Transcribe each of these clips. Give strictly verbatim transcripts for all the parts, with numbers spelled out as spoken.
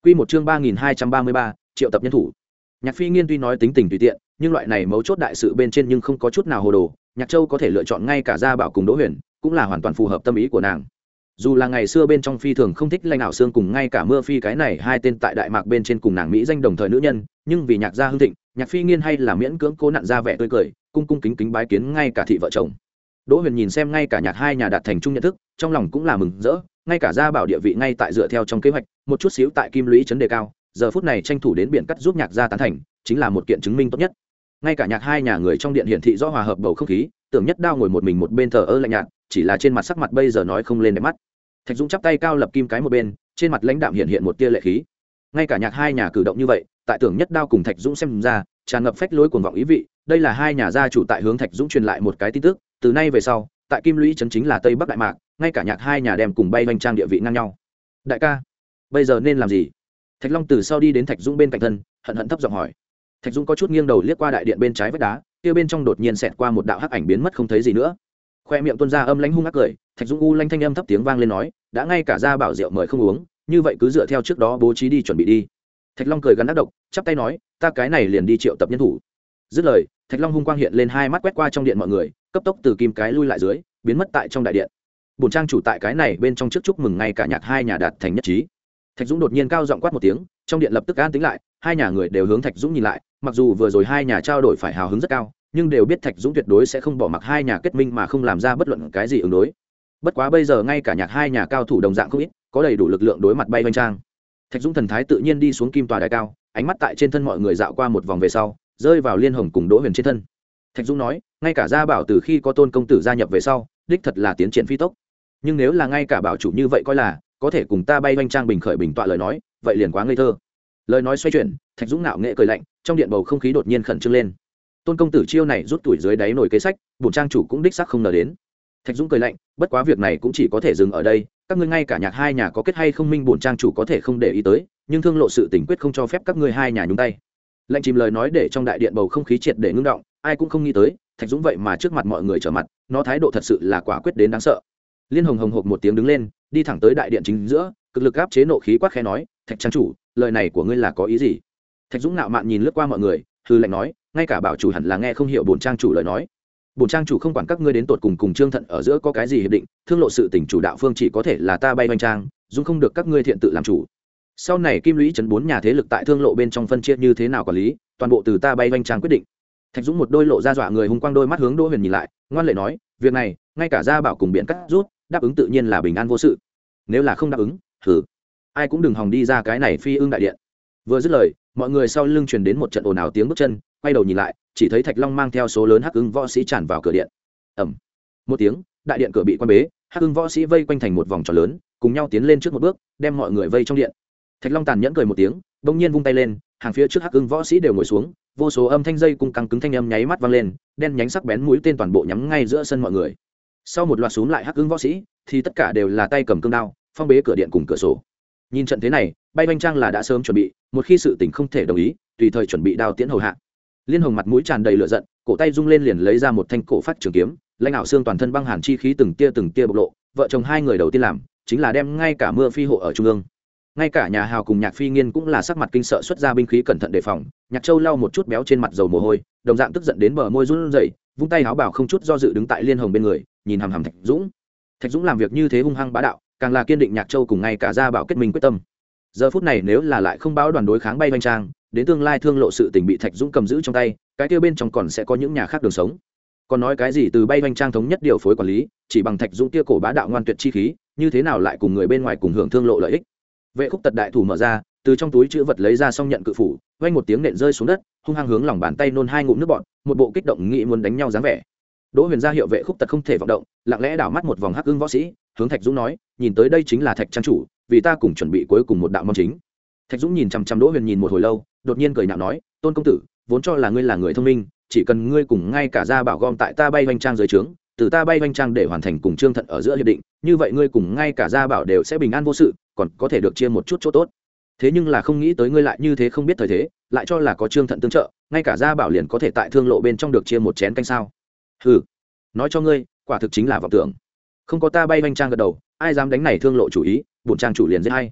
Quy một chương ba nghìn hai trăm ba mươi ba, triệu tập nhân thủ. Nhạc Phi Nghiên tuy nói tính tình tùy tiện, nhưng loại này mấu chốt đại sự bên trên nhưng không có chút nào hồ đồ, Nhạc Châu có thể lựa chọn ngay cả Gia Bảo cùng Đỗ Huyền, cũng là hoàn toàn phù hợp tâm ý của nàng. Dù là ngày xưa bên trong phi thường không thích Lanh ảo xương cùng ngay cả Mưa Phi cái này hai tên tại đại mạc bên trên cùng nàng mỹ danh đồng thời nữ nhân, nhưng vì Nhạc gia hưng thịnh, Nhạc Phi Nghiên hay là miễn cưỡng cố nặn ra vẻ tươi cười, cung cung kính kính bái kiến ngay cả thị vợ chồng. Đỗ Huyền nhìn xem ngay cả Nhạc hai nhà đạt thành chung nhận thức, trong lòng cũng là mừng rỡ, ngay cả Gia Bảo địa vị ngay tại dựa theo trong kế hoạch, một chút xíu tại Kim Lũy trấn đề cao, giờ phút này tranh thủ đến biển cắt giúp Nhạc gia tán thành, chính là một kiện chứng minh tốt nhất. Ngay cả Nhạc hai nhà người trong điện hiển thị rõ hòa hợp bầu không khí, Tưởng Nhất Đao ngồi một mình một bên thờ ơ lạnh nhạt, chỉ là trên mặt sắc mặt bây giờ nói không lên đẹp mắt. Thạch Dũng chắp tay cao lập kim cái một bên, trên mặt lãnh đạm hiện hiện một tia lệ khí. Ngay cả Nhạc hai nhà cử động như vậy, tại Tưởng Nhất Đao cùng Thạch Dũng xem ra, tràn ngập phách lối cuồng vọng ý vị, đây là hai nhà gia chủ tại hướng Thạch Dũng truyền lại một cái tin tức, từ nay về sau, tại Kim Lũy trấn chính là Tây Bắc Đại Mạc, ngay cả Nhạc hai nhà đem cùng bay vanh trang địa vị ngang nhau. Đại ca, bây giờ nên làm gì? Thạch Long từ sau đi đến Thạch Dũng bên cạnh thân, hận hận thấp giọng hỏi. Thạch Dũng có chút nghiêng đầu liếc qua đại điện bên trái vách đá, kia bên trong đột nhiên xẹt qua một đạo hắc ảnh biến mất không thấy gì nữa. Khoe miệng tuôn ra âm lãnh hung ác cười, Thạch Dũng u lanh thanh âm thấp tiếng vang lên nói, đã ngay cả Gia Bảo rượu mời không uống, như vậy cứ dựa theo trước đó bố trí đi chuẩn bị đi. Thạch Long cười gắn ác độc, chắp tay nói, ta cái này liền đi triệu tập nhân thủ. Dứt lời, Thạch Long hung quang hiện lên hai mắt quét qua trong điện mọi người, cấp tốc từ kim cái lui lại dưới, biến mất tại trong đại điện. Bổn trang chủ tại cái này bên trong trước chúc mừng ngay cả Nhạc hai nhà đạt thành nhất trí. Thạch Dũng đột nhiên cao giọng quát một tiếng, trong điện lập tức an tĩnh lại, hai nhà người đều hướng Thạch Dũng nhìn lại, mặc dù vừa rồi hai nhà trao đổi phải hào hứng rất cao, nhưng đều biết Thạch Dũng tuyệt đối sẽ không bỏ mặc hai nhà kết minh mà không làm ra bất luận cái gì ứng đối. Bất quá bây giờ ngay cả Nhạc hai nhà cao thủ đồng dạng không ít, có đầy đủ lực lượng đối mặt bay vanh trang. Thạch Dũng thần thái tự nhiên đi xuống kim tòa đài cao, ánh mắt tại trên thân mọi người dạo qua một vòng về sau, rơi vào Liên Hồng cùng Đỗ Huyền trên thân. Thạch Dũng nói, ngay cả Gia Bảo từ khi có Tôn công tử gia nhập về sau, đích thật là tiến triển phi tốc. Nhưng nếu là ngay cả bảo chủ như vậy coi là có thể cùng ta bay vanh trang bình khởi bình tọa lời nói, vậy liền quá ngây thơ. Lời nói xoay chuyển, Thạch Dũng nạo nghệ cười lạnh, trong điện bầu không khí đột nhiên khẩn trương lên. Tôn công tử chiêu này rút tuổi dưới đáy nổi kế sách, bổn trang chủ cũng đích xác không ngờ đến. Thạch Dũng cười lạnh, bất quá việc này cũng chỉ có thể dừng ở đây, các ngươi ngay cả Nhạc hai nhà có kết hay không minh bổn trang chủ có thể không để ý tới, nhưng thương lộ sự tình quyết không cho phép các ngươi hai nhà nhúng tay. Lạnh chìm lời nói để trong đại điện bầu không khí triệt để ngưng động, ai cũng không nghĩ tới, Thạch Dũng vậy mà trước mặt mọi người trở mặt, nó thái độ thật sự là quả quyết đến đáng sợ. Liên Hồng hồng hộc một tiếng đứng lên, đi thẳng tới đại điện chính giữa, cực lực áp chế nộ khí quát khẽ nói, Thạch trang chủ, lời này của ngươi là có ý gì? Thạch Dũng nạo mạn nhìn lướt qua mọi người, hư lạnh nói, ngay cả bảo chủ hẳn là nghe không hiểu bổn trang chủ lời nói. Bổn trang chủ không quản các ngươi đến tột cùng cùng Trương Thận ở giữa có cái gì hiệp định, thương lộ sự tình chủ đạo phương chỉ có thể là ta bay vanh trang, dung không được các ngươi thiện tự làm chủ. Sau này Kim Lũy trấn bốn nhà thế lực tại thương lộ bên trong phân chia như thế nào quản lý, toàn bộ từ ta bay vanh trang quyết định. Thạch Dũng một đôi lộ ra dọa người hung quang đôi mắt hướng Đỗ Huyền nhìn lại, ngoan lệ nói, việc này, ngay cả Gia Bảo cùng biện cắt rút, đáp ứng tự nhiên là bình an vô sự. Nếu là không đáp ứng, thử ai cũng đừng hòng đi ra cái này phi ương đại điện. Vừa dứt lời, mọi người sau lưng truyền đến một trận ồn ào tiếng bước chân, quay đầu nhìn lại, chỉ thấy Thạch Long mang theo số lớn hắc ưng võ sĩ tràn vào cửa điện. Ầm, một tiếng, đại điện cửa bị quan bế, hắc ưng võ sĩ vây quanh thành một vòng tròn lớn, cùng nhau tiến lên trước một bước, đem mọi người vây trong điện. Thạch Long tàn nhẫn cười một tiếng, bỗng nhiên vung tay lên, hàng phía trước hắc ưng võ sĩ đều ngồi xuống, vô số âm thanh dây cung căng cứng thanh âm nháy mắt vang lên, đen nhánh sắc bén mũi tên toàn bộ nhắm ngay giữa sân mọi người. Sau một loạt xúm lại hắc ưng võ sĩ, thì tất cả đều là tay cầm cương đao, phong bế cửa điện cùng cửa sổ. Nhìn trận thế này, bay vanh trang là đã sớm chuẩn bị, một khi sự tình không thể đồng ý, tùy thời chuẩn bị đao tiễn hầu hạ. Liên Hồng mặt mũi tràn đầy lửa giận, cổ tay rung lên liền lấy ra một thanh cổ phát trường kiếm, lãnh ảo xương toàn thân băng hàn chi khí từng tia từng tia bộc lộ, vợ chồng hai người đầu tiên làm chính là đem ngay cả Mưa Phi hộ ở trung ương. Ngay cả nhà Hào cùng Nhạc Phi Nghiên cũng là sắc mặt kinh sợ xuất ra binh khí cẩn thận đề phòng. Nhạc Châu lau một chút béo trên mặt dầu mồ hôi, đồng dạng tức giận đến bờ môi run rẩy, vung tay áo bảo không chút do dự đứng tại Liên Hồng bên người, nhìn hằm hằm Thạch Dũng. Thạch Dũng làm việc như thế hung hăng bá đạo, càng là kiên định Nhạc Châu cùng ngay cả Gia Bảo kết minh quyết tâm. Giờ phút này nếu là lại không báo đoàn đối kháng bay vanh trang, đến tương lai thương lộ sự tình bị Thạch Dũng cầm giữ trong tay, cái kia bên trong còn sẽ có những nhà khác đường sống. Còn nói cái gì từ bay vanh trang thống nhất điều phối quản lý, chỉ bằng Thạch Dũng kia cổ bá đạo ngoan tuyệt chi khí, như thế nào lại cùng người bên ngoài cùng hưởng thương lộ lợi ích. Vệ Khúc Tật đại thủ mở ra, từ trong túi chữ vật lấy ra xong nhận cự phủ, vang một tiếng nện rơi xuống đất, hung hăng hướng lòng bàn tay nôn hai ngụm nước bọt, một bộ kích động nghĩ muốn đánh nhau dáng vẻ. Đỗ Huyền ra hiệu Vệ Khúc Tật không thể vọng động, lặng lẽ đảo mắt một vòng hắc ưng võ sĩ, hướng Thạch Dũng nói, nhìn tới đây chính là Thạch trang chủ, vì ta cùng chuẩn bị cuối cùng một đạo mong chính. Thạch Dũng nhìn chằm chằm Đỗ Huyền nhìn một hồi lâu, đột nhiên cười nhạo nói, Tôn công tử, vốn cho là ngươi là người thông minh, chỉ cần ngươi cùng ngay cả Gia Bảo gom tại ta bay vanh trang dưới trướng, từ ta bay vanh trang để hoàn thành cùng Trương Thận ở giữa hiệp định, như vậy ngươi cùng ngay cả Gia Bảo đều sẽ bình an vô sự, còn có thể được chia một chút chỗ tốt. Thế nhưng là không nghĩ tới ngươi lại như thế không biết thời thế, lại cho là có Trương Thận tương trợ, ngay cả Gia Bảo liền có thể tại thương lộ bên trong được chia một chén canh sao? Hừ, nói cho ngươi, quả thực chính là vọng tưởng. Không có ta bay vanh trang gật đầu, ai dám đánh này thương lộ chủ ý, bổn trang chủ liền giết hay.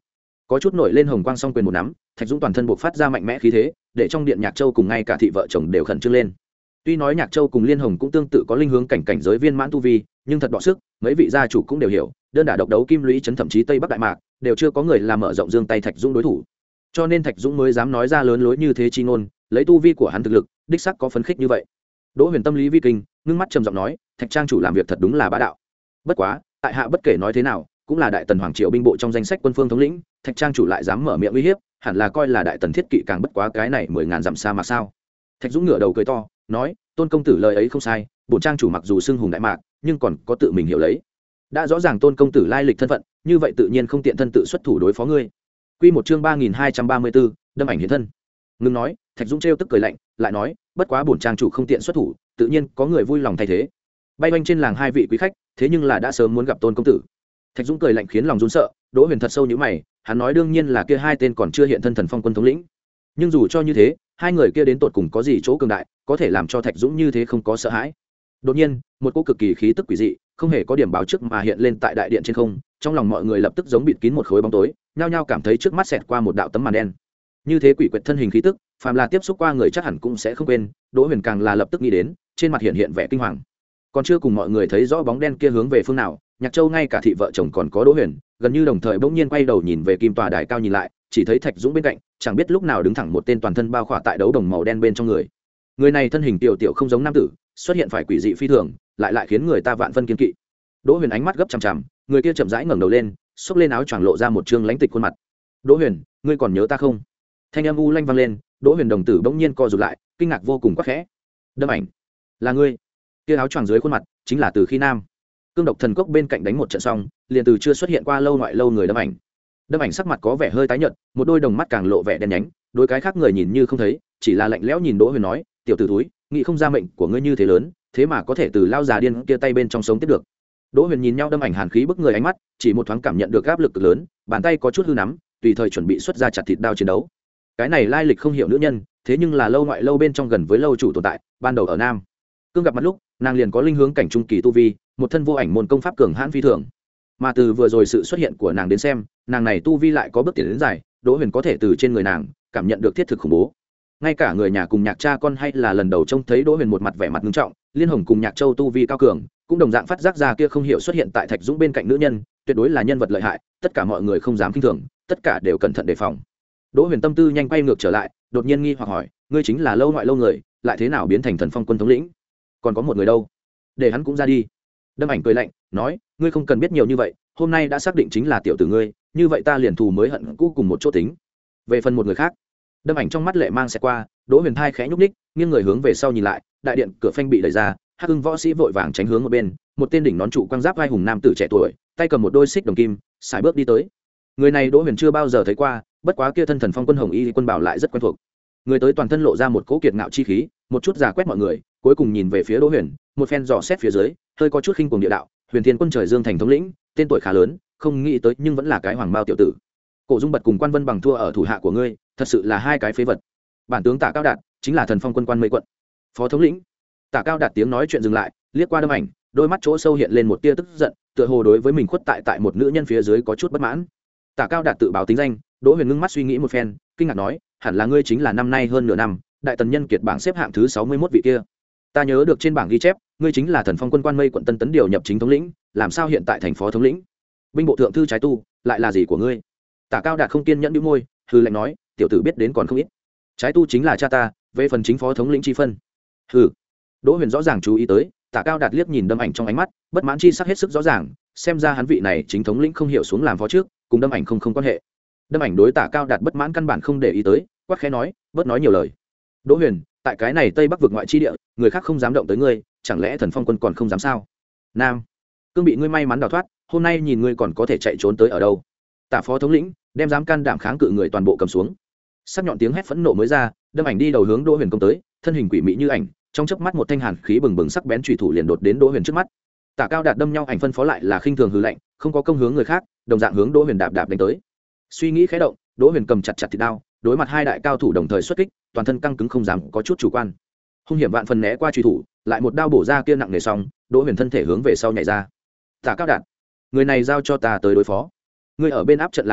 có chút nổi lên hồng quang song quyền một nắm, Thạch Dũng toàn thân buộc phát ra mạnh mẽ khí thế, để trong điện Nhạc Châu cùng ngay cả thị vợ chồng đều khẩn trương lên. Tuy nói Nhạc Châu cùng Liên Hồng cũng tương tự có linh hướng cảnh cảnh giới viên mãn tu vi, nhưng thật đọ sức, mấy vị gia chủ cũng đều hiểu, đơn đả độc đấu Kim Lũy trấn thậm chí Tây Bắc Đại Mạc, đều chưa có người làm mở rộng dương tay Thạch Dũng đối thủ. Cho nên Thạch Dũng mới dám nói ra lớn lối như thế chi ngôn, lấy tu vi của hắn thực lực, đích xác có phấn khích như vậy. Đỗ Huyền tâm lý vi kinh, ngưng mắt trầm giọng nói, Thạch trang chủ làm việc thật đúng là bá đạo. Bất quá, tại hạ bất kể nói thế nào, cũng là đại tần hoàng triều binh bộ trong danh sách quân phương thống lĩnh, Thạch trang chủ lại dám mở miệng uy hiếp, hẳn là coi là đại tần thiết kỵ càng bất quá cái này mười ngàn dặm xa mà sao. Thạch Dũng ngửa đầu cười to, nói, Tôn công tử lời ấy không sai, bổn trang chủ mặc dù xưng hùng đại mạc, nhưng còn có tự mình hiểu lấy. Đã rõ ràng Tôn công tử lai lịch thân phận, như vậy tự nhiên không tiện thân tự xuất thủ đối phó ngươi. Quy một chương ba nghìn hai trăm ba mươi bốn, đâm ảnh hiện thân. Ngưng nói, Thạch Dũng trêu tức cười lạnh, lại nói, bất quá bổn trang chủ không tiện xuất thủ, tự nhiên có người vui lòng thay thế. Bay quanh trên làng hai vị quý khách, thế nhưng là đã sớm muốn gặp Tôn công tử. Thạch Dũng cười lạnh khiến lòng run sợ, Đỗ Huyền thật sâu nhíu mày, hắn nói đương nhiên là kia hai tên còn chưa hiện thân thần phong quân thống lĩnh. Nhưng dù cho như thế, hai người kia đến tột cùng có gì chỗ cường đại, có thể làm cho Thạch Dũng như thế không có sợ hãi. Đột nhiên, một cỗ cực kỳ khí tức quỷ dị, không hề có điểm báo trước mà hiện lên tại đại điện trên không, trong lòng mọi người lập tức giống bịt kín một khối bóng tối, nhao nhao cảm thấy trước mắt xẹt qua một đạo tấm màn đen. Như thế quỷ quyệt thân hình khí tức, phàm là tiếp xúc qua người chắc hẳn cũng sẽ không quên, Đỗ Huyền càng là lập tức nghĩ đến, trên mặt hiện hiện vẻ kinh hoàng. Còn chưa cùng mọi người thấy rõ bóng đen kia hướng về phương nào, Nhạc Châu ngay cả thị vợ chồng còn có Đỗ Huyền, gần như đồng thời bỗng nhiên quay đầu nhìn về kim tòa đài cao nhìn lại, chỉ thấy Thạch Dũng bên cạnh, chẳng biết lúc nào đứng thẳng một tên toàn thân bao khỏa tại đấu đồng màu đen bên trong người. Người này thân hình tiểu tiểu không giống nam tử, xuất hiện phải quỷ dị phi thường, lại lại khiến người ta vạn phân kiên kỵ. Đỗ Huyền ánh mắt gấp chằm chằm, người kia chậm rãi ngẩng đầu lên, xốc lên áo choàng lộ ra một trương lãnh tịch khuôn mặt. "Đỗ Huyền, ngươi còn nhớ ta không?" Thanh âm u lanh vang lên, Đỗ Huyền đồng tử bỗng nhiên co rụt lại, kinh ngạc vô cùng quắc khẽ. "Đâm ảnh, là ngươi?" Kia áo choàng dưới khuôn mặt, chính là Từ Khi Nam. Cương độc thần cốc bên cạnh đánh một trận xong, liền từ chưa xuất hiện qua lâu ngoại lâu người Đâm ảnh. Đâm ảnh sắc mặt có vẻ hơi tái nhợt, một đôi đồng mắt càng lộ vẻ đen nhánh, đối cái khác người nhìn như không thấy, chỉ là lạnh lẽo nhìn Đỗ Huyền nói, "Tiểu tử túi, nghĩ không ra mệnh của ngươi như thế lớn, thế mà có thể từ lao già điên kia tay bên trong sống tiếp được." Đỗ Huyền nhìn nhau Đâm ảnh hàn khí bức người ánh mắt, chỉ một thoáng cảm nhận được áp lực cực lớn, bàn tay có chút hư nắm, tùy thời chuẩn bị xuất ra chặt thịt đao chiến đấu. Cái này lai lịch không hiểu nữ nhân, thế nhưng là lâu ngoại lâu bên trong gần với lâu chủ tồn tại, ban đầu ở Nam Cương gặp mặt lúc, nàng liền có linh hướng cảnh trung kỳ tu vi, một thân vô ảnh môn công pháp cường hãn phi thường. Mà từ vừa rồi sự xuất hiện của nàng đến xem, nàng này tu vi lại có bước tiến đến dài, Đỗ Huyền có thể từ trên người nàng cảm nhận được thiết thực khủng bố. Ngay cả người nhà cùng Nhạc cha con hay là lần đầu trông thấy Đỗ Huyền một mặt vẻ mặt nghiêm trọng, Liên Hồng cùng Nhạc Châu tu vi cao cường, cũng đồng dạng phát giác ra kia không hiểu xuất hiện tại Thạch Dũng bên cạnh nữ nhân, tuyệt đối là nhân vật lợi hại, tất cả mọi người không dám khinh thường, tất cả đều cẩn thận đề phòng. Đỗ Huyền tâm tư nhanh quay ngược trở lại, đột nhiên nghi hoặc hỏi, ngươi chính là lâu ngoại lâu người, lại thế nào biến thành thần phong quân thống lĩnh? Còn có một người đâu? Để hắn cũng ra đi. Đâm ảnh cười lạnh, nói, ngươi không cần biết nhiều như vậy, hôm nay đã xác định chính là tiểu tử ngươi, như vậy ta liền thù mới hận cũ cùng một chỗ tính. Về phần một người khác, Đâm ảnh trong mắt lệ mang sẽ qua, Đỗ Huyền thai khẽ nhúc ních, nghiêng người hướng về sau nhìn lại, đại điện cửa phanh bị đẩy ra, Hắc Ưng võ sĩ vội vàng tránh hướng một bên, một tên đỉnh nón trụ quang giáp vai hùng nam tử trẻ tuổi, tay cầm một đôi xích đồng kim, sải bước đi tới. Người này Đỗ Huyền chưa bao giờ thấy qua, bất quá kia thân thần phong quân hồng y quân bảo lại rất quen thuộc. Người tới toàn thân lộ ra một cỗ kiệt ngạo chi khí, một chút giả quét mọi người, cuối cùng nhìn về phía Đỗ Huyền, một phen dò xét phía dưới, hơi có chút khinh cuồng địa đạo, Huyền Thiên quân trời dương thành thống lĩnh, tên tuổi khá lớn, không nghĩ tới nhưng vẫn là cái hoàng bao tiểu tử. Cổ Dung Bật cùng Quan Vân Bằng thua ở thủ hạ của ngươi, thật sự là hai cái phế vật. Bản tướng Tạ Cao Đạt chính là thần phong quân quan mây quận phó thống lĩnh. Tạ Cao Đạt tiếng nói chuyện dừng lại, liếc qua Đâm ảnh, đôi mắt chỗ sâu hiện lên một tia tức giận, tựa hồ đối với mình khuất tại tại một nữ nhân phía dưới có chút bất mãn. Tạ Cao Đạt tự báo tính danh, Đỗ Huyền ngưng mắt suy nghĩ một phen, kinh ngạc nói, hẳn là ngươi chính là năm nay hơn nửa năm, đại tần nhân kiệt bảng xếp hạng thứ sáu mươi mốt vị kia. Ta nhớ được trên bảng ghi chép, ngươi chính là thần phong quân quan mây quận tân tấn điều nhập chính thống lĩnh, làm sao hiện tại thành phó thống lĩnh? Binh bộ thượng thư trái tu, lại là gì của ngươi? Tạ Cao Đạt không kiên nhẫn nhíu môi, hừ lạnh nói, tiểu tử biết đến còn không ít. Trái tu chính là cha ta, về phần chính phó thống lĩnh chi phân. Hừ. Đỗ Huyền rõ ràng chú ý tới, Tạ Cao Đạt liếc nhìn Đâm ảnh trong ánh mắt, bất mãn chi sắc hết sức rõ ràng, xem ra hắn vị này chính thống lĩnh không hiểu xuống làm phó trước, cùng Đâm ảnh không không quan hệ. Đâm ảnh đối Tạ Cao Đạt bất mãn căn bản không để ý tới, quát khẽ nói, bớt nói nhiều lời. Đỗ Huyền, tại cái này Tây Bắc vực ngoại chi địa, người khác không dám động tới ngươi, chẳng lẽ thần phong quân còn không dám sao? Nam Cương bị ngươi may mắn đào thoát, hôm nay nhìn ngươi còn có thể chạy trốn tới ở đâu? Tạ phó thống lĩnh, đem dám can đảm kháng cự người toàn bộ cầm xuống. Sắc nhọn tiếng hét phẫn nộ mới ra, Đâm ảnh đi đầu hướng Đỗ Huyền công tới, thân hình quỷ mị như ảnh, trong chớp mắt một thanh hàn khí bừng bừng sắc bén chủy thủ liền đột đến Đỗ Huyền trước mắt. Tạ Cao Đạt đâm nhau ảnh phân phó lại là khinh thường hừ lạnh, không có công hướng người khác, đồng dạng hướng Đỗ Huyền đạp đạp đánh tới. Suy nghĩ khẽ động, Đỗ Huyền cầm chặt chặt thịt đao, đối mặt hai đại cao thủ đồng thời xuất kích, toàn thân căng cứng không dám có chút chủ quan. Hung hiểm vạn phần né qua truy thủ, lại một đao bổ ra kia nặng nề xong, Đỗ Huyền thân thể hướng về sau nhảy ra. Tạ Cao Đạt, người này giao cho ta tới đối phó. Ngươi ở bên áp trận là được,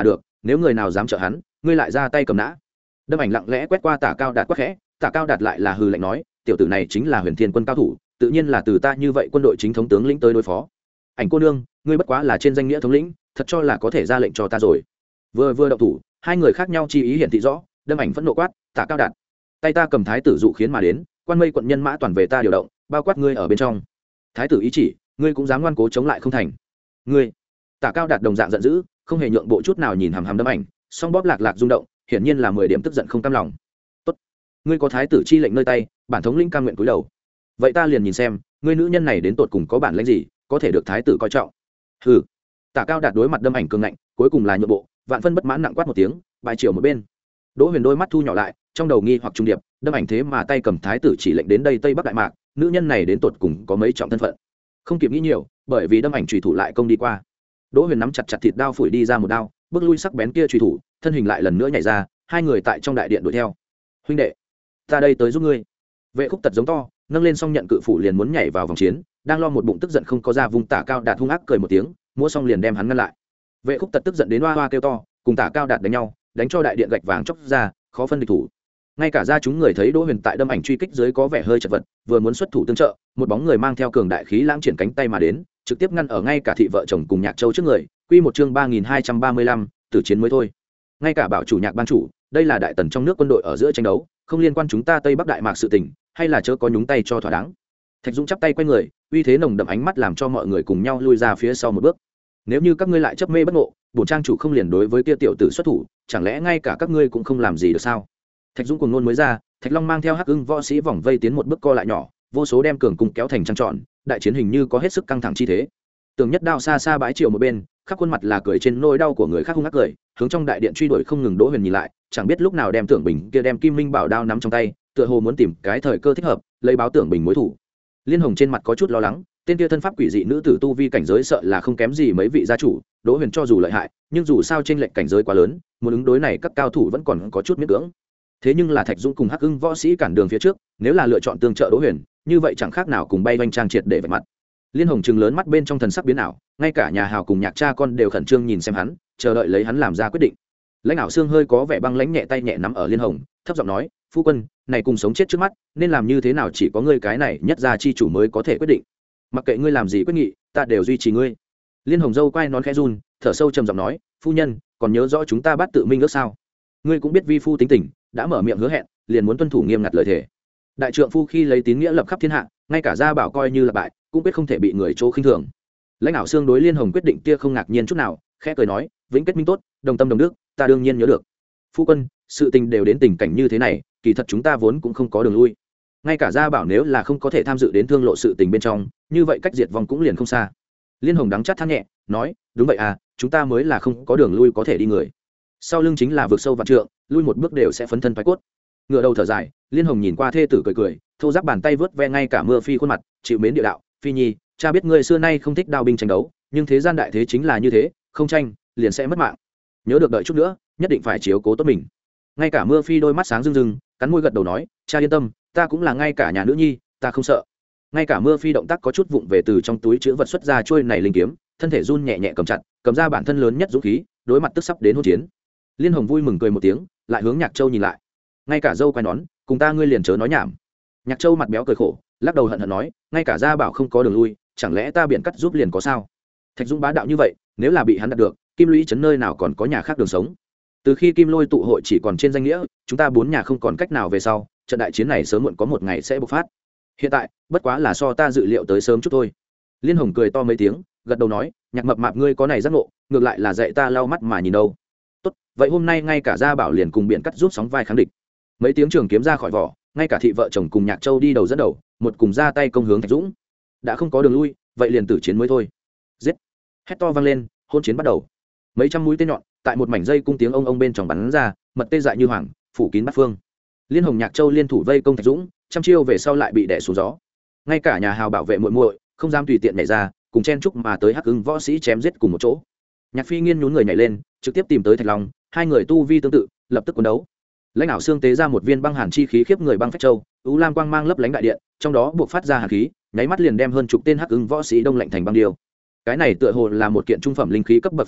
nếu người nào dám trợ hắn ngươi lại ra tay cầm nã. Đâm Ảnh lặng lẽ quét qua Tả Cao Đạt quắc khẽ, Tả Cao Đạt lại là hừ lạnh nói, tiểu tử này chính là Huyền Thiên quân cao thủ, tự nhiên là từ ta như vậy quân đội chính thống tướng lĩnh tới đối phó. Ảnh cô nương, ngươi bất quá là trên danh nghĩa thống lĩnh, thật cho là có thể ra lệnh cho ta rồi. Vừa vừa động thủ, hai người khác nhau chi ý hiển thị rõ. Đâm Ảnh phẫn nộ quát, Tả Cao Đạt, tay ta cầm thái tử dụ khiến mà đến, quan mây quận nhân mã toàn về ta điều động, bao quát ngươi ở bên trong. Thái tử ý chỉ, ngươi cũng dám ngoan cố chống lại không thành. Ngươi. Tả Cao Đạt đồng dạng giận dữ, không hề nhượng bộ chút nào nhìn hằm hằm Đâm Ảnh, song bóp lạc lạc rung động, hiển nhiên là mười điểm tức giận không cam lòng. Tốt, ngươi có thái tử chi lệnh nơi tay, bản thống lĩnh cam nguyện cúi đầu. Vậy ta liền nhìn xem, ngươi nữ nhân này đến tột cùng có bản lĩnh gì, có thể được thái tử coi trọng. Hừ. Tả Cao Đạt đối mặt Đâm Ảnh cường ngạnh, cuối cùng là nhượng bộ, vạn phân bất mãn nặng quát một tiếng, bài chiều một bên. Đỗ Huyền đôi mắt thu nhỏ lại, trong đầu nghi hoặc trung điệp, Đâm Ảnh thế mà tay cầm thái tử chỉ lệnh đến đây Tây Bắc Đại Mạc, nữ nhân này đến tột cùng có mấy trọng thân phận. Không kịp nghĩ nhiều, bởi vì Đâm Ảnh chủy thủ lại công đi qua. Đỗ Huyền nắm chặt chặt thịt đao phủi đi ra một đao, bước lui sắc bén kia chủy thủ, thân hình lại lần nữa nhảy ra, hai người tại trong đại điện đuổi theo. Huynh đệ, ta đây tới giúp ngươi. Vệ Khúc Tật giống to, nâng lên xong nhận cự phủ liền muốn nhảy vào vòng chiến, đang lo một bụng tức giận không có ra, vùng Tả Cao Đạt hung ác cười một tiếng, múa xong liền đem hắn ngăn lại. Vệ Khúc Tật tức giận đến hoa hoa kêu to, cùng Tả Cao Đạt đánh nhau, đánh cho đại điện gạch vàng chóc ra, khó phân địch thủ. Ngay cả ra chúng người thấy Đỗ Huyền tại Đâm Ảnh truy kích dưới có vẻ hơi chật vật, vừa muốn xuất thủ tương trợ, một bóng người mang theo cường đại khí lãng triển cánh tay mà đến, trực tiếp ngăn ở ngay cả thị vợ chồng cùng Nhạc Châu trước người. Quy một chương ba nghìn hai trăm ba mươi lăm, tử chiến mới thôi. Ngay cả bảo chủ Nhạc ban chủ, đây là đại tần trong nước quân đội ở giữa tranh đấu, không liên quan chúng ta Tây Bắc Đại Mạc sự tình, hay là chớ có nhúng tay cho thỏa đáng. Thạch Dũng chắp tay quay người, uy thế nồng đậm ánh mắt làm cho mọi người cùng nhau lui ra phía sau một bước. Nếu như các ngươi lại chấp mê bất ngộ, bổn trang chủ không liền đối với kia tiểu tử xuất thủ, chẳng lẽ ngay cả các ngươi cũng không làm gì được sao? Thạch Dũng cuồng ngôn mới ra, Thạch Long mang theo Hắc Ưng võ sĩ vòng vây tiến một bước co lại nhỏ, vô số đem cường cung kéo thành trăng tròn, đại chiến hình như có hết sức căng thẳng chi thế. Tường Nhất Đao xa xa bãi chiều một bên, khắp khuôn mặt là cười trên nỗi đau của người khác hung ác cười, hướng trong đại điện truy đuổi không ngừng. Đỗ Huyền nhìn lại, chẳng biết lúc nào đem Tưởng Bình kia đem Kim Minh Bảo đao nắm trong tay, tựa hồ muốn tìm cái thời cơ thích hợp, lấy báo Tưởng Bình mối thủ. Liên Hồng trên mặt có chút lo lắng, tên kia thân pháp quỷ dị nữ tử tu vi cảnh giới sợ là không kém gì mấy vị gia chủ. Đỗ Huyền cho dù lợi hại, nhưng dù sao trên lệnh cảnh giới quá lớn, muốn ứng đối này các cao thủ vẫn còn có chút miễn cưỡng. Thế nhưng là Thạch Dũng cùng Hắc Ưng võ sĩ cản đường phía trước, nếu là lựa chọn tương trợ Đỗ Huyền, như vậy chẳng khác nào cùng bay vanh trang triệt để vạch mặt. Liên Hồng trừng lớn mắt bên trong thần sắc biến ảo, ngay cả nhà hào cùng Nhạc cha con đều khẩn trương nhìn xem hắn, chờ đợi lấy hắn làm ra quyết định. Lãnh Ảo Xương hơi có vẻ băng lãnh nhẹ tay nhẹ nắm ở Liên Hồng, thấp giọng nói, phu quân, này cùng sống chết trước mắt, nên làm như thế nào chỉ có ngươi cái này nhất gia chi chủ mới có thể quyết định. Mặc kệ ngươi làm gì quyết nghị, ta đều duy trì ngươi. Liên Hồng dâu quay nón khẽ run, thở sâu trầm giọng nói, phu nhân, còn nhớ rõ chúng ta bắt tự minh ước sao? Ngươi cũng biết vi phu tính tình, đã mở miệng hứa hẹn, liền muốn tuân thủ nghiêm ngặt lời thề. Đại trượng phu khi lấy tín nghĩa lập khắp thiên hạ, ngay cả gia bảo coi như là bại, cũng biết không thể bị người chỗ khinh thường. Lãnh Ảo Xương đối Liên Hồng quyết định kia không ngạc nhiên chút nào, khẽ cười nói, vĩnh kết minh tốt, đồng tâm đồng đức, ta đương nhiên nhớ được. Phu quân, sự tình đều đến tình cảnh như thế này, kỳ thật chúng ta vốn cũng không có đường lui. Ngay cả gia bảo nếu là không có thể tham dự đến thương lộ sự tình bên trong, như vậy cách diệt vong cũng liền không xa. Liên Hồng đắng chát than nhẹ, nói, đúng vậy à, chúng ta mới là không có đường lui có thể đi người. Sau lưng chính là vực sâu vạn trượng, lui một bước đều sẽ phấn thân phái cốt. Ngửa đầu thở dài, Liên Hồng nhìn qua thê tử cười cười, thô giáp bàn tay vớt ve ngay cả Mưa Phi khuôn mặt, chịu mến địa đạo, Phi nhi, cha biết ngươi xưa nay không thích đao binh tranh đấu, nhưng thế gian đại thế chính là như thế, không tranh liền sẽ mất mạng. Nhớ được đợi chút nữa, nhất định phải chiếu cố tốt mình. Ngay cả Mưa Phi đôi mắt sáng rưng rưng, cắn môi gật đầu nói, cha yên tâm, ta cũng là ngay cả nhà nữ nhi, ta không sợ. Ngay cả Mưa Phi động tác có chút vụng về từ trong túi chứa vật xuất ra chuôi này linh kiếm, thân thể run nhẹ nhẹ cầm chặt, cầm ra bản thân lớn nhất dũng khí, đối mặt tức sắp đến hỗn chiến. Liên Hồng vui mừng cười một tiếng, lại hướng Nhạc Châu nhìn lại. Ngay cả dâu quay nón, cùng ta ngươi liền chớ nói nhảm. Nhạc Châu mặt béo cười khổ, lắc đầu hận hận nói, ngay cả gia bảo không có đường lui, chẳng lẽ ta biện cắt giúp liền có sao? Thạch Dũng bá đạo như vậy, nếu là bị hắn đạt được, Kim Lũy trấn nơi nào còn có nhà khác đường sống? Từ khi Kim Lôi tụ hội chỉ còn trên danh nghĩa, chúng ta bốn nhà không còn cách nào về sau, trận đại chiến này sớm muộn có một ngày sẽ bộc phát. Hiện tại, bất quá là so ta dự liệu tới sớm chút thôi. Liên Hồng cười to mấy tiếng, gật đầu nói, Nhạc mập mạp ngươi có này giác ngộ, ngược lại là dạy ta lau mắt mà nhìn đâu. Tốt, vậy hôm nay ngay cả gia bảo liền cùng biện cắt giúp sóng vai kháng địch. Mấy tiếng trường kiếm ra khỏi vỏ, ngay cả thị vợ chồng cùng Nhạc Châu đi đầu dẫn đầu, một cùng ra tay công hướng Thạch Dũng. Đã không có đường lui, vậy liền tử chiến mới thôi. Giết! Hét to vang lên, hôn chiến bắt đầu. Mấy trăm mũi tên nhọn tại một mảnh dây cung tiếng ông ông bên trong bắn ra, mật tê dại như hoàng, phủ kín bát phương. Liên Hồng Nhạc Châu liên thủ vây công Thạch Dũng, trăm chiêu về sau lại bị đè xuống gió. Ngay cả nhà hào bảo vệ muội muội không dám tùy tiện nhảy ra, cùng chen chúc mà tới Hắc Ưng võ sĩ chém giết cùng một chỗ. Nhạc Phi Nghiên nhún người nhảy lên, trực tiếp tìm tới Thạch Long, hai người tu vi tương tự, lập tức cuốn đấu. Lãnh Ảo Xương tế ra một viên băng hàn chi khí khiếp người băng phách châu, u lam quang mang lấp lánh đại điện, trong đó buộc phát ra hàn khí, nháy mắt liền đem hơn chục tên Hắc Ưng võ sĩ đông lạnh thành băng điêu. Cái này tựa hồ là một kiện trung phẩm linh khí cấp bậc pháp bảo,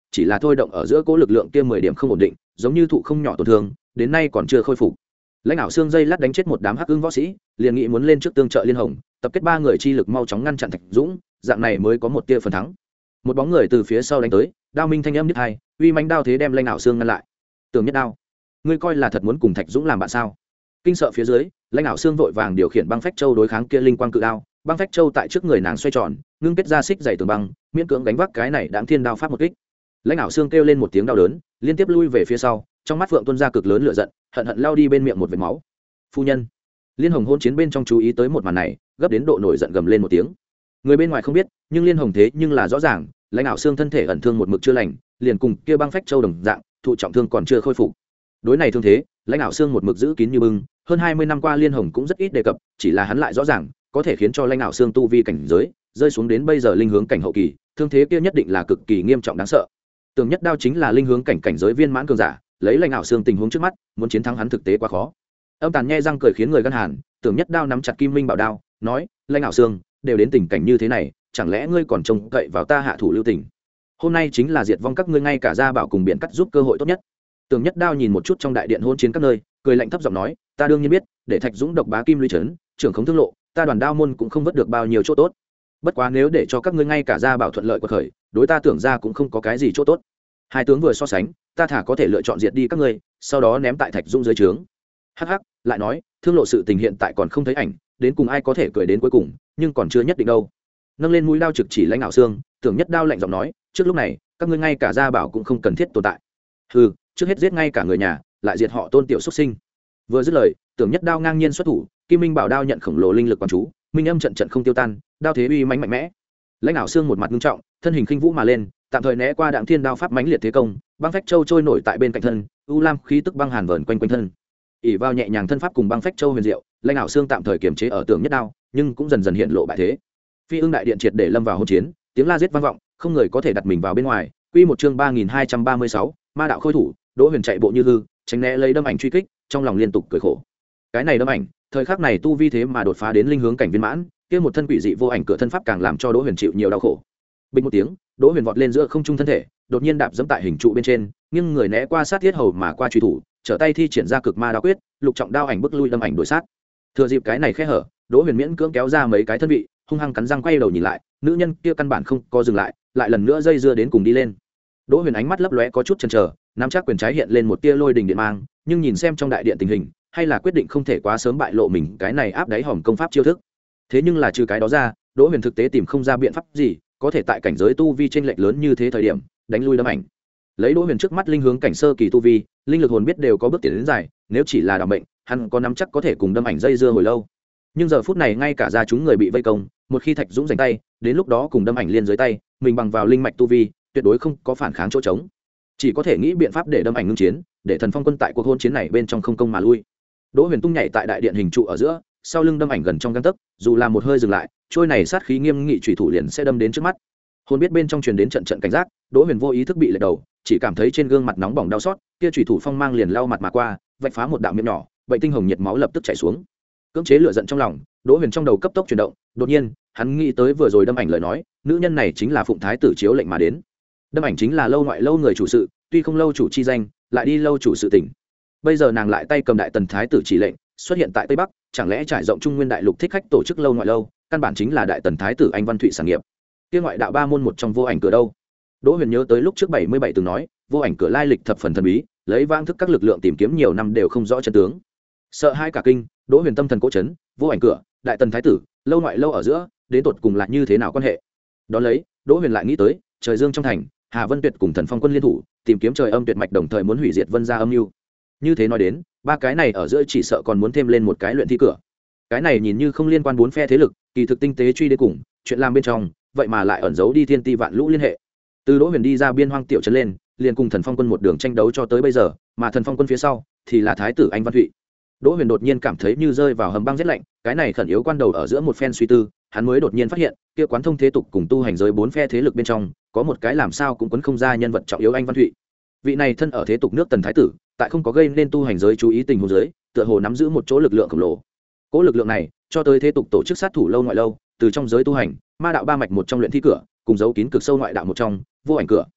chỉ là thôi động ở giữa cố lực lượng kia mười điểm không ổn định, giống như thụ không nhỏ tổn thương, đến nay còn chưa khôi phục. Lãnh đạo xương dây lát đánh chết một đám hắc ưng võ sĩ, liền nghĩ muốn lên trước tương trợ liên hồng, tập kết ba người chi lực mau chóng ngăn chặn Thạch Dũng, dạng này mới có một tia phần thắng. Một bóng người từ phía sau đánh tới, đao minh thanh âm đứt hai, uy mãnh đao thế đem Lãnh đạo xương ngăn lại. Tường Nhất Đao, ngươi coi là thật muốn cùng Thạch Dũng làm bạn sao? Kinh sợ phía dưới, Lãnh đạo xương vội vàng điều khiển băng phách châu đối kháng kia linh quang cự đao, băng phách châu tại trước người nàng xoay tròn, ngưng kết ra xích dày tường băng, miễn cưỡng đánh vác cái này đáng thiên đao pháp một kích. Lãnh đạo xương kêu lên một tiếng đau đớn, liên tiếp lui về phía sau, trong mắt phượng tuôn ra cực lớn lửa giận, hận hận lao đi bên miệng một vệt máu. Phu nhân, Liên Hồng hôn chiến bên trong chú ý tới một màn này, gấp đến độ nổi giận gầm lên một tiếng. Người bên ngoài không biết, nhưng Liên Hồng thế nhưng là rõ ràng, Lãnh đạo xương thân thể ẩn thương một mực chưa lành, liền cùng kia băng phách châu đồng dạng, thụ trọng thương còn chưa khôi phục. Đối này thương thế, Lãnh đạo xương một mực giữ kín như bưng, hơn hai mươi năm qua Liên Hồng cũng rất ít đề cập, chỉ là hắn lại rõ ràng, có thể khiến cho Lãnh đạo xương tu vi cảnh giới rơi xuống đến bây giờ linh hướng cảnh hậu kỳ, thương thế kia nhất định là cực kỳ nghiêm trọng đáng sợ. Tường Nhất Đao chính là linh hướng cảnh cảnh giới viên mãn cường giả, lấy Lãnh đạo xương tình huống trước mắt, muốn chiến thắng hắn thực tế quá khó. Âm tàn nhe răng cười khiến người gan hàn, Tường Nhất Đao nắm chặt kim minh bảo đao, nói: Lãnh đạo xương, đều đến tình cảnh như thế này, chẳng lẽ ngươi còn trông cậy vào ta hạ thủ lưu tình? Hôm nay chính là diệt vong các ngươi ngay cả gia bảo cùng biển cắt giúp cơ hội tốt nhất. Tường Nhất Đao nhìn một chút trong đại điện hôn chiến các nơi, cười lạnh thấp giọng nói: ta đương nhiên biết, để Thạch Dũng độc bá kim lũy trấn, trưởng khống thương lộ, ta Đoàn Đao môn cũng không vớt được bao nhiêu chỗ tốt. Bất quá nếu để cho các ngươi ngay cả gia bảo thuận lợi của khởi, đối ta tưởng ra cũng không có cái gì chỗ tốt. Hai tướng vừa so sánh, ta thả có thể lựa chọn diệt đi các ngươi, sau đó ném tại Thạch Dũng dưới trướng. Hắc hắc, lại nói, thương lộ sự tình hiện tại còn không thấy ảnh, đến cùng ai có thể cười đến cuối cùng, nhưng còn chưa nhất định đâu. Nâng lên mũi đao trực chỉ Lãnh đạo xương, Tưởng Nhất Đao lạnh giọng nói: trước lúc này, các ngươi ngay cả gia bảo cũng không cần thiết tồn tại. Hừ, trước hết giết ngay cả người nhà, lại diệt họ Tôn tiểu xuất sinh. Vừa dứt lời, Tưởng Nhất Đao ngang nhiên xuất thủ, Kim Minh Bảo đao nhận khổng lồ linh lực quán chú, minh âm trận trận không tiêu tan, đao thế uy mãnh mạnh mẽ. Lãnh đạo xương một mặt nghiêm trọng, thân hình khinh vũ mà lên, tạm thời né qua Đặng Thiên đao pháp mãnh liệt thế công, băng phách châu trôi nổi tại bên cạnh thân, u lam khí tức băng hàn vờn quanh quanh thân. ỷ vào nhẹ nhàng thân pháp cùng băng phách châu huyền diệu, Lãnh đạo xương tạm thời kiềm chế ở Tưởng Nhất Đao, nhưng cũng dần dần hiện lộ bại thế. Phi ưng đại điện triệt để lâm vào hỗn chiến, tiếng la giết vang vọng, không người có thể đặt mình vào bên ngoài. Quy một chương ba nghìn hai trăm ba mươi sáu, ma đạo khôi thủ, Đỗ Huyền chạy bộ như hư, tránh né lấy đâm ảnh truy kích, trong lòng liên tục cười khổ. Cái này đâm ảnh, thời khắc này tu vi thế mà đột phá đến linh hướng cảnh viên mãn, kia một thân quỷ dị vô ảnh cửa thân pháp càng làm cho Đỗ Huyền chịu nhiều đau khổ. Bình một tiếng, Đỗ Huyền vọt lên giữa không trung thân thể, đột nhiên đạp dẫm tại hình trụ bên trên, nghiêng người né qua sát thiết hầu mà qua truy thủ, trở tay thi triển ra cực ma đao quyết, lục trọng đao ảnh bức lui đâm ảnh đuổi sát. Thừa dịp cái này khe hở, Đỗ Huyền miễn cưỡng kéo ra mấy cái thân vị, hung hăng cắn răng quay đầu nhìn lại, nữ nhân kia căn bản không có dừng lại, lại lần nữa dây dưa đến cùng đi lên. Đỗ Huyền ánh mắt lấp lóe có chút chần chờ, nắm chắc quyền trái hiện lên một tia lôi đình điện mang, nhưng nhìn xem trong đại điện tình hình, hay là quyết định không thể quá sớm bại lộ mình cái này áp đáy hòm công pháp chiêu thức. Thế nhưng là trừ cái đó ra, Đỗ Huyền thực tế tìm không ra biện pháp gì, có thể tại cảnh giới tu vi chênh lệch lớn như thế thời điểm, đánh lui đâm ảnh. Lấy Đỗ Huyền trước mắt linh hướng cảnh sơ kỳ tu vi, linh lực hồn biết đều có bước tiến đến dài, nếu chỉ là đảm mệnh, hắn có nắm chắc có thể cùng đâm ảnh dây dưa hồi lâu. Nhưng giờ phút này ngay cả gia chúng người bị vây công, một khi Thạch Dũng giành tay, đến lúc đó cùng đâm ảnh liên dưới tay, mình bằng vào linh mạch tu vi, tuyệt đối không có phản kháng chỗ trống, chỉ có thể nghĩ biện pháp để đâm ảnh ngưng chiến, để Thần Phong quân tại cuộc hôn chiến này bên trong không công mà lui. Đỗ Huyền tung nhảy tại đại điện hình trụ ở giữa, sau lưng đâm ảnh gần trong gang tấc, dù là một hơi dừng lại, trôi này sát khí nghiêm nghị chủy thủ liền sẽ đâm đến trước mắt. Hồn biết bên trong truyền đến trận trận cảnh giác, Đỗ Huyền vô ý thức bị lệch đầu, chỉ cảm thấy trên gương mặt nóng bỏng đau xót, kia chủy thủ phong mang liền lau mặt mà qua, vạch phá một đạo miệng nhỏ, bệnh tinh hồng nhiệt máu lập tức chảy xuống. Cưỡng chế lửa giận trong lòng, Đỗ Huyền trong đầu cấp tốc chuyển động, đột nhiên, hắn nghĩ tới vừa rồi đâm ảnh lời nói, nữ nhân này chính là Phụng Thái tử chiếu lệnh mà đến. Đâm ảnh chính là lâu ngoại lâu người chủ sự, tuy không lâu chủ chi danh, lại đi lâu chủ sự tỉnh. Bây giờ nàng lại tay cầm đại tần thái tử chỉ lệnh, xuất hiện tại Tây Bắc, chẳng lẽ trải rộng Trung Nguyên đại lục thích khách tổ chức lâu ngoại lâu, căn bản chính là đại tần thái tử Anh Văn Thụy sản nghiệp. Kia ngoại đạo ba môn một trong vô ảnh cửa đâu? Đỗ Huyền nhớ tới lúc trước bảy mươi bảy từng nói, vô ảnh cửa lai lịch thập phần thần bí, lấy vãng thức các lực lượng tìm kiếm nhiều năm đều không rõ chân tướng. Sợ hai cả kinh, Đỗ Huyền tâm thần cố chấn, vô ảnh cửa, đại tần thái tử, lâu ngoại lâu ở giữa, đến tột cùng là như thế nào quan hệ? Đó lấy, Đỗ Huyền lại nghĩ tới, trời dương trong thành, Hà Vân Tuyệt cùng Thần Phong quân liên thủ, tìm kiếm trời âm tuyệt mạch đồng thời muốn hủy diệt Vân gia âm mưu. Như thế nói đến, ba cái này ở giữa chỉ sợ còn muốn thêm lên một cái luyện thi cửa. Cái này nhìn như không liên quan bốn phe thế lực, kỳ thực tinh tế truy đến cùng, chuyện làm bên trong, vậy mà lại ẩn giấu đi thiên ti vạn lũ liên hệ. Từ Đỗ Huyền đi ra biên hoang tiểu trấn lên, liền cùng Thần Phong quân một đường tranh đấu cho tới bây giờ, mà Thần Phong quân phía sau thì là thái tử Anh Văn Thụy. Đỗ Huyền đột nhiên cảm thấy như rơi vào hầm băng rét lạnh, cái này khẩn yếu quan đầu ở giữa một phen suy tư, hắn mới đột nhiên phát hiện, kia quán thông thế tục cùng tu hành giới bốn phe thế lực bên trong, có một cái làm sao cũng quấn không ra nhân vật trọng yếu Anh Văn Thụy. Vị này thân ở thế tục nước Tần thái tử, tại không có gây nên tu hành giới chú ý tình huống giới, tựa hồ nắm giữ một chỗ lực lượng khổng lồ. Cố lực lượng này, cho tới thế tục tổ chức sát thủ lâu ngoại lâu, từ trong giới tu hành, ma đạo ba mạch một trong luyện thi cửa, cùng giấu kín cực sâu ngoại đạo một trong, vô ảnh cửa.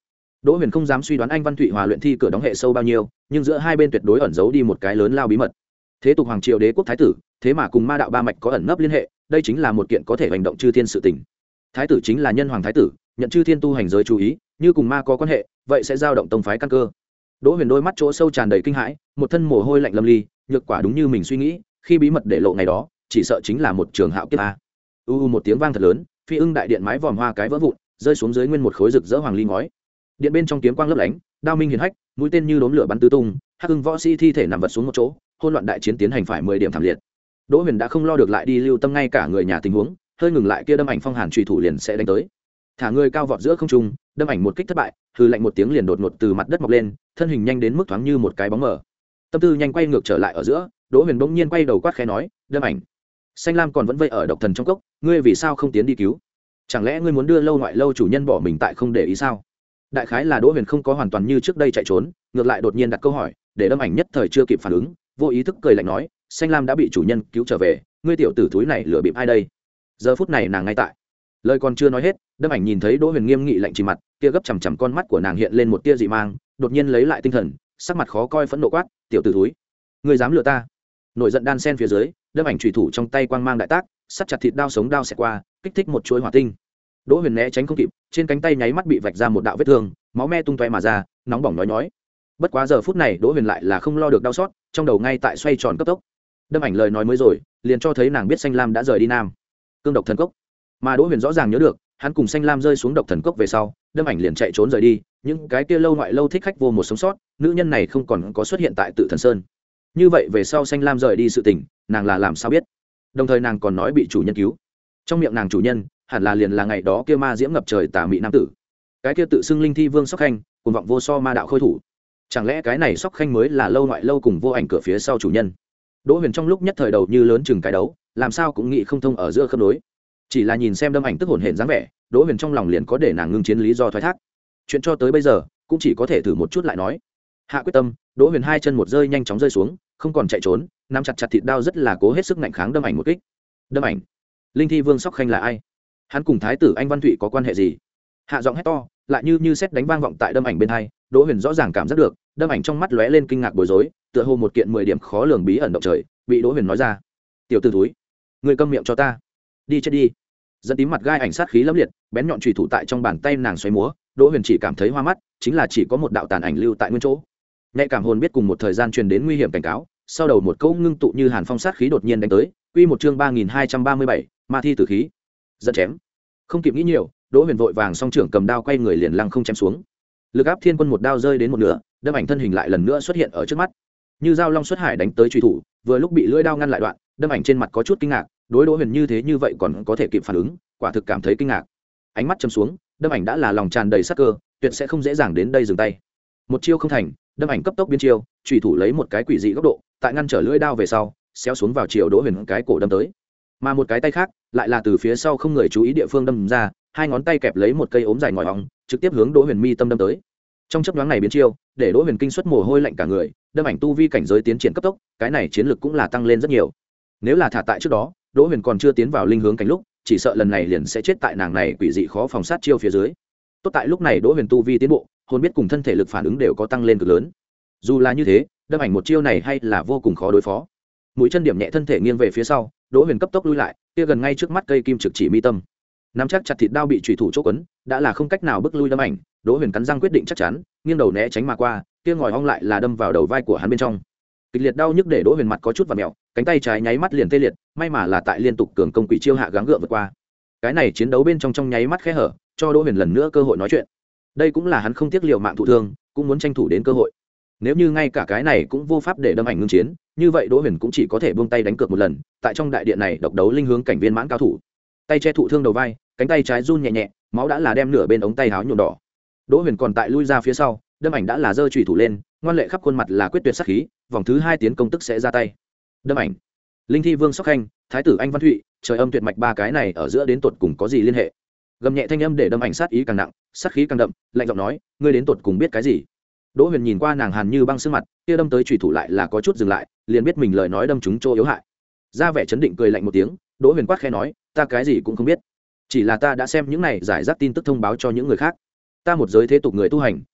Đỗ Huyền không dám suy đoán anh Văn Thụy Hòa luyện thi cửa đóng hệ sâu bao nhiêu, nhưng giữa hai bên tuyệt đối ẩn giấu đi một cái lớn lao bí mật. Thế tục hoàng triều đế quốc thái tử, thế mà cùng ma đạo ba mạch có ẩn nấp liên hệ, đây chính là một kiện có thể hành động chư thiên sự tình. Thái tử chính là nhân hoàng thái tử, nhận chư thiên tu hành giới chú ý, như cùng ma có quan hệ, vậy sẽ dao động tông phái căn cơ. Đỗ Huyền đôi mắt chỗ sâu tràn đầy kinh hãi, một thân mồ hôi lạnh lâm ly, nhược quả đúng như mình suy nghĩ, khi bí mật để lộ ngày đó, chỉ sợ chính là một trường hạo kiếp a. U u một tiếng vang thật lớn, phi ưng đại điện mái vòm hoa cái vỡ vụn, rơi xuống dưới nguyên một khối rực rỡ hoàng ly ngói. Điện bên trong kiếm quang lấp lánh, đao minh hiển hách, mũi tên như đốm lửa bắn tứ tung, hắc ưng võ sĩ thi thể nằm vật xuống một chỗ, hỗn loạn đại chiến tiến hành phải mười điểm thảm liệt. Đỗ Huyền đã không lo được lại đi lưu tâm ngay cả người nhà tình huống, hơi ngừng lại kia đâm ảnh phong hàn truy thủ liền sẽ đánh tới. Thả người cao vọt giữa không trung, đâm ảnh một kích thất bại, hừ lạnh một tiếng liền đột ngột từ mặt đất mọc lên, thân hình nhanh đến mức thoáng như một cái bóng mờ. Tâm tư nhanh quay ngược trở lại ở giữa, Đỗ Huyền bỗng nhiên quay đầu quát khẽ nói, "Đâm ảnh, Xanh Lam còn vẫn vây ở độc thần trong cốc, ngươi vì sao không tiến đi cứu? Chẳng lẽ ngươi muốn đưa lâu ngoại lâu chủ nhân bỏ mình tại không để ý sao?" Đại khái là Đỗ Huyền không có hoàn toàn như trước đây chạy trốn, ngược lại đột nhiên đặt câu hỏi, để đâm ảnh nhất thời chưa kịp phản ứng, vô ý thức cười lạnh nói, "Xanh Lam đã bị chủ nhân cứu trở về, ngươi tiểu tử thúi này lừa bịp ai đây?" Giờ phút này nàng ngay tại, lời còn chưa nói hết, đâm ảnh nhìn thấy Đỗ Huyền nghiêm nghị lạnh chỉ mặt, kia gấp chằm chằm con mắt của nàng hiện lên một tia dị mang, đột nhiên lấy lại tinh thần, sắc mặt khó coi phẫn nộ quát, "Tiểu tử thúi, ngươi dám lừa ta?" Nội giận đan sen phía dưới, đâm ảnh chủy thủ trong tay quang mang đại tác, sắt chặt thịt đao sống đao xẹt qua, kích thích một chuỗi hỏa tinh. Đỗ Huyền né tránh không kịp, trên cánh tay nháy mắt bị vạch ra một đạo vết thương, máu me tung tóe mà ra, nóng bỏng nhói nhói. Bất quá giờ phút này Đỗ Huyền lại là không lo được đau xót, trong đầu ngay tại xoay tròn cấp tốc. Đâm ảnh lời nói mới rồi, liền cho thấy nàng biết Xanh Lam đã rời đi Nam Cương độc thần cốc, mà Đỗ Huyền rõ ràng nhớ được, hắn cùng Xanh Lam rơi xuống độc thần cốc về sau, đâm ảnh liền chạy trốn rời đi, những cái kia lâu ngoại lâu thích khách vô một sống sót, nữ nhân này không còn có xuất hiện tại Tự Thần Sơn. Như vậy về sau Xanh Lam rời đi sự tình, nàng là làm sao biết? Đồng thời nàng còn nói bị chủ nhân cứu, trong miệng nàng chủ nhân hẳn là liền là ngày đó kia ma diễm ngập trời tà mị nam tử, cái kia tự xưng linh thi vương Sóc Khanh, cùng vọng vô so ma đạo khôi thủ. Chẳng lẽ cái này Sóc Khanh mới là lâu ngoại lâu cùng vô ảnh cửa phía sau chủ nhân? Đỗ Huyền trong lúc nhất thời đầu như lớn chừng cái đấu, làm sao cũng nghĩ không thông ở giữa khớp nối. Chỉ là nhìn xem đâm ảnh tức hồn hển dáng vẻ, Đỗ Huyền trong lòng liền có để nàng ngưng chiến lý do thoái thác. Chuyện cho tới bây giờ cũng chỉ có thể thử một chút lại nói. Hạ quyết tâm, Đỗ Huyền hai chân một rơi nhanh chóng rơi xuống, không còn chạy trốn, nắm chặt chặt thịt đao rất là cố hết sức ngạnh kháng đâm ảnh một kích. Đâm ảnh, linh thi vương Sóc Khanh là ai? Hắn cùng thái tử anh Văn Thụy có quan hệ gì? Hạ giọng hét to, lại như như sét đánh vang vọng tại đâm ảnh bên hai. Đỗ Huyền rõ ràng cảm giác được, đâm ảnh trong mắt lóe lên kinh ngạc bối rối, tựa hồ một kiện mười điểm khó lường bí ẩn động trời bị Đỗ Huyền nói ra. "Tiểu tử túi, ngươi câm miệng cho ta, đi chết đi!" Dẫn tím mặt gai ảnh sát khí lẫm liệt, bén nhọn chùy thủ tại trong bàn tay nàng xoay múa, Đỗ Huyền chỉ cảm thấy hoa mắt, chính là chỉ có một đạo tàn ảnh lưu tại nguyên chỗ. Nhạy cảm hồn biết cùng một thời gian truyền đến nguy hiểm cảnh cáo, sau đầu một câu ngưng tụ như hàn phong sát khí đột nhiên đánh tới. Quy một chương ba nghìn hai trăm ba mươi bảy, ma thi tử khí. Dẫn chém. Không kịp nghĩ nhiều, Đỗ Huyền vội vàng song trưởng cầm đao quay người liền lăng không chém xuống. Lực áp thiên quân một đao rơi đến một nửa, đâm ảnh thân hình lại lần nữa xuất hiện ở trước mắt. Như dao long xuất hải đánh tới truy thủ, vừa lúc bị lưỡi đao ngăn lại đoạn, đâm ảnh trên mặt có chút kinh ngạc, đối Đỗ Huyền như thế như vậy còn có thể kịp phản ứng, quả thực cảm thấy kinh ngạc. Ánh mắt châm xuống, đâm ảnh đã là lòng tràn đầy sát cơ, tuyệt sẽ không dễ dàng đến đây dừng tay. Một chiêu không thành, đâm ảnh cấp tốc biến chiêu, truy thủ lấy một cái quỷ dị góc độ, tại ngăn trở lưỡi đao về sau, xéo xuống vào chiều Đỗ Huyền cái cổ đâm tới. Mà một cái tay khác lại là từ phía sau không người chú ý địa phương đâm ra, hai ngón tay kẹp lấy một cây ốm dài ngòi ong, trực tiếp hướng Đỗ Huyền mi tâm đâm tới. Trong chớp nhoáng này biến chiêu, để Đỗ Huyền kinh xuất mồ hôi lạnh cả người, đâm ảnh tu vi cảnh giới tiến triển cấp tốc, cái này chiến lực cũng là tăng lên rất nhiều. Nếu là thả tại trước đó, Đỗ Huyền còn chưa tiến vào linh hướng cảnh lúc, chỉ sợ lần này liền sẽ chết tại nàng này quỷ dị khó phòng sát chiêu phía dưới. Tốt tại lúc này Đỗ Huyền tu vi tiến bộ, hồn biết cùng thân thể lực phản ứng đều có tăng lên cực lớn. Dù là như thế, đâm ảnh một chiêu này hay là vô cùng khó đối phó. Mũi chân điểm nhẹ thân thể nghiêng về phía sau, Đỗ Huyền cấp tốc lui lại, kia gần ngay trước mắt cây kim trực chỉ mi tâm. Nắm chắc chặt thịt đao bị chủy thủ chỗ quấn, đã là không cách nào bước lui đâm ảnh, Đỗ Huyền cắn răng quyết định chắc chắn, nghiêng đầu né tránh mà qua, kia ngòi ong lại là đâm vào đầu vai của hắn bên trong. Kịch liệt đau nhức để Đỗ Huyền mặt có chút vặn mèo, cánh tay trái nháy mắt liền tê liệt, may mà là tại liên tục cường công quỷ chiêu hạ gắng gượng vượt qua. Cái này chiến đấu bên trong trong nháy mắt khẽ hở, cho Đỗ Huyền lần nữa cơ hội nói chuyện. Đây cũng là hắn không tiếc liều mạng thụ thương, cũng muốn tranh thủ đến cơ hội. Nếu như ngay cả cái này cũng vô pháp để đâm ảnh ngưng chiến, như vậy Đỗ Huyền cũng chỉ có thể buông tay đánh cược một lần, tại trong đại điện này độc đấu linh hướng cảnh viên mãn cao thủ. Tay che thụ thương đầu vai, cánh tay trái run nhẹ nhẹ, máu đã là đem nửa bên ống tay áo nhuộm đỏ. Đỗ Huyền còn tại lui ra phía sau, đâm ảnh đã là giơ chùy thủ lên, ngoan lệ khắp khuôn mặt là quyết tuyệt sát khí, vòng thứ hai tiến công tức sẽ ra tay. Đâm ảnh, linh thi vương Sóc Khanh, thái tử anh Văn Thụy, trời âm tuyệt mạch ba cái này ở giữa đến tột cùng có gì liên hệ? Gầm nhẹ thanh âm để đâm ảnh sát ý càng nặng, sát khí càng đậm, lạnh giọng nói, ngươi đến tột cùng biết cái gì? Đỗ Huyền nhìn qua nàng hàn như băng sương mặt, kia đâm tới chùy thủ lại là có chút dừng lại, liền biết mình lời nói đâm trúng chỗ yếu hại. Ra vẻ chấn định cười lạnh một tiếng, Đỗ Huyền quát khẽ nói, ta cái gì cũng không biết, chỉ là ta đã xem những này giải rác tin tức thông báo cho những người khác. Ta một giới thế tục người tu hành,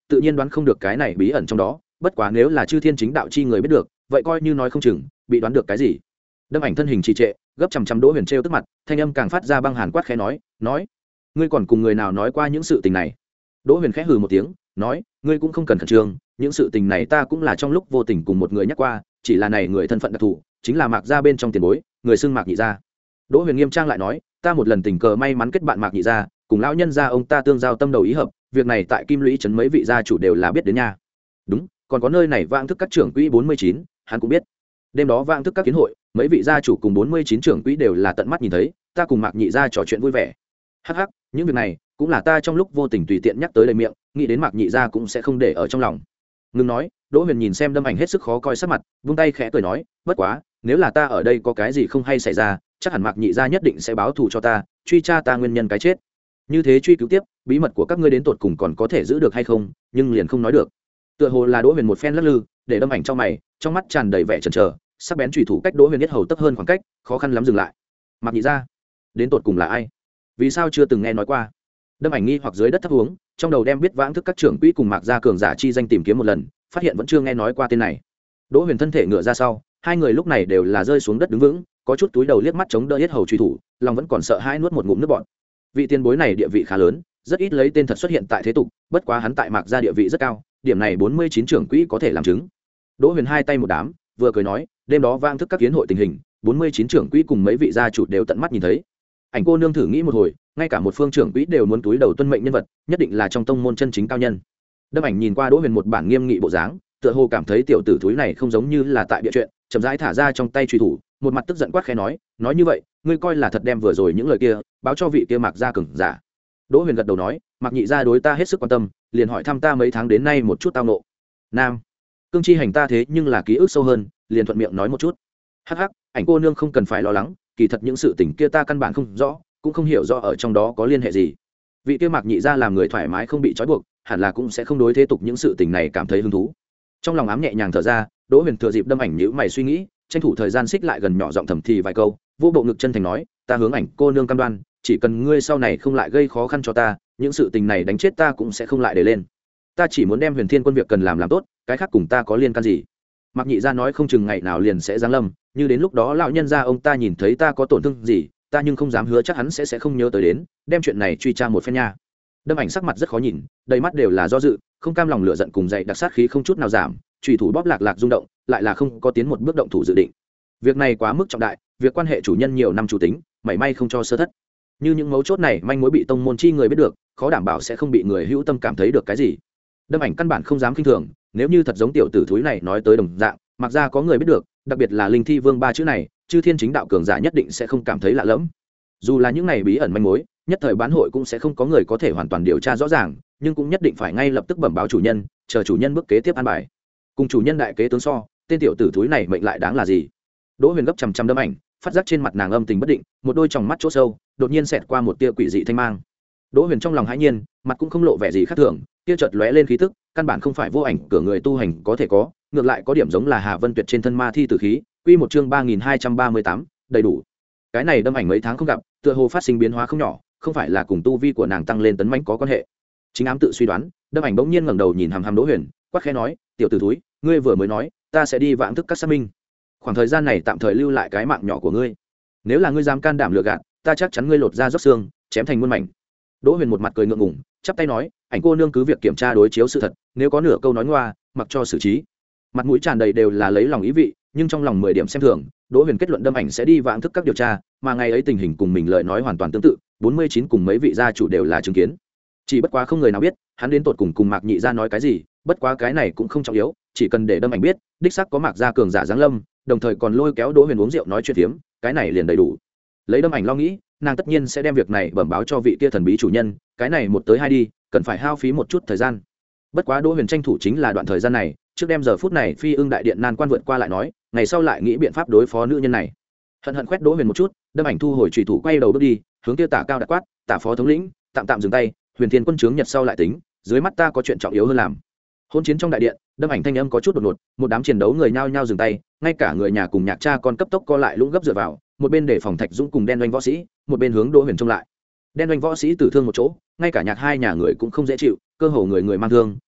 tự nhiên đoán không được cái này bí ẩn trong đó, bất quá nếu là chư thiên chính đạo chi người biết được, vậy coi như nói không chừng bị đoán được cái gì. Đâm Ảnh thân hình trì trệ, gấp chằm chằm Đỗ Huyền trêu tức mặt, thanh âm càng phát ra băng hàn quát khẽ nói, nói, ngươi còn cùng người nào nói qua những sự tình này? Đỗ Huyền khẽ hừ một tiếng, nói, ngươi cũng không cần khẩn trương, những sự tình này ta cũng là trong lúc vô tình cùng một người nhắc qua, chỉ là này người thân phận đặc thù, chính là Mạc gia bên trong tiền bối, người xưng Mạc Nhị gia. Đỗ Huyền nghiêm trang lại nói, ta một lần tình cờ may mắn kết bạn Mạc Nhị gia, cùng lão nhân gia ông ta tương giao tâm đầu ý hợp, việc này tại Kim Lũy trấn mấy vị gia chủ đều là biết đến nha. Đúng, còn có nơi này Vãng Thức các trưởng quỹ bốn mươi chín, hắn cũng biết. Đêm đó Vãng Thức các kiến hội, mấy vị gia chủ cùng bốn mươi chín trưởng quỹ đều là tận mắt nhìn thấy, ta cùng Mạc Nhị gia trò chuyện vui vẻ. Hắc hắc, những việc này cũng là ta trong lúc vô tình tùy tiện nhắc tới lời miệng, nghĩ đến Mạc Nhị gia cũng sẽ không để ở trong lòng. Ngừng nói, Đỗ Huyền nhìn xem Đâm Ảnh hết sức khó coi sắc mặt, vung tay khẽ cười nói, bất quá, nếu là ta ở đây có cái gì không hay xảy ra, chắc hẳn Mạc Nhị gia nhất định sẽ báo thù cho ta, truy tra ta nguyên nhân cái chết. Như thế truy cứu tiếp, bí mật của các ngươi đến tột cùng còn có thể giữ được hay không, nhưng liền không nói được. Tựa hồ là Đỗ Huyền một phen lắc lư, để Đâm Ảnh trong mày, trong mắt tràn đầy vẻ chần chờ, sắc bén chủy thủ cách Đỗ Huyền nhất hầu tấp hơn khoảng cách, khó khăn lắm dừng lại. Mạc Nhị gia, đến tột cùng là ai? Vì sao chưa từng nghe nói qua? Đâm Ảnh nghi hoặc dưới đất thấp huống, trong đầu đem biết Vãng Thức các trưởng quỹ cùng Mạc gia cường giả chi danh tìm kiếm một lần, phát hiện vẫn chưa nghe nói qua tên này. Đỗ Huyền thân thể ngựa ra sau, hai người lúc này đều là rơi xuống đất đứng vững, có chút túi đầu liếc mắt chống đỡ hết hầu truy thủ, lòng vẫn còn sợ hãi nuốt một ngụm nước bọt. Vị tiền bối này địa vị khá lớn, rất ít lấy tên thật xuất hiện tại thế tục, bất quá hắn tại Mạc gia địa vị rất cao, điểm này bốn mươi chín trưởng quỹ có thể làm chứng. Đỗ Huyền hai tay một đám, vừa cười nói, đêm đó Vãng Thức các kiến hội tình hình, bốn mươi chín trưởng quỹ cùng mấy vị gia chủ đều tận mắt nhìn thấy. Ảnh cô nương thử nghĩ một hồi, ngay cả một phương trưởng quỹ đều muốn túi đầu tuân mệnh nhân vật, nhất định là trong tông môn chân chính cao nhân. Đâm Ảnh nhìn qua Đỗ Huyền một bản nghiêm nghị bộ dáng, tựa hồ cảm thấy tiểu tử thúi này không giống như là tại bịa chuyện, chậm rãi thả ra trong tay truy thủ, một mặt tức giận quát khẽ nói, nói như vậy, ngươi coi là thật đem vừa rồi những lời kia báo cho vị kia Mạc gia cường giả. Đỗ Huyền gật đầu nói, Mạc Nhị gia đối ta hết sức quan tâm, liền hỏi thăm ta mấy tháng đến nay một chút tao nộ. Nam, cương chi hành ta thế nhưng là ký ức sâu hơn, liền thuận miệng nói một chút. Hắc hắc, Ảnh cô nương không cần phải lo lắng, kỳ thật những sự tình kia ta căn bản không rõ, cũng không hiểu rõ ở trong đó có liên hệ gì. Vị kia Mạc Nhị gia làm người thoải mái không bị trói buộc, hẳn là cũng sẽ không đối thế tục những sự tình này cảm thấy hứng thú. Trong lòng ám nhẹ nhàng thở ra, Đỗ Huyền thừa dịp Đâm Ảnh nhíu mày suy nghĩ, tranh thủ thời gian xích lại gần nhỏ giọng thầm thì vài câu, vô bộ ngực chân thành nói, ta hướng Ảnh cô nương cam đoan, chỉ cần ngươi sau này không lại gây khó khăn cho ta, những sự tình này đánh chết ta cũng sẽ không lại để lên. Ta chỉ muốn đem Huyền Thiên quân việc cần làm làm tốt, cái khác cùng ta có liên can gì? Mạc Nhị gia nói không chừng ngày nào liền sẽ giáng lâm, như đến lúc đó lão nhân gia ông ta nhìn thấy ta có tổn thương gì, ta nhưng không dám hứa chắc hắn sẽ sẽ không nhớ tới đến, đem chuyện này truy tra một phen nha. Đâm Ảnh sắc mặt rất khó nhìn, đầy mắt đều là do dự, không cam lòng lửa giận cùng dậy đặc sát khí không chút nào giảm, chủy thủ bóp lạc lạc rung động, lại là không có tiến một bước động thủ dự định. Việc này quá mức trọng đại, việc quan hệ chủ nhân nhiều năm chủ tính, mảy may không cho sơ thất. Như những mấu chốt này manh mối bị tông môn chi người biết được, khó đảm bảo sẽ không bị người hữu tâm cảm thấy được cái gì. Đâm Ảnh căn bản không dám khinh thường, nếu như thật giống tiểu tử thúi này nói tới đồng dạng, mặc ra có người biết được, đặc biệt là Linh Thi Vương ba chữ này, chư thiên chính đạo cường giả nhất định sẽ không cảm thấy lạ lẫm. Dù là những này bí ẩn manh mối, nhất thời bán hội cũng sẽ không có người có thể hoàn toàn điều tra rõ ràng, nhưng cũng nhất định phải ngay lập tức bẩm báo chủ nhân, chờ chủ nhân bước kế tiếp an bài. Cùng chủ nhân đại kế tướng so, tên tiểu tử thúi này mệnh lại đáng là gì? Đỗ Huyền gấp chằm chằm Đâm Ảnh, phát giác trên mặt nàng âm tình bất định, một đôi tròng mắt chỗ sâu, đột nhiên xẹt qua một tia quỷ dị thanh mang. Đỗ Huyền trong lòng hãi nhiên, mặt cũng không lộ vẻ gì khác thường, tia chợt lóe lên khí tức, căn bản không phải vô ảnh cửa người tu hành có thể có, ngược lại có điểm giống là Hà Vân Tuyệt trên thân ma thi tử khí. Quy một chương ba nghìn hai trăm ba mươi tám, đầy đủ. Cái này Đâm Ảnh mấy tháng không gặp, tựa hồ phát sinh biến hóa không nhỏ, không phải là cùng tu vi của nàng tăng lên tấn mãnh có quan hệ. Chính ám tự suy đoán, Đâm Ảnh bỗng nhiên ngẩng đầu nhìn hằm hằm Đỗ Huyền, quát khẽ nói, tiểu tử thúi, ngươi vừa mới nói, ta sẽ đi Vãng Thức các xác minh. Khoảng thời gian này tạm thời lưu lại cái mạng nhỏ của ngươi. Nếu là ngươi dám can đảm lừa gạt, ta chắc chắn ngươi lột da róc xương, chém thành muôn mảnh. Đỗ Huyền một mặt cười ngượng ngùng, chắp tay nói, Ảnh cô nương cứ việc kiểm tra đối chiếu sự thật, nếu có nửa câu nói ngoa, mặc cho xử trí. Mặt mũi tràn đầy đều là lấy lòng ý vị, nhưng trong lòng mười điểm xem thường. Đỗ Huyền kết luận Đâm Ảnh sẽ đi Vãng Thức các điều tra, mà ngày ấy tình hình cùng mình lời nói hoàn toàn tương tự, bốn mươi chín cùng mấy vị gia chủ đều là chứng kiến. Chỉ bất quá không người nào biết, hắn đến tột cùng cùng Mạc Nhị gia nói cái gì, bất quá cái này cũng không trọng yếu, chỉ cần để Đâm Ảnh biết, đích xác có Mạc gia cường giả giáng lâm, đồng thời còn lôi kéo Đỗ Huyền uống rượu nói chuyện phiếm, cái này liền đầy đủ. Lấy Đâm Ảnh lo nghĩ, nàng tất nhiên sẽ đem việc này bẩm báo cho vị kia thần bí chủ nhân, cái này một tới hai đi, cần phải hao phí một chút thời gian. Bất quá Đỗ Huyền tranh thủ chính là đoạn thời gian này, trước đem giờ phút này Phi Ưng đại điện nan quan vượt qua lại nói, ngày sau lại nghĩ biện pháp đối phó nữ nhân này. Hận hận quét Đỗ Huyền một chút, Đâm Ảnh thu hồi chủy thủ quay đầu bước đi, hướng kia Tả Cao đặt quát, Tả phó thống lĩnh, tạm tạm dừng tay, Huyền Thiên quân trướng nhật sau lại tính, dưới mắt ta có chuyện trọng yếu hơn làm. Hôn chiến trong đại điện, Đâm Ảnh thanh âm có chút đột ngột, một đám chiến đấu người nhao nhao dừng tay, ngay cả người nhà cùng nhạc cha con cấp tốc co lại lũng gấp dựa vào, một bên để phòng Thạch Dũng cùng Đen Doanh võ sĩ, một bên hướng Đỗ Huyền trông lại. Đen Doanh võ sĩ tử thương một chỗ, ngay cả nhạc hai nhà người cũng không dễ chịu, cơ hồ người người mang thương,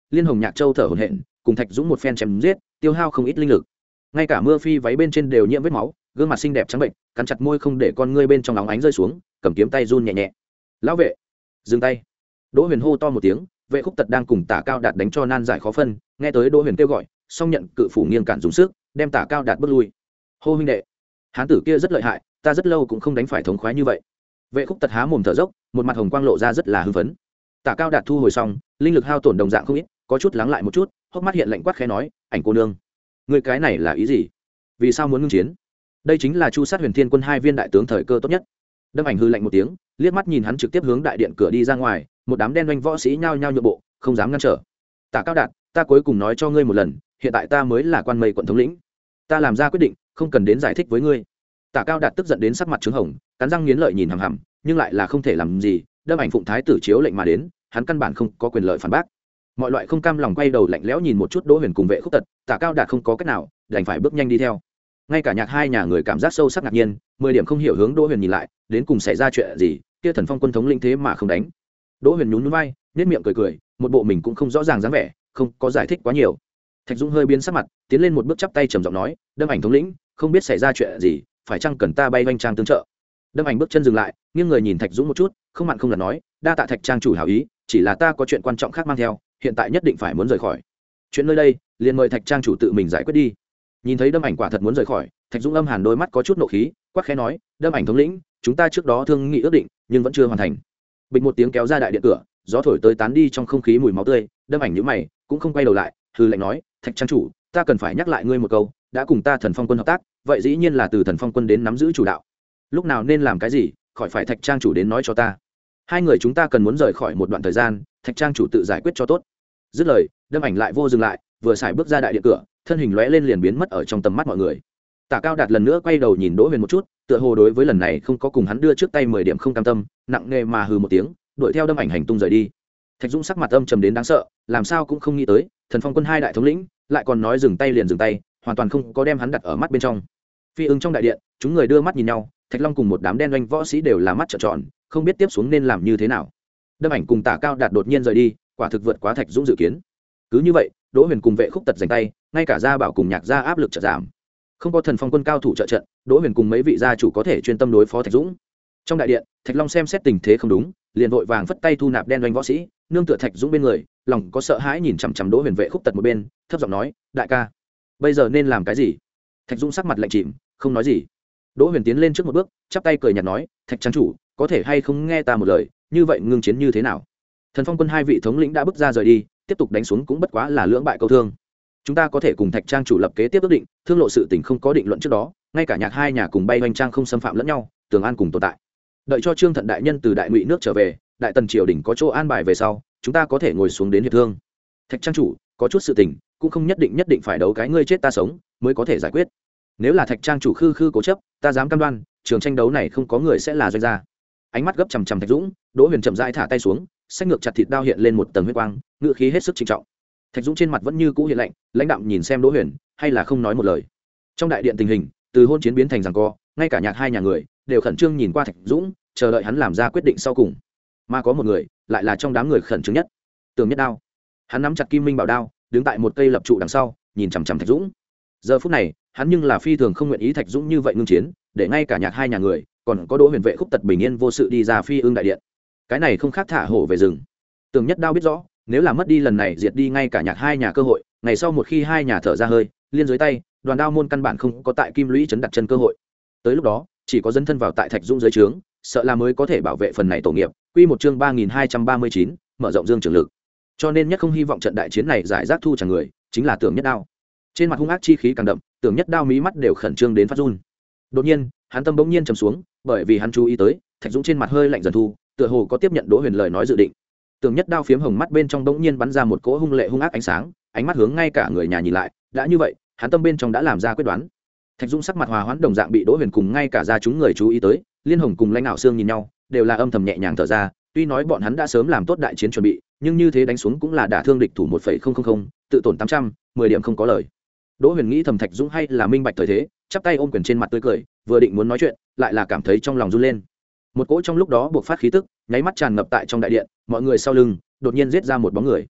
liên hồng nhạc châu thở hổn hển cùng thạch dũng một phen chém giết tiêu hao không ít linh lực, ngay cả mưa phi váy bên trên đều nhiễm vết máu, gương mặt xinh đẹp trắng bệnh cắn chặt môi không để con ngươi bên trong óng ánh rơi xuống, cầm kiếm tay run nhẹ nhẹ. Lão vệ, dừng tay. Đỗ Huyền hô to một tiếng, Vệ Khúc Tật đang cùng Tả Cao Đạt đánh cho nan giải khó phân, nghe tới Đỗ Huyền kêu gọi, song nhận cự phủ nghiêng cản dùng sức, đem Tả Cao Đạt bước lui. Hô huynh đệ, hán tử kia rất lợi hại, ta rất lâu cũng không đánh phải thống khoái như vậy. Vệ Khúc Tật há mồm thở dốc, một mặt hồng quang lộ ra rất là hưng phấn. Tả Cao Đạt thu hồi xong, linh lực hao tổn đồng dạng không ít, có chút lắng lại một chút, hốc mắt hiện lạnh quát khẽ nói, ảnh cô nương, ngươi cái này là ý gì? Vì sao muốn ngưng chiến? Đây chính là Chu Sát Huyền Thiên Quân hai viên đại tướng thời cơ tốt nhất. Đâm Ảnh hư lạnh một tiếng, liếc mắt nhìn hắn trực tiếp hướng đại điện cửa đi ra ngoài, một đám đen doanh võ sĩ nhao nhao nhượng bộ, không dám ngăn trở. Tả Cao Đạt, ta cuối cùng nói cho ngươi một lần, hiện tại ta mới là quan mây quận thống lĩnh, ta làm ra quyết định, không cần đến giải thích với ngươi. Tả Cao Đạt tức giận đến sắc mặt trướng hồng, cắn răng nghiến lợi nhìn hằm hằm, nhưng lại là không thể làm gì. Đâm Ảnh phụng thái tử chiếu lệnh mà đến, hắn căn bản không có quyền lợi phản bác. Mọi loại không cam lòng quay đầu lạnh lẽo nhìn một chút Đỗ Huyền cùng Vệ Khúc Tật, Tả Cao Đạt không có cách nào, đành phải bước nhanh đi theo. Ngay cả nhạc hai nhà người cảm giác sâu sắc ngạc nhiên, mười điểm không hiểu hướng Đỗ Huyền nhìn lại, đến cùng xảy ra chuyện gì, kia Thần Phong quân thống lĩnh thế mà không đánh. Đỗ Huyền nhún nhún vai, nhếch miệng cười cười, một bộ mình cũng không rõ ràng dáng vẻ, không có giải thích quá nhiều. Thạch Dũng hơi biến sắc mặt, tiến lên một bước chắp tay trầm giọng nói, Đâm Ảnh thống lĩnh, không biết xảy ra chuyện gì, phải chăng cần ta bay vanh trang tương trợ? Đâm Ảnh bước chân dừng lại, nghiêng người nhìn Thạch Dũng một chút, không mặn không lạt nói, đa tạ Thạch trang chủ hảo ý, chỉ là ta có chuyện quan trọng khác mang theo, hiện tại nhất định phải muốn rời khỏi. Chuyện nơi đây, liền mời Thạch trang chủ tự mình giải quyết đi. Nhìn thấy Đâm Ảnh quả thật muốn rời khỏi, Thạch Dũng âm hàn đôi mắt có chút nộ khí, quát khẽ nói, Đâm Ảnh thống lĩnh, chúng ta trước đó thương nghị ước định, nhưng vẫn chưa hoàn thành. Bịch một tiếng kéo ra đại điện cửa, gió thổi tới tán đi trong không khí mùi máu tươi. Đâm Ảnh nhíu mày, cũng không quay đầu lại, hừ lạnh nói, Thạch trang chủ, ta cần phải nhắc lại ngươi một câu, đã cùng ta Thần Phong quân hợp tác, vậy dĩ nhiên là từ Thần Phong quân đến nắm giữ chủ đạo. Lúc nào nên làm cái gì, khỏi phải Thạch trang chủ đến nói cho ta. Hai người chúng ta cần muốn rời khỏi một đoạn thời gian, Thạch trang chủ tự giải quyết cho tốt. Dứt lời, Đâm Ảnh lại vô dừng lại, vừa xài bước ra đại điện cửa, thân hình lóe lên liền biến mất ở trong tầm mắt mọi người. Tả Cao Đạt lần nữa quay đầu nhìn Đỗ Huyền một chút, tựa hồ đối với lần này không có cùng hắn đưa trước tay mười điểm không cam tâm, nặng nề mà hừ một tiếng, đuổi theo Đâm Ảnh hành tung rời đi. Thạch Dũng sắc mặt âm trầm đến đáng sợ, làm sao cũng không nghĩ tới, Thần Phong quân hai đại thống lĩnh, lại còn nói dừng tay liền dừng tay, hoàn toàn không có đem hắn đặt ở mắt bên trong. Phi ưng trong đại điện, chúng người đưa mắt nhìn nhau, Thạch Long cùng một đám đen doanh võ sĩ đều là mắt trợn tròn, không biết tiếp xuống nên làm như thế nào. Đâm Ảnh cùng Tả Cao Đạt đột nhiên rời đi, quả thực vượt quá Thạch Dũng dự kiến. Cứ như vậy, Đỗ Huyền cùng Vệ Khúc Tật giành tay, ngay cả Gia Bảo cùng Nhạc Gia áp lực chợt giảm. Không có Thần Phong quân cao thủ trợ trận, Đỗ Huyền cùng mấy vị gia chủ có thể chuyên tâm đối phó Thạch Dũng. Trong đại điện, Thạch Long xem xét tình thế không đúng, liền vội vàng phất tay thu nạp đen doanh võ sĩ, nương tựa Thạch Dũng bên người, lòng có sợ hãi nhìn chằm chằm Đỗ Huyền Vệ Khúc Tật một bên, thấp giọng nói, đại ca, bây giờ nên làm cái gì? Thạch Dũng sắc mặt lạnh chìm, không nói gì. Đỗ Huyền tiến lên trước một bước, chắp tay cười nhạt nói, Thạch trang chủ, có thể hay không nghe ta một lời, như vậy ngưng chiến như thế nào? Thần Phong quân hai vị thống lĩnh đã bước ra rời đi, tiếp tục đánh xuống cũng bất quá là lưỡng bại câu thương. Chúng ta có thể cùng Thạch trang chủ lập kế tiếp ước định, thương lộ sự tình không có định luận trước đó, ngay cả nhạc hai nhà cùng bay hoành trang không xâm phạm lẫn nhau, tường an cùng tồn tại. Đợi cho Trương Thận đại nhân từ đại ngụy nước trở về, đại tần triều đình có chỗ an bài về sau, chúng ta có thể ngồi xuống đến hiệp thương. Thạch trang chủ, có chút sự tình cũng không nhất định nhất định phải đấu cái ngươi chết ta sống mới có thể giải quyết. Nếu là Thạch trang chủ khư khư cố chấp, ta dám cam đoan, trường tranh đấu này không có người sẽ là doanh gia. Ánh mắt gấp chằm chằm Thạch Dũng, Đỗ Huyền chậm rãi thả tay xuống, xách ngược chặt thịt đao hiện lên một tầng huyết quang, ngựa khí hết sức trịnh trọng. Thạch Dũng trên mặt vẫn như cũ hiện lạnh, lãnh đạm nhìn xem Đỗ Huyền, hay là không nói một lời. Trong đại điện tình hình, từ hôn chiến biến thành giằng co, ngay cả nhạc hai nhà người đều khẩn trương nhìn qua Thạch Dũng, chờ đợi hắn làm ra quyết định sau cùng. Mà có một người, lại là trong đám người khẩn trương nhất, Tường Nhất Đao. Hắn nắm chặt Kim Minh Bảo đao, đứng tại một cây lập trụ đằng sau, nhìn chằm chằm Thạch Dũng. Giờ phút này, hắn nhưng là phi thường không nguyện ý Thạch Dũng như vậy ngưng chiến, để ngay cả nhạc hai nhà người, còn có Đỗ Huyền Vệ Khúc Tật bình yên vô sự đi ra phi ương đại điện. Cái này không khác thả hổ về rừng. Tường Nhất Đao biết rõ, nếu là mất đi lần này diệt đi ngay cả nhạc hai nhà cơ hội, ngày sau một khi hai nhà thở ra hơi, liên dưới tay, Đoàn Đao môn căn bản không có tại Kim Lũy trấn đặt chân cơ hội. Tới lúc đó, chỉ có dấn thân vào tại Thạch Dũng dưới trướng, sợ là mới có thể bảo vệ phần này tổ nghiệp. Quy một chương ba nghìn hai trăm ba mươi chín, mở rộng dương trường lực. Cho nên nhất không hy vọng trận đại chiến này giải rác thu chẳng người, chính là Tường Nhất Đao. Trên mặt hung ác chi khí càng đậm, Tường Nhất Đao mí mắt đều khẩn trương đến phát run. Đột nhiên, hắn tâm bỗng nhiên trầm xuống, bởi vì hắn chú ý tới, Thạch Dũng trên mặt hơi lạnh dần thu, tựa hồ có tiếp nhận Đỗ Huyền lời nói dự định. Tường Nhất Đao phiếm hồng mắt bên trong bỗng nhiên bắn ra một cỗ hung lệ hung ác ánh sáng, ánh mắt hướng ngay cả người nhà nhìn lại, đã như vậy, hắn tâm bên trong đã làm ra quyết đoán. Thạch Dũng sắc mặt hòa hoãn đồng dạng bị Đỗ Huyền cùng ngay cả gia chúng người chú ý tới, Liên Hồng cùng Lãnh Nạo Xương nhìn nhau, đều là âm thầm nhẹ nhàng thở ra, tuy nói bọn hắn đã sớm làm tốt đại chiến chuẩn bị, nhưng như thế đánh xuống cũng là đả thương địch thủ một phẩy không không không, tự tổn tám trăm, mười điểm không có lời. Đỗ Huyền nghĩ thầm Thạch Dũng hay là minh bạch thời thế, chắp tay ôm quyền trên mặt tươi cười, vừa định muốn nói chuyện, lại là cảm thấy trong lòng run lên. Một cỗ trong lúc đó buộc phát khí tức, nháy mắt tràn ngập tại trong đại điện, mọi người sau lưng đột nhiên giết ra một bóng người.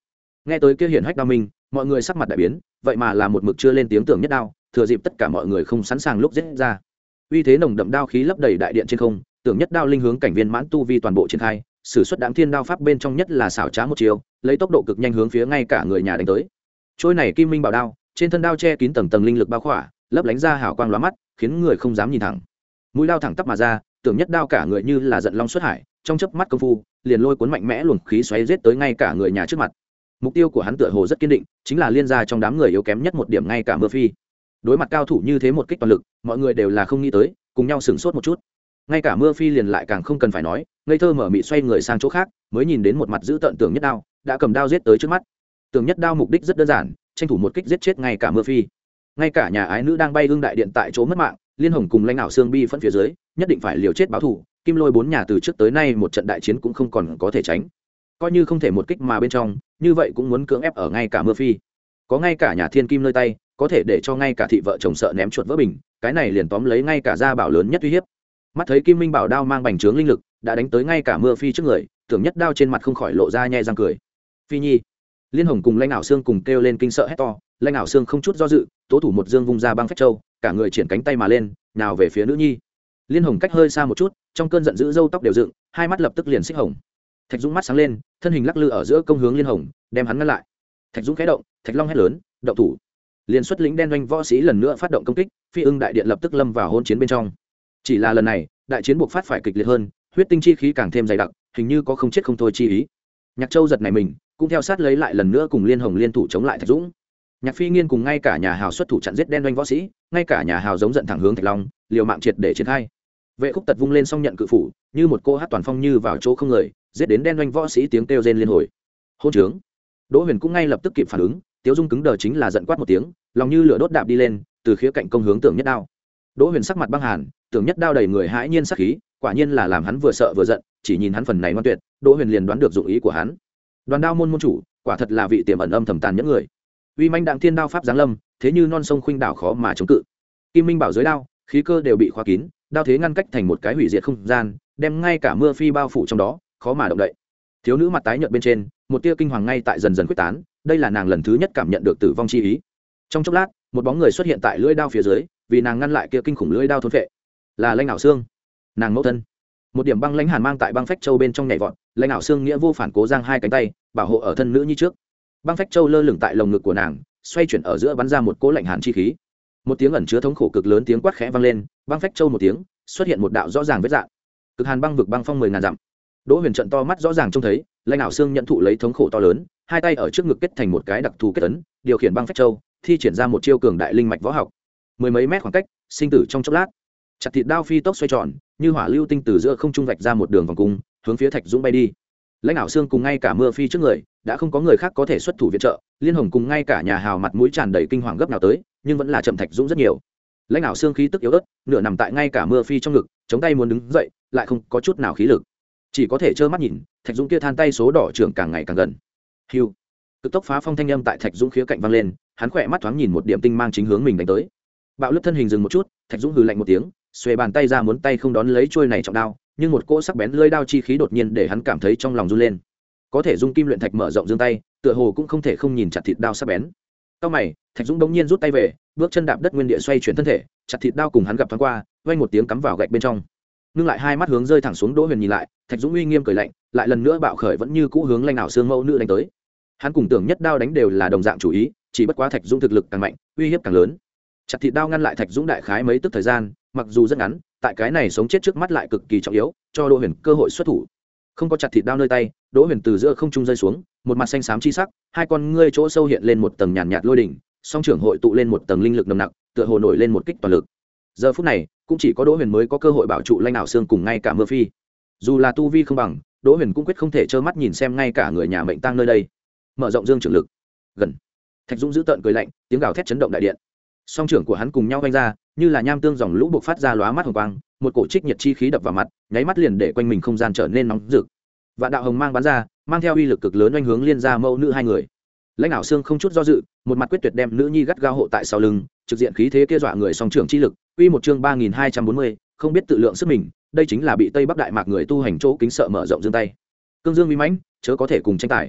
Nghe tới kia hiển hách đao minh, mọi người sắc mặt đại biến, vậy mà là một mực chưa lên tiếng Tưởng Nhất Đao, thừa dịp tất cả mọi người không sẵn sàng lúc giết ra. Uy thế nồng đậm đao khí lấp đầy đại điện trên không, Tưởng Nhất Đao linh hướng cảnh viên mãn tu vi toàn bộ triển khai, sử xuất Đãng Thiên đao pháp bên trong nhất là xảo trá một chiều, lấy tốc độ cực nhanh hướng phía ngay cả người nhà đánh tới. Trôi này kim minh bảo đao, trên thân đao che kín tầng tầng linh lực bao khỏa, lấp lánh ra hào quang lóa mắt, khiến người không dám nhìn thẳng. Mũi đao thẳng tắp mà ra, Tưởng Nhất Đao cả người như là giận long xuất hải, trong chớp mắt công phu, liền lôi cuốn mạnh mẽ luồng khí xoáy giết tới ngay cả người nhà trước mặt. Mục tiêu của hắn tựa hồ rất kiên định, chính là liên gia trong đám người yếu kém nhất một điểm ngay cả Mưa Phi. Đối mặt cao thủ như thế một kích toàn lực, mọi người đều là không nghĩ tới, cùng nhau sửng sốt một chút. Ngay cả Mưa Phi liền lại càng không cần phải nói, ngây thơ mở mịt xoay người sang chỗ khác, mới nhìn đến một mặt giữ tợn Tưởng Nhất Đao, đã cầm đao giết tới trước mắt. Tưởng Nhất Đao mục đích rất đơn giản, tranh thủ một kích giết chết ngay cả Mưa Phi. Ngay cả nhà ái nữ đang bay hương đại điện tại chỗ mất mạng, Liên Hồng cùng lãnh đạo xương bi phân phía dưới, nhất định phải liều chết báo thù. Kim Lôi bốn nhà từ trước tới nay một trận đại chiến cũng không còn có thể tránh, coi như không thể một kích mà bên trong, như vậy cũng muốn cưỡng ép ở ngay cả Mưa Phi. Có ngay cả nhà thiên kim nơi tay, có thể để cho ngay cả thị vợ chồng sợ ném chuột vỡ bình, cái này liền tóm lấy ngay cả gia bảo lớn nhất uy hiếp. Mắt thấy Kim Minh bảo đao mang bành trướng linh lực, đã đánh tới ngay cả Mưa Phi trước người, Tưởng Nhất Đao trên mặt không khỏi lộ ra nhe răng cười. Phi nhi. Liên Hồng cùng lãnh đạo xương cùng kêu lên kinh sợ hét to, lãnh đạo xương không chút do dự, tố thủ một dương vung ra băng phách châu, cả người triển cánh tay mà lên, nào về phía nữ nhi. Liên Hồng cách hơi xa một chút, trong cơn giận dữ râu tóc đều dựng, hai mắt lập tức liền xích hồng. Thạch Dũng mắt sáng lên, thân hình lắc lư ở giữa công hướng Liên Hồng, đem hắn ngăn lại. Thạch Dũng khẽ động, Thạch Long hét lớn, động thủ. Liên xuất lĩnh đen doanh võ sĩ lần nữa phát động công kích, Phi Ưng đại điện lập tức lâm vào hỗn chiến bên trong. Chỉ là lần này, đại chiến buộc phát phải kịch liệt hơn, huyết tinh chi khí càng thêm dày đặc, hình như có không chết không thôi chi ý. Nhạc Châu giật này mình, cũng theo sát lấy lại lần nữa cùng Liên Hồng liên thủ chống lại Thạch Dũng. Nhạc Phi Nghiên cùng ngay cả nhà hào xuất thủ chặn giết đen doanh võ sĩ, ngay cả nhà hào giống giận thẳng hướng Thạch Long, liều mạng triệt để triển khai. Vệ Khúc Tật vung lên xong nhận cự phủ, như một cô hát toàn phong như vào chỗ không người, giết đến đen doanh võ sĩ tiếng kêu rên liên hồi. Hôn trướng. Đỗ Huyền cũng ngay lập tức kịp phản ứng, Tiếu Dung cứng đờ chính là giận quát một tiếng, lòng như lửa đốt đạp đi lên, từ khía cạnh công hướng Tưởng Nhất Đao. Đỗ Huyền sắc mặt băng hàn, Tưởng Nhất Đao đầy người hãi nhiên sắc khí, quả nhiên là làm hắn vừa sợ vừa giận, chỉ nhìn hắn phần này ngoan tuyệt, Đỗ Huyền liền đoán được dụng ý của hắn. Đoàn Đao môn môn chủ, quả thật là vị tiềm ẩn âm thầm tàn nhẫn người. Uy manh đặng thiên đao pháp giáng lâm, thế như non sông khuynh đảo khó mà chống cự. Kim Minh bảo dưới đao, khí cơ đều bị khóa kín, đao thế ngăn cách thành một cái hủy diệt không gian, đem ngay cả Mưa Phi bao phủ trong đó, khó mà động đậy. Thiếu nữ mặt tái nhợt bên trên, một tia kinh hoàng ngay tại dần dần quyết tán, đây là nàng lần thứ nhất cảm nhận được tử vong chi ý. Trong chốc lát, một bóng người xuất hiện tại lưỡi đao phía dưới, vì nàng ngăn lại kia kinh khủng lưỡi đao thôn phệ, là Lãnh Nạo Xương, nàng mẫu thân. Một điểm băng lãnh hàn mang tại băng phách châu bên trong nhảy vọt, Lãnh Nạo Xương nghĩa vô phản cố giang hai cánh tay, bảo hộ ở thân nữ nhi trước. Băng phách châu lơ lửng tại lồng ngực của nàng, xoay chuyển ở giữa bắn ra một cỗ lạnh hàn chi khí. Một tiếng ẩn chứa thống khổ cực lớn tiếng quát khẽ vang lên, băng phách châu một tiếng, xuất hiện một đạo rõ ràng vết rạn. Cực hàn băng vực băng phong mười ngàn dặm. Đỗ Huyền trận to mắt rõ ràng trông thấy, Lãnh Nạo Xương nhận thụ lấy thống khổ to lớn, hai tay ở trước ngực kết thành một cái đặc thù kết ấn, điều khiển băng phách châu, thi triển ra một chiêu cường đại linh mạch võ học. Mười mấy mét khoảng cách, sinh tử trong chốc lát. Chặt thịt đao phi tốc xoay tròn, như hỏa lưu tinh từ giữa không trung vạch ra một đường vòng cung, hướng phía Thạch Dũng bay đi. Lãnh Nạo Xương cùng ngay cả Mưa Phi trước người, đã không có người khác có thể xuất thủ viện trợ, Liên Hồng cùng ngay cả nhà hào mặt mũi tràn đầy kinh hoàng gấp nào tới, nhưng vẫn là chậm Thạch Dũng rất nhiều. Lãnh Nạo Xương khí tức yếu ớt, nửa nằm tại ngay cả Mưa Phi trong ngực, chống tay muốn đứng dậy, lại không có chút nào khí lực, chỉ có thể trơ mắt nhìn Thạch Dũng kia than tay số đỏ trưởng càng ngày càng gần. Hưu, cực tốc phá phong thanh âm tại Thạch Dũng khía cạnh vang lên, hắn khỏe mắt thoáng nhìn một điểm tinh mang chính hướng mình đánh tới. Bạo lướt thân hình dừng một chút, Thạch Dũng hừ lạnh một tiếng, xuề bàn tay ra muốn tay không đón lấy chuôi này trọng đao, nhưng một cỗ sắc bén lưỡi đao chi khí đột nhiên để hắn cảm thấy trong lòng run lên. Có thể dung kim luyện thạch mở rộng giương tay, tựa hồ cũng không thể không nhìn chặt thịt đao sắc bén. Cao mày, Thạch Dũng bỗng nhiên rút tay về, bước chân đạp đất nguyên địa xoay chuyển thân thể, chặt thịt đao cùng hắn gặp thoáng qua, vang một tiếng cắm vào gạch bên trong. Ngưng lại hai mắt hướng rơi thẳng xuống Đỗ Huyền nhìn lại, Thạch Dũng uy nghiêm cười lạnh, lại lần nữa bạo khởi vẫn như cũ hướng Lãnh Nạo Xương mẫu nữ đánh tới. Hắn cùng Tưởng Nhất Đao đánh đều là đồng dạng chủ ý, chỉ bất quá Thạch Dũng thực lực càng mạnh, uy hiếp càng lớn. Chặt thịt đao ngăn lại Thạch Dũng đại khái mấy tức thời gian, mặc dù rất ngắn, tại cái này sống chết trước mắt lại cực kỳ trọng yếu, cho Đỗ Huyền cơ hội xuất thủ. Không có chặt thịt đao nơi tay, Đỗ Huyền từ giữa không trung rơi xuống, một mặt xanh xám chi sắc, hai con ngươi chỗ sâu hiện lên một tầng nhàn nhạt lôi đỉnh, song trưởng hội tụ lên một tầng linh lực nồng nặc, tựa hồ nổi lên một kích toàn lực. Giờ phút này, cũng chỉ có Đỗ Huyền mới có cơ hội bảo trụ Lãnh Nạo Xương cùng ngay cả Mưa Phi. Dù là tu vi không bằng, Đỗ Huyền cũng quyết không thể trơ mắt nhìn xem ngay cả người nhà mệnh tang nơi đây. Mở rộng dương trưởng lực. Gần. Thạch Dũng giữ tợn cười lạnh, tiếng gào thét chấn động đại điện. Song trưởng của hắn cùng nhau vung ra, như là nham tương dòng lũ bộc phát ra lóa mắt hồng quang, một cổ trích nhiệt chi khí đập vào mặt, nháy mắt liền để quanh mình không gian trở nên nóng rực. Vạn đạo hồng mang bắn ra, mang theo uy lực cực lớn oanh hướng Liên gia mẫu nữ hai người. Lãnh Nạo Xương không chút do dự, một mặt quyết tuyệt đem nữ nhi gắt gao hộ tại sau lưng, trực diện khí thế kia dọa người song trưởng chi lực. Uy một chương ba nghìn hai trăm bốn mươi, không biết tự lượng sức mình, đây chính là bị Tây Bắc Đại Mạc người tu hành chỗ kính sợ mở rộng dương tay. Cương dương uy mãnh, chớ có thể cùng tranh tài.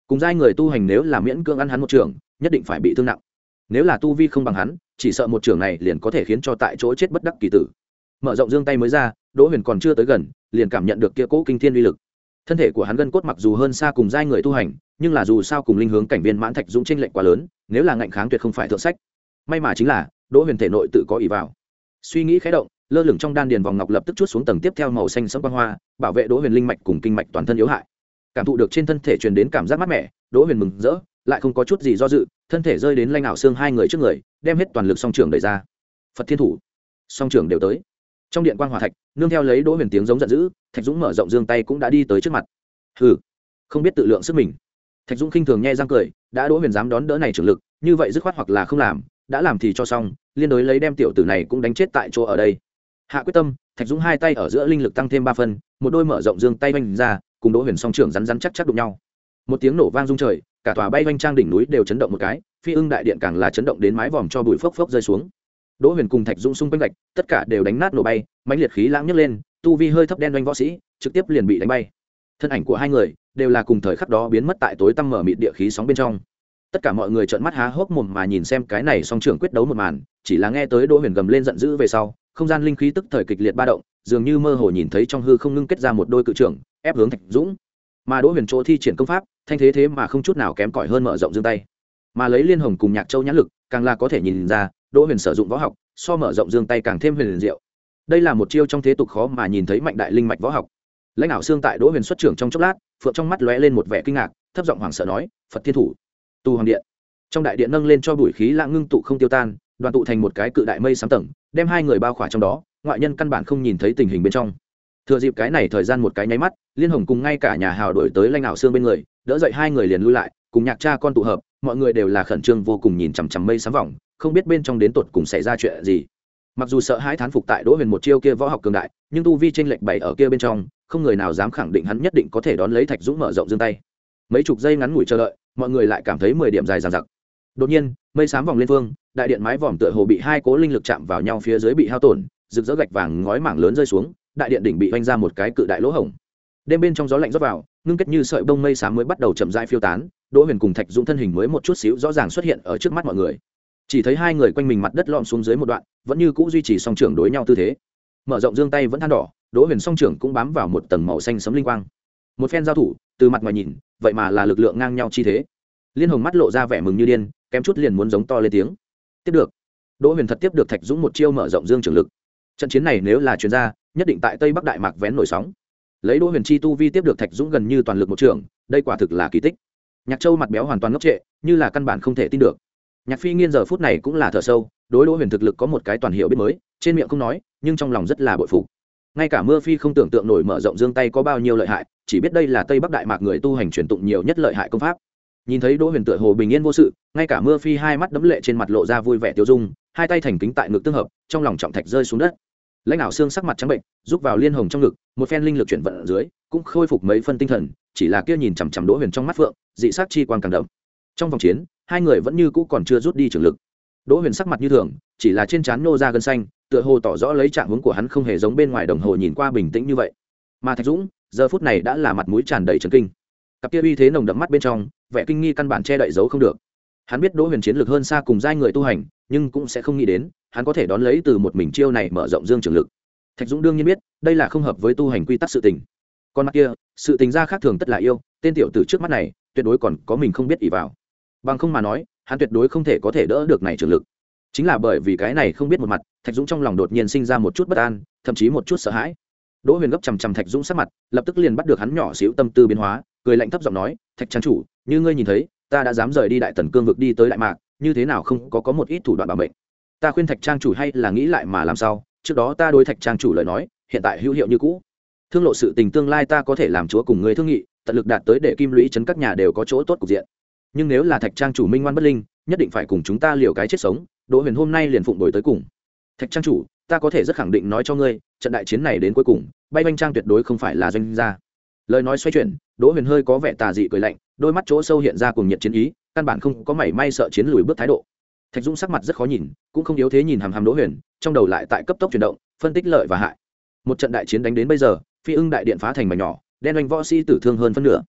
cùng giai người tu hành nếu là miễn cưỡng ăn hắn một trường nhất định phải bị thương nặng, nếu là tu vi không bằng hắn chỉ sợ một trường này liền có thể khiến cho tại chỗ chết bất đắc kỳ tử. Mở rộng dương tay mới ra, Đỗ Huyền còn chưa tới gần liền cảm nhận được kia cỗ kinh thiên uy lực. Thân thể của hắn gân cốt mặc dù hơn xa cùng giai người tu hành, nhưng là dù sao cùng linh hướng cảnh viên mãn thạch dũng chênh lệch quá lớn, nếu là ngạnh kháng tuyệt không phải thượng sách. May mà chính là Đỗ Huyền thể nội tự có ý vào. Suy nghĩ khẽ động, lơ lửng trong đan điền vòng ngọc lập tức chuốt xuống tầng tiếp theo màu xanh sẫm quang hoa, bảo vệ Đỗ Huyền linh mạch cùng kinh mạch toàn thân yếu hại. Cảm thụ được trên thân thể truyền đến cảm giác mát mẻ, Đỗ Huyền mừng rỡ, lại không có chút gì do dự, thân thể rơi đến lanh ảo xương hai người trước người, đem hết toàn lực song trưởng đẩy ra. Phật Thiên Thủ, song trưởng đều tới. Trong điện quang hỏa thạch, nương theo lấy Đỗ Huyền tiếng giống giận dữ, Thạch Dũng mở rộng dương tay cũng đã đi tới trước mặt. Hừ, không biết tự lượng sức mình. Thạch Dũng khinh thường nhe răng cười, đã Đỗ Huyền dám đón đỡ này trưởng lực, như vậy dứt khoát hoặc là không làm, đã làm thì cho xong, liên đối lấy đem tiểu tử này cũng đánh chết tại chỗ ở đây. Hạ quyết tâm, Thạch Dũng hai tay ở giữa linh lực tăng thêm ba phần, một đôi mở rộng dương tay vung ra, cùng Đỗ Huyền song trưởng rắn rắn chắc chắc đụng nhau. Một tiếng nổ vang rung trời, cả tòa bay vanh trang đỉnh núi đều chấn động một cái, Phi Ưng đại điện càng là chấn động đến mái vòm cho bụi phốc phốc rơi xuống. Đỗ Huyền cùng Thạch Dũng xung quanh gạch, tất cả đều đánh nát nổ bay, mãnh liệt khí lãng nhấc lên, tu vi hơi thấp đen doanh võ sĩ, trực tiếp liền bị đánh bay. Thân ảnh của hai người đều là cùng thời khắc đó biến mất tại tối tăm mở mịt địa khí sóng bên trong. Tất cả mọi người trợn mắt há hốc mồm mà nhìn xem cái này song trưởng quyết đấu một màn, chỉ là nghe tới Đỗ Huyền gầm lên giận dữ về sau, không gian linh khí tức thời kịch liệt ba động, dường như mơ hồ nhìn thấy trong hư không ngưng kết ra một đôi cự trưởng, ép hướng Thạch Dũng. Mà Đỗ Huyền chỗ thi triển công pháp, thanh thế thế mà không chút nào kém cỏi hơn mở rộng dương tay. Mà lấy Liên Hồng cùng Nhạc Châu nhãn lực, càng là có thể nhìn ra, Đỗ Huyền sử dụng võ học, so mở rộng dương tay càng thêm huyền diệu. Đây là một chiêu trong thế tục khó mà nhìn thấy mạnh đại linh mạch võ học. Lãnh ảo xương tại Đỗ Huyền xuất trưởng trong chốc lát, phượng trong mắt lóe lên một vẻ kinh ngạc, thấp giọng hoảng sợ nói, "Phật Thiên Thủ." Tu Hoàng Điện. Trong đại điện nâng lên cho bụi khí lãng ngưng tụ không tiêu tan, đoàn tụ thành một cái cự đại mây sám tầng, đem hai người bao khỏa trong đó, ngoại nhân căn bản không nhìn thấy tình hình bên trong. Thừa dịp cái này thời gian một cái nháy mắt, Liên Hồng cùng ngay cả nhà hào đổi tới Lãnh ảo xương bên người, đỡ dậy hai người liền lui lại, cùng Nhạc cha con tụ hợp, mọi người đều là khẩn trương vô cùng nhìn chằm chằm mây sám vòng, không biết bên trong đến tột cùng xảy ra chuyện gì. Mặc dù sợ hãi thán phục tại Đỗ Huyền một chiêu kia võ học cường đại, nhưng tu vi chênh lệch bảy ở kia bên trong, không người nào dám khẳng định hắn nhất định có thể đón lấy Thạch Dũng mở rộng dương tay. Mấy chục giây ngắn ngủi chờ đợi, mọi người lại cảm thấy mười điểm dài dằng dặc. Đột nhiên, mây xám vòng lên phương, đại điện mái vòm tựa hồ bị hai cố linh lực chạm vào nhau phía dưới bị hao tổn, rực rỡ gạch vàng ngói mảng lớn rơi xuống, đại điện đỉnh bị vênh ra một cái cự đại lỗ hổng. Đêm bên trong gió lạnh rót vào, ngưng kết như sợi bông mây xám mới bắt đầu chậm rãi phiêu tán, Đỗ Huyền cùng Thạch Dũng thân hình mới một chút xíu rõ ràng xuất hiện ở trước mắt mọi người. Chỉ thấy hai người quanh mình mặt đất lom xuống dưới một đoạn, vẫn như cũ duy trì song trưởng đối nhau tư thế. Mở rộng dương tay vẫn than đỏ, Đỗ Huyền song trưởng cũng bám vào một tầng màu xanh sẫm linh quang. Một phen giao thủ, từ mặt ngoài nhìn, vậy mà là lực lượng ngang nhau chi thế. Liên Hồng mắt lộ ra vẻ mừng như điên, kém chút liền muốn giống to lên tiếng. Tiếp được. Đỗ Huyền thật tiếp được Thạch Dũng một chiêu mở rộng dương trưởng lực. Trận chiến này nếu là chuyên gia, nhất định tại Tây Bắc Đại Mạc vén nổi sóng. Lấy Đỗ Huyền chi tu vi tiếp được Thạch Dũng gần như toàn lực một trường, đây quả thực là kỳ tích. Nhạc Châu mặt béo hoàn toàn ngốc trệ, như là căn bản không thể tin được. Nhạc Phi Nghiên giờ phút này cũng là thở sâu, đối Đỗ Huyền thực lực có một cái toàn hiểu biết mới, trên miệng không nói, nhưng trong lòng rất là bội phục. Ngay cả Mưa Phi không tưởng tượng nổi mở rộng dương tay có bao nhiêu lợi hại, chỉ biết đây là Tây Bắc Đại Mạc người tu hành truyền tụng nhiều nhất lợi hại công pháp. Nhìn thấy Đỗ Huyền tựa hồ bình yên vô sự, ngay cả Mưa Phi hai mắt đẫm lệ trên mặt lộ ra vui vẻ tiêu dung, hai tay thành kính tại ngực tương hợp, trong lòng trọng thạch rơi xuống đất. Lãnh ảo xương sắc mặt trắng bệnh, rúc vào Liên Hồng trong ngực, một phen linh lực chuyển vận ở dưới, cũng khôi phục mấy phân tinh thần, chỉ là kia nhìn chằm chằm Đỗ Huyền trong mắt phượng, dị sắc chi quang càng đậm. Trong vòng chiến, hai người vẫn như cũ còn chưa rút đi trường lực. Đỗ Huyền sắc mặt như thường, chỉ là trên trán nô ra gân xanh, tựa hồ tỏ rõ lấy trạng huống của hắn không hề giống bên ngoài đồng hồ nhìn qua bình tĩnh như vậy. Mà Thạch Dũng, giờ phút này đã là mặt mũi tràn đầy chấn kinh. Cặp kia uy thế nồng đậm mắt bên trong, vẻ kinh nghi căn bản che đậy giấu không được. Hắn biết Đỗ Huyền chiến lực hơn xa cùng giai người tu hành, nhưng cũng sẽ không nghĩ đến, hắn có thể đón lấy từ một mình chiêu này mở rộng dương trường lực. Thạch Dũng đương nhiên biết, đây là không hợp với tu hành quy tắc sự tình. Con mắt kia, sự tình ra khác thường tất là yêu, tên tiểu tử trước mắt này, tuyệt đối còn có mình không biết ỷ vào. Bằng không mà nói, hắn tuyệt đối không thể có thể đỡ được này trường lực. Chính là bởi vì cái này không biết một mặt, Thạch Dũng trong lòng đột nhiên sinh ra một chút bất an, thậm chí một chút sợ hãi. Đỗ Huyền gấp chằm chằm Thạch Dũng sắc mặt, lập tức liền bắt được hắn nhỏ xíu tâm tư biến hóa, cười lạnh thấp giọng nói, "Thạch trang chủ, như ngươi nhìn thấy, ta đã dám rời đi Đại Tần cương vực đi tới Đại Mạc, như thế nào không có có một ít thủ đoạn bảo mệnh. Ta khuyên Thạch trang chủ hay là nghĩ lại mà làm sao, trước đó ta đối Thạch trang chủ lời nói, hiện tại hữu hiệu như cũ. Thương lộ sự tình tương lai ta có thể làm chúa cùng ngươi thương nghị, tận lực đạt tới để kim lũy trấn các nhà đều có chỗ tốt cục diện. Nhưng nếu là Thạch trang chủ minh ngoan bất linh, nhất định phải cùng chúng ta liều cái chết sống, Đỗ Huyền hôm nay liền phụng đổi tới cùng. Thạch trang chủ, ta có thể rất khẳng định nói cho ngươi, trận đại chiến này đến cuối cùng, Bay Vanh Trang tuyệt đối không phải là doanh gia." Lời nói xoay chuyển, Đỗ Huyền hơi có vẻ tà dị cười lạnh, đôi mắt chỗ sâu hiện ra cuồng nhiệt chiến ý, căn bản không có mảy may sợ chiến lùi bước thái độ. Thạch Dũng sắc mặt rất khó nhìn, cũng không yếu thế nhìn hàm hàm Đỗ Huyền, trong đầu lại tại cấp tốc chuyển động, phân tích lợi và hại. Một trận đại chiến đánh đến bây giờ, Phi Ưng đại điện phá thành mảnh nhỏ, đen oanh võ sĩ tử thương hơn phân nửa.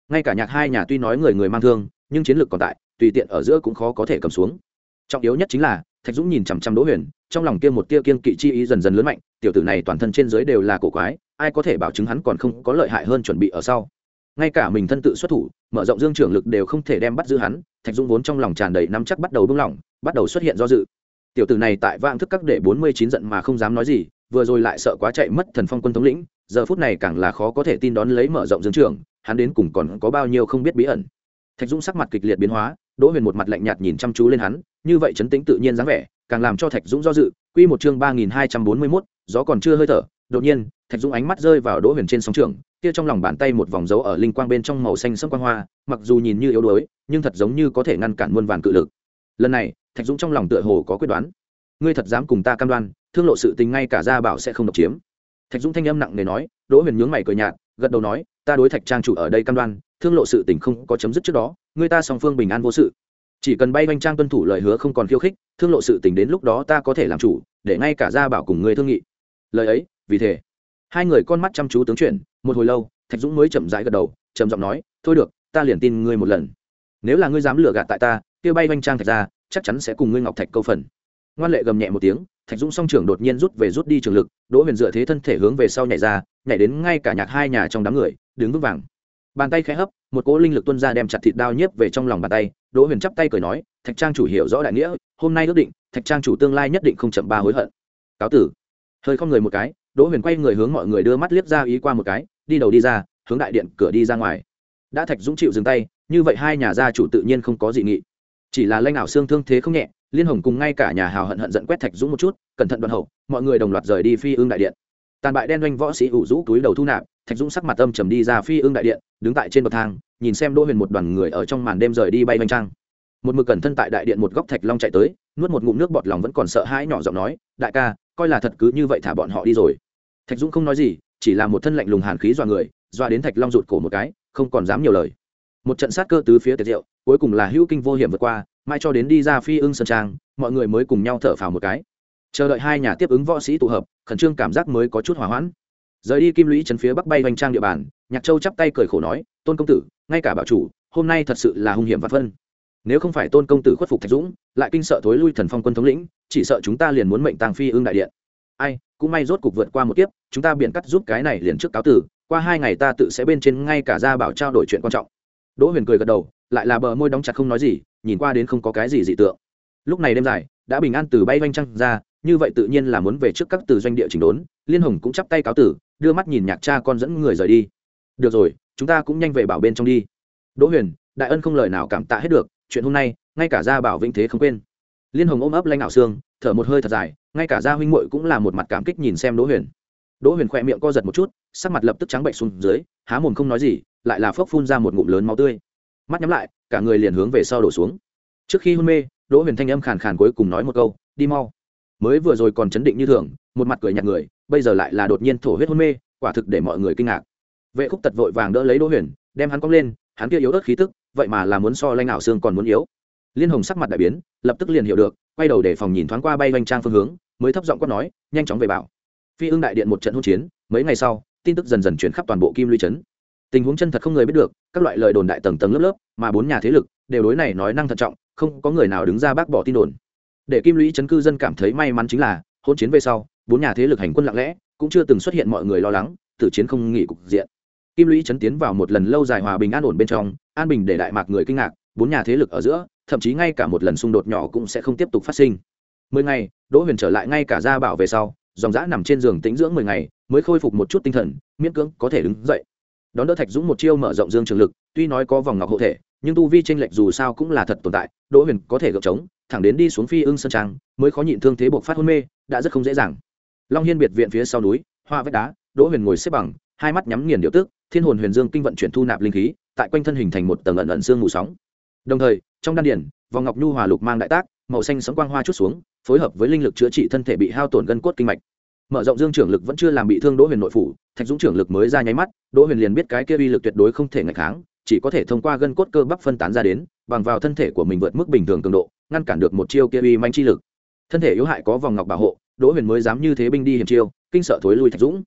ngay cả nhạc hai nhà tuy nói người người mang thương nhưng chiến lược còn tại, tùy tiện ở giữa cũng khó có thể cầm xuống. Trọng yếu nhất chính là Thạch Dũng nhìn chằm chằm Đỗ Huyền, trong lòng kia một tia kiên kỵ chi ý dần dần lớn mạnh. Tiểu tử này toàn thân trên dưới đều là cổ quái, ai có thể bảo chứng hắn còn không có lợi hại hơn chuẩn bị ở sau. Ngay cả mình thân tự xuất thủ, mở rộng dương trưởng lực đều không thể đem bắt giữ hắn. Thạch Dũng vốn trong lòng tràn đầy nắm chắc bắt đầu buông lỏng, bắt đầu xuất hiện do dự. Tiểu tử này tại vãng thức các để bốn mươi chín giận mà không dám nói gì, vừa rồi lại sợ quá chạy mất Thần Phong quân thống lĩnh, giờ phút này càng là khó có thể tin đón lấy mở rộng dương trưởng, hắn đến cùng còn có bao nhiêu không biết bí ẩn. Thạch Dũng sắc mặt kịch liệt biến hóa, Đỗ Huyền một mặt lạnh nhạt nhìn chăm chú lên hắn, như vậy trấn tĩnh tự nhiên dáng vẻ, càng làm cho Thạch Dũng do dự. Quy một chương ba nghìn hai trăm bốn mươi mốt, gió còn chưa hơi thở, đột nhiên, Thạch Dũng ánh mắt rơi vào Đỗ Huyền trên sóng trường, kia trong lòng bàn tay một vòng dấu ở linh quang bên trong màu xanh sẫm quang hoa, mặc dù nhìn như yếu đuối, nhưng thật giống như có thể ngăn cản muôn vàn cự lực. Lần này, Thạch Dũng trong lòng tựa hồ có quyết đoán. Ngươi thật dám cùng ta cam đoan, thương lộ sự tình ngay cả gia bảo sẽ không độc chiếm. Thạch Dũng thanh âm nặng nề nói. Đỗ Huyền nhướng mày cười nhạt, gật đầu nói, ta đối Thạch trang chủ ở đây cam đoan, thương lộ sự tình không có chấm dứt trước đó, người ta song phương bình an vô sự. Chỉ cần bay Vanh Trang tuân thủ lời hứa không còn khiêu khích, thương lộ sự tình đến lúc đó ta có thể làm chủ, để ngay cả gia bảo cùng ngươi thương nghị. Lời ấy, vì thế, hai người con mắt chăm chú tướng chuyển, một hồi lâu, Thạch Dũng mới chậm rãi gật đầu, trầm giọng nói, thôi được, ta liền tin ngươi một lần. Nếu là ngươi dám lừa gạt tại ta, kia bay Vanh Trang Thạch ra, chắc chắn sẽ cùng ngươi ngọc thạch câu phần. Ngoan lệ gầm nhẹ một tiếng, Thạch Dũng song trưởng đột nhiên rút về rút đi trường lực, Đỗ Huyền dựa thế thân thể hướng về sau nhảy ra, nhảy đến ngay cả nhạc hai nhà trong đám người, đứng vững vàng. Bàn tay khẽ hấp, một cỗ linh lực tuôn ra đem chặt thịt đao nhiếp về trong lòng bàn tay. Đỗ Huyền chắp tay cười nói, Thạch trang chủ hiểu rõ đại nghĩa, hôm nay ước định, Thạch trang chủ tương lai nhất định không chậm ba hối hận. Cáo tử. Hơi không người một cái, Đỗ Huyền quay người hướng mọi người đưa mắt liếc ra ý qua một cái, đi đầu đi ra, hướng đại điện cửa đi ra ngoài. Đã Thạch Dũng chịu dừng tay, như vậy hai nhà gia chủ tự nhiên không có dị nghị. Chỉ là Lanh Ảo Xương thương thế không nhẹ, Liên Hồng cùng ngay cả nhà hào hận hận giận quét Thạch Dũng một chút, cẩn thận đoạn hậu, mọi người đồng loạt rời đi Phi Ưng đại điện. Tàn bại đen doanh võ sĩ ủ rũ túi đầu thu nạp, Thạch Dũng sắc mặt âm trầm đi ra Phi Ưng đại điện, đứng tại trên bậc thang, nhìn xem Đỗ Huyền một đoàn người ở trong màn đêm rời đi bay Vanh Trang. Một mực cẩn thân tại đại điện một góc Thạch Long chạy tới, nuốt một ngụm nước bọt lòng vẫn còn sợ hãi nhỏ giọng nói, đại ca, coi là thật cứ như vậy thả bọn họ đi rồi. Thạch Dũng không nói gì, chỉ là một thân lạnh lùng hàn khí dọa người, dọa đến Thạch Long rụt cổ một cái, không còn dám nhiều lời. Một trận sát cơ tứ phía tiệt diệu, cuối cùng là hữu kinh vô hiểm vượt qua, mai cho đến đi ra Phi Ưng sơn trang, mọi người mới cùng nhau thở phào một cái. Chờ đợi hai nhà tiếp ứng võ sĩ tụ hợp, khẩn trương cảm giác mới có chút hòa hoãn. Rời đi Kim Lũy trấn phía bắc bay Vanh Trang địa bàn, Nhạc Châu chắp tay cười khổ nói, Tôn công tử, ngay cả bảo chủ, hôm nay thật sự là hung hiểm vạn phân. Nếu không phải Tôn công tử khuất phục Thạch Dũng, lại kinh sợ thối lui Thần Phong quân thống lĩnh, chỉ sợ chúng ta liền muốn mệnh tang Phi Ưng đại điện. Ai, cũng may rốt cục vượt qua một kiếp, chúng ta biển cắt giúp cái này liền trước cáo tử, qua hai ngày ta tự sẽ bên trên ngay cả gia bảo trao đổi chuyện quan trọng. Đỗ Huyền cười gật đầu, lại là bờ môi đóng chặt không nói gì, nhìn qua đến không có cái gì dị tượng. Lúc này đêm dài đã bình an từ bay Vanh Trang ra, như vậy tự nhiên là muốn về trước các từ doanh địa chỉnh đốn. Liên Hồng cũng chắp tay cáo tử, đưa mắt nhìn Nhạc cha con dẫn người rời đi. Được rồi, chúng ta cũng nhanh về bảo bên trong đi. Đỗ Huyền, đại ân không lời nào cảm tạ hết được, chuyện hôm nay ngay cả gia bảo vĩnh thế không quên. Liên Hồng ôm ấp Lanh Ảo Xương, thở một hơi thật dài, ngay cả gia huynh muội cũng là một mặt cảm kích nhìn xem Đỗ Huyền. Đỗ Huyền khỏe miệng co giật một chút, sắc mặt lập tức trắng bệch xuống dưới, há mồm không nói gì, lại là phốc phun ra một ngụm lớn máu tươi. Mắt nhắm lại, cả người liền hướng về sau đổ xuống. Trước khi hôn mê, Đỗ Huyền thanh âm khàn khàn cuối cùng nói một câu, đi mau. Mới vừa rồi còn chấn định như thường, một mặt cười nhạt người, bây giờ lại là đột nhiên thổ huyết hôn mê, quả thực để mọi người kinh ngạc. Vệ Khúc Tật vội vàng đỡ lấy Đỗ Huyền, đem hắn cong lên, hắn kia yếu ớt khí tức, vậy mà là muốn so Lanh Ảo Xương còn muốn yếu. Liên Hồng sắc mặt đại biến, lập tức liền hiểu được, quay đầu để phòng nhìn thoáng qua bay Vanh Trang phương hướng, mới thấp giọng quát nói, nhanh chóng về bảo. Phi Ưng đại điện một trận hỗn chiến, mấy ngày sau, tin tức dần dần truyền khắp toàn bộ Kim Lũy trấn. Tình huống chân thật không người biết được, các loại lời đồn đại tầng tầng lớp lớp, mà bốn nhà thế lực đều đối này nói năng thận trọng, không có người nào đứng ra bác bỏ tin đồn. Để Kim Lũy trấn cư dân cảm thấy may mắn chính là, hỗn chiến về sau, bốn nhà thế lực hành quân lặng lẽ, cũng chưa từng xuất hiện mọi người lo lắng, tử chiến không nghỉ cục diện. Kim Lũy trấn tiến vào một lần lâu dài hòa bình an ổn bên trong, an bình để đại mạc người kinh ngạc, bốn nhà thế lực ở giữa, thậm chí ngay cả một lần xung đột nhỏ cũng sẽ không tiếp tục phát sinh. Mười ngày, Đỗ Huyền trở lại ngay cả gia bảo về sau, dòng dã nằm trên giường tĩnh dưỡng mười ngày, mới khôi phục một chút tinh thần, miễn cưỡng có thể đứng dậy. Đón đỡ Thạch Dũng một chiêu mở rộng dương trường lực, tuy nói có vòng ngọc hộ thể, nhưng tu vi chênh lệch dù sao cũng là thật tồn tại, Đỗ Huyền có thể gượng chống, thẳng đến đi xuống Phi Ưng sơn trang, mới khó nhịn thương thế buộc phát hôn mê, đã rất không dễ dàng. Long Hiên biệt viện phía sau núi, hoa vách đá, Đỗ Huyền ngồi xếp bằng, hai mắt nhắm nghiền điều tức, Thiên Hồn Huyền Dương kinh vận chuyển thu nạp linh khí, tại quanh thân hình thành một tầng ẩn ẩn xương mù sóng. Đồng thời, trong đan điền, vòng ngọc nhu hòa lục mang đại tác, màu xanh sẫm quang hoa chút xuống, phối hợp với linh lực chữa trị thân thể bị hao tổn gân cốt kinh mạch. Mở rộng dương trưởng lực vẫn chưa làm bị thương Đỗ Huyền nội phủ, Thạch Dũng trưởng lực mới ra nháy mắt, Đỗ Huyền liền biết cái kia uy lực tuyệt đối không thể ngạch kháng, chỉ có thể thông qua gân cốt cơ bắp phân tán ra đến, bằng vào thân thể của mình vượt mức bình thường cường độ, ngăn cản được một chiêu kia uy manh chi lực. Thân thể yếu hại có vòng ngọc bảo hộ, Đỗ Huyền mới dám như thế binh đi hiểm chiêu, kinh sợ thối lui Thạch Dũng.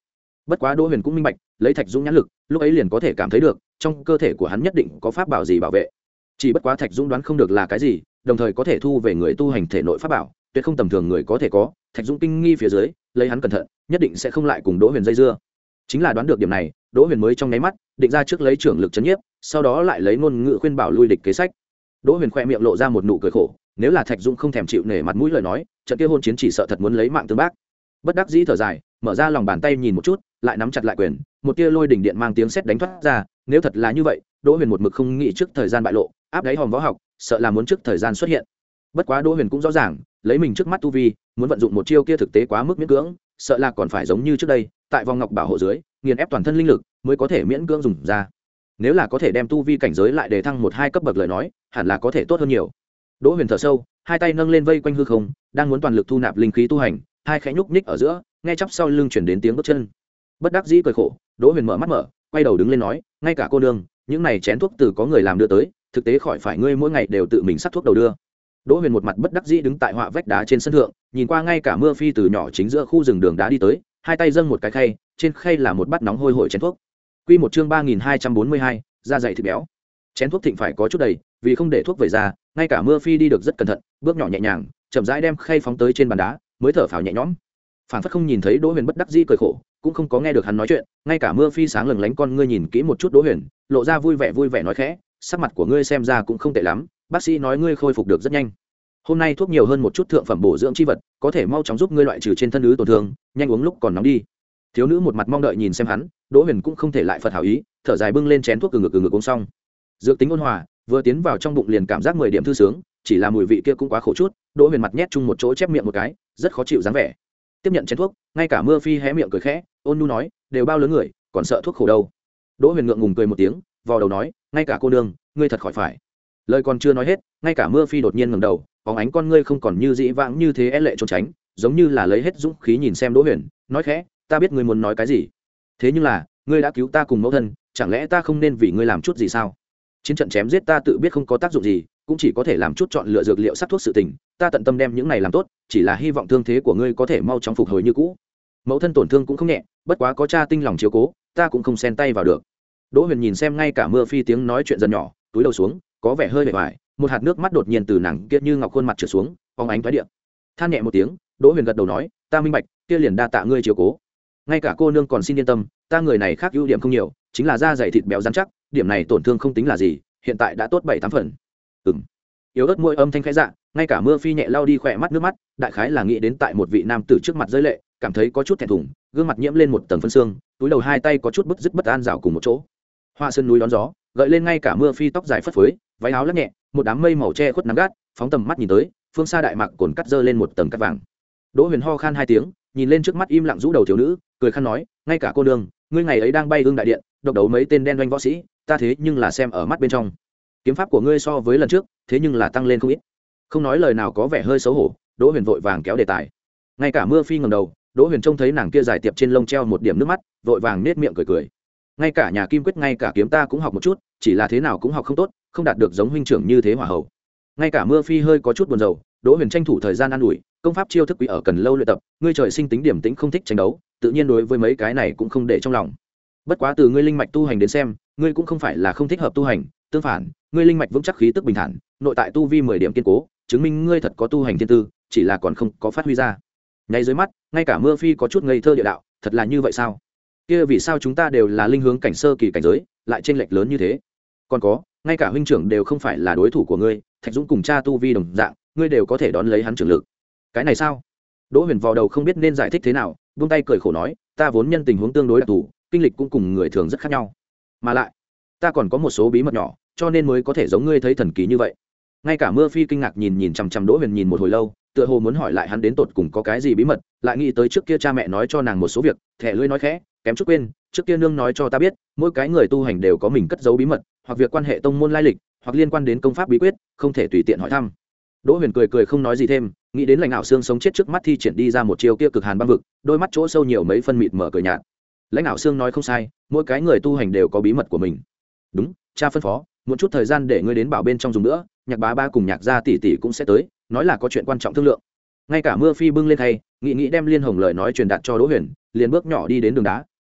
bất quá đỗ huyền cũng minh bạch, lấy Thạch Dũng nhãn lực lúc ấy liền có thể cảm thấy được trong cơ thể của hắn nhất định có pháp bảo gì bảo vệ. Chỉ bất quá Thạch Dũng đoán không được là cái gì, đồng thời có thể thu về người tu hành thể nội pháp bảo tuyệt không tầm thường người có thể có. Thạch Dũng kinh nghi phía dưới, lấy hắn cẩn thận nhất định sẽ không lại cùng Đỗ Huyền dây dưa. Chính là đoán được điểm này, Đỗ Huyền mới trong nháy mắt định ra trước lấy trưởng lực chấn nhiếp, sau đó lại lấy ngôn ngữ khuyên bảo lui địch kế sách. Đỗ Huyền khoe miệng lộ ra một nụ cười khổ, nếu là Thạch Dũng không thèm chịu nể mặt mũi lời nói, trận kia hôn chiến chỉ sợ thật muốn lấy mạng tương bác. Bất đắc dĩ thở dài, mở ra lòng bàn tay nhìn một chút, lại nắm chặt lại quyền, một tia lôi đỉnh điện mang tiếng sét đánh thoát ra. Nếu thật là như vậy, Đỗ Huyền một mực không nghĩ trước thời gian bại lộ, áp đáy hòm võ học, sợ là muốn trước thời gian xuất hiện. Bất quá Đỗ Huyền cũng rõ ràng, lấy mình trước mắt tu vi, muốn vận dụng một chiêu kia thực tế quá mức miễn cưỡng, sợ là còn phải giống như trước đây, tại vòng ngọc bảo hộ dưới, nghiền ép toàn thân linh lực mới có thể miễn cưỡng dùng ra. Nếu là có thể đem tu vi cảnh giới lại đề thăng một hai cấp bậc lời nói, hẳn là có thể tốt hơn nhiều. Đỗ Huyền thở sâu, hai tay nâng lên vây quanh hư không, đang muốn toàn lực thu nạp linh khí tu hành, hai khẽ nhúc nhích ở giữa, nghe chắp sau lưng chuyển đến tiếng bước chân. Bất đắc dĩ cười khổ, Đỗ Huyền mở mắt mở, quay đầu đứng lên nói, ngay cả cô nương, những này chén thuốc từ có người làm đưa tới, thực tế khỏi phải ngươi mỗi ngày đều tự mình sắc thuốc đầu đưa. Đỗ Huyền một mặt bất đắc dĩ đứng tại họa vách đá trên sân thượng, nhìn qua ngay cả Mưa Phi từ nhỏ chính giữa khu rừng đường đá đi tới, hai tay dâng một cái khay, trên khay là một bát nóng hôi hổi chén thuốc. Quy một chương ba nghìn hai trăm bốn mươi hai, da dày thịt béo. Chén thuốc thịnh phải có chút đầy, vì không để thuốc vẩy ra, ngay cả Mưa Phi đi được rất cẩn thận, bước nhỏ nhẹ nhàng, chậm rãi đem khay phóng tới trên bàn đá, mới thở phào nhẹ nhõm. Phản phất không nhìn thấy Đỗ Huyền bất đắc dĩ cười khổ, cũng không có nghe được hắn nói chuyện, ngay cả Mưa Phi sáng lừng lánh con ngươi nhìn kỹ một chút Đỗ Huyền, lộ ra vui vẻ vui vẻ nói khẽ, sắc mặt của ngươi xem ra cũng không tệ lắm, bác sĩ nói ngươi khôi phục được rất nhanh. Hôm nay thuốc nhiều hơn một chút thượng phẩm bổ dưỡng chi vật, có thể mau chóng giúp ngươi loại trừ trên thân ứ tổn thương, nhanh uống lúc còn nóng đi. Thiếu nữ một mặt mong đợi nhìn xem hắn, Đỗ Huyền cũng không thể lại phật hảo ý, thở dài bưng lên chén thuốc từ ngực từ ngực uống xong. Dược tính ôn hòa, vừa tiến vào trong bụng liền cảm giác mười điểm thư sướng, chỉ là mùi vị kia cũng quá khổ chút. Đỗ Huyền mặt nhét chung một chỗ chép miệng một cái, rất khó chịu dáng vẻ. Tiếp nhận chén thuốc, ngay cả Mưa Phi hé miệng cười khẽ, ôn nhu nói, đều bao lớn người, còn sợ thuốc khổ đâu. Đỗ Huyền ngượng ngùng cười một tiếng, vò đầu nói, ngay cả cô nương, ngươi thật khỏi phải. Lời còn chưa nói hết, ngay cả Mưa Phi đột nhiên ngẩng đầu, bóng ánh con ngươi không còn như dĩ vãng như thế e lệ trốn tránh, giống như là lấy hết dũng khí nhìn xem Đỗ Huyền, nói khẽ, ta biết ngươi muốn nói cái gì, thế nhưng là ngươi đã cứu ta cùng mẫu thân, chẳng lẽ ta không nên vì ngươi làm chút gì sao? Chiến trận chém giết ta tự biết không có tác dụng gì, cũng chỉ có thể làm chút chọn lựa dược liệu sắc thuốc sự tình, ta tận tâm đem những này làm tốt, chỉ là hy vọng thương thế của ngươi có thể mau chóng phục hồi như cũ. Mẫu thân tổn thương cũng không nhẹ, bất quá có cha tinh lòng chiếu cố, ta cũng không xen tay vào được. Đỗ Huyền nhìn xem ngay cả Mưa Phi tiếng nói chuyện dần nhỏ, túi đầu xuống, có vẻ hơi bề ngoài, một hạt nước mắt đột nhiên từ nàng kia như ngọc khuôn mặt trượt xuống, phóng ánh thoái điện. Than nhẹ một tiếng, Đỗ Huyền gật đầu nói, ta minh bạch, kia liền đa tạ ngươi chiếu cố. Ngay cả cô nương còn xin yên tâm, ta người này khác ưu điểm không nhiều, chính là da dày thịt béo rắn chắc, điểm này tổn thương không tính là gì, hiện tại đã tốt bảy tám phần. Ừm. Yếu ớt môi âm thanh khẽ dạ, ngay cả Mưa Phi nhẹ lau đi khỏe mắt nước mắt, đại khái là nghĩ đến tại một vị nam tử trước mặt rơi lệ, cảm thấy có chút thẹn thùng, gương mặt nhiễm lên một tầng phân xương, túi đầu hai tay có chút bứt rứt bất an rảo cùng một chỗ. Hoa sơn núi đón gió, gợi lên ngay cả Mưa Phi tóc dài phất phới, váy áo lắc nhẹ, một đám mây màu che khuất nắng gắt, phóng tầm mắt nhìn tới, phương xa đại mạc cồn cắt dơ lên một tầng cát vàng. Đỗ Huyền ho khan hai tiếng, nhìn lên trước mắt im lặng rũ đầu thiếu nữ, cười khăn nói, ngay cả cô nương, ngươi ngày ấy đang bay ương đại điện, độc đấu mấy tên đen doanh võ sĩ, ta thế nhưng là xem ở mắt bên trong. Kiếm pháp của ngươi so với lần trước, thế nhưng là tăng lên không ít. Không nói lời nào có vẻ hơi xấu hổ, Đỗ Huyền vội vàng kéo đề tài. Ngay cả Mưa Phi ngẩng đầu, Đỗ Huyền trông thấy nàng kia dài tiệp trên lông treo một điểm nước mắt, vội vàng nết miệng cười cười. Ngay cả nhà kim quyết ngay cả kiếm ta cũng học một chút, chỉ là thế nào cũng học không tốt, không đạt được giống huynh trưởng như thế hỏa hậu. Ngay cả Mưa Phi hơi có chút buồn rầu, Đỗ Huyền tranh thủ thời gian an ủi, công pháp chiêu thức quý ở cần lâu luyện tập, ngươi trời sinh tính điểm tĩnh không thích tranh đấu, tự nhiên đối với mấy cái này cũng không để trong lòng. Bất quá từ ngươi linh mạch tu hành đến xem, ngươi cũng không phải là không thích hợp tu hành, tương phản, ngươi linh mạch vững chắc khí tức bình thản, nội tại tu vi mười điểm kiên cố, chứng minh ngươi thật có tu hành thiên tư, chỉ là còn không có phát huy ra. Ngay dưới mắt, ngay cả Mưa Phi có chút ngây thơ địa đạo, thật là như vậy sao? Kia vì sao chúng ta đều là linh hướng cảnh sơ kỳ cảnh giới, lại chênh lệch lớn như thế? Còn có, ngay cả huynh trưởng đều không phải là đối thủ của ngươi, Thạch Dũng cùng cha tu vi đồng dạng, ngươi đều có thể đón lấy hắn trưởng lực. Cái này sao? Đỗ Huyền vào đầu không biết nên giải thích thế nào, buông tay cười khổ nói, ta vốn nhân tình huống tương đối đặc thù, kinh lịch cũng cùng người thường rất khác nhau, mà lại ta còn có một số bí mật nhỏ, cho nên mới có thể giống ngươi thấy thần kỳ như vậy. Ngay cả Mưa Phi kinh ngạc nhìn nhìn chằm chằm Đỗ Huyền nhìn một hồi lâu, tựa hồ muốn hỏi lại hắn đến tột cùng có cái gì bí mật, lại nghĩ tới trước kia cha mẹ nói cho nàng một số việc, thẻ lưỡi nói khẽ, kém chút quên, trước kia nương nói cho ta biết, mỗi cái người tu hành đều có mình cất giấu bí mật, hoặc việc quan hệ tông môn lai lịch, hoặc liên quan đến công pháp bí quyết, không thể tùy tiện hỏi thăm. Đỗ Huyền cười cười không nói gì thêm, nghĩ đến lãnh đạo xương sống chết trước mắt thi triển đi ra một chiêu kia cực hàn băng vực, đôi mắt chỗ sâu nhiều mấy phân mịt mở cười nhạt. Lãnh đạo xương nói không sai, mỗi cái người tu hành đều có bí mật của mình. Đúng, cha phân phó, một chút thời gian để ngươi đến bảo bên trong dùng nữa, Nhạc bá ba cùng Nhạc gia tỷ tỷ cũng sẽ tới, nói là có chuyện quan trọng thương lượng. Ngay cả Mưa Phi bưng lên thay, nghĩ nghĩ đem Liên Hồng lời nói truyền đạt cho Đỗ Huyền, liền bước nhỏ đi đến đường đá,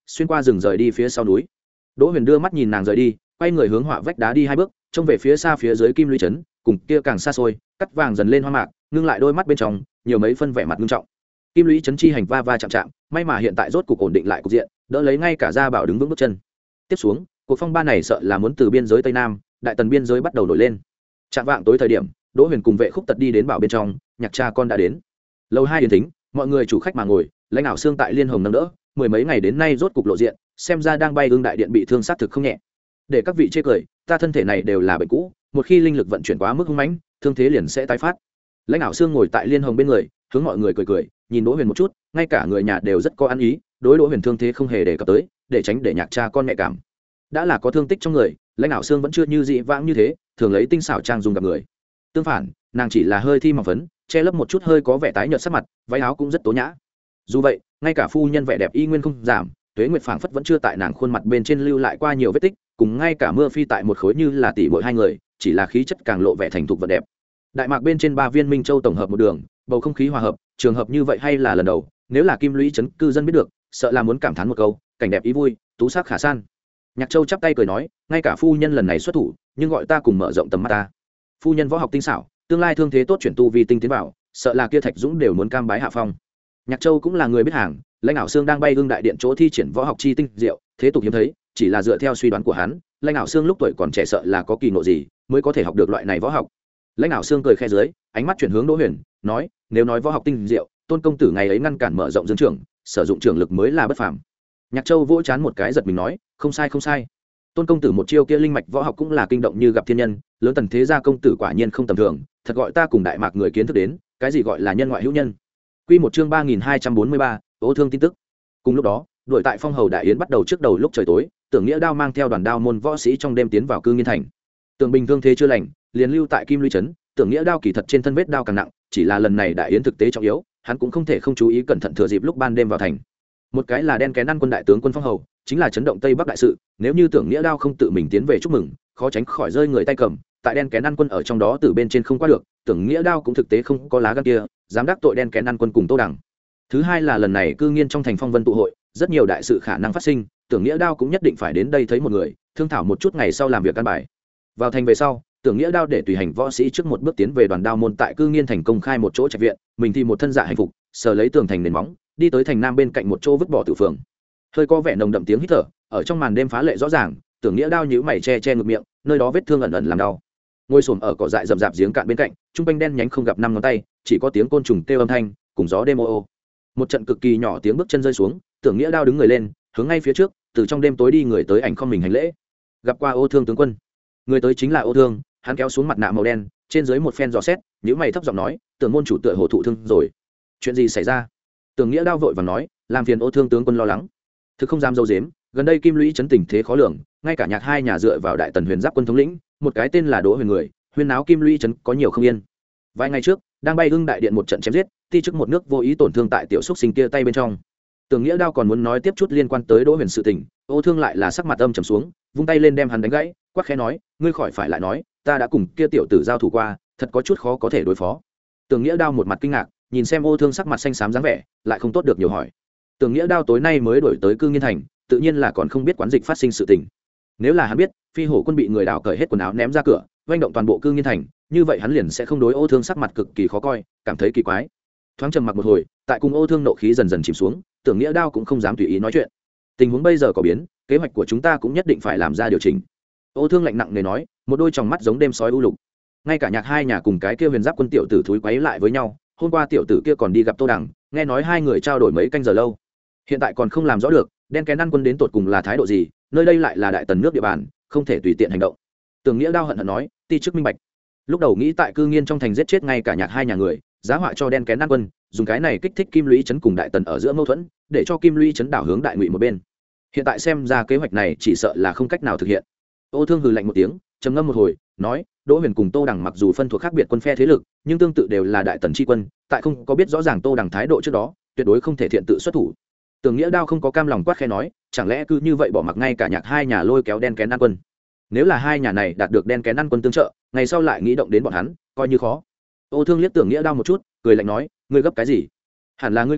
xuyên qua rừng rời đi phía sau núi. Đỗ Huyền đưa mắt nhìn nàng rời đi, quay người hướng họa vách đá đi hai bước, trông về phía xa phía dưới kim lũy trấn, cùng kia càng xa xôi, cắt vàng dần lên hoa mạc, ngưng lại đôi mắt bên trong, nhiều mấy phân vẻ mặt nghiêm trọng. Kim lũy trấn chi hành va va chạm chạm, may mà hiện tại rốt cục ổn định lại cục diện, đỡ lấy ngay cả Gia Bảo đứng vững bước chân. Tiếp xuống, cuộc phong ba này sợ là muốn từ biên giới tây nam, đại tần biên giới bắt đầu nổi lên. Trạm vạng tối thời điểm, Đỗ Huyền cùng Vệ Khúc Tật đi đến bảo bên trong, nhạc cha con đã đến. Lầu hai yên tĩnh, mọi người chủ khách mà ngồi, lãnh đạo xương tại liên hồng nâng đỡ, mười mấy ngày đến nay rốt cục lộ diện, xem ra đang bay hương đại điện bị thương sát thực không nhẹ. Để các vị chê cười, ta thân thể này đều là bệnh cũ, một khi linh lực vận chuyển quá mức hung mãnh, thương thế liền sẽ tái phát. Lãnh đạo xương ngồi tại liên hồng bên người, hướng mọi người cười cười, nhìn Đỗ Huyền một chút, ngay cả người nhà đều rất có ăn ý, đối Đỗ Huyền thương thế không hề đề cập tới, để tránh để nhạc cha con nhạy cảm. Đã là có thương tích trong người, lãnh đạo xương vẫn chưa như dị vãng như thế, thường lấy tinh xảo trang dùng gặp người. Tương phản, nàng chỉ là hơi thi mỏng phấn, che lấp một chút hơi có vẻ tái nhợt sắc mặt, váy áo cũng rất tố nhã. Dù vậy, ngay cả phu nhân vẻ đẹp y nguyên không giảm, Tuế Nguyệt phảng phất vẫn chưa tại nàng khuôn mặt bên trên lưu lại qua nhiều vết tích, cùng ngay cả Mưa Phi tại một khối như là tỷ muội hai người, chỉ là khí chất càng lộ vẻ thành thục và đẹp. Đại mạc bên trên ba viên Minh Châu tổng hợp một đường, bầu không khí hòa hợp, trường hợp như vậy hay là lần đầu, nếu là Kim Lũy trấn cư dân biết được, sợ là muốn cảm thán một câu, cảnh đẹp ý vui, tú sắc khả san. Nhạc Châu chắp tay cười nói, ngay cả phu nhân lần này xuất thủ, nhưng gọi ta cùng mở rộng tầm mắt ta. Phu nhân võ học tinh xảo, tương lai thương thế tốt chuyển tu vi tinh tiến vào, sợ là kia Thạch Dũng đều muốn cam bái hạ phong. Nhạc Châu cũng là người biết hàng, lãnh đạo xương đang bay hương đại điện chỗ thi triển võ học chi tinh diệu, thế tục hiếm thấy, chỉ là dựa theo suy đoán của hắn, lãnh đạo xương lúc tuổi còn trẻ sợ là có kỳ ngộ gì mới có thể học được loại này võ học. Lãnh đạo xương cười khe dưới, ánh mắt chuyển hướng Đỗ Huyền, nói, nếu nói võ học tinh diệu, Tôn công tử ngày ấy ngăn cản mở rộng dương trường, sử dụng trường lực mới là bất phàm. Nhạc Châu vỗ chán một cái giật mình nói, không sai không sai. Tôn công tử một chiêu kia linh mạch võ học cũng là kinh động như gặp thiên nhân, lớn tần thế gia công tử quả nhiên không tầm thường, thật gọi ta cùng đại mạc người kiến thức đến, cái gì gọi là nhân ngoại hữu nhân. Quy một chương ba nghìn hai trăm bốn mươi ba, Ô Thương tin tức. Cùng lúc đó, đội tại Phong Hầu đại yến bắt đầu trước đầu lúc trời tối, Tưởng Nghĩa Đao mang theo đoàn đao môn võ sĩ trong đêm tiến vào Cư Nghiên thành. Tưởng Bình thương thế chưa lành, liền lưu tại Kim Lũy trấn, Tưởng Nghĩa Đao kỳ thật trên thân vết đao càng nặng, chỉ là lần này đại yến thực tế trọng yếu, hắn cũng không thể không chú ý cẩn thận thừa dịp lúc ban đêm vào thành. Một cái là đen kén ăn quân đại tướng quân Phong Hầu, chính là chấn động Tây Bắc đại sự, nếu như Tưởng Nghĩa Đao không tự mình tiến về chúc mừng, khó tránh khỏi rơi người tay cầm, tại đen kén ăn quân ở trong đó từ bên trên không qua được, Tưởng Nghĩa Đao cũng thực tế không có lá gan kia, dám đắc tội đen kén ăn quân cùng Tô Đằng. Thứ hai là lần này Cư Nghiên trong thành phong vân tụ hội, rất nhiều đại sự khả năng phát sinh, Tưởng Nghĩa Đao cũng nhất định phải đến đây thấy một người, thương thảo một chút ngày sau làm việc căn bài. Vào thành về sau, Tưởng Nghĩa Đao để tùy hành võ sĩ trước một bước tiến về đoàn đao môn tại Cư Nghiên thành công khai một chỗ trạch viện, mình thì một thân dạ hành phục, sờ lấy tường thành nền móng, đi tới thành nam bên cạnh một chỗ vứt bỏ tử phường. Hơi có vẻ nồng đậm tiếng hít thở, ở trong màn đêm phá lệ rõ ràng, Tưởng Nghĩa Đao nhíu mày che che ngực miệng, nơi đó vết thương ẩn ẩn làm đau. Ngồi xổm ở cỏ dại rậm rạp giếng cạn bên cạnh, trung quanh đen nhánh không gặp năm ngón tay, chỉ có tiếng côn trùng kêu âm thanh, cùng gió đêm ô ô. Một trận cực kỳ nhỏ tiếng bước chân rơi xuống, Tưởng Nghĩa Đao đứng người lên, hướng ngay phía trước, từ trong đêm tối đi người tới ảnh không mình hành lễ. Gặp qua Ô Thương tướng quân. Người tới chính là Ô Thương, hắn kéo xuống mặt nạ màu đen, trên dưới một phen dò xét, nhíu mày thấp giọng nói, Tưởng môn chủ tựa hồ thụ thương rồi. Chuyện gì xảy ra? Tưởng Nghĩa Đao vội vàng nói, làm phiền Ô Thương tướng quân lo lắng. Thực không dám dâu dếm, gần đây Kim Lũy trấn tình thế khó lường, ngay cả nhạc hai nhà dựa vào đại tần huyền giáp quân thống lĩnh, một cái tên là Đỗ Huyền người, huyên náo Kim Lũy trấn có nhiều không yên. Vài ngày trước, đang bay hưng đại điện một trận chém giết, ti chức một nước vô ý tổn thương tại tiểu xúc sinh kia tay bên trong. Tưởng Nghĩa Đao còn muốn nói tiếp chút liên quan tới Đỗ Huyền sự tình, Ô Thương lại là sắc mặt âm trầm xuống, vung tay lên đem hắn đánh gãy, quát khẽ nói, ngươi khỏi phải lại nói, ta đã cùng kia tiểu tử giao thủ qua, thật có chút khó có thể đối phó. Tưởng Nghĩa Đao một mặt kinh ngạc, nhìn xem Ô Thương sắc mặt xanh xám dáng vẻ, lại không tốt được nhiều hỏi. Tưởng Nghĩa Đao tối nay mới đổi tới Cư Nghiên thành, tự nhiên là còn không biết quán dịch phát sinh sự tình. Nếu là hắn biết, Phi Hổ quân bị người đào cởi hết quần áo ném ra cửa, oanh động toàn bộ Cư Nghiên thành, như vậy hắn liền sẽ không đối Ô Thương sắc mặt cực kỳ khó coi, cảm thấy kỳ quái. Thoáng trầm mặc một hồi, tại cùng Ô Thương nộ khí dần dần chìm xuống, Tưởng Nghĩa Đao cũng không dám tùy ý nói chuyện. Tình huống bây giờ có biến, kế hoạch của chúng ta cũng nhất định phải làm ra điều chỉnh. Ô Thương lạnh nặng nề nói, một đôi tròng mắt giống đêm sói u lục. Ngay cả nhạc hai nhà cùng cái kia huyền giáp quân tiểu tử thúi quấy lại với nhau, hôm qua tiểu tử kia còn đi gặp Tô Đằng, nghe nói hai người trao đổi mấy canh giờ lâu. Hiện tại còn không làm rõ được, đen kén ăn quân đến tột cùng là thái độ gì, nơi đây lại là đại tần nước địa bàn, không thể tùy tiện hành động. Tưởng Nghĩa Đao hận hận nói, ti chức minh bạch. Lúc đầu nghĩ tại Cư Nghiên trong thành giết chết ngay cả nhạc hai nhà người, giá họa cho đen kén ăn quân, dùng cái này kích thích Kim Lũy trấn cùng đại tần ở giữa mâu thuẫn, để cho Kim Lũy trấn đảo hướng đại ngụy một bên. Hiện tại xem ra kế hoạch này chỉ sợ là không cách nào thực hiện. Ô Thương hừ lạnh một tiếng, trầm ngâm một hồi, nói, Đỗ Huyền cùng Tô Đằng mặc dù phân thuộc khác biệt quân phe thế lực, nhưng tương tự đều là đại tần tri quân, tại không có biết rõ ràng Tô Đằng thái độ trước đó, tuyệt đối không thể thiện tự xuất thủ. Tưởng Nghĩa Đao không có cam lòng quát khẽ nói, chẳng lẽ cứ như vậy bỏ mặc ngay cả nhạc hai nhà lôi kéo đen kén ăn quân? Nếu là hai nhà này đạt được đen kén ăn quân tương trợ, ngày sau lại nghĩ động đến bọn hắn, coi như khó. Ô Thương liếc Tưởng Nghĩa Đao một chút, cười lạnh nói, ngươi gấp cái gì? Hẳn là ngươi quên,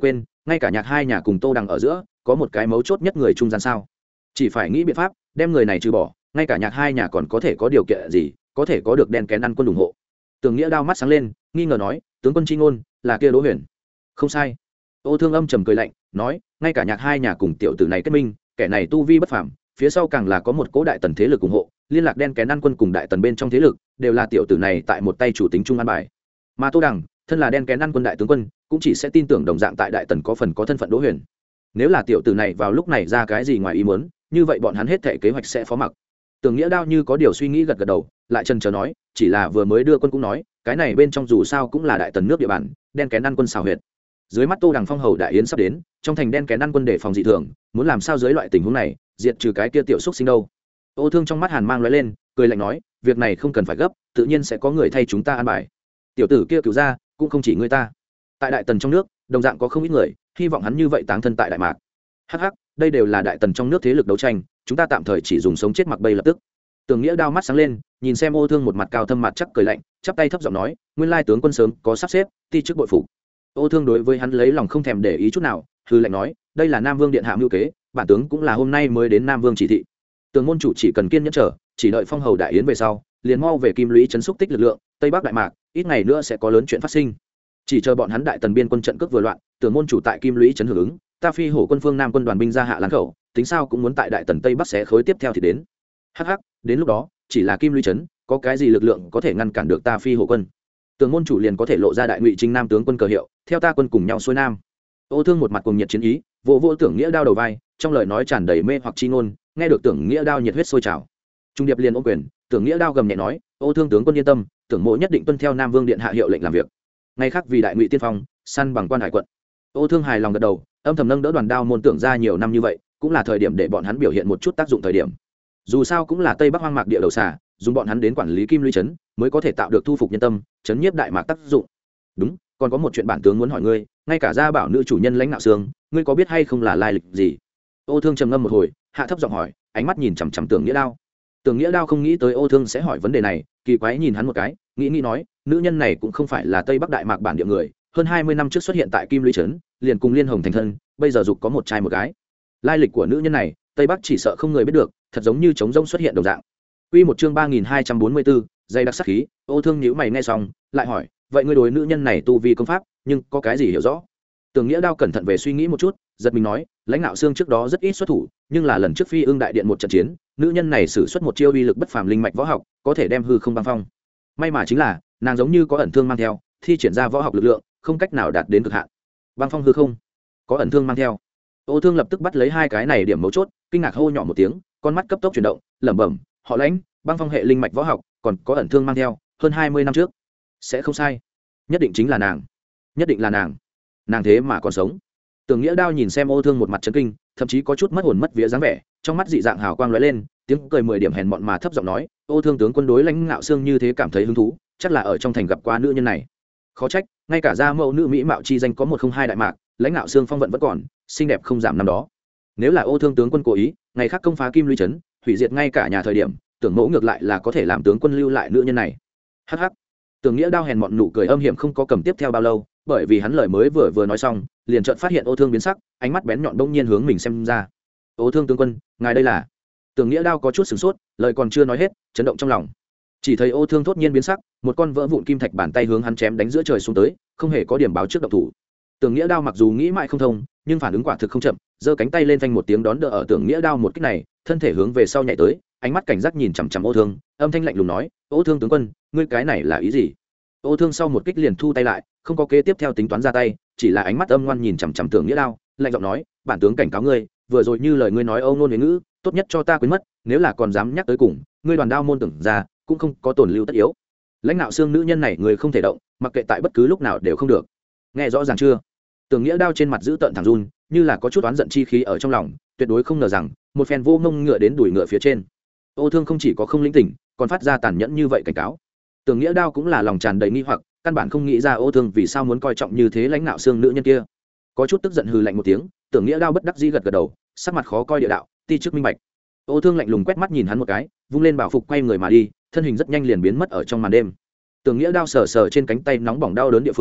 ngay cả nhạc hai nhà cùng tô đằng ở giữa có một cái mấu chốt nhất người trung gian sao? Chỉ phải nghĩ biện pháp đem người này trừ bỏ, ngay cả nhạc hai nhà còn có thể có điều kiện gì có thể có được đen kén ăn quân ủng hộ? Tưởng Nghĩa đao mắt sáng lên, nghi ngờ nói, tướng quân chi ngôn là kia Đỗ Huyền? Không sai. Ô Thương âm trầm cười lạnh, nói, ngay cả nhạc hai nhà cùng tiểu tử này kết minh, kẻ này tu vi bất phàm, phía sau càng là có một cố đại tần thế lực ủng hộ, liên lạc đen kén ăn quân cùng đại tần bên trong thế lực, đều là tiểu tử này tại một tay chủ tính trung an bài. Mà Tô Đằng, thân là đen kén ăn quân đại tướng quân, cũng chỉ sẽ tin tưởng đồng dạng tại đại tần có phần có thân phận Đỗ Huyền. Nếu là tiểu tử này vào lúc này ra cái gì ngoài ý muốn, như vậy bọn hắn hết thảy kế hoạch sẽ phó mặc. Tưởng Nghĩa đao như có điều suy nghĩ gật gật đầu, lại chần chờ nói, chỉ là vừa mới đưa quân cũng nói, cái này bên trong dù sao cũng là đại tần nước địa bàn, đen kén ăn quân xào huyệt. Dưới mắt Tô Đằng phong hầu đại yến sắp đến, trong thành đen kén ăn quân để phòng dị thường, muốn làm sao dưới loại tình huống này diệt trừ cái kia tiểu xúc sinh đâu? Ô Thương trong mắt hàn mang lóe lên, cười lạnh nói, việc này không cần phải gấp, tự nhiên sẽ có người thay chúng ta an bài. Tiểu tử kia cứu ra, cũng không chỉ người ta. Tại đại tần trong nước, đồng dạng có không ít người, hy vọng hắn như vậy táng thân tại đại mạc. Hắc hắc, đây đều là đại tần trong nước thế lực đấu tranh, chúng ta tạm thời chỉ dùng sống chết mặc bay lập tức. Tưởng Nghĩa đao mắt sáng lên, nhìn xem Ô Thương một mặt cao thâm mặt chắc cười lạnh, chắp tay thấp giọng nói, nguyên lai tướng quân sớm có sắp xếp, ti chức bội phục. Ô Thương đối với hắn lấy lòng không thèm để ý chút nào, hư lệnh nói, đây là Nam Vương điện hạ mưu kế, bản tướng cũng là hôm nay mới đến Nam Vương chỉ thị. Tường môn chủ chỉ cần kiên nhẫn chờ, chỉ đợi phong hầu đại yến về sau, liền mau về Kim Lũy trấn xúc tích lực lượng, Tây Bắc đại mạc, ít ngày nữa sẽ có lớn chuyện phát sinh. Chỉ chờ bọn hắn đại tần biên quân trận cước vừa loạn, Tường môn chủ tại Kim Lũy trấn hưởng ứng, ta phi hổ quân phương Nam quân đoàn binh ra hạ láng khẩu, tính sao cũng muốn tại đại tần Tây Bắc xé khối tiếp theo thì đến. Hắc hắc, đến lúc đó, chỉ là Kim Lũy trấn, có cái gì lực lượng có thể ngăn cản được ta phi hổ quân? Tường môn chủ liền có thể lộ ra đại ngụy chính nam tướng quân cờ hiệu, theo ta quân cùng nhau xuôi nam. Ô Thương một mặt cùng nhiệt chiến ý, vỗ vỗ Tưởng Nghĩa đao đầu vai, trong lời nói tràn đầy mê hoặc chi ngôn, nghe được Tưởng Nghĩa đao nhiệt huyết sôi trào. Trung điệp liền ôm quyền, Tưởng Nghĩa đao gầm nhẹ nói, Ô Thương tướng quân yên tâm, Tưởng mộ nhất định tuân theo Nam Vương điện hạ hiệu lệnh làm việc. Ngày khác vì đại ngụy tiên phong, săn bằng quan hải quận. Ô Thương hài lòng gật đầu, âm thầm nâng đỡ đoàn đao môn Tưởng ra nhiều năm như vậy, cũng là thời điểm để bọn hắn biểu hiện một chút tác dụng thời điểm. Dù sao cũng là Tây Bắc hoang mạc địa đầu xà, dùng bọn hắn đến quản lý Kim Lũy trấn, mới có thể tạo được thu phục nhân tâm, trấn nhiếp đại mạc tác dụng. Đúng, còn có một chuyện bản tướng muốn hỏi ngươi, ngay cả gia bảo nữ chủ nhân Lãnh Nạo Sương, ngươi có biết hay không là lai lịch gì? Ô Thương trầm ngâm một hồi, hạ thấp giọng hỏi, ánh mắt nhìn chằm chằm Tưởng Nghĩa đao. Tưởng Nghĩa đao không nghĩ tới Ô Thương sẽ hỏi vấn đề này, kỳ quái nhìn hắn một cái, nghĩ nghĩ nói, nữ nhân này cũng không phải là Tây Bắc đại mạc bản địa người, hơn hai mươi năm trước xuất hiện tại Kim Lũy trấn, liền cùng Liên Hồng thành thân, bây giờ dục có một trai một gái. Lai lịch của nữ nhân này, Tây Bắc chỉ sợ không người biết được, thật giống như trống rỗng xuất hiện đồng dạng. Quy một chương ba nghìn hai trăm bốn mươi bốn, dây đặc sắc khí. Ô Thương nhíu mày nghe xong, lại hỏi, vậy ngươi đối nữ nhân này tu vi công pháp, nhưng có cái gì hiểu rõ? Tưởng Nghĩa đao cẩn thận về suy nghĩ một chút, giật mình nói, Lãnh Nạo Sương trước đó rất ít xuất thủ, nhưng là lần trước Phi Ưng đại điện một trận chiến, nữ nhân này sử xuất một chiêu uy lực bất phàm linh mạch võ học, có thể đem hư không băng phong. May mà chính là, nàng giống như có ẩn thương mang theo, thi triển ra võ học lực lượng, không cách nào đạt đến cực hạn. Băng phong hư không, có ẩn thương mang theo. Ô Thương lập tức bắt lấy hai cái này điểm mấu chốt, kinh ngạc hô nhỏ một tiếng, con mắt cấp tốc chuyển động, lẩm bẩm, họ Lãnh, băng phong hệ linh mạch võ học, còn có ẩn thương mang theo, hơn hai mươi năm trước. Sẽ không sai, nhất định chính là nàng, nhất định là nàng. Nàng thế mà còn sống. Tưởng Nghĩa đao nhìn xem Ô Thương một mặt chấn kinh, thậm chí có chút mất hồn mất vía dáng vẻ, trong mắt dị dạng hào quang lóe lên, tiếng cười mười điểm hèn mọn mà thấp giọng nói, Ô Thương tướng quân đối Lãnh Nạo Sương như thế cảm thấy hứng thú, chắc là ở trong thành gặp qua nữ nhân này. Khó trách, ngay cả gia mẫu nữ mỹ mạo chi danh có một không hai đại mạc, Lãnh Nạo Sương phong vận vẫn còn, xinh đẹp không giảm năm đó. Nếu là Ô Thương tướng quân cố ý, ngày khác công phá Kim Lũy trấn, hủy diệt ngay cả nhà thời điểm, Tưởng mẫu ngược lại là có thể làm tướng quân lưu lại nữ nhân này. Hắc hắc. Tưởng Nghĩa đao hèn mọn nụ cười âm hiểm không có cầm tiếp theo bao lâu, bởi vì hắn lời mới vừa vừa nói xong, liền chợt phát hiện Ô Thương biến sắc, ánh mắt bén nhọn bỗng nhiên hướng mình xem ra. Ô Thương tướng quân, ngài đây là? Tưởng Nghĩa đao có chút sửng sốt, lời còn chưa nói hết, chấn động trong lòng. Chỉ thấy Ô Thương thốt nhiên biến sắc, một con vỡ vụn kim thạch bàn tay hướng hắn chém đánh giữa trời xuống tới, không hề có điểm báo trước động thủ. Tưởng Nghĩa đao mặc dù nghĩ mãi không thông, nhưng phản ứng quả thực không chậm, giơ cánh tay lên phanh một tiếng đón đỡ ở Tưởng Nghĩa đao một kích này, thân thể hướng về sau nhảy tới, ánh mắt cảnh giác nhìn chằm chằm Ô Thương, âm thanh lạnh lùng nói, Ô Thương tướng quân, ngươi cái này là ý gì? Ô Thương sau một kích liền thu tay lại, không có kế tiếp theo tính toán ra tay, chỉ là ánh mắt âm ngoan nhìn chằm chằm Tưởng Nghĩa đao, lạnh giọng nói, bản tướng cảnh cáo ngươi, vừa rồi như lời ngươi nói âu nôn huế ngữ, tốt nhất cho ta quên mất, nếu là còn dám nhắc tới cùng, ngươi đoàn đao môn Tưởng ra, cũng không có tổn lưu tất yếu. Lãnh Nạo Sương nữ nhân này người không thể động, mặc kệ tại bất cứ lúc nào đều không được. Nghe rõ ràng chưa? Tưởng Nghĩa đao trên mặt giữ tợn thẳng run, như là có chút oán giận chi khí ở trong lòng, tuyệt đối không ngờ rằng một phen vô ngông ngựa đến đuổi ngựa phía trên. Ô Thương không chỉ có không linh tỉnh, còn phát ra tàn nhẫn như vậy cảnh cáo. Tưởng Nghĩa đao cũng là lòng tràn đầy nghi hoặc, căn bản không nghĩ ra Ô Thương vì sao muốn coi trọng như thế Lãnh Nạo Sương nữ nhân kia. Có chút tức giận hừ lạnh một tiếng, Tưởng Nghĩa đao bất đắc dĩ gật gật đầu, sắc mặt khó coi địa đạo, ti chức minh bạch. Ô Thương lạnh lùng quét mắt nhìn hắn một cái, vung lên bảo phục quay người mà đi, thân hình rất nhanh liền biến mất ở trong màn đêm. Tưởng Nghĩa đao sờ sờ trên cánh tay nóng bỏng đau đớn địa phương,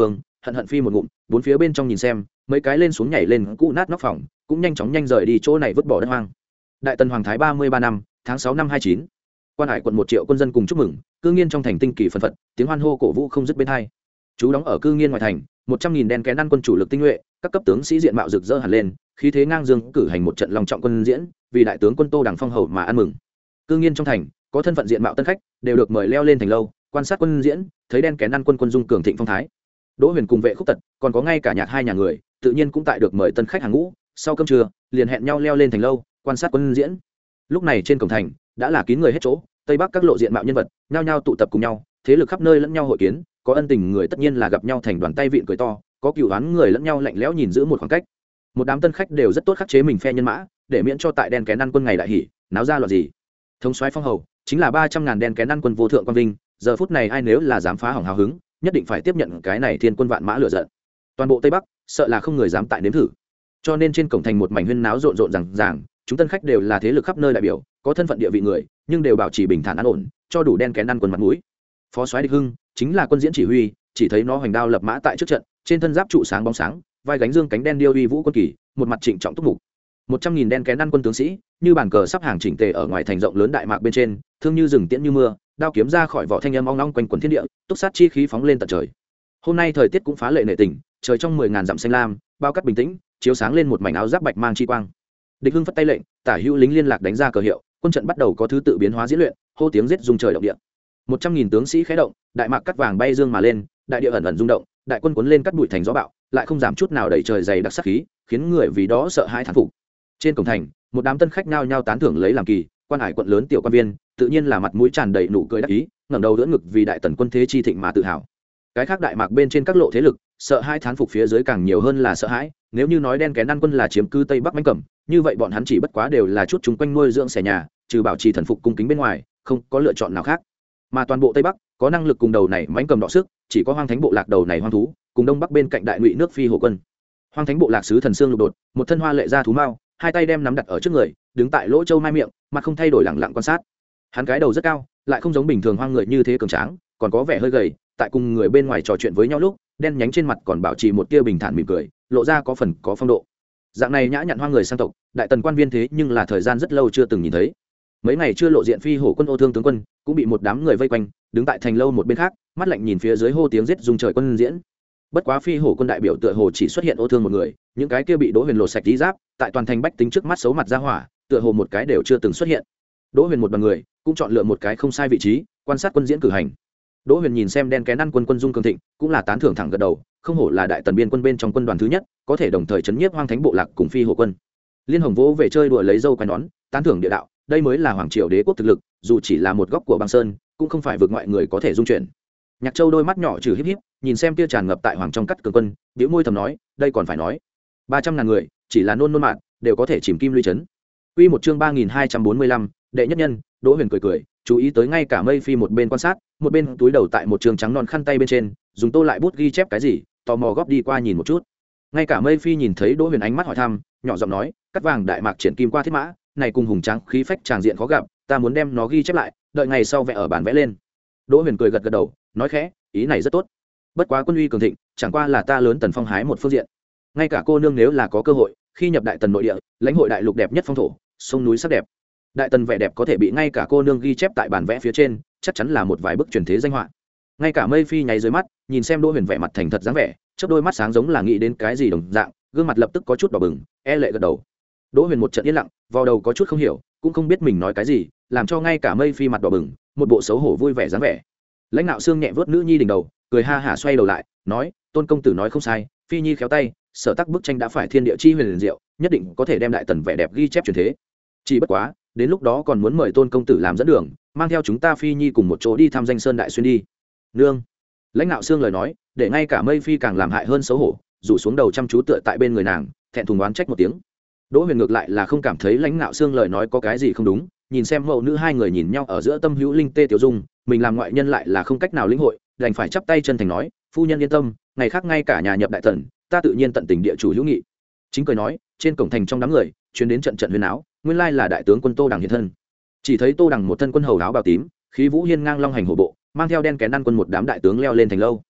hận hận phi một ngụm, bốn phía bên trong nhìn xem, mấy cái lên xuống nhảy lên cũ nát nóc phòng, cũng nhanh chóng nhanh rời đi chỗ này vứt bỏ đất hoang. Đại Tần Hoàng Thái ba mươi ba năm, tháng sáu năm hai chín. Quan Hải quận một triệu quân dân cùng chúc mừng, cư nghiên trong thành tinh kỳ phân phật, tiếng hoan hô cổ vũ không dứt bên hai. Chú đóng ở cư nghiên ngoài thành, một trăm nghìn đen kén ăn quân chủ lực tinh nhuệ, các cấp tướng sĩ diện mạo rực rỡ hẳn lên, khí thế ngang dương cử hành một trận long trọng quân diễn, vì đại tướng quân Tô Đằng phong hầu mà ăn mừng. Cư nghiên trong thành, có thân phận diện mạo tân khách, đều được mời leo lên thành lâu, quan sát quân diễn, thấy đen kén ăn quân quân dung cường thịnh phong thái. Đỗ Huyền cùng Vệ Khúc Tật, còn có ngay cả nhạc hai nhà người, tự nhiên cũng tại được mời tân khách hàng ngũ, sau cơm trưa, liền hẹn nhau leo lên thành lâu, quan sát quân diễn. Lúc này trên cổng thành đã là kín người hết chỗ, tây bắc các lộ diện mạo nhân vật nhao nhao tụ tập cùng nhau, thế lực khắp nơi lẫn nhau hội kiến, có ân tình người tất nhiên là gặp nhau thành đoàn tay vịn cười to, có cựu đoán người lẫn nhau lạnh lẽo nhìn giữ một khoảng cách. Một đám tân khách đều rất tốt khắc chế mình phe nhân mã, để miễn cho tại đen kén ăn quân ngày đại hỉ náo ra loạn gì. Thống soái phong hầu chính là ba trăm ngàn đen kén ăn quân vô thượng quan vinh, giờ phút này ai nếu là dám phá hỏng hào hứng, nhất định phải tiếp nhận cái này thiên quân vạn mã lửa giận. Toàn bộ tây bắc sợ là không người dám tại nếm thử, cho nên trên cổng thành một mảnh huyên náo rộn rộn rằng ràng, chúng tân khách đều là thế lực khắp nơi đại biểu, có thân phận địa vị người, nhưng đều bảo trì bình thản an ổn, cho đủ đen kén ăn quân mặt mũi. Phó soái Địch Hưng chính là quân diễn chỉ huy, chỉ thấy nó hoành đao lập mã tại trước trận, trên thân giáp trụ sáng bóng sáng, vai gánh dương cánh đen điêu uy vũ quân kỳ, một mặt trịnh trọng túc mục. Một trăm nghìn đen kén ăn quân tướng sĩ, như bàn cờ sắp hàng chỉnh tề ở ngoài thành rộng lớn đại mạc bên trên, thương như rừng tiễn như mưa, đao kiếm ra khỏi vỏ thanh âm ong ong quanh quần thiên địa, túc sát chi khí phóng lên tận trời. Hôm nay thời tiết cũng phá lệ nệ tình, trời trong mười ngàn dặm xanh lam, bao cát bình tĩnh, chiếu sáng lên một mảnh áo giáp bạch mang chi quang. Địch Hưng phất tay lệnh, tả hữu lính liên lạc đánh ra cờ hiệu, quân trận bắt đầu có thứ tự biến hóa diễn luyện, hô tiếng giết rung trời động địa. Một trăm nghìn tướng sĩ khẽ động, đại mạc cắt vàng bay dương mà lên, đại địa ẩn ẩn rung động, đại quân cuốn lên cắt bụi thành gió bạo, lại không giảm chút nào đẩy trời dày đặc sát khí, khiến người vì đó sợ hãi thán phục. Trên cổng thành, một đám tân khách nhao nhao tán thưởng lấy làm kỳ, quan hải quận lớn tiểu quan viên, tự nhiên là mặt mũi tràn đầy nụ cười đắc ý, ngẩng đầu đỡ ngực vì đại tần quân thế chi thịnh mà tự hào. Cái khác đại mạc bên trên các lộ thế lực, sợ hãi thán phục phía dưới càng nhiều hơn là sợ hãi, nếu như nói đen kén ăn quân là chiếm cư tây bắc mãnh cẩm, như vậy bọn hắn chỉ bất quá đều là chút chúng quanh nuôi dưỡng xẻ nhà, trừ bảo trì thần phục cung kính bên ngoài, không có lựa chọn nào khác. Mà toàn bộ tây bắc có năng lực cùng đầu này mãnh cầm đọ sức, chỉ có hoang thánh bộ lạc đầu này hoang thú, cùng đông bắc bên cạnh đại ngụy nước phi hổ quân. Hoang thánh bộ lạc sứ thần xương lục đột, một thân hoa lệ ra thú mao, hai tay đem nắm đặt ở trước người, đứng tại lỗ châu mai miệng, mặt không thay đổi lẳng lặng quan sát. Hắn cái đầu rất cao, lại không giống bình thường hoang người như thế cường tráng, còn có vẻ hơi gầy, tại cùng người bên ngoài trò chuyện với nhau lúc, đen nhánh trên mặt còn bảo trì một tia bình thản mỉm cười, lộ ra có phần có phong độ. Dạng này nhã nhặn hoang người sang tộc, đại tần quan viên thế nhưng là thời gian rất lâu chưa từng nhìn thấy. Mấy ngày chưa lộ diện phi hổ quân ô thương tướng quân, cũng bị một đám người vây quanh, đứng tại thành lâu một bên khác, mắt lạnh nhìn phía dưới hô tiếng giết rung trời quân diễn. Bất quá phi hổ quân đại biểu tựa hồ chỉ xuất hiện ô thương một người, những cái kia bị Đỗ Huyền lột sạch tí giáp, tại toàn thành bách tính trước mắt xấu mặt ra hỏa, tựa hồ một cái đều chưa từng xuất hiện. Đỗ Huyền một đoàn người cũng chọn lựa một cái không sai vị trí, quan sát quân diễn cử hành. Đỗ Huyền nhìn xem đen kén ăn quân quân dung cường thịnh, cũng là tán thưởng thẳng gật đầu, không hổ là đại tần biên quân bên trong quân đoàn thứ nhất, có thể đồng thời chấn nhiếp hoang thánh bộ lạc cùng phi hổ quân. Liên Hồng vỗ về chơi đùa lấy dâu quai nón, tán thưởng địa đạo, đây mới là hoàng triều đế quốc thực lực, dù chỉ là một góc của băng sơn, cũng không phải vượt ngoại người có thể dung chuyển. Nhạc Châu đôi mắt nhỏ trừ híp híp, nhìn xem tia tràn ngập tại hoàng trong cắt cường quân, bĩu môi thầm nói, đây còn phải nói, ba trăm ngàn người, chỉ là nôn nôn mạn, đều có thể chìm kim luy chấn. Quy một chương ba nghìn hai trăm bốn mươi lăm, đệ nhất nhân. Đỗ Huyền cười cười, chú ý tới ngay cả Mây Phi một bên quan sát, một bên túi đầu tại một trường trắng non khăn tay bên trên, dùng tô lại bút ghi chép cái gì, tò mò góp đi qua nhìn một chút. Ngay cả Mây Phi nhìn thấy Đỗ Huyền ánh mắt hỏi thăm, nhỏ giọng nói, cắt vàng đại mạc triển kim qua thiết mã, này cùng hùng tráng khí phách tràng diện khó gặp, ta muốn đem nó ghi chép lại, đợi ngày sau vẽ ở bản vẽ lên. Đỗ Huyền cười gật gật đầu, nói khẽ, ý này rất tốt. Bất quá quân uy cường thịnh, chẳng qua là ta lớn tần phong hái một phương diện. Ngay cả cô nương nếu là có cơ hội, khi nhập đại tần nội địa, lãnh hội đại lục đẹp nhất phong thổ, sông núi sắc đẹp. Đại tần vẻ đẹp có thể bị ngay cả cô nương ghi chép tại bản vẽ phía trên, chắc chắn là một vài bức truyền thế danh họa. Ngay cả Mây Phi nháy dưới mắt, nhìn xem Đỗ Huyền vẻ mặt thành thật dáng vẻ, chớp đôi mắt sáng giống là nghĩ đến cái gì đồng dạng, gương mặt lập tức có chút đỏ bừng, e lệ gật đầu. Đỗ Huyền một trận yên lặng, vào đầu có chút không hiểu, cũng không biết mình nói cái gì, làm cho ngay cả Mây Phi mặt đỏ bừng, một bộ xấu hổ vui vẻ dáng vẻ. Lãnh đạo xương nhẹ vớt nữ nhi đỉnh đầu, cười ha hả xoay đầu lại, nói, Tôn công tử nói không sai, Phi nhi khéo tay, sở tác bức tranh đã phải thiên địa chi huyền diệu, nhất định có thể đem đại tần vẻ đẹp ghi chép truyền thế. Chỉ bất quá, đến lúc đó còn muốn mời Tôn công tử làm dẫn đường, mang theo chúng ta Phi nhi cùng một chỗ đi thăm danh sơn đại xuyên đi. Nương. Lãnh đạo xương lời nói, để ngay cả Mây Phi càng làm hại hơn xấu hổ, rủ xuống đầu chăm chú tựa tại bên người nàng, thẹn thùng oán trách một tiếng. Đỗ Huyền ngược lại là không cảm thấy lãnh đạo xương lời nói có cái gì không đúng, nhìn xem mẫu nữ hai người nhìn nhau ở giữa tâm hữu linh tê tiểu dung, mình làm ngoại nhân lại là không cách nào lĩnh hội, đành phải chắp tay chân thành nói, phu nhân yên tâm, ngày khác ngay cả nhà nhập đại tần, ta tự nhiên tận tình địa chủ hữu nghị. Chính cười nói, trên cổng thành trong đám người truyền đến trận trận huyên áo, nguyên lai là đại tướng quân Tô Đằng hiện thân. Chỉ thấy Tô Đằng một thân quân hầu áo bào tím, khí vũ hiên ngang long hành hổ bộ, mang theo đen kén ăn quân một đám đại tướng leo lên thành lâu.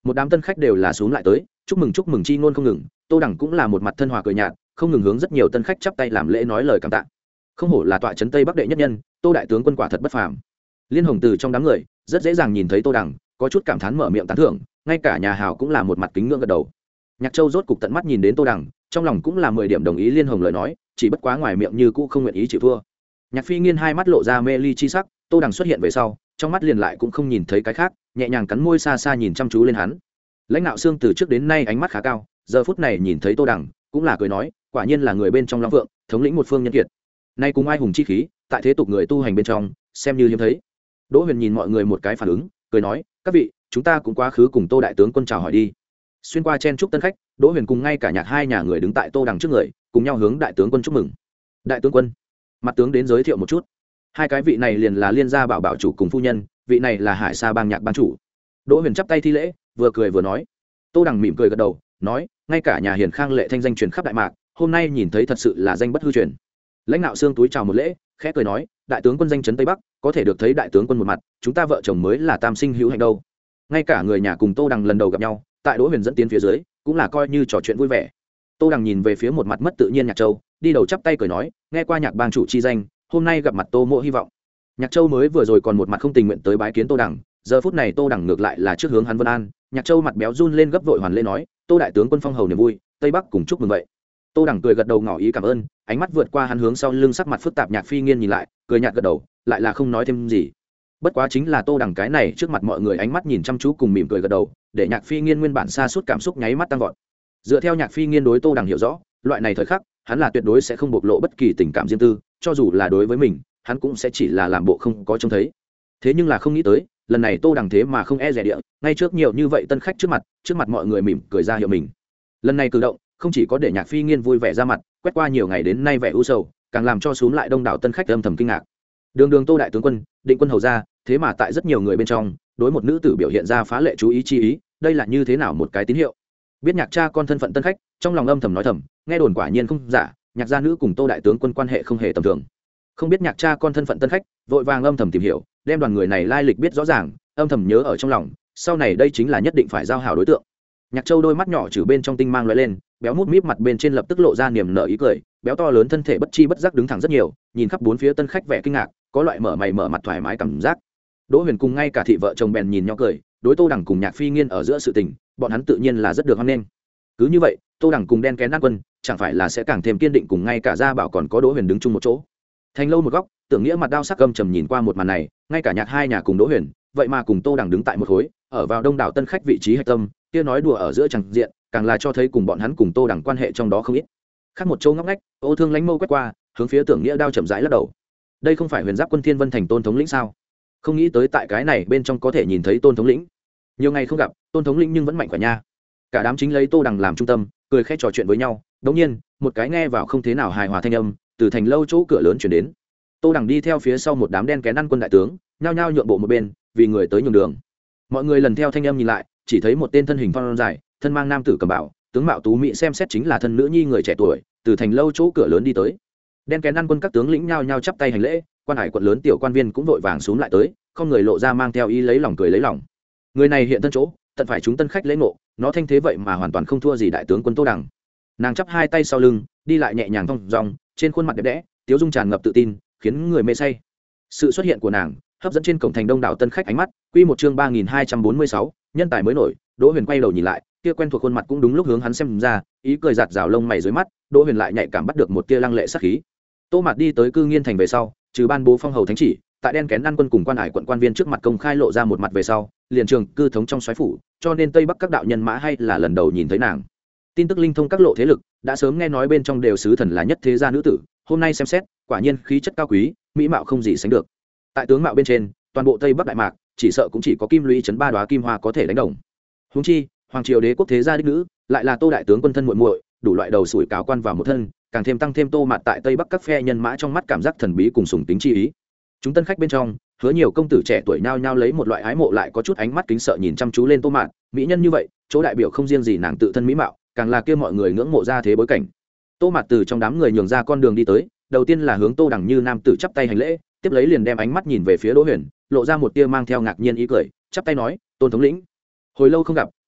một đám tân khách đều là xuống lại tới chúc mừng chúc mừng chi ngôn không ngừng. Tô Đằng cũng là một mặt thân hòa cười nhạt, không ngừng hướng rất nhiều tân khách chắp tay làm lễ nói lời cảm tạ. Không hổ là tọa trấn Tây Bắc đệ nhất nhân, Tô đại tướng quân quả thật bất phàm. Liên Hồng từ trong đám người rất dễ dàng nhìn thấy Tô Đằng, có chút cảm thán mở miệng tán thưởng, ngay cả nhà hào cũng là một mặt kính ngưỡng gật đầu. Nhạc Châu rốt cục tận mắt nhìn đến Tô Đằng, trong lòng cũng là mười điểm đồng ý Liên Hồng lời nói, chỉ bất quá ngoài miệng như cũ không nguyện ý chịu thua. Nhạc Phi Nghiên hai mắt lộ ra mê ly chi sắc, Tô Đằng xuất hiện về sau, trong mắt liền lại cũng không nhìn thấy cái khác, nhẹ nhàng cắn môi xa xa nhìn chăm chú lên hắn. Lãnh Nạo Xương từ trước đến nay ánh mắt khá cao, giờ phút này nhìn thấy Tô Đằng, cũng là cười nói, quả nhiên là người bên trong Long Vượng, thống lĩnh một phương nhân kiệt. Nay cùng ai hùng chi khí, tại thế tục người tu hành bên trong, xem như hiếm thấy. Đỗ Huyền nhìn mọi người một cái phản ứng, cười nói, các vị, chúng ta cũng quá khứ cùng Tô đại tướng quân chào hỏi đi. Xuyên qua chen chúc tân khách, Đỗ Huyền cùng ngay cả Nhạc hai nhà người đứng tại Tô Đằng trước người, cùng nhau hướng đại tướng quân chúc mừng. Đại tướng quân, mặt tướng đến giới thiệu một chút. Hai cái vị này liền là Liên gia bảo bảo chủ cùng phu nhân, vị này là Hải Sa bang Nhạc bang chủ. Đỗ Huyền chắp tay thi lễ, vừa cười vừa nói. Tô Đằng mỉm cười gật đầu, nói, ngay cả nhà hiền khang lệ thanh danh truyền khắp đại mạc, hôm nay nhìn thấy thật sự là danh bất hư truyền. Lãnh Nạo Xương túi chào một lễ, khẽ cười nói, đại tướng quân danh chấn Tây Bắc, có thể được thấy đại tướng quân một mặt, chúng ta vợ chồng mới là tam sinh hữu hạnh đâu. Ngay cả người nhà cùng Tô Đằng lần đầu gặp nhau, tại Đỗ Huyền dẫn tiến phía dưới, cũng là coi như trò chuyện vui vẻ. Tô Đằng nhìn về phía một mặt mất tự nhiên Nhạc Châu, đi đầu chắp tay cười nói, nghe qua Nhạc bang chủ chi danh, hôm nay gặp mặt Tô mộ hy vọng. Nhạc Châu mới vừa rồi còn một mặt không tình nguyện tới bái kiến Tô Đằng, giờ phút này Tô Đằng ngược lại là trước hướng hắn vân an. Nhạc Châu mặt béo run lên gấp vội hoàn lễ nói, Tô đại tướng quân phong hầu niềm vui, Tây Bắc cùng chúc mừng vậy. Tô Đằng cười gật đầu ngỏ ý cảm ơn, ánh mắt vượt qua hắn hướng sau lưng sắc mặt phức tạp Nhạc Phi Nghiên nhìn lại, cười nhạt gật đầu, lại là không nói thêm gì. Bất quá chính là Tô Đằng cái này trước mặt mọi người ánh mắt nhìn chăm chú cùng mỉm cười gật đầu, để Nhạc Phi Nghiên nguyên bản xa suốt cảm xúc nháy mắt tăng vọt. Dựa theo Nhạc Phi Nghiên đối Tô Đằng hiểu rõ, loại này thời khắc, hắn là tuyệt đối sẽ không bộc lộ bất kỳ tình cảm riêng tư, cho dù là đối với mình, hắn cũng sẽ chỉ là làm bộ không có trông thấy. Thế nhưng là không nghĩ tới, lần này Tô Đằng thế mà không e dè địa, ngay trước nhiều như vậy tân khách trước mặt, trước mặt mọi người mỉm cười ra hiệu mình. Lần này cử động, không chỉ có để Nhạc Phi Nghiên vui vẻ ra mặt, quét qua nhiều ngày đến nay vẻ u sầu, càng làm cho xuống lại đông đảo tân khách âm thầm kinh ngạc. Đường Đường Tô đại tướng quân, định quân hầu gia, thế mà tại rất nhiều người bên trong, đối một nữ tử biểu hiện ra phá lệ chú ý chi ý, đây là như thế nào một cái tín hiệu? Biết Nhạc cha con thân phận tân khách, trong lòng âm thầm nói thầm, nghe đồn quả nhiên không giả, Nhạc gia nữ cùng Tô đại tướng quân quan hệ không hề tầm thường. Không biết Nhạc cha con thân phận tân khách, vội vàng âm thầm tìm hiểu, đem đoàn người này lai lịch biết rõ ràng, âm thầm nhớ ở trong lòng, sau này đây chính là nhất định phải giao hảo đối tượng. Nhạc Châu đôi mắt nhỏ trừ bên trong tinh mang lóe lên, béo mút míp mặt bên trên lập tức lộ ra niềm nở ý cười, béo to lớn thân thể bất chi bất giác đứng thẳng rất nhiều, nhìn khắp bốn phía tân khách vẻ kinh ngạc, có loại mở mày mở mặt thoải mái cảm giác. Đỗ Huyền cùng ngay cả thị vợ chồng bèn nhìn nhau cười, đối Tô Đằng cùng Nhạc Phi Nghiên ở giữa sự tình, bọn hắn tự nhiên là rất được hoan nghênh. Cứ như vậy, Tô Đằng cùng đen kén An Quân, chẳng phải là sẽ càng thêm kiên định cùng ngay cả Gia Bảo còn có Đỗ Huyền đứng chung một chỗ. Thành lâu một góc, Tưởng Nghĩa mặt đao sắc gầm trầm nhìn qua một màn này, ngay cả Nhạc hai nhà cùng Đỗ Huyền, vậy mà cùng Tô Đằng đứng tại một khối, ở vào đông đảo tân khách vị trí hạch tâm, kia nói đùa ở giữa chẳng diện, càng là cho thấy cùng bọn hắn cùng Tô Đằng quan hệ trong đó không ít. Khác một chỗ ngóc ngách, Ô Thương lánh mâu quét qua, hướng phía Tưởng Nghĩa đao chậm rãi lắc đầu. Đây không phải Huyền Giáp quân Thiên Vân thành Tôn thống lĩnh sao? Không nghĩ tới tại cái này bên trong có thể nhìn thấy Tôn thống lĩnh. Nhiều ngày không gặp, Tôn thống lĩnh nhưng vẫn mạnh khỏe nha. Cả đám chính lấy Tô Đằng làm trung tâm, cười khẽ trò chuyện với nhau. Đống nhiên, một cái nghe vào không thế nào hài hòa thanh âm, từ thành lâu chỗ cửa lớn truyền đến. Tô Đằng đi theo phía sau một đám đen kén ăn quân đại tướng, nhao nhao nhượng bộ một bên, vì người tới nhường đường. Mọi người lần theo thanh âm nhìn lại, chỉ thấy một tên thân hình phong dài, thân mang nam tử cầm bảo, tướng mạo tú mỹ xem xét chính là thân nữ nhi người trẻ tuổi, từ thành lâu chỗ cửa lớn đi tới. Đen kén ăn quân các tướng lĩnh nhao nhao chắp tay hành lễ, quan hải quận lớn tiểu quan viên cũng vội vàng xuống lại tới, không người lộ ra mang theo ý lấy lòng cười lấy lòng. Người này hiện thân chỗ, tận phải chúng tân khách lễ ngộ, nó thanh thế vậy mà hoàn toàn không thua gì đại tướng quân Tô Đằng. Nàng chắp hai tay sau lưng, đi lại nhẹ nhàng thong dong, trên khuôn mặt đẹp đẽ, tiếu dung tràn ngập tự tin, khiến người mê say. Sự xuất hiện của nàng, hấp dẫn trên cổng thành đông đảo tân khách ánh mắt. Quy một chương ba nghìn hai trăm bốn mươi sáu, nhân tài mới nổi. Đỗ Huyền quay đầu nhìn lại, kia quen thuộc khuôn mặt cũng đúng lúc hướng hắn xem ra, ý cười giạt rào lông mày dưới mắt, Đỗ Huyền lại nhạy cảm bắt được một tia lăng lệ sát khí. Tô Mạt đi tới Cư Nghiên thành về sau, trừ ban bố phong hầu thánh chỉ, tại đen kén ăn quân cùng quan hải quận quan viên trước mặt công khai lộ ra một mặt về sau, liền trường cư thống trong soái phủ, cho nên Tây Bắc các đạo nhân mã hay là lần đầu nhìn thấy nàng. Tin tức linh thông các lộ thế lực, đã sớm nghe nói bên trong đều sứ thần là nhất thế gia nữ tử, hôm nay xem xét, quả nhiên khí chất cao quý, mỹ mạo không gì sánh được. Tại tướng mạo bên trên, toàn bộ Tây Bắc đại mạc, chỉ sợ cũng chỉ có Kim Lũy trấn ba đóa kim hoa có thể đánh đồng. Huống chi, hoàng triều đế quốc thế gia đích nữ, lại là Tô đại tướng quân thân muội muội, đủ loại đầu sủi cáo quan vào một thân, càng thêm tăng thêm Tô Mạt tại Tây Bắc các phe nhân mã trong mắt cảm giác thần bí cùng sùng tính chi ý. Chúng tân khách bên trong, hứa nhiều công tử trẻ tuổi nhao nhao lấy một loại ái mộ lại có chút ánh mắt kính sợ nhìn chăm chú lên Tô Mạt, mỹ nhân như vậy, chỗ đại biểu không riêng gì nàng tự thân mỹ mạo, càng là kia mọi người ngưỡng mộ ra thế bối cảnh. Tô Mạt từ trong đám người nhường ra con đường đi tới, đầu tiên là hướng Tô Đằng như nam tử chắp tay hành lễ, tiếp lấy liền đem ánh mắt nhìn về phía Đỗ Huyền, lộ ra một tia mang theo ngạc nhiên ý cười, chắp tay nói, Tôn thống lĩnh, hồi lâu không gặp,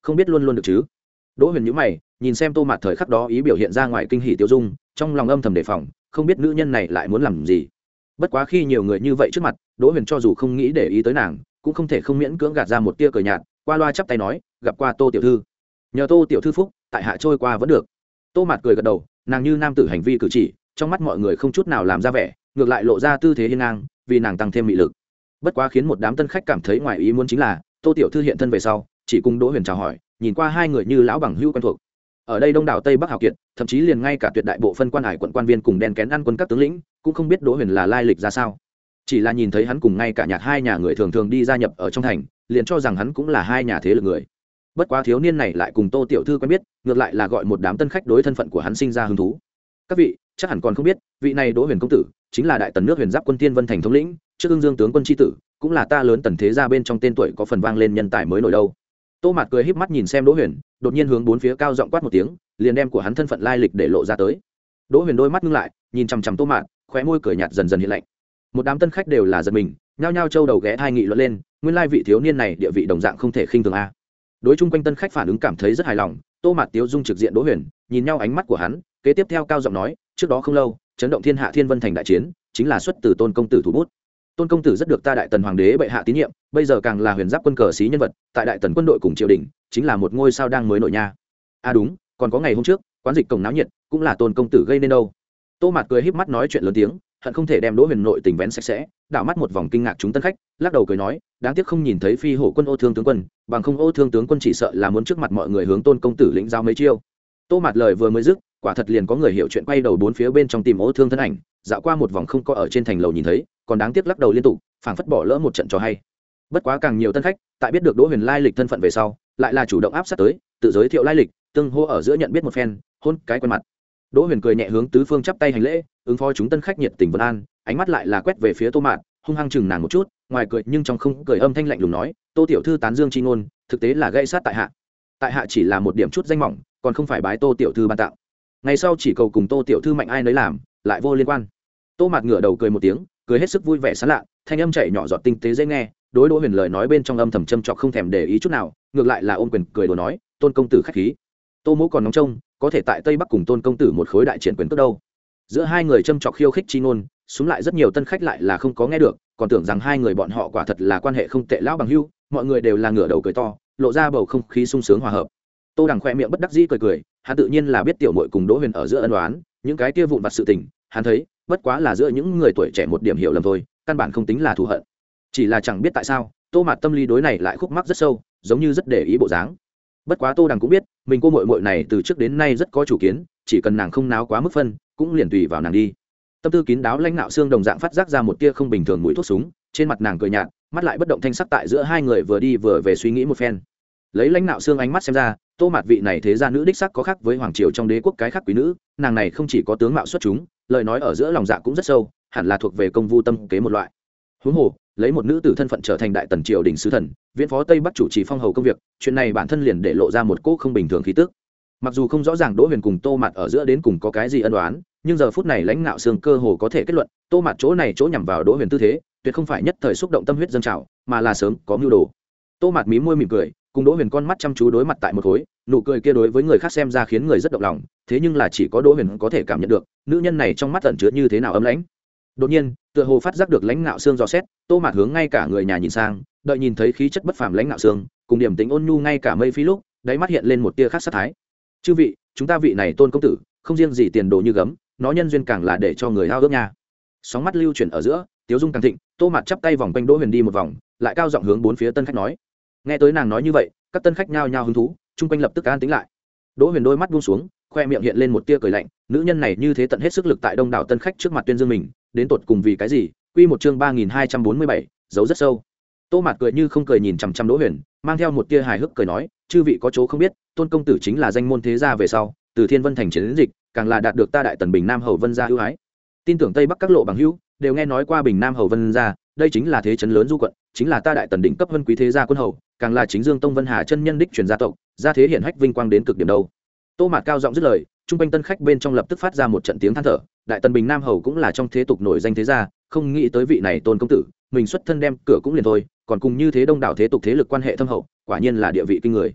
không biết luôn luôn được chứ. Đỗ Huyền nhíu mày, nhìn xem Tô Mạt thời khắc đó ý biểu hiện ra ngoài kinh hỉ tiêu dung, trong lòng âm thầm đề phòng, không biết nữ nhân này lại muốn làm gì. Bất quá khi nhiều người như vậy trước mặt, Đỗ Huyền cho dù không nghĩ để ý tới nàng, cũng không thể không miễn cưỡng gạt ra một tia cười nhạt, qua loa chắp tay nói, gặp qua Tô tiểu thư. Nhờ Tô tiểu thư phúc, tại hạ trôi qua vẫn được. Tô Mạt cười gật đầu, nàng như nam tử hành vi cử chỉ, trong mắt mọi người không chút nào làm ra vẻ, ngược lại lộ ra tư thế hiên ngang, vì nàng tăng thêm mị lực. Bất quá khiến một đám tân khách cảm thấy ngoài ý muốn chính là, Tô tiểu thư hiện thân về sau, chỉ cùng Đỗ Huyền chào hỏi, nhìn qua hai người như lão bằng hữu quen thuộc. Ở đây đông đảo Tây Bắc hào kiệt, thậm chí liền ngay cả tuyệt đại bộ phân quan hải quận quan viên cùng đen kén ăn quân các tướng lĩnh, cũng không biết Đỗ Huyền là lai lịch ra sao. Chỉ là nhìn thấy hắn cùng ngay cả nhạc hai nhà người thường thường đi gia nhập ở trong thành, liền cho rằng hắn cũng là hai nhà thế lực người. Bất quá thiếu niên này lại cùng Tô tiểu thư quen biết, ngược lại là gọi một đám tân khách đối thân phận của hắn sinh ra hứng thú. Các vị chắc hẳn còn không biết, vị này Đỗ Huyền công tử chính là đại tần nước Huyền Giáp quân Tiên Vân thành thống lĩnh, trước Ưng Dương tướng quân tri tử, cũng là ta lớn tần thế gia bên trong tên tuổi có phần vang lên nhân tài mới nổi đâu. Tô Mạt cười híp mắt nhìn xem Đỗ Huyền, đột nhiên hướng bốn phía cao giọng quát một tiếng, liền đem của hắn thân phận lai lịch để lộ ra tới. Đỗ Huyền đôi mắt ngưng lại, nhìn chằm chằm Tô Mạt, khóe môi cười nhạt dần dần hiện lạnh. Một đám tân khách đều là giật mình, nhao nhao châu đầu ghé thai nghị luận lên, nguyên lai vị thiếu niên này địa vị đồng dạng không thể khinh thường a. Đối chung quanh tân khách phản ứng cảm thấy rất hài lòng, Tô Mạt tiếu dung trực diện Đỗ Huyền, nhìn nhau ánh mắt của hắn, kế tiếp theo cao giọng nói, trước đó không lâu, chấn động thiên hạ Thiên Vân thành đại chiến, chính là xuất từ Tôn công tử thủ bút. Tôn công tử rất được ta đại tần hoàng đế bệ hạ tín nhiệm, bây giờ càng là Huyền Giáp quân cờ sĩ nhân vật, tại đại tần quân đội cùng triều đình, chính là một ngôi sao đang mới nổi nha. À đúng, còn có ngày hôm trước, quán dịch cổng náo nhiệt, cũng là Tôn công tử gây nên đâu. Tô Mạt cười híp mắt nói chuyện lớn tiếng, hận không thể đem Đỗ Huyền nội tình vén sạch sẽ, đảo mắt một vòng kinh ngạc chúng tân khách, lắc đầu cười nói, đáng tiếc không nhìn thấy phi hổ quân Ô Thương tướng quân, bằng không Ô Thương tướng quân chỉ sợ là muốn trước mặt mọi người hướng Tôn công tử lĩnh giao mấy chiêu. Tô Mạt lời vừa mới dứt, quả thật liền có người hiểu chuyện quay đầu bốn phía bên trong tìm Ô Thương thân ảnh, dạo qua một vòng không có ở trên thành lầu nhìn thấy, còn đáng tiếc lắc đầu liên tục, phảng phất bỏ lỡ một trận trò hay. Bất quá càng nhiều tân khách, tại biết được Đỗ Huyền lai lịch thân phận về sau, lại là chủ động áp sát tới, tự giới thiệu lai lịch, tương hô ở giữa nhận biết một phen, hôn cái quen mặt. Đỗ Huyền cười nhẹ hướng tứ phương chắp tay hành lễ, ứng phó chúng tân khách nhiệt tình vân an, ánh mắt lại là quét về phía Tô Mạt, hung hăng chừng nàng một chút, ngoài cười nhưng trong không cười âm thanh lạnh lùng nói, Tô tiểu thư tán dương chi ngôn, thực tế là gây sát tại hạ. Tại hạ chỉ là một điểm chút danh mỏng, còn không phải bái Tô tiểu thư ban tặng. Ngày sau chỉ cầu cùng Tô tiểu thư mạnh ai nấy làm, lại vô liên quan. Tô Mạt ngửa đầu cười một tiếng, cười hết sức vui vẻ sán lạ, thanh âm chảy nhỏ giọt tinh tế dễ nghe, đối Đỗ Huyền lời nói bên trong âm thầm châm chọc không thèm để ý chút nào, ngược lại là ôm quyền cười đùa nói, Tôn công tử khách khí. Tô mỗ còn nóng trông, có thể tại Tây Bắc cùng Tôn công tử một khối đại triển quyền cước đâu. Giữa hai người châm chọc khiêu khích chi ngôn, xuống lại rất nhiều tân khách lại là không có nghe được, còn tưởng rằng hai người bọn họ quả thật là quan hệ không tệ lão bằng hữu, mọi người đều là ngửa đầu cười to, lộ ra bầu không khí sung sướng hòa hợp. Tô Đằng khoe miệng bất đắc dĩ cười cười, hắn tự nhiên là biết tiểu muội cùng Đỗ Huyền ở giữa ân oán, những cái kia vụn vặt sự tình, hắn thấy, bất quá là giữa những người tuổi trẻ một điểm hiểu lầm thôi, căn bản không tính là thù hận. Chỉ là chẳng biết tại sao, Tô Mạt tâm lý đối này lại khúc mắc rất sâu, giống như rất để ý bộ dáng. Bất quá Tô Đằng cũng biết, mình cô muội muội này từ trước đến nay rất có chủ kiến, chỉ cần nàng không náo quá mức phân, cũng liền tùy vào nàng đi. Tâm tư kín đáo lãnh nạo xương đồng dạng phát giác ra một tia không bình thường mùi thuốc súng, trên mặt nàng cười nhạt, mắt lại bất động thanh sắc tại giữa hai người vừa đi vừa về suy nghĩ một phen. Lấy lãnh nạo xương ánh mắt xem ra, Tô Mạt vị này thế gia nữ đích sắc có khác với hoàng triều trong đế quốc cái khác quý nữ, nàng này không chỉ có tướng mạo xuất chúng, lời nói ở giữa lòng dạ cũng rất sâu, hẳn là thuộc về công vu tâm kế một loại. Huống hồ, lấy một nữ tử thân phận trở thành đại tần triều đình sứ thần, viễn phó Tây Bắc chủ trì phong hầu công việc, chuyện này bản thân liền để lộ ra một cỗ không bình thường khí tức. Mặc dù không rõ ràng Đỗ Huyền cùng Tô Mạt ở giữa đến cùng có cái gì ân oán, nhưng giờ phút này lãnh nạo xương cơ hồ có thể kết luận, Tô Mạt chỗ này chỗ nhằm vào Đỗ Huyền tư thế, tuyệt không phải nhất thời xúc động tâm huyết dâng trào, mà là sớm có mưu đồ. Tô Mạt mím môi mỉm cười, cùng Đỗ Huyền con mắt chăm chú đối mặt tại một khối, nụ cười kia đối với người khác xem ra khiến người rất động lòng, thế nhưng là chỉ có Đỗ Huyền có thể cảm nhận được, nữ nhân này trong mắt ẩn chứa như thế nào ấm lãnh. Đột nhiên, tựa hồ phát giác được lãnh nạo xương dò xét, Tô Mạt hướng ngay cả người nhà nhìn sang, đợi nhìn thấy khí chất bất phàm lãnh nạo xương, cùng điểm tính ôn nhu ngay cả mây phi lúc, đáy mắt hiện lên một tia khác sát thái. Chư vị, chúng ta vị này Tôn công tử, không riêng gì tiền đồ như gấm, nó nhân duyên càng là để cho người hao ước nha. Sóng mắt lưu chuyển ở giữa, tiếu dung càng thịnh, Tô Mạt chắp tay vòng quanh Đỗ Huyền đi một vòng, lại cao giọng hướng bốn phía tân khách nói. Nghe tới nàng nói như vậy, các tân khách nhao nhao hứng thú, chung quanh lập tức an tĩnh lại. Đỗ Huyền đôi mắt buông xuống, khoe miệng hiện lên một tia cười lạnh, nữ nhân này như thế tận hết sức lực tại đông đảo tân khách trước mặt tuyên dương mình, đến tột cùng vì cái gì? Quy một chương ba nghìn hai trăm bốn mươi bảy, giấu rất sâu. Tô Mạt cười như không cười nhìn chằm chằm Đỗ Huyền, mang theo một tia hài hước cười nói, chư vị có chỗ không biết, Tôn công tử chính là danh môn thế gia về sau, từ Thiên Vân thành chiến đến dịch, càng là đạt được ta đại tần Bình Nam hầu Vân gia ưu ái. Tin tưởng Tây Bắc các lộ bằng hữu đều nghe nói qua Bình Nam hầu Vân gia, đây chính là thế trấn lớn du quận, chính là ta đại tần đỉnh cấp vân quý thế gia quân hầu, càng là chính Dương Tông Vân Hà chân nhân đích truyền gia tộc, gia thế hiển hách vinh quang đến cực điểm đâu. Tô Mạt cao giọng dứt lời, trung quanh tân khách bên trong lập tức phát ra một trận tiếng than thở, đại tần Bình Nam hầu cũng là trong thế tục nổi danh thế gia, không nghĩ tới vị này Tôn công tử, mình xuất thân đem cửa cũng liền thôi, còn cùng như thế đông đảo thế tục thế lực quan hệ thâm hậu, quả nhiên là địa vị kinh người.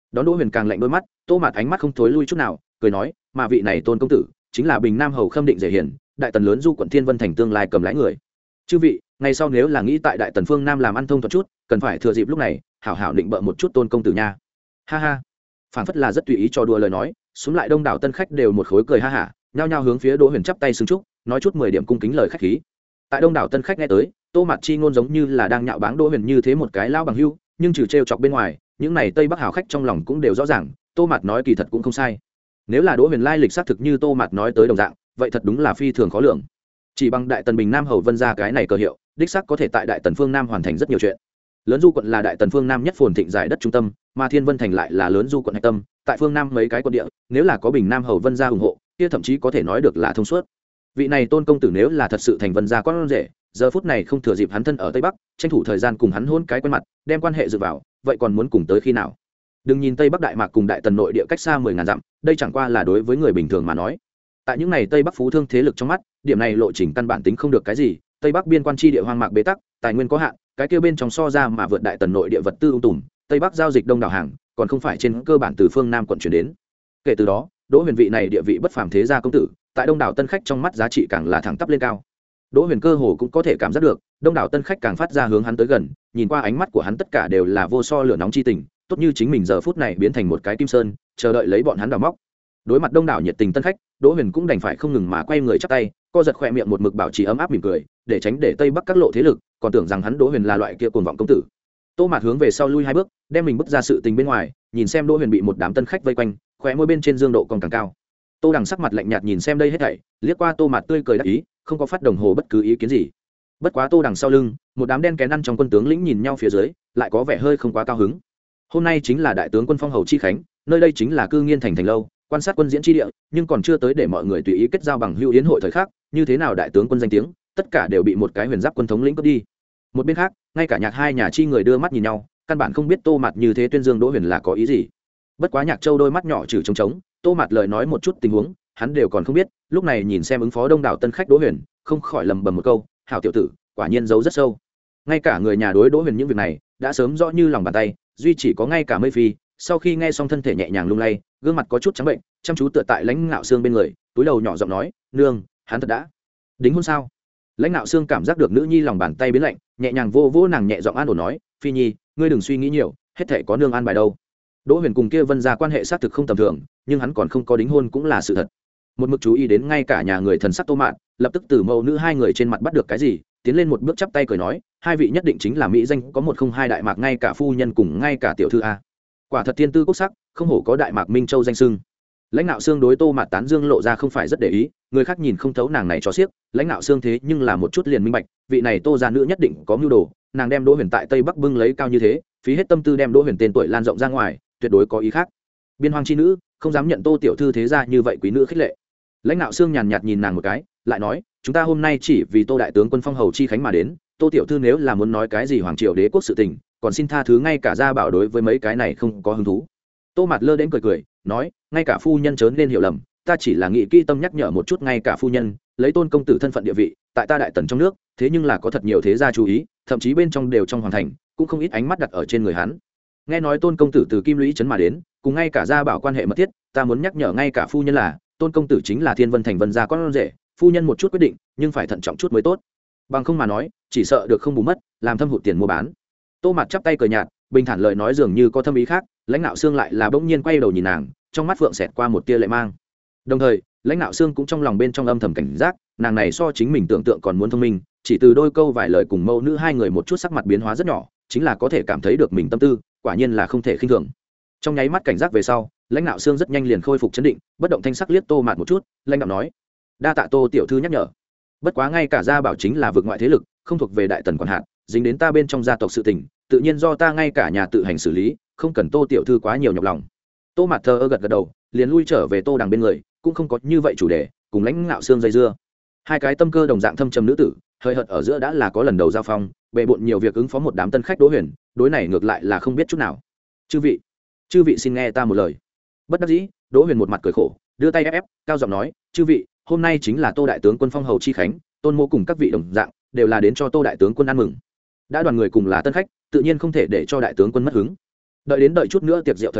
đón Đỗ Huyền càng lạnh đôi mắt, Tô Mạt ánh mắt không thối lui chút nào, cười nói, mà vị này Tôn công tử chính là Bình Nam hầu Khâm Định Dễ Hiển, đại tần lớn du quận Thiên Vân thành tương lai cầm lái người. Chư vị, ngày sau nếu là nghĩ tại đại tần phương Nam làm ăn thông thuận chút, cần phải thừa dịp lúc này, hảo hảo định bợ một chút Tôn công tử nha. Ha ha. Phản phất là rất tùy ý trò đùa lời nói, xuống lại đông đảo tân khách đều một khối cười ha hả, nhao nhao hướng phía Đỗ Huyền chắp tay xưng chúc, nói chút mười điểm cung kính lời khách khí. Tại đông đảo tân khách nghe tới, Tô Mạt chi ngôn giống như là đang nhạo báng Đỗ Huyền như thế một cái lao bằng hưu, nhưng trừ trêu chọc bên ngoài, những này Tây Bắc hào khách trong lòng cũng đều rõ ràng, Tô Mạt nói kỳ thật cũng không sai. Nếu là Đỗ Huyền lai lịch xác thực như Tô Mạt nói tới đồng dạng, vậy thật đúng là phi thường khó lường. Chỉ bằng đại tần Bình Nam hầu Vân gia cái này cơ hiệu, đích xác có thể tại đại tần phương Nam hoàn thành rất nhiều chuyện. Lớn du quận là đại tần phương Nam nhất phồn thịnh giải đất trung tâm, mà Thiên Vân thành lại là lớn du quận hạch tâm, tại phương Nam mấy cái quận địa, nếu là có Bình Nam hầu Vân gia ủng hộ, kia thậm chí có thể nói được là thông suốt. Vị này Tôn công tử nếu là thật sự thành Vân gia con rể, giờ phút này không thừa dịp hắn thân ở Tây Bắc, tranh thủ thời gian cùng hắn hôn cái quen mặt, đem quan hệ dựa vào, vậy còn muốn cùng tới khi nào? Đừng nhìn Tây Bắc Đại Mạc cùng đại tần nội địa cách xa mười ngàn dặm, đây chẳng qua là đối với người bình thường mà nói. Tại những này Tây Bắc phú thương thế lực trong mắt, điểm này lộ trình căn bản tính không được cái gì, Tây Bắc biên quan chi địa hoang mạc bế tắc, tài nguyên có hạn, cái kia bên trong so ra mà vượt đại tần nội địa vật tư ung tùm, Tây Bắc giao dịch đông đảo hàng, còn không phải trên cơ bản từ phương Nam quận chuyển đến. Kể từ đó, Đỗ Huyền vị này địa vị bất phàm thế gia công tử, tại đông đảo tân khách trong mắt giá trị càng là thẳng tắp lên cao. Đỗ Huyền cơ hồ cũng có thể cảm giác được, đông đảo tân khách càng phát ra hướng hắn tới gần, nhìn qua ánh mắt của hắn tất cả đều là vô so lửa nóng chi tình, tốt như chính mình giờ phút này biến thành một cái kim sơn, chờ đợi lấy bọn hắn đào móc. Đối mặt đông đảo nhiệt tình tân khách, Đỗ Huyền cũng đành phải không ngừng mà quay người chắp tay, co giật khỏe miệng một mực bảo trì ấm áp mỉm cười, để tránh để Tây Bắc các lộ thế lực còn tưởng rằng hắn Đỗ Huyền là loại kia cuồng vọng công tử. Tô Mạt hướng về sau lui hai bước, đem mình bước ra sự tình bên ngoài, nhìn xem Đỗ Huyền bị một đám tân khách vây quanh, khóe môi bên trên dương độ còn càng cao. Tô Đằng sắc mặt lạnh nhạt nhìn xem đây hết thảy, liếc qua Tô Mạt tươi cười đáp ý, không có phát đồng hồ bất cứ ý kiến gì. Bất quá Tô Đằng sau lưng, một đám đen kén ăn trong quân tướng lĩnh nhìn nhau phía dưới, lại có vẻ hơi không quá cao hứng. Hôm nay chính là đại tướng quân phong hầu chi khánh, nơi đây chính là cư nghiên thành thành lâu, quan sát quân diễn chi địa, nhưng còn chưa tới để mọi người tùy ý kết giao bằng hữu yến hội thời khắc, như thế nào đại tướng quân danh tiếng, tất cả đều bị một cái huyền giáp quân thống lĩnh cướp đi. Một bên khác, ngay cả Nhạc hai nhà chi người đưa mắt nhìn nhau, căn bản không biết Tô Mạt như thế tuyên dương Đỗ Huyền là có ý gì. Bất quá Nhạc Châu đôi mắt nhỏ trừ trống trống, Tô Mạt lời nói một chút tình huống, hắn đều còn không biết, lúc này nhìn xem ứng phó đông đảo tân khách Đỗ Huyền, không khỏi lầm bầm một câu, hảo tiểu tử, quả nhiên giấu rất sâu. Ngay cả người nhà đối Đỗ Huyền những việc này, đã sớm rõ như lòng bàn tay, duy chỉ có ngay cả Mây Phi, sau khi nghe xong thân thể nhẹ nhàng lung lay, gương mặt có chút trắng bệnh, chăm chú tựa tại Lãnh Ngạo Xương bên người, túi đầu nhỏ giọng nói, nương, hắn thật đã đính hôn sao? Lãnh Ngạo Xương cảm giác được nữ nhi lòng bàn tay biến lạnh, nhẹ nhàng vô vô nàng nhẹ giọng an ủi nói, Phi nhi, ngươi đừng suy nghĩ nhiều, hết thảy có nương an bài đâu. Đỗ Huyền cùng kia Vân gia quan hệ xác thực không tầm thường, nhưng hắn còn không có đính hôn cũng là sự thật. Một mực chú ý đến ngay cả nhà người thần sắc Tô Mạn, lập tức từ mẫu nữ hai người trên mặt bắt được cái gì, tiến lên một bước chắp tay cười nói, hai vị nhất định chính là mỹ danh có một không hai đại mạc, ngay cả phu nhân cùng ngay cả tiểu thư a. Quả thật thiên tư quốc sắc, không hổ có đại mạc Minh Châu danh xưng. Lãnh Nạo Xương đối Tô Mạt tán dương lộ ra không phải rất để ý, người khác nhìn không thấu nàng này cho xiếc, Lãnh Nạo Xương thế nhưng là một chút liền minh bạch, vị này Tô gia nữ nhất định có mưu đồ, nàng đem Đỗ Huyền tại Tây Bắc bưng lấy cao như thế, phí hết tâm tư đem Đỗ Huyền tên tuổi lan rộng ra ngoài, tuyệt đối có ý khác. Biên hoang chi nữ, không dám nhận Tô tiểu thư thế gia như vậy quý nữ khích lệ. Lãnh Nạo Xương nhàn nhạt nhìn nàng một cái, lại nói, chúng ta hôm nay chỉ vì Tô đại tướng quân phong hầu chi khánh mà đến, Tô tiểu thư nếu là muốn nói cái gì hoàng triều đế quốc sự tình, còn xin tha thứ, ngay cả gia bảo đối với mấy cái này không có hứng thú. Tô Mạt lơ đến cười cười, nói, ngay cả phu nhân chớ nên hiểu lầm, ta chỉ là nghĩ kỹ tâm nhắc nhở một chút, ngay cả phu nhân, lấy Tôn công tử thân phận địa vị, tại ta đại tần trong nước, thế nhưng là có thật nhiều thế gia chú ý, thậm chí bên trong đều trong hoàng thành, cũng không ít ánh mắt đặt ở trên người hắn. Nghe nói Tôn công tử từ Kim Lũy trấn mà đến, cùng ngay cả gia bảo quan hệ mật thiết, ta muốn nhắc nhở ngay cả phu nhân là, Tôn công tử chính là Thiên Vân thành Vân gia con rể, phu nhân một chút quyết định, nhưng phải thận trọng chút mới tốt. Bằng không mà nói, chỉ sợ được không bù mất, làm thâm hụt tiền mua bán. Tô Mạt chắp tay cười nhạt, bình thản lời nói dường như có thâm ý khác, Lãnh Nạo Xương lại là bỗng nhiên quay đầu nhìn nàng, trong mắt phượng xẹt qua một tia lệ mang. Đồng thời, Lãnh Nạo Xương cũng trong lòng bên trong âm thầm cảnh giác, nàng này so chính mình tưởng tượng còn muốn thông minh, chỉ từ đôi câu vài lời cùng mẫu nữ hai người một chút sắc mặt biến hóa rất nhỏ, chính là có thể cảm thấy được mình tâm tư, quả nhiên là không thể khinh thường. Trong nháy mắt cảnh giác về sau, Lãnh Nạo Xương rất nhanh liền khôi phục chấn định, bất động thanh sắc liếc Tô Mạt một chút, lãnh đạm nói, đa tạ Tô tiểu thư nhắc nhở. Bất quá ngay cả gia bảo chính là vực ngoại thế lực, không thuộc về đại tần quản hạt, dính đến ta bên trong gia tộc sự tình, tự nhiên do ta ngay cả nhà tự hành xử lý, không cần Tô tiểu thư quá nhiều nhọc lòng. Tô Mạt thờ ơ gật gật đầu, liền lui trở về Tô Đằng bên người, cũng không có như vậy chủ đề, cùng Lãnh Nạo Xương dây dưa. Hai cái tâm cơ đồng dạng thâm trầm nữ tử, hơi hợt ở giữa đã là có lần đầu giao phong, bệ bội nhiều việc ứng phó một đám tân khách Đỗ Huyền, đối này ngược lại là không biết chút nào. Chư vị, chư vị xin nghe ta một lời. Bất đắc dĩ, Đỗ Huyền một mặt cười khổ, đưa tay ép ép, cao giọng nói, chư vị, hôm nay chính là Tô đại tướng quân phong hầu chi khánh, Tôn mô cùng các vị đồng dạng, đều là đến cho Tô đại tướng quân ăn mừng. Đã đoàn người cùng là tân khách, tự nhiên không thể để cho đại tướng quân mất hứng. Đợi đến đợi chút nữa tiệc rượu thời điểm,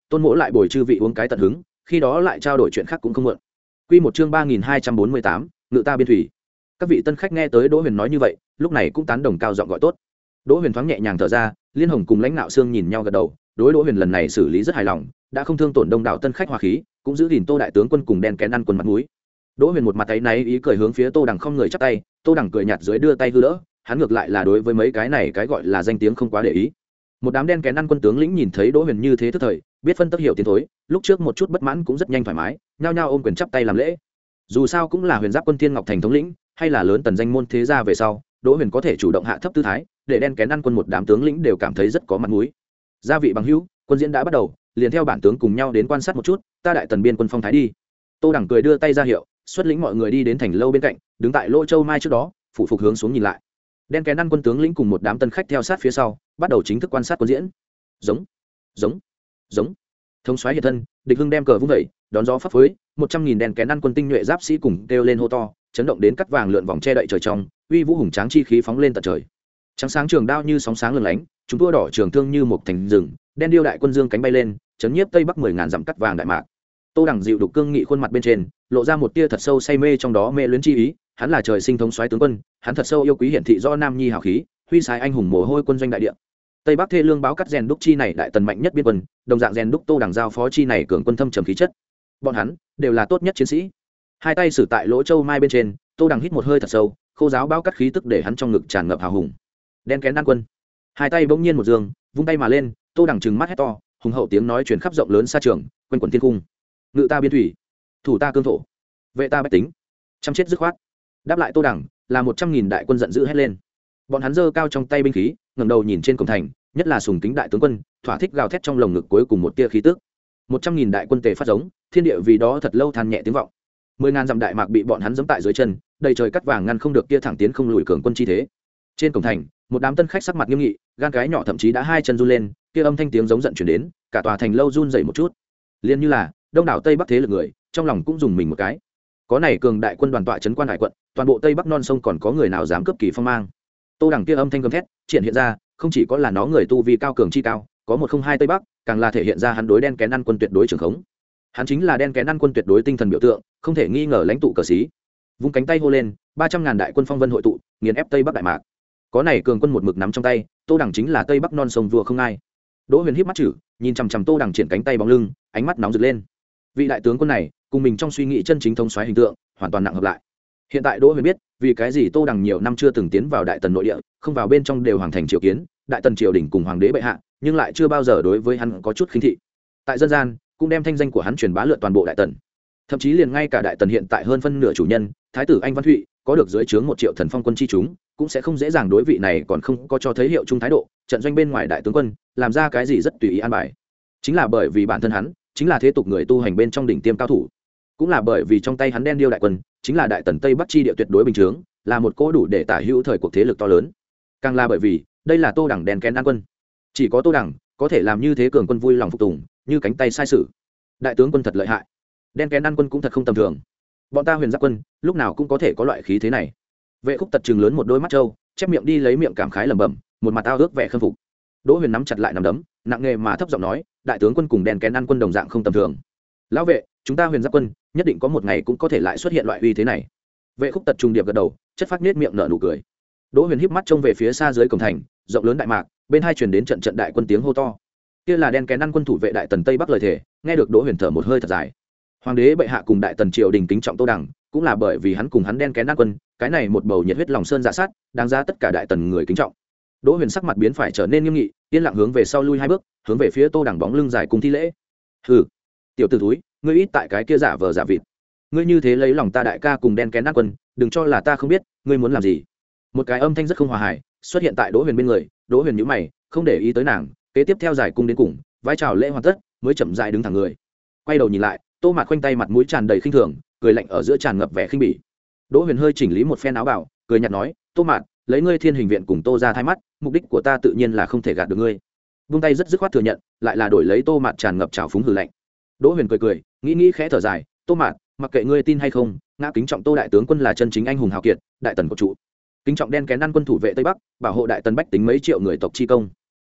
tôn mỗ lại bồi chư vị uống cái tận hứng, khi đó lại trao đổi chuyện khác cũng không muộn. Quy một chương ba nghìn hai trăm bốn mươi tám, ngự ta biên thủy. Các vị tân khách nghe tới Đỗ Huyền nói như vậy, lúc này cũng tán đồng cao giọng gọi tốt. Đỗ Huyền thoáng nhẹ nhàng thở ra, Liên Hồng cùng Lãnh Nạo Xương nhìn nhau gật đầu, đối Đỗ Huyền lần này xử lý rất hài lòng, đã không thương tổn đông đảo tân khách hòa khí, cũng giữ gìn Tô đại tướng quân cùng đen kén ăn quân mặt mũi. Đỗ Huyền một mặt áy náy ý cười hướng phía Tô Đằng không người chắp tay, Tô Đằng cười nhạt dưới đưa tay hư đỡ, hắn ngược lại là đối với mấy cái này cái gọi là danh tiếng không quá để ý. Một đám đen kén ăn quân tướng lĩnh nhìn thấy Đỗ Huyền như thế tức thời, biết phân tốc hiểu tiến thối, lúc trước một chút bất mãn cũng rất nhanh thoải mái, nhao nhao ôm quyền chắp tay làm lễ. Dù sao cũng là Huyền Giáp quân Thiên Ngọc Thành thống lĩnh, hay là lớn tần danh môn thế gia về sau, Đỗ Huyền có thể chủ động hạ thấp tư thái, để đen kén ăn quân một đám tướng lĩnh đều cảm thấy rất có mặt mũi. Gia vị bằng hữu, quân diễn đã bắt đầu, liền theo bản tướng cùng nhau đến quan sát một chút, ta đại tần biên quân phong thái đi. Tô Đằng cười đưa tay ra hiệu, xuất lĩnh mọi người đi đến thành lâu bên cạnh, đứng tại lỗ châu mai trước đó, phụ phục hướng xuống nhìn lại. Đen kén ăn quân tướng lĩnh cùng một đám tân khách theo sát phía sau, bắt đầu chính thức quan sát quân diễn. Giống, giống, giống. Thống soái hiện thân, địch hưng đem cờ vung vẩy, đón gió phấp phới, một trăm nghìn đen kén ăn quân tinh nhuệ giáp sĩ cùng kêu lên hô to, chấn động đến cắt vàng lượn vòng che đậy trời trong, uy vũ hùng tráng chi khí phóng lên tận trời. Trắng sáng trường đao như sóng sáng lừng lánh, chúng tua đỏ trường thương như một thành rừng, đen điêu đại quân dương cánh bay lên, chấn nhiếp tây bắc mười ngàn dặm cắt vàng đại mạc. Tô Đằng dịu đục cương nghị khuôn mặt bên trên, lộ ra một tia thật sâu say mê trong đó mê luyến chi ý, hắn là trời sinh thống soái tướng quân, hắn thật sâu yêu quý hiển thị do nam nhi hào khí, huy sái anh hùng mồ hôi quân doanh đại địa. Tây Bắc thê lương báo cắt rèn đúc chi này đại tần mạnh nhất biên quân, đồng dạng rèn đúc Tô Đằng giao phó chi này cường quân thâm trầm khí chất. Bọn hắn đều là tốt nhất chiến sĩ. Hai tay sử tại lỗ châu mai bên trên, Tô Đằng hít một hơi thật sâu, khô giáo báo cắt khí tức để hắn trong ngực tràn ngập hào hùng. Đen kén ăn quân, hai tay bỗng nhiên một dương, vung tay mà lên, Tô Đằng trừng mắt hét to, hùng hậu tiếng nói truyền khắp rộng lớn xa trường, quanh quẩn thiên cung. Ngự ta biên thủy, thủ ta cương thổ, vệ ta bách tính, chăm chết dứt khoát. Đáp lại Tô Đằng là một trăm nghìn đại quân giận dữ hét lên. Bọn hắn giơ cao trong tay binh khí, ngẩng đầu nhìn trên cổng thành, nhất là sùng kính đại tướng quân, thỏa thích gào thét trong lồng ngực cuối cùng một tia khí tức. Một trăm nghìn đại quân tề phát giống, thiên địa vì đó thật lâu than nhẹ tiếng vọng. Mười ngàn dặm đại mạc bị bọn hắn giẫm tại dưới chân, đầy trời cắt vàng ngăn không được kia thẳng tiến không lùi cường quân chi thế. Trên cổng thành, một đám tân khách sắc mặt nghiêm nghị, gan cái nhỏ thậm chí đã hai chân run lên, kia âm thanh tiếng giống giận truyền đến, cả tòa thành lâu run rẩy một chút. Liên như là đông đảo tây bắc thế lực người, trong lòng cũng dùng mình một cái. Có này cường đại quân đoàn tọa trấn quan hải quận, toàn bộ tây bắc non sông còn có người nào dám cướp kỳ phong mang. Tô Đằng kia âm thanh gầm thét triển hiện ra, không chỉ có là nó người tu vi cao cường chi cao, có một không hai tây bắc, càng là thể hiện ra hắn đối đen kén ăn quân tuyệt đối trường khống. Hắn chính là đen kén ăn quân tuyệt đối tinh thần biểu tượng, không thể nghi ngờ lãnh tụ cờ sĩ. Vung cánh tay hô lên, ba trăm ngàn đại quân phong vân hội tụ, nghiền ép tây bắc đại mạc. Có này cường quân một mực nắm trong tay, Tô Đằng chính là tây bắc non sông vua không ai. Đỗ Huyền híp mắt chử, nhìn chằm chằm Tô Đằng triển cánh tay bóng lưng, ánh mắt nóng rực lên. Vị đại tướng quân này, cùng mình trong suy nghĩ chân chính thống soái hình tượng, hoàn toàn nặng hợp lại. Hiện tại Đỗ Huyền biết, vì cái gì Tô Đằng nhiều năm chưa từng tiến vào đại tần nội địa, không vào bên trong đều hoàng thành triều kiến, đại tần triều đình cùng hoàng đế bệ hạ, nhưng lại chưa bao giờ đối với hắn có chút khinh thị. Tại dân gian, cũng đem thanh danh của hắn truyền bá lượn toàn bộ đại tần. Thậm chí liền ngay cả đại tần hiện tại hơn phân nửa chủ nhân, thái tử Anh Văn Thụy, có được dưới trướng một triệu thần phong quân chi chúng, cũng sẽ không dễ dàng đối vị này còn không có cho thấy hiệu trung thái độ, trận doanh bên ngoài đại tướng quân, làm ra cái gì rất tùy ý an bài. Chính là bởi vì bản thân hắn, chính là thế tục người tu hành bên trong đỉnh tiêm cao thủ. Cũng là bởi vì trong tay hắn đen điêu đại quân, chính là đại tần tây bắc chi địa tuyệt đối bình chướng, là một cỗ đủ để tả hữu thời cuộc thế lực to lớn. Càng là bởi vì, đây là Tô Đằng đen kén ăn quân. Chỉ có Tô Đằng có thể làm như thế cường quân vui lòng phục tùng, như cánh tay sai sử. Đại tướng quân thật lợi hại. Đen kén ăn quân cũng thật không tầm thường. Bọn ta Huyền Giáp quân, lúc nào cũng có thể có loại khí thế này. Vệ Khúc tật trừng lớn một đôi mắt trâu, chép miệng đi lấy miệng cảm khái lẩm bẩm, một mặt ao ước vẻ khâm phục. Đỗ Huyền nắm chặt lại nắm đấm, nặng nề mà thấp giọng nói, đại tướng quân cùng đen kén ăn quân đồng dạng không tầm thường. Lão vệ, chúng ta Huyền Giáp quân, nhất định có một ngày cũng có thể lại xuất hiện loại uy thế này. Vệ Khúc tật trùng điệp gật đầu, chất phát nết miệng nở nụ cười. Đỗ Huyền híp mắt trông về phía xa dưới cổng thành, rộng lớn đại mạc, bên hai truyền đến trận trận đại quân tiếng hô to. Kia là đen kén ăn quân thủ vệ đại tần tây bắc lời thể, nghe được Đỗ Huyền thở một hơi thật dài. Hoàng đế bệ hạ cùng đại tần triều đình kính trọng Tô Đằng, cũng là bởi vì hắn cùng hắn đen kén ăn quân, cái này một bầu nhiệt huyết lòng sơn dạ sát, đáng giá tất cả đại tần người kính trọng. Đỗ Huyền sắc mặt biến phải trở nên nghiêm nghị, yên lặng hướng về sau lui hai bước, hướng về phía Tô Đằng bóng lưng dài cùng thi lễ. Hừ, tiểu tử thúi, ngươi ít tại cái kia giả vờ giả vịt. Ngươi như thế lấy lòng ta đại ca cùng đen kén ăn quân, đừng cho là ta không biết, ngươi muốn làm gì. Một cái âm thanh rất không hòa hài xuất hiện tại Đỗ Huyền bên người. Đỗ Huyền nhíu mày, không để ý tới nàng, kế tiếp theo giải cung đến cùng, vai chào lễ hoàn tất, mới chậm rãi đứng thẳng người. Quay đầu nhìn lại, Tô Mạt khoanh tay mặt mũi tràn đầy khinh thường, cười lạnh ở giữa tràn ngập vẻ khinh bỉ. Đỗ Huyền hơi chỉnh lý một phen áo bảo, cười nhạt nói, Tô Mạt, lấy ngươi Thiên Hình viện cùng Tô ra thay mắt, mục đích của ta tự nhiên là không thể gạt được ngươi. Vung tay rất dứt khoát thừa nhận, lại là đổi lấy Tô Mạt tràn ngập trào phúng hừ lạnh. Đỗ Huyền cười cười, nghĩ nghĩ khẽ thở dài, Tô Mạt, mặc kệ ngươi tin hay không, ngã kính trọng Tô đại tướng quân là chân chính anh hùng hào kiệt, đại tần của trụ. Kính trọng đen kén ăn quân thủ vệ tây bắc, bảo hộ đại tần bách tính mấy triệu người tộc chi công.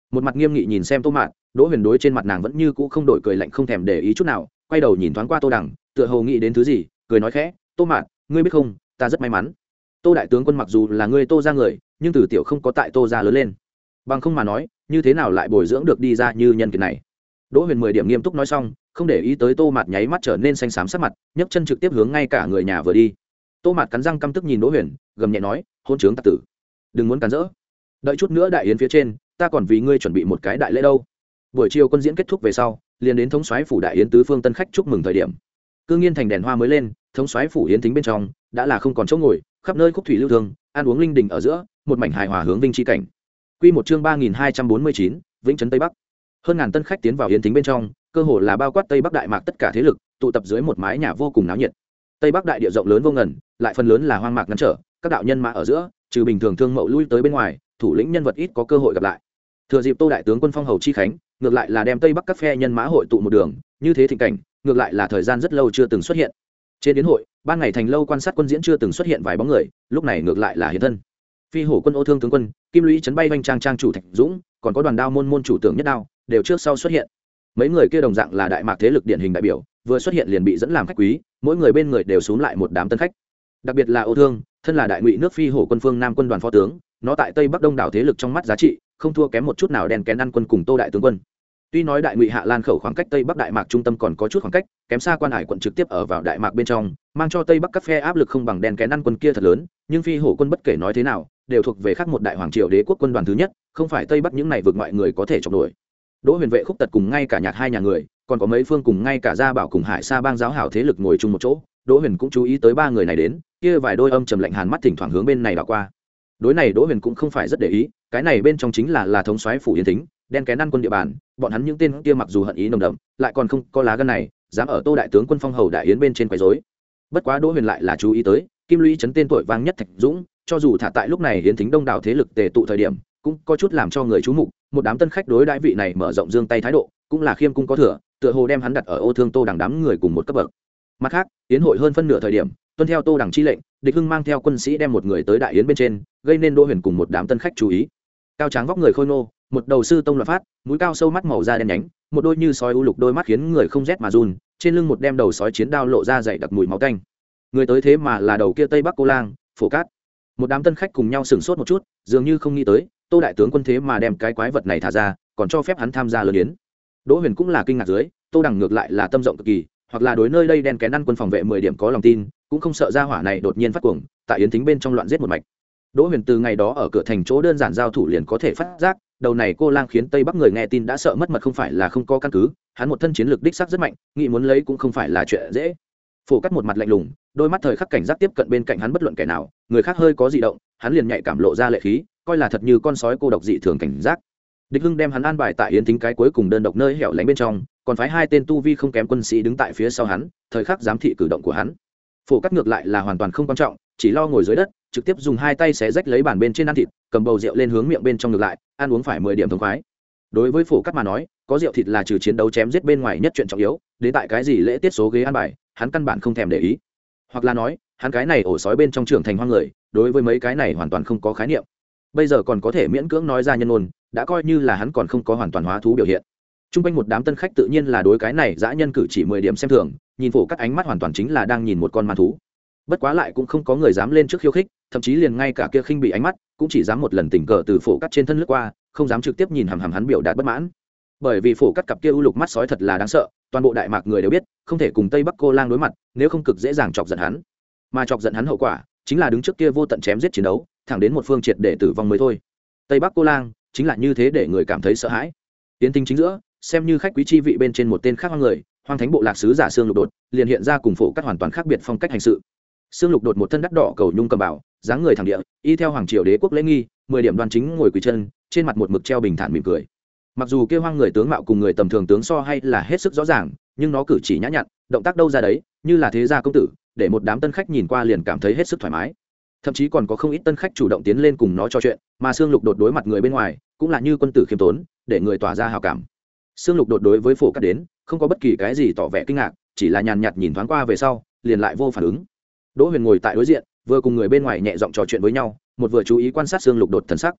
một mặt nghiêm nghị nhìn xem Tô Mạt, Đỗ Huyền đối trên mặt nàng vẫn như cũ không đổi cười lạnh không thèm để ý chút nào, quay đầu nhìn thoáng qua Tô Đằng, tựa hồ nghĩ đến thứ gì, cười nói khẽ, Tô Mạt, ngươi biết không, ta rất may mắn. Tô đại tướng quân mặc dù là ngươi Tô gia người, nhưng từ tiểu không có tại Tô gia lớn lên, bằng không mà nói, như thế nào lại bồi dưỡng được đi ra như nhân kiệt này. Đỗ Huyền mười điểm nghiêm túc nói xong, không để ý tới Tô Mạt nháy mắt trở nên xanh xám sắc mặt, nhấc chân trực tiếp hướng ngay cả người nhà vừa đi. Tô Mạt cắn răng căm tức nhìn Đỗ Huyền, gầm nhẹ nói, hôn trướng tặc tử, đừng muốn cản rỡ. Đợi chút nữa đại yến phía trên, ta còn vì ngươi chuẩn bị một cái đại lễ đâu. Buổi chiều quân diễn kết thúc về sau, liền đến thống soái phủ đại yến tứ phương tân khách chúc mừng thời điểm. Cương Nghiên thành đèn hoa mới lên, thống soái phủ yến thính bên trong đã là không còn chỗ ngồi, khắp nơi khúc thủy lưu thương, ăn uống linh đình ở giữa, một mảnh hài hòa hướng vinh chi cảnh. Quy một chương ba nghìn hai trăm bốn mươi chín, Vĩnh trấn Tây Bắc. Hơn ngàn tân khách tiến vào yến thính bên trong, cơ hồ là bao quát Tây Bắc Đại Mạc tất cả thế lực, tụ tập dưới một mái nhà vô cùng náo nhiệt. Tây Bắc đại địa rộng lớn vô ngần, lại phần lớn là hoang mạc ngăn trở, các đạo nhân mã ở giữa, trừ bình thường thương mậu lui tới bên ngoài, thủ lĩnh nhân vật ít có cơ hội gặp lại. Thừa dịp Tô đại tướng quân phong hầu chi khánh, ngược lại là đem Tây Bắc các phe nhân mã hội tụ một đường, như thế thịnh cảnh, ngược lại là thời gian rất lâu chưa từng xuất hiện. Trên yến hội, ban ngày thành lâu quan sát quân diễn chưa từng xuất hiện vài bóng người, lúc này ngược lại là hiện thân. Phi hổ quân Ô Thương tướng quân, Kim Lũy trấn bay vanh trang trang chủ Thạch Dũng, còn có đoàn đao môn môn chủ tưởng Nhất Đao, đều trước sau xuất hiện. Mấy người kia đồng dạng là đại mạc thế lực điển hình đại biểu, vừa xuất hiện liền bị dẫn làm khách quý, mỗi người bên người đều xuống lại một đám tân khách. Đặc biệt là Ô Thương, thân là đại ngụy nước Phi hổ quân phương Nam quân đoàn phó tướng, nó tại Tây Bắc Đông đảo thế lực trong mắt giá trị, không thua kém một chút nào đèn kén ăn quân cùng Tô đại tướng quân. Tuy nói đại ngụy Hạ Lan khẩu khoảng cách Tây Bắc Đại Mạc trung tâm còn có chút khoảng cách, kém xa quan hải quận trực tiếp ở vào Đại Mạc bên trong, mang cho Tây Bắc các phe áp lực không bằng đèn kén ăn quân kia thật lớn, nhưng Phi hổ quân bất kể nói thế nào, đều thuộc về khác một đại hoàng triều đế quốc quân đoàn thứ nhất, không phải Tây Bắc những này vượt ngoại người có thể chọc nổi. Đỗ Huyền vệ khúc tật cùng ngay cả nhạc hai nhà người, còn có mấy phương cùng ngay cả gia bảo cùng Hải Sa bang giáo hảo thế lực ngồi chung một chỗ, Đỗ Huyền cũng chú ý tới ba người này đến, kia vài đôi âm trầm lạnh hàn mắt thỉnh thoảng hướng bên này đảo qua. Đối này Đỗ Huyền cũng không phải rất để ý, cái này bên trong chính là là thống soái phủ yến thính, đen kén ăn quân địa bàn, bọn hắn những tên kia mặc dù hận ý nồng đậm, lại còn không có lá gan này, dám ở Tô đại tướng quân phong hầu đại yến bên trên quấy rối. Bất quá Đỗ Huyền lại là chú ý tới, Kim Lũy trấn tên tuổi vang nhất Thạch Dũng, cho dù thả tại lúc này yến thính đông đảo thế lực tề tụ thời điểm, cũng có chút làm cho người chú mục, một đám tân khách đối đãi vị này mở rộng dương tay thái độ, cũng là khiêm cung có thừa, tựa hồ đem hắn đặt ở Ô Thương Tô đằng đám người cùng một cấp bậc. Mặt khác, yến hội hơn phân nửa thời điểm, tuân theo Tô đằng chi lệnh, Địch Hưng mang theo quân sĩ đem một người tới đại yến bên trên, gây nên Đỗ Huyền cùng một đám tân khách chú ý. Cao tráng vóc người khôi ngô, một đầu sư tông loạn phát, mũi cao sâu mắt màu da đen nhánh, một đôi như sói u lục đôi mắt khiến người không rét mà run, trên lưng một đem đầu sói chiến đao lộ ra dày đặc mùi máu tanh. Người tới thế mà là đầu kia Tây Bắc Cô Lang, Phổ Cát. Một đám tân khách cùng nhau sửng sốt một chút, dường như không nghĩ tới, Tô đại tướng quân thế mà đem cái quái vật này thả ra, còn cho phép hắn tham gia lớn yến. Đỗ Huyền cũng là kinh ngạc dưới, Tô đằng ngược lại là tâm rộng cực kỳ, hoặc là đối nơi đây đen kén ăn quân phòng vệ mười điểm có lòng tin, cũng không sợ ra hỏa này đột nhiên phát cuồng, tại yến thính bên trong loạn giết một mạch. Đỗ Huyền từ ngày đó ở cửa thành chỗ đơn giản giao thủ liền có thể phát giác, đầu này cô lang khiến Tây Bắc người nghe tin đã sợ mất mật không phải là không có căn cứ, hắn một thân chiến lược đích sắc rất mạnh, nghĩ muốn lấy cũng không phải là chuyện dễ. Phổ Cắt một mặt lạnh lùng, đôi mắt thời khắc cảnh giác tiếp cận bên cạnh hắn bất luận kẻ nào, người khác hơi có dị động, hắn liền nhạy cảm lộ ra lệ khí, coi là thật như con sói cô độc dị thường cảnh giác. Địch Hưng đem hắn an bài tại yến thính cái cuối cùng đơn độc nơi hẻo lánh bên trong, còn phái hai tên tu vi không kém quân sĩ đứng tại phía sau hắn, thời khắc giám thị cử động của hắn. Phổ Cắt ngược lại là hoàn toàn không quan trọng, chỉ lo ngồi dưới đất, trực tiếp dùng hai tay xé rách lấy bàn bên trên ăn thịt, cầm bầu rượu lên hướng miệng bên trong ngược lại, ăn uống phải mười điểm thống khoái. Đối với Phổ Cắt mà nói, có rượu thịt là trừ chiến đấu chém giết bên ngoài nhất chuyện trọng yếu, đến tại cái gì lễ tiết số ghế ăn bài, hắn căn bản không thèm để ý. Hoặc là nói, hắn cái này ổ sói bên trong trưởng thành hoang người, đối với mấy cái này hoàn toàn không có khái niệm. Bây giờ còn có thể miễn cưỡng nói ra nhân ôn, đã coi như là hắn còn không có hoàn toàn hóa thú biểu hiện. Trung quanh một đám tân khách tự nhiên là đối cái này dã nhân cử chỉ mười điểm xem thường, nhìn Phổ Cắt ánh mắt hoàn toàn chính là đang nhìn một con man thú. Bất quá lại cũng không có người dám lên trước khiêu khích, thậm chí liền ngay cả kia khinh bị ánh mắt cũng chỉ dám một lần tình cờ từ Phổ Cắt trên thân lướt qua, không dám trực tiếp nhìn hằm hằm hắn biểu đạt bất mãn. Bởi vì Phổ Cắt cặp kia u lục mắt sói thật là đáng sợ, toàn bộ đại mạc người đều biết, không thể cùng Tây Bắc Cô Lang đối mặt, nếu không cực dễ dàng chọc giận hắn. Mà chọc giận hắn hậu quả, chính là đứng trước kia vô tận chém giết chiến đấu, thẳng đến một phương triệt để tử vong mới thôi. Tây Bắc Cô Lang chính là như thế để người cảm thấy sợ hãi. Tiến tinh chính giữa, xem như khách quý chi vị bên trên một tên khác hoang người, Hoang Thánh bộ lạc sứ giả Sương Lục Đột, liền hiện ra cùng Phổ Cắt hoàn toàn khác biệt phong cách hành sự. Sương Lục Đột một thân đắt đỏ cầu nhung cầm bảo, dáng người thẳng địa, y theo hoàng triều đế quốc lễ nghi, mười điểm đoan chính ngồi quỳ chân, trên mặt một mực treo bình thản mỉm cười. Mặc dù kia hoang người tướng mạo cùng người tầm thường tướng so hay là hết sức rõ ràng, nhưng nó cử chỉ nhã nhặn, động tác đâu ra đấy, như là thế gia công tử, để một đám tân khách nhìn qua liền cảm thấy hết sức thoải mái. Thậm chí còn có không ít tân khách chủ động tiến lên cùng nó trò chuyện, mà Sương Lục Đột đối mặt người bên ngoài, cũng là như quân tử khiêm tốn, để người tỏa ra hào cảm. Sương Lục Đột đối với Phổ Cắt đến, không có bất kỳ cái gì tỏ vẻ kinh ngạc, chỉ là nhàn nhạt nhìn thoáng qua về sau, liền lại vô phản ứng. Đỗ Huyền ngồi tại đối diện, vừa cùng người bên ngoài nhẹ giọng trò chuyện với nhau, một vừa chú ý quan sát Sương Lục Đột thần sắc.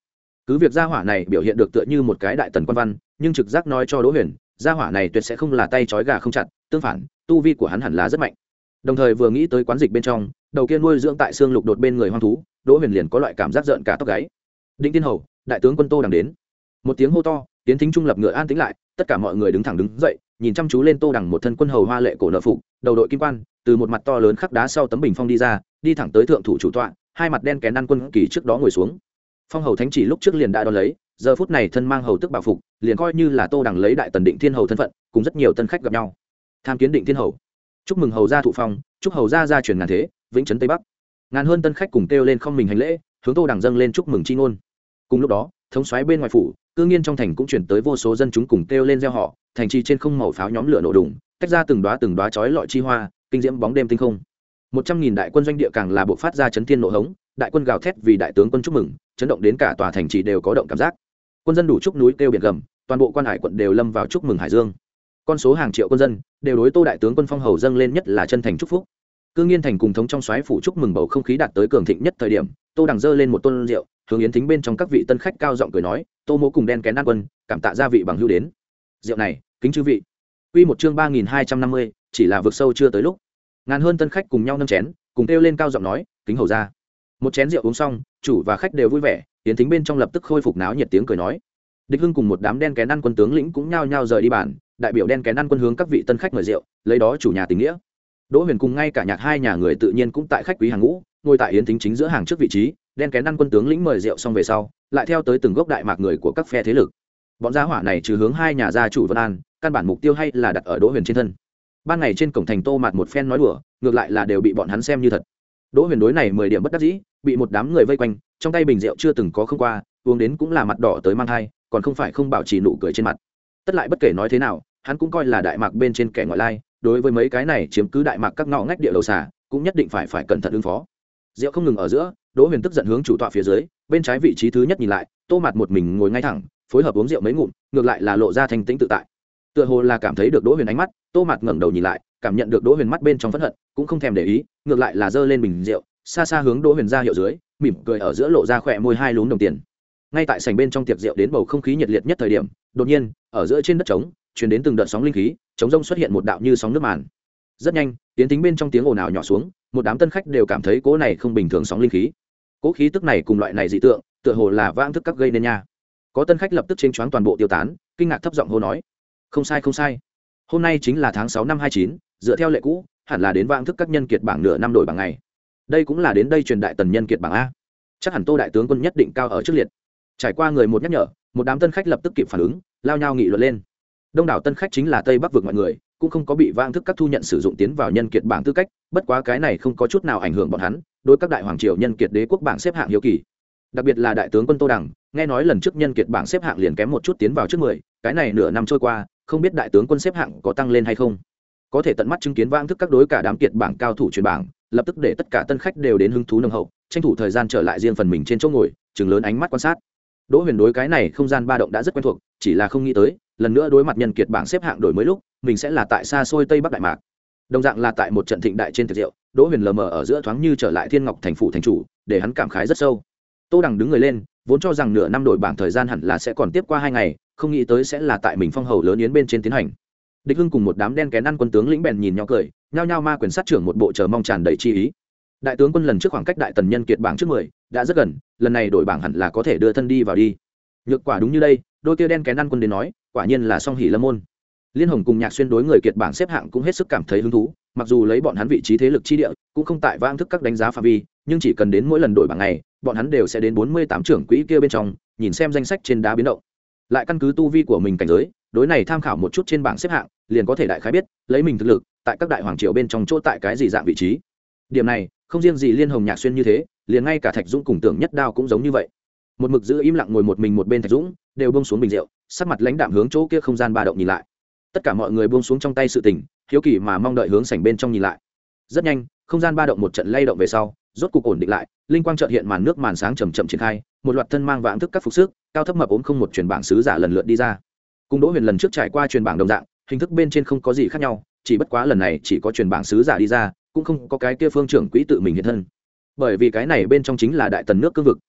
cứ việc gia hỏa này biểu hiện được tựa như một cái đại tần quan văn, nhưng trực giác nói cho Đỗ Huyền, gia hỏa này tuyệt sẽ không là tay trói gà không chặt, tương phản tu vi của hắn hẳn là rất mạnh. Đồng thời vừa nghĩ tới quán dịch bên trong đầu kia nuôi dưỡng tại xương lục đột bên người hoang thú, Đỗ Huyền liền có loại cảm giác rợn cả tóc gáy. Định Tiên Hầu, đại tướng quân Tô Đằng đến. Một tiếng hô to, tiến thính trung lập ngựa an tĩnh lại, tất cả mọi người đứng thẳng đứng dậy, nhìn chăm chú lên Tô Đằng một thân quân hầu hoa lệ cổ nợ phục, đầu đội kim quan, từ một mặt to lớn khắc đá sau tấm bình phong đi ra, đi thẳng tới thượng thủ chủ tọa, hai mặt đen kén ăn quân kỳ trước đó ngồi xuống. Phong hầu thánh chỉ lúc trước liền đã đón lấy, giờ phút này thân mang hầu tức bảo phục, liền coi như là Tô Đằng lấy đại tần Định Thiên Hầu thân phận, cùng rất nhiều tân khách gặp nhau. Tham kiến Định Thiên Hầu. Chúc mừng hầu gia thụ phong, chúc hầu gia gia truyền ngàn thế, vĩnh trấn tây bắc. Ngàn hơn tân khách cùng kêu lên không mình hành lễ, hướng Tô Đằng dâng lên chúc mừng chi ngôn. Cùng lúc đó, thống soái bên ngoài phủ, cư nhiên trong thành cũng chuyển tới vô số dân chúng cùng kêu lên reo họ, thành trì trên không màu pháo nhóm lửa nổ đùng, tách ra từng đóa từng đóa chói lọi chi hoa, kinh diễm bóng đêm tinh không. Một trăm nghìn đại quân doanh địa càng là bộ phát ra chấn thiên nộ hống, đại quân gào thét vì đại tướng quân chúc mừng, chấn động đến cả tòa thành trì đều có động cảm giác. Quân dân đủ chúc núi kêu biển gầm, toàn bộ quan hải quận đều lâm vào chúc mừng hải dương. Con số hàng triệu quân dân đều đối Tô đại tướng quân phong hầu dâng lên nhất là chân thành chúc phúc. Cương Nghiên thành cùng thống trong soái phủ chúc mừng bầu không khí đạt tới cường thịnh nhất thời điểm, Tô Đằng dơ lên một tôn rượu, hướng yến thính bên trong các vị tân khách cao giọng cười nói, Tô mỗ cùng đen kén ăn quân, cảm tạ gia vị bằng hữu đến. Rượu này, kính chư vị. Quy một chương ba nghìn hai trăm năm mươi, chỉ là vực sâu chưa tới lúc. Ngàn hơn tân khách cùng nhau nâng chén, cùng kêu lên cao giọng nói, kính hầu ra. Một chén rượu uống xong, chủ và khách đều vui vẻ, yến thính bên trong lập tức khôi phục náo nhiệt tiếng cười nói. Địch Hưng cùng một đám đen kén ăn quân tướng lĩnh cũng nhao nhao rời đi bàn, đại biểu đen kén ăn quân hướng các vị tân khách mời rượu, lấy đó chủ nhà tình nghĩa. Đỗ Huyền cùng ngay cả nhạc hai nhà người tự nhiên cũng tại khách quý hàng ngũ, ngồi tại yến thính chính giữa hàng trước vị trí, đen kén ăn quân tướng lĩnh mời rượu xong về sau, lại theo tới từng gốc đại mạc người của các phe thế lực. Bọn gia hỏa này trừ hướng hai nhà gia chủ Vân An, căn bản mục tiêu hay là đặt ở Đỗ Huyền trên thân. Ban ngày trên cổng thành Tô Mạt một phen nói đùa, ngược lại là đều bị bọn hắn xem như thật. Đỗ Huyền đối này mười điểm bất đắc dĩ, bị một đám người vây quanh, trong tay bình rượu chưa từng có không qua, uống đến cũng là mặt đỏ tới mang hai, còn không phải không bảo trì nụ cười trên mặt. Tất lại bất kể nói thế nào, hắn cũng coi là đại mạc bên trên kẻ ngoại lai, đối với mấy cái này chiếm cứ đại mạc các ngõ ngách địa đầu xà, cũng nhất định phải phải cẩn thận ứng phó. Rượu không ngừng ở giữa, Đỗ Huyền tức giận hướng chủ tọa phía dưới, bên trái vị trí thứ nhất nhìn lại, Tô Mạt một mình ngồi ngay thẳng, phối hợp uống rượu mấy ngụm, ngược lại là lộ ra thanh tĩnh tự tại. Tựa hồ là cảm thấy được Đỗ Huyền ánh mắt, Tô Mạt ngẩng đầu nhìn lại, cảm nhận được Đỗ Huyền mắt bên trong phẫn hận, cũng không thèm để ý, ngược lại là giơ lên bình rượu, xa xa hướng Đỗ Huyền ra hiệu dưới, mỉm cười ở giữa lộ ra khỏe môi hai lúm đồng tiền. Ngay tại sảnh bên trong tiệc rượu đến bầu không khí nhiệt liệt nhất thời điểm, đột nhiên, ở giữa trên đất trống, truyền đến từng đợt sóng linh khí, trống rông xuất hiện một đạo như sóng nước màn. Rất nhanh, tiến tính bên trong tiếng ồn ào nhỏ xuống, một đám tân khách đều cảm thấy cỗ này không bình thường sóng linh khí. Cỗ khí tức này cùng loại này dị tượng, tựa hồ là vãng thức các gây nên nha. Có tân khách lập tức chênh choáng toàn bộ tiêu tán, kinh ngạc thấp giọng hô nói: "Không sai không sai. Hôm nay chính là tháng sáu năm hai chín, dựa theo lệ cũ, hẳn là đến vãng thức các nhân kiệt bảng nửa năm đổi bảng ngày. Đây cũng là đến đây truyền đại tần nhân kiệt bảng a. Chắc hẳn Tô đại tướng quân nhất định cao ở trước liệt." Trải qua người một nhắc nhở, một đám tân khách lập tức kịp phản ứng, lao nhau nghị luận lên. Đông đảo tân khách chính là Tây Bắc vực mọi người, cũng không có bị vãng thức các thu nhận sử dụng tiến vào nhân kiệt bảng tư cách, bất quá cái này không có chút nào ảnh hưởng bọn hắn đối các đại hoàng triều nhân kiệt đế quốc bảng xếp hạng hiếu kỳ. Đặc biệt là đại tướng quân Tô Đằng, nghe nói lần trước nhân kiệt bảng xếp hạng liền kém một chút tiến vào trước mười, cái này nửa năm trôi qua, không biết đại tướng quân xếp hạng có tăng lên hay không. Có thể tận mắt chứng kiến vãng thức các đối cả đám kiệt bảng cao thủ truyền bảng, lập tức để tất cả tân khách đều đến hứng thú nồng hậu, tranh thủ thời gian trở lại riêng phần mình trên chỗ ngồi, chừng lớn ánh mắt quan sát. Đỗ Huyền đối cái này không gian ba động đã rất quen thuộc, chỉ là không nghĩ tới, lần nữa đối mặt nhân kiệt bảng xếp hạng đổi mới lúc, mình sẽ là tại xa xôi Tây Bắc Đại Mạc. Đồng dạng là tại một trận thịnh đại trên tiệc rượu, Đỗ Huyền lờ mờ ở giữa thoáng như trở lại Thiên Ngọc thành phủ thành chủ, để hắn cảm khái rất sâu. Tô Đằng đứng người lên, vốn cho rằng nửa năm đổi bảng thời gian hẳn là sẽ còn tiếp qua hai ngày, không nghĩ tới sẽ là tại mình phong hầu lớn yến bên trên tiến hành. Địch Hưng cùng một đám đen kén ăn quân tướng lĩnh bèn nhìn nhau cười, nhao nhao ma quyền sát trưởng một bộ chờ mong tràn đầy chi ý. Đại tướng quân lần trước khoảng cách đại tần nhân kiệt bảng trước mười đã rất gần, lần này đổi bảng hẳn là có thể đưa thân đi vào đi. Nhược quả đúng như đây, đôi kia đen kén ăn quân đến nói, quả nhiên là song hỷ lâm môn. Liên Hồng cùng Nhạc Xuyên đối người kiệt bảng xếp hạng cũng hết sức cảm thấy hứng thú, mặc dù lấy bọn hắn vị trí thế lực chi địa, cũng không tại vãng thức các đánh giá phạm vi, nhưng chỉ cần đến mỗi lần đổi bảng này, bọn hắn đều sẽ đến bốn mươi tám trưởng quỹ kia bên trong, nhìn xem danh sách trên đá biến động. Lại căn cứ tu vi của mình cảnh giới, đối này tham khảo một chút trên bảng xếp hạng, liền có thể đại khái biết, lấy mình thực lực, tại các đại hoàng triều bên trong chỗ tại cái gì dạng vị trí. Điểm này, không riêng gì Liên Hồng Nhạc Xuyên như thế, liền ngay cả Thạch Dũng cùng Tưởng Nhất Đao cũng giống như vậy. Một mực giữ im lặng ngồi một mình một bên Thạch Dũng, đều buông xuống bình rượu, sắc mặt lãnh đạm hướng chỗ kia không gian ba động nhìn lại. Tất cả mọi người buông xuống trong tay sự tình, hiếu kỳ mà mong đợi hướng sảnh bên trong nhìn lại. Rất nhanh, không gian ba động một trận lay động về sau, rốt cục ổn định lại, linh quang chợt hiện, màn nước màn sáng chậm chậm triển khai, một loạt thân mang vãng thức các phục sức, cao thấp mập ốm không một truyền bảng sứ giả lần lượt đi ra. Cùng Đỗ Huyền lần trước trải qua truyền bảng đồng dạng, hình thức bên trên không có gì khác nhau, chỉ bất quá lần này chỉ có truyền bảng sứ giả đi ra, cũng không có cái kia phương trưởng quỹ tự mình hiện thân. Bởi vì cái này bên trong chính là đại tần nước cương vực,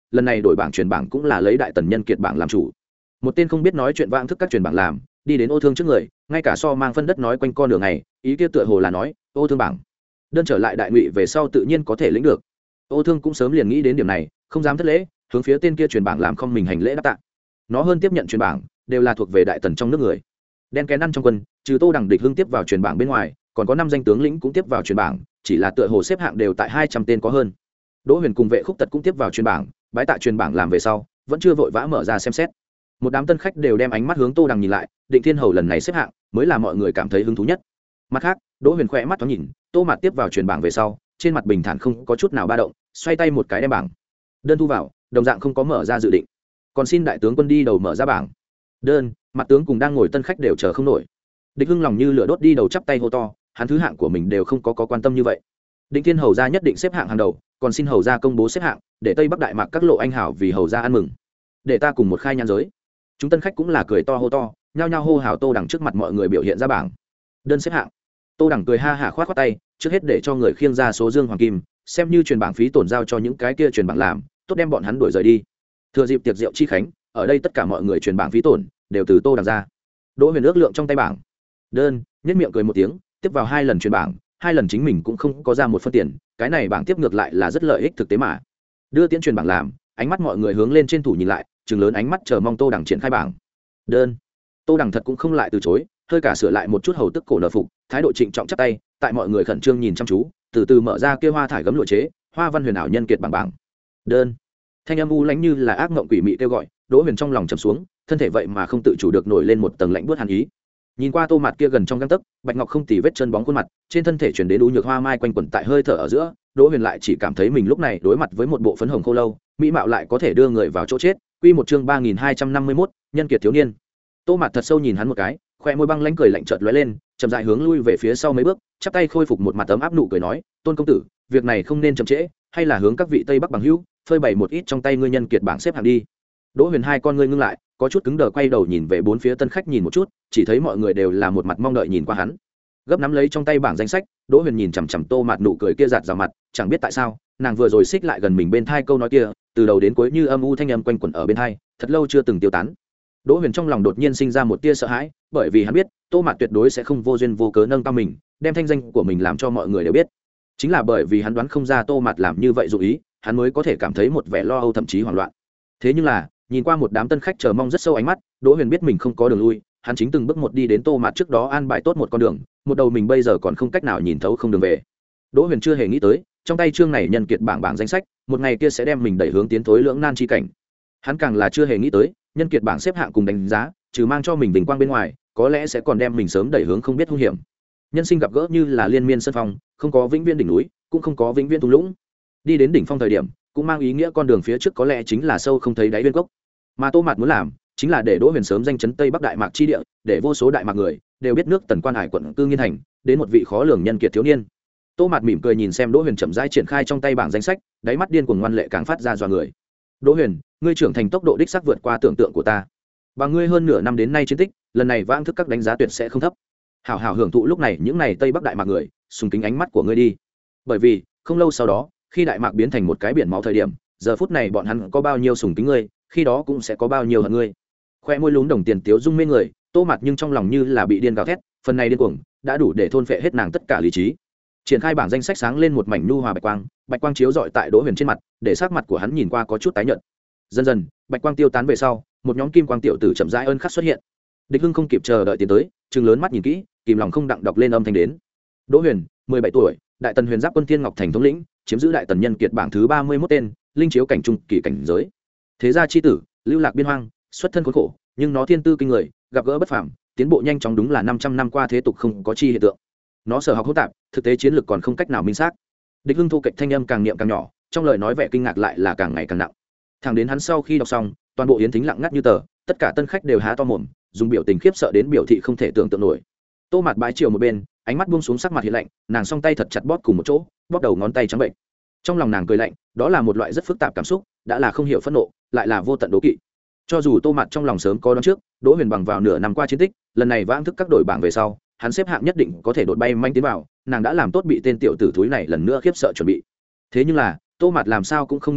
lần này đổi bảng truyền bảng cũng là lấy đại tần nhân kiệt bảng làm chủ. Một tên không biết nói chuyện vãng thức các truyền bảng làm đi đến ô thương trước người, ngay cả so mang phân đất nói quanh con đường này, ý kia tựa hồ là nói ô thương bảng đơn trở lại đại ngụy về sau tự nhiên có thể lĩnh được. Ô thương cũng sớm liền nghĩ đến điểm này, không dám thất lễ, hướng phía tên kia truyền bảng làm không mình hành lễ đáp tạ. Nó hơn tiếp nhận truyền bảng đều là thuộc về đại tần trong nước người. Đen kén ăn trong quân, trừ Tô Đằng Địch Hưng tiếp vào truyền bảng bên ngoài, còn có năm danh tướng lĩnh cũng tiếp vào truyền bảng, chỉ là tựa hồ xếp hạng đều tại hai trăm tên có hơn. Đỗ Huyền cùng Vệ Khúc Tật cũng tiếp vào truyền bảng, bái tạ truyền bảng làm về sau, vẫn chưa vội vã mở ra xem xét. Một đám tân khách đều đem ánh mắt hướng Tô Đằng nhìn lại, Định Thiên Hầu lần này xếp hạng mới là mọi người cảm thấy hứng thú nhất. Mặt khác, Đỗ Huyền khẽ mắt thoáng nhìn, Tô Mạt tiếp vào truyền bảng về sau, trên mặt bình thản không có chút nào ba động, xoay tay một cái đem bảng đơn thu vào, đồng dạng không có mở ra dự định. Còn xin đại tướng quân đi đầu mở ra bảng đơn. Mặt tướng cùng đang ngồi tân khách đều chờ không nổi. Địch Hưng lòng như lửa đốt đi đầu chắp tay hô to, hắn thứ hạng của mình đều không có, có quan tâm như vậy. Định Thiên Hầu gia nhất định xếp hạng hàng đầu, còn xin hầu gia công bố xếp hạng, để Tây Bắc Đại Mạc các lộ anh hảo vì hầu gia ăn mừng, để ta cùng một khai nhan giới. Chúng tân khách cũng là cười to hô to, nhao nhao hô hào Tô Đằng trước mặt mọi người biểu hiện ra bảng đơn xếp hạng. Tô Đằng cười ha hả khoát khoát tay, trước hết để cho người khiêng ra số dương hoàng kim, xem như truyền bảng phí tổn giao cho những cái kia truyền bảng làm, tốt đem bọn hắn đuổi rời đi. Thừa dịp tiệc rượu chi khánh, ở đây tất cả mọi người truyền bảng phí tổn đều từ Tô Đằng ra. Đỗ Huyền ước lượng trong tay bảng đơn, nhất miệng cười một tiếng, tiếp vào hai lần truyền bảng, hai lần chính mình cũng không có ra một phân tiền, cái này bảng tiếp ngược lại là rất lợi ích thực tế mà. Đưa tiễn truyền bảng làm, ánh mắt mọi người hướng lên trên thủ nhìn lại, trừng lớn ánh mắt chờ mong Tô Đằng triển khai bảng đơn. Tô Đằng thật cũng không lại từ chối, hơi cả sửa lại một chút hầu tức cổ nở phục, thái độ trịnh trọng chắp tay, tại mọi người khẩn trương nhìn chăm chú, từ từ mở ra kia hoa thải gấm lụa chế, hoa văn huyền ảo nhân kiệt bảng bảng đơn. Thanh âm u lãnh như là ác ngộng quỷ mị kêu gọi, Đỗ Huyền trong lòng trầm xuống, thân thể vậy mà không tự chủ được nổi lên một tầng lạnh buốt hàn ý. Nhìn qua Tô Mạt kia gần trong gang tấc, bạch ngọc không tì vết chân bóng khuôn mặt, trên thân thể truyền đến u nhược hoa mai quanh quẩn tại hơi thở ở giữa, Đỗ Huyền lại chỉ cảm thấy mình lúc này đối mặt với một bộ phấn hồng khô lâu, mỹ mạo lại có thể đưa người vào chỗ chết. Quy một chương ba nghìn hai trăm năm mươi mốt, nhân kiệt thiếu niên. Tô Mạt thật sâu nhìn hắn một cái, khoe môi băng lãnh cười lạnh chợt lóe lên, chậm rãi hướng lui về phía sau mấy bước, chắp tay khôi phục một mặt ấm áp nụ cười nói, "Tôn công tử, việc này không nên chậm trễ, hay là hướng các vị Tây Bắc bằng hữu, phơi bày một ít trong tay ngươi nhân kiệt bảng xếp hạng đi." Đỗ Huyền hai con ngươi ngưng lại, có chút cứng đờ quay đầu nhìn về bốn phía tân khách nhìn một chút, chỉ thấy mọi người đều là một mặt mong đợi nhìn qua hắn. Gấp nắm lấy trong tay bảng danh sách, Đỗ Huyền nhìn chằm chằm Tô Mạt nụ cười kia giạt rào mặt, chẳng biết tại sao, nàng vừa rồi xích lại gần mình bên thai câu nói kia, từ đầu đến cuối như âm u thanh âm quanh quẩn ở bên thai, thật lâu chưa từng tiêu tán. Đỗ Huyền trong lòng đột nhiên sinh ra một tia sợ hãi, bởi vì hắn biết, Tô Mạt tuyệt đối sẽ không vô duyên vô cớ nâng cao mình, đem thanh danh của mình làm cho mọi người đều biết. Chính là bởi vì hắn đoán không ra Tô Mạt làm như vậy dụ ý, hắn mới có thể cảm thấy một vẻ lo âu thậm chí hoảng loạn. Thế nhưng là, nhìn qua một đám tân khách chờ mong rất sâu ánh mắt, Đỗ Huyền biết mình không có đường lui, hắn chính từng bước một đi đến Tô Mạt trước đó an bài tốt một con đường, một đầu mình bây giờ còn không cách nào nhìn thấu không đường về. Đỗ Huyền chưa hề nghĩ tới, trong tay chương này nhân kiệt bảng bảng danh sách, một ngày kia sẽ đem mình đẩy hướng tiến thối lưỡng nan chi cảnh. Hắn càng là chưa hề nghĩ tới, nhân kiệt bảng xếp hạng cùng đánh giá, trừ mang cho mình vinh quang bên ngoài, có lẽ sẽ còn đem mình sớm đẩy hướng không biết hung hiểm. Nhân sinh gặp gỡ như là liên miên sơn phong, không có vĩnh viễn đỉnh núi, cũng không có vĩnh viễn thung lũng. Đi đến đỉnh phong thời điểm, cũng mang ý nghĩa con đường phía trước có lẽ chính là sâu không thấy đáy viên cốc. Mà Tô Mạt muốn làm, chính là để Đỗ Huyền sớm danh chấn Tây Bắc Đại Mạc chi địa, để vô số đại mạc người đều biết nước Tần Quan Hải quận Cư Nghiên thành, đến một vị khó lường nhân kiệt thiếu niên. Tô Mạt mỉm cười nhìn xem Đỗ Huyền chậm rãi triển khai trong tay bảng danh sách, đáy mắt điên cuồng ngoan lệ càng phát ra dọa người. "Đỗ Huyền, ngươi trưởng thành tốc độ đích xác vượt qua tưởng tượng của ta. Bằng ngươi hơn nửa năm đến nay chiến tích, lần này vãng thức các đánh giá tuyệt sẽ không thấp. Hảo hảo hưởng thụ lúc này những này Tây Bắc Đại Mạc người, sùng kính ánh mắt của ngươi đi. Bởi vì, không lâu sau đó, khi Đại Mạc biến thành một cái biển máu thời điểm, giờ phút này bọn hắn có bao nhiêu sùng kính ngươi, khi đó cũng sẽ có bao nhiêu hận ngươi." Khoe môi lún đồng tiền tiếu dung mê người, Tô Mạt nhưng trong lòng như là bị điên gào thét, phần này điên cuồng đã đủ để thôn phệ hết nàng tất cả lý trí. Triển khai bảng danh sách sáng lên một mảnh nhu hòa bạch quang, bạch quang chiếu rọi tại Đỗ Huyền trên mặt, để sắc mặt của hắn nhìn qua có chút tái nhợt. Dần dần, bạch quang tiêu tán về sau, một nhóm kim quang tiểu tử chậm rãi ơn khắc xuất hiện. Địch Hưng không kịp chờ đợi tiến tới, trừng lớn mắt nhìn kỹ, kìm lòng không đặng đọc lên âm thanh đến. Đỗ Huyền, mười bảy tuổi, Đại Tần Huyền Giáp quân Thiên Ngọc Thành thống lĩnh, chiếm giữ Đại Tần nhân kiệt bảng thứ ba mươi mốt tên, linh chiếu cảnh trung kỳ cảnh giới. Thế gia chi tử, lưu lạc biên hoang, xuất thân khốn khổ, nhưng nó thiên tư kinh người, gặp gỡ bất phàm, tiến bộ nhanh chóng đúng là năm trăm năm qua thế tục không có chi hiện tượng. Nó sở học hỗn tạp, thực tế chiến lược còn không cách nào minh xác. Địch Hưng thu kịch thanh âm càng niệm càng nhỏ, trong lời nói vẻ kinh ngạc lại là càng ngày càng nặng. Thẳng đến hắn sau khi đọc xong, toàn bộ yến thính lặng ngắt như tờ, tất cả tân khách đều há to mồm, dùng biểu tình khiếp sợ đến biểu thị không thể tưởng tượng nổi. Tô Mạt bái chiều một bên, ánh mắt buông xuống sắc mặt hiện lạnh, nàng song tay thật chặt bóp cùng một chỗ, bóp đầu ngón tay trắng bệnh. Trong lòng nàng cười lạnh, đó là một loại rất phức tạp cảm xúc, đã là không hiểu phẫn nộ, lại là vô tận đố kỵ. Cho dù Tô Mạt trong lòng sớm có đoán trước, Đỗ Huyền bằng vào nửa năm qua chiến tích, lần này vãng thức các đội bảng về sau, hắn xếp hạng nhất định có thể đột bay manh tiến vào, nàng đã làm tốt bị tên tiểu tử thúi này lần nữa khiếp sợ chuẩn bị. Thế nhưng là, Tô Mạt làm sao cũng không nghĩ tới,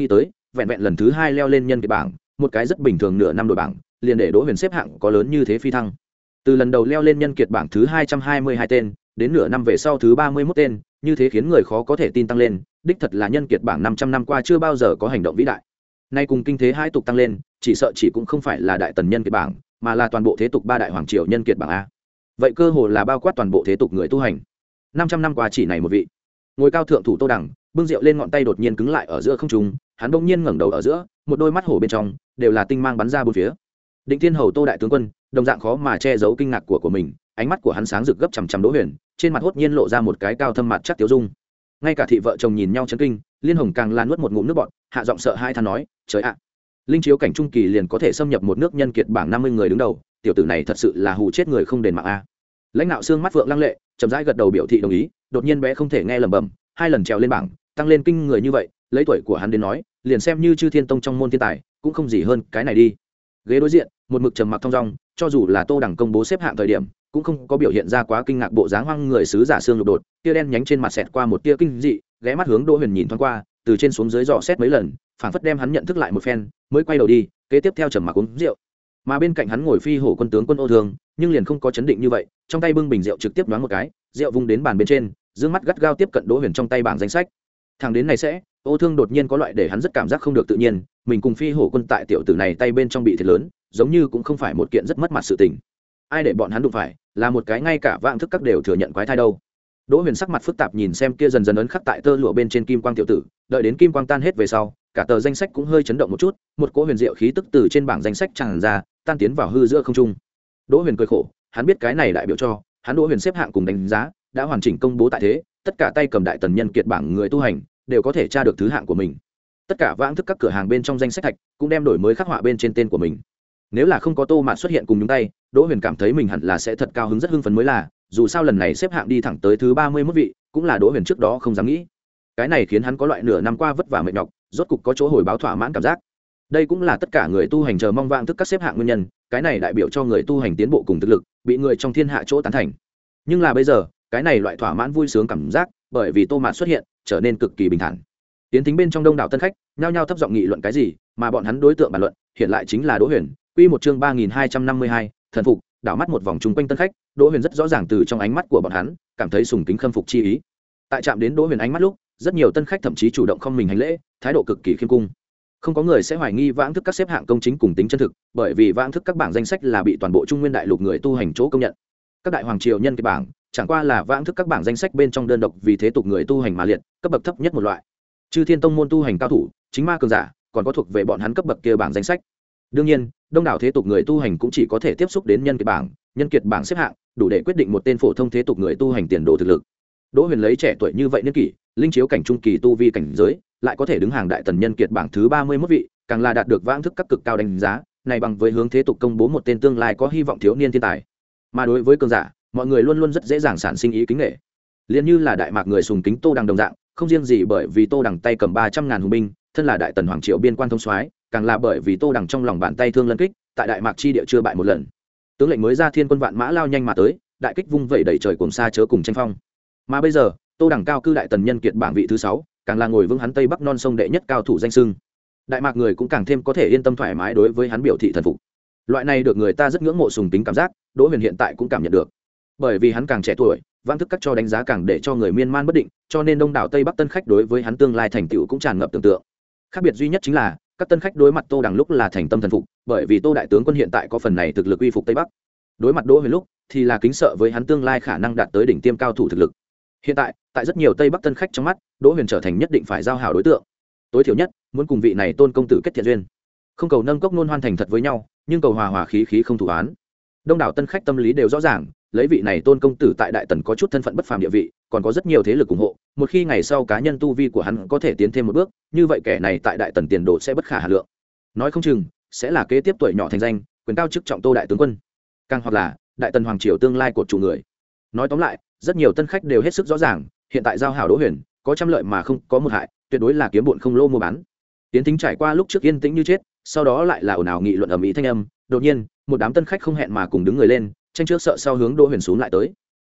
vẹn vẹn lần thứ hai leo lên nhân kiệt bảng, một cái rất bình thường nửa năm đội bảng liền để Đỗ Huyền xếp hạng có lớn như thế phi thăng. Từ lần đầu leo lên nhân kiệt bảng thứ hai trăm hai mươi hai tên đến nửa năm về sau thứ ba mươi mốt tên, như thế khiến người khó có thể tin tăng lên, đích thật là nhân kiệt bảng năm trăm năm qua chưa bao giờ có hành động vĩ đại. Nay cùng kinh thế hai tục tăng lên, chỉ sợ chỉ cũng không phải là đại tần nhân kiệt bảng, mà là toàn bộ thế tục ba đại hoàng triều nhân kiệt bảng a. Vậy cơ hồ là bao quát toàn bộ thế tục người tu hành. năm trăm năm qua chỉ này một vị. Ngồi cao thượng thủ Tô Đằng, bưng rượu lên ngọn tay đột nhiên cứng lại ở giữa không trung, hắn bỗng nhiên ngẩng đầu ở giữa, một đôi mắt hổ bên trong đều là tinh mang bắn ra bốn phía. Định Thiên Hầu Tô đại tướng quân, đồng dạng khó mà che giấu kinh ngạc của của mình, ánh mắt của hắn sáng rực gấp chằm chằm Đỗ Huyền, trên mặt hốt nhiên lộ ra một cái cao thâm mặt chắc tiêu dung. Ngay cả thị vợ chồng nhìn nhau chấn kinh, Liên Hồng càng là nuốt một ngụm nước bọt, hạ giọng sợ hai than nói, trời ạ, linh chiếu cảnh trung kỳ liền có thể xâm nhập một nước nhân kiệt bảng năm mươi người đứng đầu, tiểu tử này thật sự là hù chết người không đền mạng a. Lãnh đạo xương mắt vượng lăng lệ, chậm rãi gật đầu biểu thị đồng ý, đột nhiên bé không thể nghe lẩm bẩm, hai lần trèo lên bảng, tăng lên kinh người như vậy, lấy tuổi của hắn đến nói, liền xem như Chư Thiên Tông trong môn thiên tài, cũng không gì hơn cái này đi. Ghế đối diện, một mực trầm mặc thong dong, cho dù là Tô Đằng công bố xếp hạng thời điểm, cũng không có biểu hiện ra quá kinh ngạc bộ dáng hoang người sứ giả xương lục đột, tia đen nhánh trên mặt xẹt qua một tia kinh dị, ghé mắt hướng Đỗ Huyền nhìn thoáng qua, từ trên xuống dưới dò xét mấy lần, phảng phất đem hắn nhận thức lại một phen, mới quay đầu đi, kế tiếp theo trầm mặc uống rượu. Mà bên cạnh hắn ngồi Phi Hổ quân tướng quân Ô Thương, nhưng liền không có chấn định như vậy, trong tay bưng bình rượu trực tiếp nhoáng một cái, rượu vung đến bàn bên trên, dương mắt gắt gao tiếp cận Đỗ Huyền trong tay bảng danh sách. Thằng đến này sẽ, Ô Thương đột nhiên có loại để hắn rất cảm giác không được tự nhiên, mình cùng Phi Hổ quân tại tiểu tử này tay bên trong bị thiệt lớn, giống như cũng không phải một kiện rất mất mặt sự tình. Ai để bọn hắn đụng phải, là một cái ngay cả vạn thức các đều thừa nhận quái thai đâu. Đỗ Huyền sắc mặt phức tạp nhìn xem kia dần dần ấn khắc tại tơ lụa bên trên kim quang tiểu tử, đợi đến kim quang tan hết về sau, cả tờ danh sách cũng hơi chấn động một chút, một cỗ huyền diệu khí tức từ trên bảng danh sách tràn ra, tan tiến vào hư giữa không trung. Đỗ Huyền cười khổ, hắn biết cái này đại biểu cho hắn Đỗ Huyền xếp hạng cùng đánh giá đã hoàn chỉnh công bố tại thế, tất cả tay cầm đại tần nhân kiệt bảng người tu hành đều có thể tra được thứ hạng của mình. Tất cả vãng thức các cửa hàng bên trong danh sách thạch cũng đem đổi mới khắc họa bên trên tên của mình. Nếu là không có Tô Mạt xuất hiện cùng nhúng tay, Đỗ Huyền cảm thấy mình hẳn là sẽ thật cao hứng rất hưng phấn mới là, dù sao lần này xếp hạng đi thẳng tới thứ ba mươi mốt vị, cũng là Đỗ Huyền trước đó không dám nghĩ. Cái này khiến hắn có loại nửa năm qua vất vả mệt nhọc, rốt cục có chỗ hồi báo thỏa mãn cảm giác. Đây cũng là tất cả người tu hành chờ mong vãng thức các xếp hạng nguyên nhân, cái này đại biểu cho người tu hành tiến bộ cùng thực lực, bị người trong thiên hạ chỗ tán thành. Nhưng là bây giờ, cái này loại thỏa mãn vui sướng cảm giác, bởi vì Tô Mạt xuất hiện, trở nên cực kỳ bình thản. Tiến thính bên trong đông đảo tân khách, nhao nhao thấp giọng nghị luận cái gì, mà bọn hắn đối tượng bàn luận, hiện lại chính là Đỗ Huyền. Quy một chương ba nghìn hai trăm năm mươi hai, thần phục, đảo mắt một vòng chung quanh tân khách, Đỗ Huyền rất rõ ràng từ trong ánh mắt của bọn hắn, cảm thấy sùng kính khâm phục chi ý. Tại chạm đến Đỗ Huyền ánh mắt lúc, rất nhiều tân khách thậm chí chủ động không mình hành lễ, thái độ cực kỳ khiêm cung. Không có người sẽ hoài nghi vãng thức các xếp hạng công chính cùng tính chân thực, bởi vì vãng thức các bảng danh sách là bị toàn bộ Trung Nguyên đại lục người tu hành chỗ công nhận. Các đại hoàng triều nhân kiệt bảng, chẳng qua là vãng thức các bảng danh sách bên trong đơn độc vì thế tục người tu hành mà liệt, cấp bậc thấp nhất một loại. Chư Thiên Tông môn tu hành cao thủ, chính ma cường giả, còn có thuộc về bọn hắn cấp bậc kia bảng danh sách. Đương nhiên, đông đảo thế tục người tu hành cũng chỉ có thể tiếp xúc đến nhân kiệt bảng, nhân kiệt bảng xếp hạng, đủ để quyết định một tên phổ thông thế tục người tu hành tiền đồ thực lực. Đỗ Huyền lấy trẻ tuổi như vậy niên kỷ, linh chiếu cảnh trung kỳ tu vi cảnh giới, lại có thể đứng hàng đại tần nhân kiệt bảng thứ ba mươi mốt vị, càng là đạt được vãng thức các cực cao đánh giá, này bằng với hướng thế tục công bố một tên tương lai có hy vọng thiếu niên thiên tài. Mà đối với cường giả, mọi người luôn luôn rất dễ dàng sản sinh ý kính nể. Liên như là đại mạc người sùng kính Tô Đằng đồng dạng, không riêng gì bởi vì Tô Đằng tay cầm ba trăm ngàn hùng binh, thân là đại tần hoàng triều biên quan thông soái, càng là bởi vì Tô Đằng trong lòng bàn tay thương lân kích, tại đại mạc chi địa chưa bại một lần. Tướng lệnh mới ra thiên quân vạn mã lao nhanh mà tới, đại kích vung vẩy đẩy trời cuồng xa chớ cùng tranh phong. Mà bây giờ, Tô Đằng cao cư đại tần nhân kiệt bảng vị thứ sáu, càng là ngồi vững hắn tây bắc non sông đệ nhất cao thủ danh sưng. Đại mạc người cũng càng thêm có thể yên tâm thoải mái đối với hắn biểu thị thần phục. Loại này được người ta rất ngưỡng mộ sùng kính cảm giác, Đỗ Huyền hiện tại cũng cảm nhận được. Bởi vì hắn càng trẻ tuổi, vãng thức các cho đánh giá càng để cho người miên man bất định, cho nên đông đảo tây bắc tân khách đối với hắn tương lai thành tựu cũng tràn ngập tưởng tượng. Khác biệt duy nhất chính là các tân khách đối mặt Tô Đằng lúc là thành tâm thần phục, bởi vì Tô đại tướng quân hiện tại có phần này thực lực uy phục tây bắc. Đối mặt Đỗ Huyền lúc thì là kính sợ với hắn tương lai khả năng đạt tới đỉnh tiêm cao thủ thực lực. Hiện tại, tại rất nhiều tây bắc tân khách trong mắt, Đỗ Huyền trở thành nhất định phải giao hảo đối tượng. Tối thiểu nhất, muốn cùng vị này tôn công tử kết thiện duyên. Không cầu nâng cốc nôn hoan thành thật với nhau, nhưng cầu hòa hòa khí khí không thủ án. Đông đảo tân khách tâm lý đều rõ ràng, lấy vị này tôn công tử tại đại tần có chút thân phận bất phàm địa vị, còn có rất nhiều thế lực ủng hộ, một khi ngày sau cá nhân tu vi của hắn có thể tiến thêm một bước, như vậy kẻ này tại đại tần tiền đồ sẽ bất khả hà lượng. Nói không chừng sẽ là kế tiếp tuổi nhỏ thành danh, quyền cao chức trọng Tô đại tướng quân, càng hoặc là đại tần hoàng triều tương lai cột trụ người. Nói tóm lại, rất nhiều tân khách đều hết sức rõ ràng, hiện tại giao hảo Đỗ Huyền có trăm lợi mà không có một hại, tuyệt đối là kiếm bộn không lô mua bán. Tiến thính trải qua lúc trước yên tĩnh như chết, sau đó lại là ồn ào nghị luận ầm ĩ thanh âm, đột nhiên một đám tân khách không hẹn mà cùng đứng người lên, tranh trước sợ sau hướng Đỗ Huyền xuống lại tới.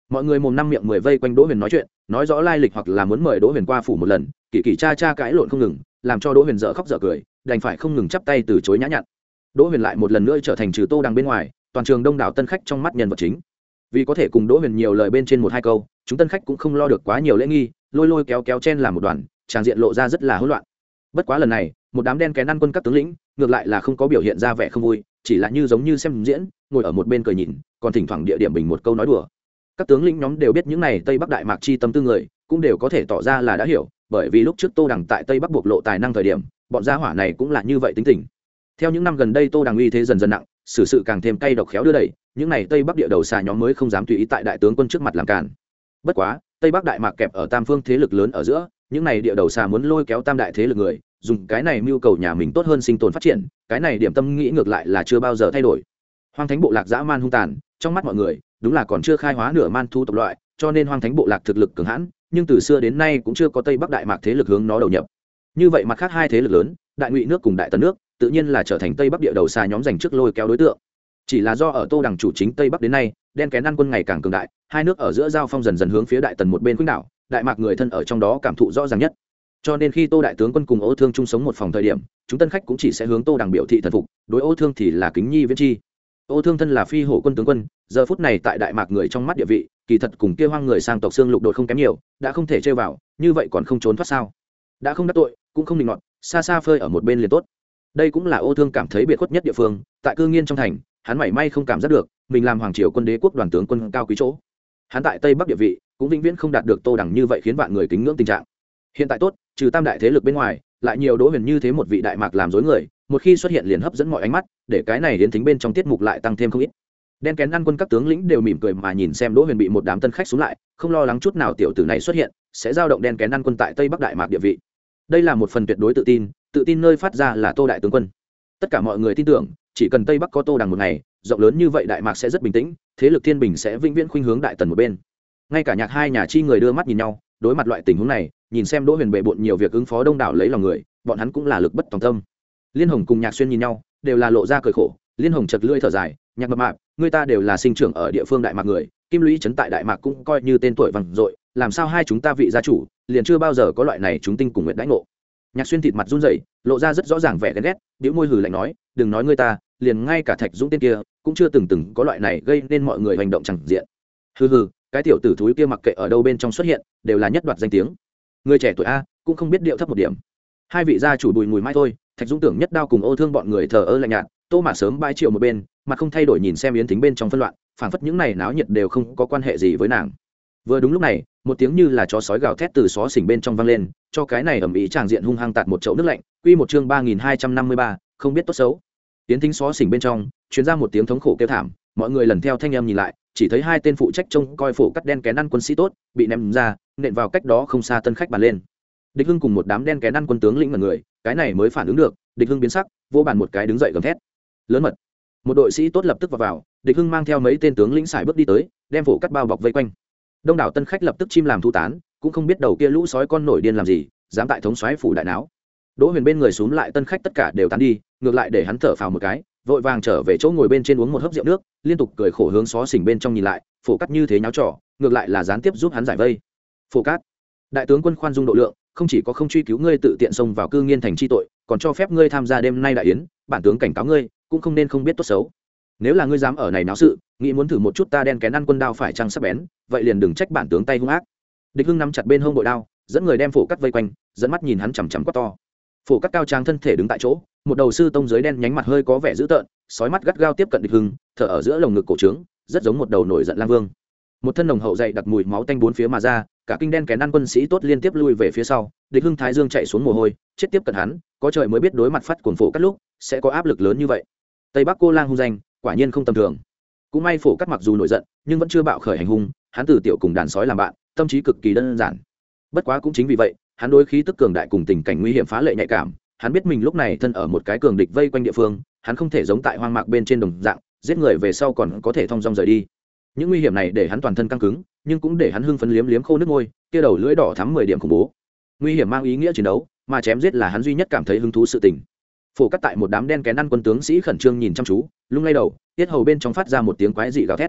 mọi người mồm năm miệng mười vây quanh Đỗ Huyền nói chuyện, nói rõ lai lịch hoặc là muốn mời Đỗ Huyền qua phủ một lần. Kỳ kỳ cha cha cãi lộn không ngừng, làm cho Đỗ Huyền dở khóc dở cười, đành phải không ngừng chắp tay từ chối nhã nhặn. Đỗ Huyền lại một lần nữa trở thành trừ Tô Đằng bên ngoài toàn trường đông đảo tân khách trong mắt nhân vật chính. Vì có thể cùng Đỗ Huyền nhiều lời bên trên một hai câu, chúng tân khách cũng không lo được quá nhiều lễ nghi, lôi lôi kéo kéo chen làm một đoàn, tràng diện lộ ra rất là hỗn loạn. Bất quá lần này, một đám đen kén ăn quân các tướng lĩnh, ngược lại là không có biểu hiện ra vẻ không vui, chỉ là như giống như xem diễn, ngồi ở một bên cười nhìn, còn thỉnh thoảng địa điểm bình một câu nói đùa. Các tướng lĩnh nhóm đều biết những này Tây Bắc Đại Mạc chi tâm tư người, cũng đều có thể tỏ ra là đã hiểu, bởi vì lúc trước Tô Đằng tại Tây Bắc bộc lộ tài năng thời điểm, bọn gia hỏa này cũng là như vậy tính tình. Theo những năm gần đây Tô Đằng uy thế dần dần nặng, xử sự càng thêm cay độc khéo đưa đẩy, những này Tây Bắc địa đầu xà nhóm mới không dám tùy ý tại đại tướng quân trước mặt làm cản. Bất quá, Tây Bắc Đại Mạc kẹp ở tam phương thế lực lớn ở giữa, những này địa đầu xà muốn lôi kéo tam đại thế lực người, dùng cái này mưu cầu nhà mình tốt hơn sinh tồn phát triển, cái này điểm tâm nghĩ ngược lại là chưa bao giờ thay đổi. Hoang Thánh bộ lạc dã man hung tàn, trong mắt mọi người, đúng là còn chưa khai hóa nửa man thu tộc loại, cho nên Hoang Thánh bộ lạc thực lực cường hãn, nhưng từ xưa đến nay cũng chưa có Tây Bắc Đại Mạc thế lực hướng nó đầu nhập. Như vậy mặt khác hai thế lực lớn, Đại Ngụy nước cùng Đại Tần nước, tự nhiên là trở thành Tây Bắc địa đầu xà nhóm giành trước lôi kéo đối tượng. Chỉ là do ở Tô Đằng chủ chính Tây Bắc đến nay, đen kén ăn quân ngày càng cường đại, hai nước ở giữa giao phong dần dần hướng phía Đại Tần một bên khuynh đảo, Đại Mạc người thân ở trong đó cảm thụ rõ ràng nhất. Cho nên khi Tô đại tướng quân cùng Ô Thương chung sống một phòng thời điểm, chúng tân khách cũng chỉ sẽ hướng Tô Đằng biểu thị thần phục, đối Ô Thương thì là kính nhi viễn chi. Ô Thương thân là phi hổ quân tướng quân, giờ phút này tại Đại Mạc người trong mắt địa vị, kỳ thật cùng kia hoang người sang tộc xương lục đột không kém nhiều, đã không thể chơi vào, như vậy còn không trốn thoát sao? Đã không đắc tội, cũng không định nọt, xa xa phơi ở một bên liền tốt. Đây cũng là Ô Thương cảm thấy biệt khuất nhất địa phương, tại Cư Nghiên trong thành, hắn mảy may không cảm giác được, mình làm hoàng triều quân đế quốc đoàn tướng quân cao quý chỗ. Hắn tại Tây Bắc địa vị, cũng vĩnh viễn không đạt được Tô Đằng như vậy khiến vạn người kính ngưỡng tình trạng. Hiện tại tốt, trừ tam đại thế lực bên ngoài, lại nhiều Đỗ Huyền như thế một vị Đại Mạc làm dối người, một khi xuất hiện liền hấp dẫn mọi ánh mắt, để cái này đến thính bên trong tiết mục lại tăng thêm không ít. Đen kén ăn quân các tướng lĩnh đều mỉm cười mà nhìn xem Đỗ Huyền bị một đám tân khách xuống lại, không lo lắng chút nào tiểu tử này xuất hiện sẽ giao động đen kén ăn quân tại Tây Bắc Đại Mạc địa vị. Đây là một phần tuyệt đối tự tin, tự tin nơi phát ra là Tô đại tướng quân. Tất cả mọi người tin tưởng, chỉ cần Tây Bắc có Tô Đằng một ngày, rộng lớn như vậy Đại Mạc sẽ rất bình tĩnh, thế lực thiên bình sẽ vĩnh viễn khuynh hướng Đại Tần một bên. Ngay cả nhạc hai nhà chi người đưa mắt nhìn nhau, đối mặt loại tình huống này, nhìn xem Đỗ Huyền bệ bội nhiều việc ứng phó đông đảo lấy lòng người, bọn hắn cũng là lực bất tòng tâm. Liên Hồng cùng Nhạc Xuyên nhìn nhau, đều là lộ ra cười khổ. Liên Hồng chật lưỡi thở dài, Nhạc mập mạp, người ta đều là sinh trưởng ở địa phương Đại Mạc người, Kim Lũy trấn tại Đại Mạc cũng coi như tên tuổi vang dội, làm sao hai chúng ta vị gia chủ liền chưa bao giờ có loại này chúng tinh cùng nguyện đãi ngộ. Nhạc Xuyên thịt mặt run rẩy, lộ ra rất rõ ràng vẻ ghen ghét, bĩu môi hừ lạnh nói, đừng nói ngươi ta, liền ngay cả Thạch Dũng tên kia cũng chưa từng từng có loại này gây nên mọi người hành động chẳng diện. Hừ hừ, cái tiểu tử thúi kia mặc kệ ở đâu bên trong xuất hiện, đều là nhất đoạt danh tiếng. Người trẻ tuổi a, cũng không biết điệu thấp một điểm. Hai vị gia chủ bùi mùi mai thôi, Thạch Dũng tưởng nhất đao cùng Ô Thương bọn người thờ ơ lạnh nhạt, Tô Mã sớm bãi triệu một bên, mà không thay đổi nhìn xem Yến Thính bên trong phân loạn, phảng phất những này náo nhiệt đều không có quan hệ gì với nàng. Vừa đúng lúc này, một tiếng như là chó sói gào thét từ xó xỉnh bên trong vang lên, cho cái này ầm ĩ tràng diện hung hăng tạt một chậu nước lạnh. Quy một chương ba nghìn hai trăm năm mươi ba, không biết tốt xấu. Yến Thính xó xỉnh bên trong, truyền ra một tiếng thống khổ kêu thảm, mọi người lần theo thanh âm nhìn lại, chỉ thấy hai tên phụ trách trông coi phổ cắt đen kén ăn quân sĩ tốt, bị ném ra, nện vào cách đó không xa tân khách bàn lên. Địch Hưng cùng một đám đen kén ăn quân tướng lĩnh mọi người, cái này mới phản ứng được, Địch Hưng biến sắc, vô bàn một cái đứng dậy gầm thét. Lớn mật. Một đội sĩ tốt lập tức vào vào, Địch Hưng mang theo mấy tên tướng lĩnh xài bước đi tới, đem phổ cắt bao bọc vây quanh. Đông đảo tân khách lập tức chim làm thu tán, cũng không biết đầu kia lũ sói con nổi điên làm gì, dám tại thống soái phủ đại náo. Đỗ Huyền bên người xuống lại tân khách tất cả đều tán đi, ngược lại để hắn thở phào một cái, vội vàng trở về chỗ ngồi bên trên uống một hớp rượu nước, liên tục cười khổ hướng xó xỉnh bên trong nhìn lại, phổ cắt như thế nháo trò, ngược lại là gián tiếp giúp hắn giải vây. Phổ cát, đại tướng quân khoan dung độ lượng, không chỉ có không truy cứu ngươi tự tiện xông vào Cư Nghiên thành chi tội, còn cho phép ngươi tham gia đêm nay đại yến, bản tướng cảnh cáo ngươi, cũng không nên không biết tốt xấu. Nếu là ngươi dám ở này náo sự, nghĩ muốn thử một chút ta đen kén ăn quân đao phải trăng sắc bén, vậy liền đừng trách bản tướng tay hung ác. Địch Hưng nắm chặt bên hông bội đao, dẫn người đem phổ cắt vây quanh, dẫn mắt nhìn hắn chằm chằm quát to. Phổ cắt cao trang thân thể đứng tại chỗ, một đầu sư tông dưới đen nhánh mặt hơi có vẻ dữ tợn, sói mắt gắt gao tiếp cận Địch Hưng, thở ở giữa lồng ngực cổ trướng, rất giống một đầu nổi giận lang vương. Một thân nồng hậu dày đặc mùi máu tanh bốn phía mà ra, cả kinh đen kén ăn quân sĩ tốt liên tiếp lui về phía sau. Địch Hưng thái dương chạy xuống mồ hôi, chết tiếp cận hắn, có trời mới biết đối mặt phát cuồng phổ cắt lúc sẽ có áp lực lớn như vậy. Tây Bắc cô lang hung danh, quả nhiên không tầm thường. Cũng may phổ cắt mặc dù nổi giận, nhưng vẫn chưa bạo khởi hành hung, hắn từ tiểu cùng đàn sói làm bạn, tâm trí cực kỳ đơn giản. Bất quá cũng chính vì vậy, hắn đối khí tức cường đại cùng tình cảnh nguy hiểm phá lệ nhạy cảm, hắn biết mình lúc này thân ở một cái cường địch vây quanh địa phương, hắn không thể giống tại hoang mạc bên trên đồng dạng, giết người về sau còn có thể thong dong rời đi. Những nguy hiểm này để hắn toàn thân căng cứng, nhưng cũng để hắn hưng phấn liếm liếm khô nước môi, kia đầu lưỡi đỏ thắm mười điểm khủng bố. Nguy hiểm mang ý nghĩa chiến đấu, mà chém giết là hắn duy nhất cảm thấy hứng thú sự tình. Phổ cắt tại một đám đen kén ăn quân tướng sĩ khẩn trương nhìn chăm chú, lung lay đầu, tiết hầu bên trong phát ra một tiếng quái dị gào thét.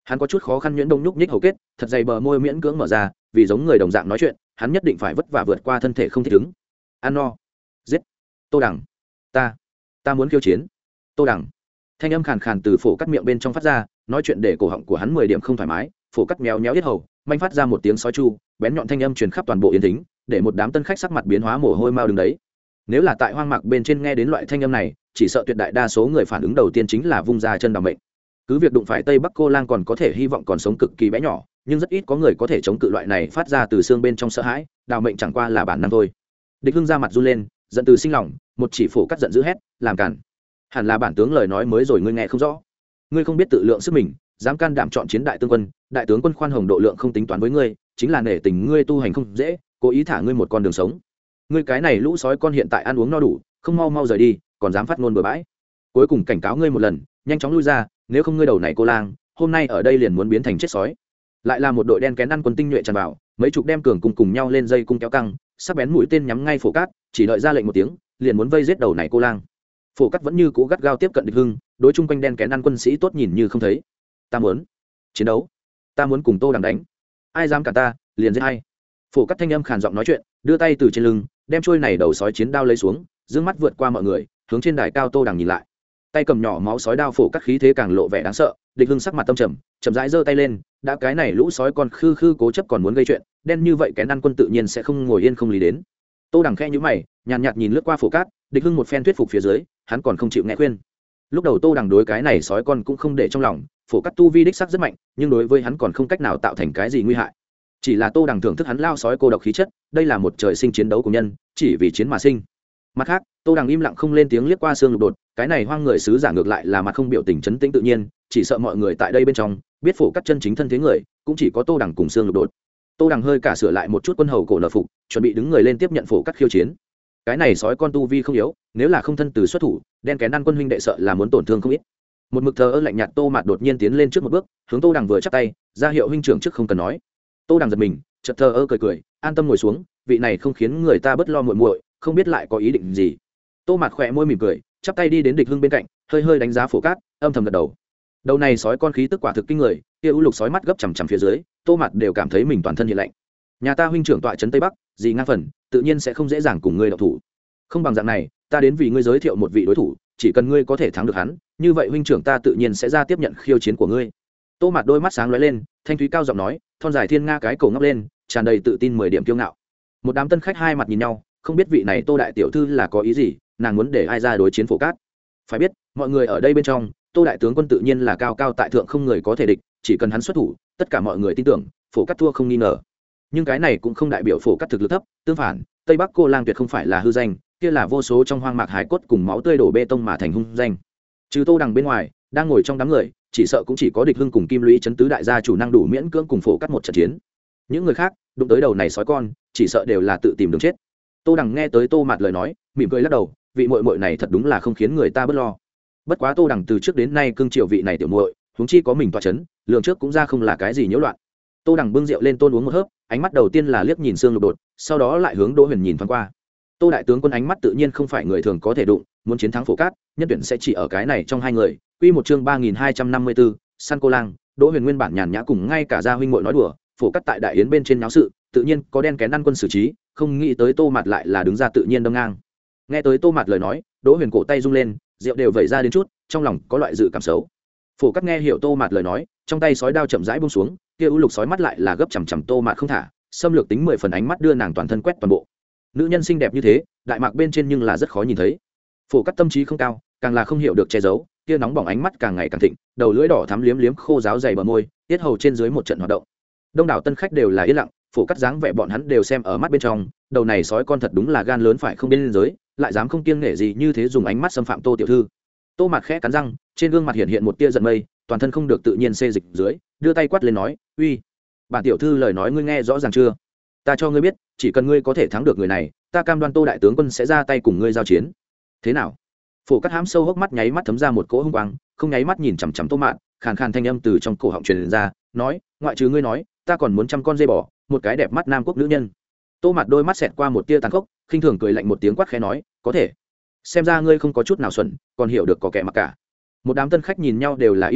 hắn có chút khó khăn nhuyễn đông nhúc nhích hầu kết, thật dày bờ môi miễn cưỡng mở ra, vì giống người đồng dạng nói chuyện hắn nhất định phải vất vả vượt qua thân thể không thích ứng. Ăn no. Giết. Tô Đằng. Ta. Ta muốn khiêu chiến. Tô Đằng. Thanh âm khàn khàn từ phổ cắt miệng bên trong phát ra, nói chuyện để cổ họng của hắn mười điểm không thoải mái, phổ cắt méo méo yết hầu, manh phát ra một tiếng sói chu, bén nhọn thanh âm truyền khắp toàn bộ yên tĩnh, để một đám tân khách sắc mặt biến hóa mồ hôi mao đứng đấy. Nếu là tại hoang mạc bên trên nghe đến loại thanh âm này, chỉ sợ tuyệt đại đa số người phản ứng đầu tiên chính là vung ra chân đào mệnh. Cứ việc đụng phải Tây Bắc cô lang còn có thể hy vọng còn sống cực kỳ bé nhỏ, nhưng rất ít có người có thể chống cự loại này phát ra từ xương bên trong sợ hãi, đào mệnh chẳng qua là bản năng thôi. Địch Hưng ra mặt run lên, giận từ sinh lòng, một chỉ phổ cắt giận dữ hét, làm cản. Hẳn là bản tướng lời nói mới rồi ngươi nghe không rõ. Ngươi không biết tự lượng sức mình, dám can đảm chọn chiến đại tướng quân, đại tướng quân khoan hồng độ lượng không tính toán với ngươi, chính là nể tình ngươi tu hành không dễ, cố ý thả ngươi một con đường sống. Ngươi cái này lũ sói con hiện tại ăn uống no đủ, không mau mau rời đi, còn dám phát ngôn bừa bãi. Cuối cùng cảnh cáo ngươi một lần, nhanh chóng lui ra, nếu không ngươi đầu này cô lang, hôm nay ở đây liền muốn biến thành chết sói. Lại là một đội đen kén ăn quân tinh nhuệ tràn vào, mấy chục đem cường cùng cùng nhau lên dây cung kéo căng, sắc bén mũi tên nhắm ngay phổ cát, chỉ đợi ra lệnh một tiếng, liền muốn vây giết đầu này cô lang. Phổ cát vẫn như cũ gắt gao tiếp cận Địch Hưng, đối chung quanh đen kén ăn quân sĩ tốt nhìn như không thấy. Ta muốn chiến đấu, ta muốn cùng Tô Đằng đánh, ai dám cản ta, liền giết hay. Phổ cát thanh âm khàn giọng nói chuyện, đưa tay từ trên lưng, đem trôi này đầu sói chiến đao lấy xuống, dương mắt vượt qua mọi người, hướng trên đài cao Tô Đằng nhìn lại. Tay cầm nhỏ máu sói đao phổ cát khí thế càng lộ vẻ đáng sợ. Địch Hưng sắc mặt tâm trầm, chậm rãi giơ tay lên, đã cái này lũ sói con khư khư cố chấp còn muốn gây chuyện, đen như vậy kén ăn quân tự nhiên sẽ không ngồi yên không lý đến. Tô Đằng khẽ nhíu mày, nhàn nhạt nhìn lướt qua phổ cát, Địch Hưng một phen thuyết phục phía dưới, hắn còn không chịu nghe khuyên. Lúc đầu Tô Đằng đối cái này sói con cũng không để trong lòng, phổ cát tu vi đích sắc rất mạnh, nhưng đối với hắn còn không cách nào tạo thành cái gì nguy hại. Chỉ là Tô Đằng thưởng thức hắn lao sói cô độc khí chất, đây là một trời sinh chiến đấu của nhân, chỉ vì chiến mà sinh. Mặt khác, Tô Đằng im lặng không lên tiếng liếc qua xương lục đột, cái này hoang người sứ giả ngược lại là mặt không biểu tình chấn tĩnh tự nhiên, chỉ sợ mọi người tại đây bên trong biết phổ cắt chân chính thân thế người, cũng chỉ có Tô Đằng cùng xương lục đột. Tô Đằng hơi cả sửa lại một chút quân hầu cổ nợ phục, chuẩn bị đứng người lên tiếp nhận phổ cắt khiêu chiến. Cái này sói con tu vi không yếu, nếu là không thân từ xuất thủ, đen kén ăn quân huynh đệ sợ là muốn tổn thương không ít. Một mực thờ ơ lạnh nhạt Tô Mạt đột nhiên tiến lên trước một bước, hướng Tô Đằng vừa chắp tay, ra hiệu huynh trưởng trước không cần nói. Tô Đằng giật mình, chợt thờ ơ cười cười, an tâm ngồi xuống, vị này không khiến người ta bất lo muội muội, không biết lại có ý định gì. Tô Mạt khỏe môi mỉm cười, chắp tay đi đến Địch Hưng bên cạnh, hơi hơi đánh giá phổ cát, âm thầm gật đầu. Đầu này sói con khí tức quả thực kinh người, kia u lục sói mắt gấp chằm chằm phía dưới, Tô Mạt đều cảm thấy mình toàn thân hiện lạnh. Nhà ta huynh trưởng tọa trấn Tây Bắc, gì ngang phần, tự nhiên sẽ không dễ dàng cùng ngươi động thủ. Không bằng dạng này, ta đến vì ngươi giới thiệu một vị đối thủ, chỉ cần ngươi có thể thắng được hắn, như vậy huynh trưởng ta tự nhiên sẽ ra tiếp nhận khiêu chiến của ngươi. Tô Mạt đôi mắt sáng lóe lên, thanh thúy cao giọng nói, thon dài thiên nga cái cổ ngóc lên, tràn đầy tự tin mười điểm kiêu ngạo. Một đám tân khách hai mặt nhìn nhau, không biết vị này Tô đại tiểu thư là có ý gì, nàng muốn để ai ra đối chiến phổ cát. Phải biết, mọi người ở đây bên trong, Tô đại tướng quân tự nhiên là cao cao tại thượng không người có thể địch, chỉ cần hắn xuất thủ, tất cả mọi người tin tưởng, phổ cát thua không nghi ngờ. Nhưng cái này cũng không đại biểu phổ cát thực lực thấp, tương phản, Tây Bắc cô lang tuyệt không phải là hư danh, kia là vô số trong hoang mạc hải cốt cùng máu tươi đổ bê tông mà thành hung danh. Trừ Tô Đằng bên ngoài, đang ngồi trong đám người, chỉ sợ cũng chỉ có Địch Hưng cùng Kim Lũy chấn tứ đại gia chủ năng đủ miễn cưỡng cùng phổ cát một trận chiến. Những người khác, đụng tới đầu này sói con, chỉ sợ đều là tự tìm đường chết. Tô Đằng nghe tới Tô Mạt lời nói, mỉm cười lắc đầu, vị muội muội này thật đúng là không khiến người ta bất lo. Bất quá Tô Đằng từ trước đến nay cưng chiều vị này tiểu muội, huống chi có mình tọa chấn, lượng trước cũng ra không là cái gì nhiễu loạn. Tô Đằng bưng rượu lên tôn uống một hớp, ánh mắt đầu tiên là liếc nhìn xương lục đột, sau đó lại hướng Đỗ Huyền nhìn thoáng qua. Tô đại tướng quân ánh mắt tự nhiên không phải người thường có thể đụng, muốn chiến thắng phổ cát, nhân tuyển sẽ chỉ ở cái này trong hai người. Quy một chương ba nghìn hai trăm năm mươi tư, săn cô lang. Đỗ Huyền nguyên bản nhàn nhã cùng ngay cả gia huynh muội nói đùa, phổ cát tại đại yến bên trên náo sự, tự nhiên có đen kén ăn quân xử trí, không nghĩ tới Tô Mạt lại là đứng ra tự nhiên đâm ngang. Nghe tới Tô Mạt lời nói, Đỗ Huyền cổ tay rung lên, rượu đều vẩy ra đến chút, trong lòng có loại dự cảm xấu. Phổ cát nghe hiểu Tô Mạt lời nói, trong tay sói đao chậm rãi buông xuống, kia u lục sói mắt lại là gấp chằm chằm Tô Mạt không thả, xâm lược tính mười phần ánh mắt đưa nàng toàn thân quét toàn bộ. Nữ nhân xinh đẹp như thế, đại mạc bên trên nhưng là rất khó nhìn thấy. Phổ cát tâm trí không cao, càng là không hiểu được che giấu, kia nóng bỏng ánh mắt càng ngày càng thịnh, đầu lưỡi đỏ thắm liếm liếm khô ráo dày bờ môi, tiết hầu trên dưới một trận hoạt động. Đông đảo tân khách đều là yên lặng, phổ cát dáng vẻ bọn hắn đều xem ở mắt bên trong, đầu này sói con thật đúng là gan lớn phải không biên giới, lại dám không kiêng nể gì như thế dùng ánh mắt xâm phạm Tô tiểu thư. Tô Mạt khẽ cắn răng, trên gương mặt hiện hiện một tia giận mây, toàn thân không được tự nhiên xê dịch dưới, đưa tay quát lên nói, uy, bản tiểu thư lời nói ngươi nghe rõ ràng chưa? Ta cho ngươi biết, chỉ cần ngươi có thể thắng được người này, ta cam đoan Tô đại tướng quân sẽ ra tay cùng ngươi giao chiến. Thế nào? Phổ cát hám sâu hốc mắt nháy mắt thấm ra một cỗ hung quang, không nháy mắt nhìn chằm chằm Tô Mạt, khàn khàn thanh âm từ trong cổ họng truyền ra, nói, ngoại trừ ngươi nói, ta còn muốn trăm con dê bò, một cái đẹp mắt nam quốc nữ nhân. Tô Mạt đôi mắt xẹt qua một tia tàn khốc, khinh thường cười lạnh một tiếng quát khẽ nói, có thể. Xem ra ngươi không có chút nào xuẩn, còn hiểu được có kẻ mặc cả. Một đám tân khách nhìn nhau đều là im lặng,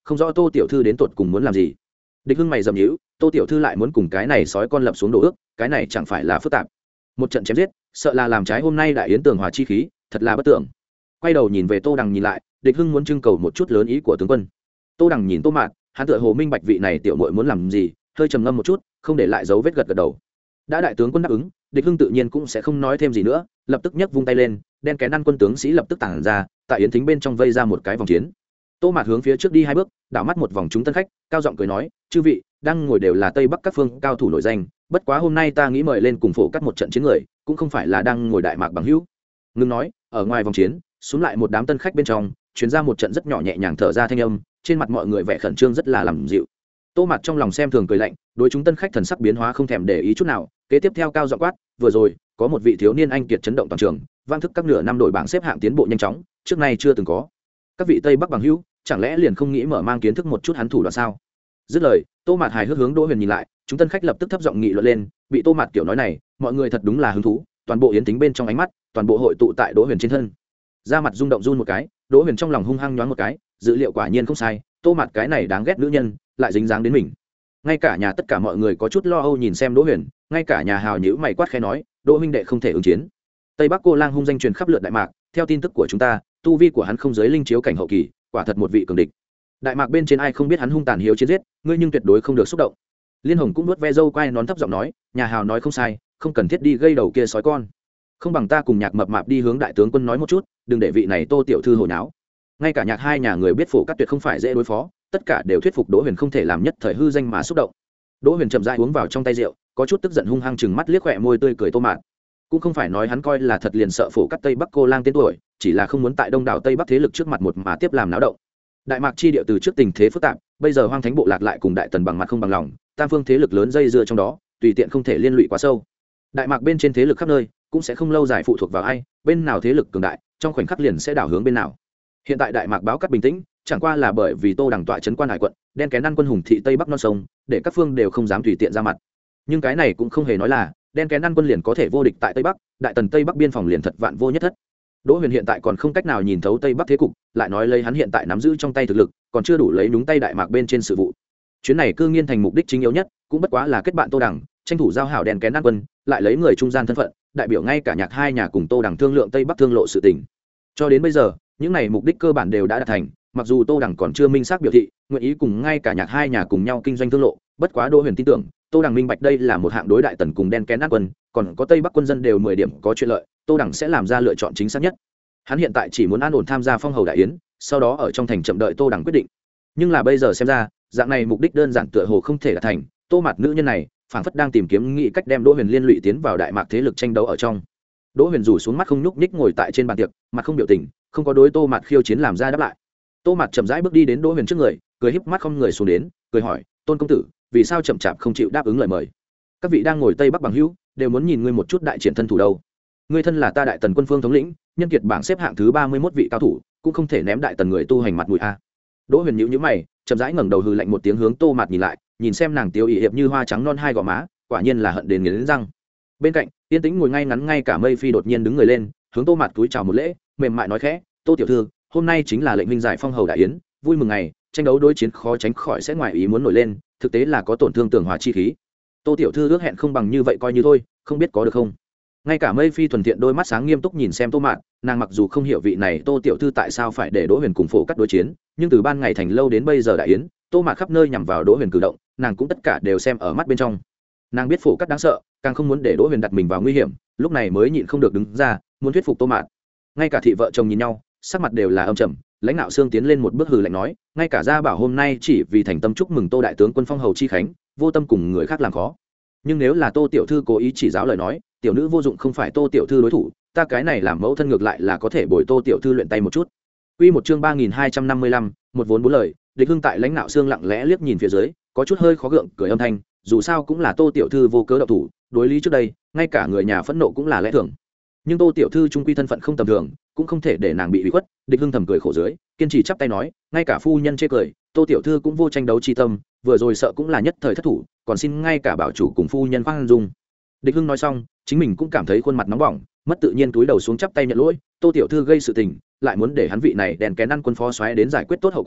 không rõ tô tiểu thư đến tột cùng muốn làm gì. Địch Hưng mày dầm nhíu, tô tiểu thư lại muốn cùng cái này sói con lập xuống đồ ước, cái này chẳng phải là phức tạp. Một trận chém giết, sợ là làm trái hôm nay đại yến tường hòa chi khí, thật là bất tưởng. Quay đầu nhìn về Tô Đằng nhìn lại, Địch Hưng muốn trưng cầu một chút lớn ý của tướng quân. Tô Đằng nhìn Tô Mạt, hắn tựa hồ minh bạch vị này tiểu muội muốn làm gì, hơi trầm ngâm một chút, không để lại dấu vết gật gật đầu. Đã đại tướng quân đáp ứng, Địch Hưng tự nhiên cũng sẽ không nói thêm gì nữa, lập tức nhấc vung tay lên, đen kén ăn quân tướng sĩ lập tức tản ra, tại yến thính bên trong vây ra một cái vòng chiến. Tô Mạt hướng phía trước đi hai bước, đảo mắt một vòng chúng tân khách, cao giọng cười nói, chư vị đang ngồi đều là tây bắc các phương cao thủ nổi danh, bất quá hôm nay ta nghĩ mời lên cùng phổ cắt một trận chiến người, cũng không phải là đang ngồi đại mạc bằng hữu. Ngưng nói, ở ngoài vòng chiến, xuống lại một đám tân khách bên trong, truyền ra một trận rất nhỏ nhẹ nhàng thở ra thanh âm, trên mặt mọi người vẻ khẩn trương rất là làm dịu. Tô Mạt trong lòng xem thường cười lạnh, đối chúng tân khách thần sắc biến hóa không thèm để ý chút nào, kế tiếp theo cao giọng quát, vừa rồi có một vị thiếu niên anh kiệt chấn động toàn trường, vang thức các nửa năm đội bảng xếp hạng tiến bộ nhanh chóng, trước nay chưa từng có. Các vị tây bắc bằng hữu, chẳng lẽ liền không nghĩ mở mang kiến thức một chút hắn thủ đoạn sao? Dứt lời, Tô Mạt hài hước hướng Đỗ Huyền nhìn lại, chúng tân khách lập tức thấp giọng nghị luận lên, bị Tô Mạt kiểu nói này, mọi người thật đúng là hứng thú, toàn bộ yến tính bên trong ánh mắt, toàn bộ hội tụ tại Đỗ Huyền trên thân. Da mặt rung động run một cái, Đỗ Huyền trong lòng hung hăng nhoáng một cái, dữ liệu quả nhiên không sai, Tô Mạt cái này đáng ghét nữ nhân, lại dính dáng đến mình. Ngay cả nhà tất cả mọi người có chút lo âu nhìn xem Đỗ Huyền, ngay cả nhà hào nhữ mày quát khẽ nói, Đỗ huynh đệ không thể ứng chiến. Tây Bắc Cô Lang hung danh truyền khắp lượt Đại Mạc, theo tin tức của chúng ta, tu vi của hắn không giới linh chiếu cảnh hậu kỳ, quả thật một vị cường địch. Đại Mạc bên trên ai không biết hắn hung tàn hiếu chiến giết, ngươi nhưng tuyệt đối không được xúc động. Liên Hồng cũng nuốt ve dâu quay nón thấp giọng nói, nhà hào nói không sai, không cần thiết đi gây đầu kia sói con. Không bằng ta cùng Nhạc Mập Mạp đi hướng đại tướng quân nói một chút, đừng để vị này Tô tiểu thư hồi náo. Ngay cả Nhạc hai nhà người biết Phổ Cát tuyệt không phải dễ đối phó, tất cả đều thuyết phục Đỗ Huyền không thể làm nhất thời hư danh mà xúc động. Đỗ Huyền chậm rãi uống vào trong tay rượu, có chút tức giận hung hăng chừng mắt liếc khỏe môi tươi cười Tô Mạt. Cũng không phải nói hắn coi là thật liền sợ Phổ Cát Tây Bắc Cô Lang tên tuổi, chỉ là không muốn tại đông đảo Tây Bắc thế lực trước mặt một mà tiếp làm náo động. Đại Mạc chi địa từ trước tình thế phức tạp, bây giờ Hoang Thánh bộ lạc lại cùng Đại Tần bằng mặt không bằng lòng, tam phương thế lực lớn dây dưa trong đó, tùy tiện không thể liên lụy quá sâu. Đại Mạc bên trên thế lực khắp nơi, cũng sẽ không lâu dài phụ thuộc vào ai, bên nào thế lực cường đại, trong khoảnh khắc liền sẽ đảo hướng bên nào. Hiện tại Đại Mạc báo cắt bình tĩnh, chẳng qua là bởi vì Tô Đằng tọa trấn Quan Hải quận, đen kén ăn quân hùng thị Tây Bắc non sông, để các phương đều không dám tùy tiện ra mặt. Nhưng cái này cũng không hề nói là đen kén ăn quân liền có thể vô địch tại Tây Bắc, Đại Tần Tây Bắc biên phòng liền thật vạn vô nhất thất. Đỗ Huyền hiện tại còn không cách nào nhìn thấu Tây Bắc thế cục, lại nói lấy hắn hiện tại nắm giữ trong tay thực lực, còn chưa đủ lấy đúng tay Đại Mạc bên trên sự vụ. Chuyến này cư nhiên thành mục đích chính yếu nhất, cũng bất quá là kết bạn Tô Đằng, tranh thủ giao hảo đen kén ăn quân, lại lấy người trung gian thân phận, đại biểu ngay cả Nhạc hai nhà cùng Tô Đằng thương lượng Tây Bắc thương lộ sự tình. Cho đến bây giờ, những này mục đích cơ bản đều đã đạt thành, mặc dù Tô Đằng còn chưa minh xác biểu thị nguyện ý cùng ngay cả Nhạc hai nhà cùng nhau kinh doanh thương lộ, bất quá Đỗ Huyền tin tưởng Tô Đằng minh bạch đây là một hạng đối Đại Tần cùng đen kén ăn quân, còn có Tây Bắc quân dân đều mười điểm có chuyện lợi, Tô Đằng sẽ làm ra lựa chọn chính xác nhất. Hắn hiện tại chỉ muốn an ổn tham gia phong hầu đại yến, sau đó ở trong thành chậm đợi Tô Đằng quyết định. Nhưng là bây giờ xem ra, dạng này mục đích đơn giản tựa hồ không thể đạt thành, Tô Mạt nữ nhân này phảng phất đang tìm kiếm nghĩ cách đem Đỗ Huyền liên lụy tiến vào Đại Mạc thế lực tranh đấu ở trong. Đỗ Huyền rủ xuống mắt không nhúc nhích ngồi tại trên bàn tiệc, mặt không biểu tình, không có đối Tô Mạt khiêu chiến làm ra đáp lại. Tô Mạt chậm rãi bước đi đến Đỗ Huyền trước người, cười híp mắt không người xuống đến, cười hỏi, Tôn công tử, vì sao chậm chạp không chịu đáp ứng lời mời? Các vị đang ngồi Tây Bắc bằng hữu đều muốn nhìn ngươi một chút đại triển thân thủ đâu. Ngươi thân là ta Đại Tần quân phương thống lĩnh, nhân kiệt bảng xếp hạng thứ ba mươi mốt vị cao thủ, cũng không thể ném Đại Tần người tu hành mặt mũi a. Đỗ Huyền nhíu nhíu mày, chậm rãi ngẩng đầu hừ lạnh một tiếng hướng Tô Mạt nhìn lại, nhìn xem nàng tiêu ỷ hiệp như hoa trắng non hai gò má, quả nhiên là hận đến nghiến răng. Bên cạnh, yên tĩnh ngồi ngay ngắn ngay cả Mây Phi đột nhiên đứng người lên, hướng Tô Mạt cúi chào một lễ, mềm mại nói khẽ, Tô tiểu thư, hôm nay chính là lệnh huynh giải phong hầu đại yến, vui mừng ngày, tranh đấu đối chiến khó tránh khỏi sẽ ngoài ý muốn nổi lên, thực tế là có tổn thương tường hòa chi khí. Tô tiểu thư ước hẹn không bằng như vậy coi như thôi, không biết có được không? Ngay cả Mây Phi thuần thiện đôi mắt sáng nghiêm túc nhìn xem Tô Mạt, nàng mặc dù không hiểu vị này Tô tiểu thư tại sao phải để Đỗ Huyền cùng Phổ Cắt đối chiến, nhưng từ ban ngày thành lâu đến bây giờ đại yến, Tô Mạt khắp nơi nhằm vào Đỗ Huyền cử động, nàng cũng tất cả đều xem ở mắt bên trong. Nàng biết Phổ Cắt đáng sợ, càng không muốn để Đỗ Huyền đặt mình vào nguy hiểm, lúc này mới nhịn không được đứng ra, muốn thuyết phục Tô Mạt. Ngay cả thị vợ chồng nhìn nhau, sắc mặt đều là âm trầm, lãnh đạo xương tiến lên một bước hừ lạnh nói, ngay cả gia bảo hôm nay chỉ vì thành tâm chúc mừng Tô đại tướng quân phong hầu chi khánh, vô tâm cùng người khác làm khó. Nhưng nếu là Tô tiểu thư cố ý chỉ giáo lời nói, tiểu nữ vô dụng không phải Tô tiểu thư đối thủ, ta cái này làm mẫu thân ngược lại là có thể bồi Tô tiểu thư luyện tay một chút. Quy một chương ba nghìn hai trăm năm mươi lăm, một vốn bốn lời, Địch Hưng tại lãnh đạo xương lặng lẽ liếc nhìn phía dưới, có chút hơi khó gượng cười âm thanh, dù sao cũng là Tô tiểu thư vô cớ động thủ, đối lý trước đây, ngay cả người nhà phẫn nộ cũng là lẽ thường. Nhưng Tô tiểu thư trung quy thân phận không tầm thường, cũng không thể để nàng bị ủy khuất. Địch Hưng thầm cười khổ dưới, kiên trì chắp tay nói, ngay cả phu nhân chê cười, Tô tiểu thư cũng vô tranh đấu chi tâm, vừa rồi sợ cũng là nhất thời thất thủ, còn xin ngay cả bảo chủ cùng phu nhân khoan dung. Địch Hưng nói xong, chính mình cũng cảm thấy khuôn mặt nóng bỏng, mất tự nhiên túi đầu xuống chắp tay nhận lỗi. Tô tiểu thư gây sự tình, lại muốn để hắn vị này đèn kén ăn quân phó xoáy đến giải quyết tốt hậu quả,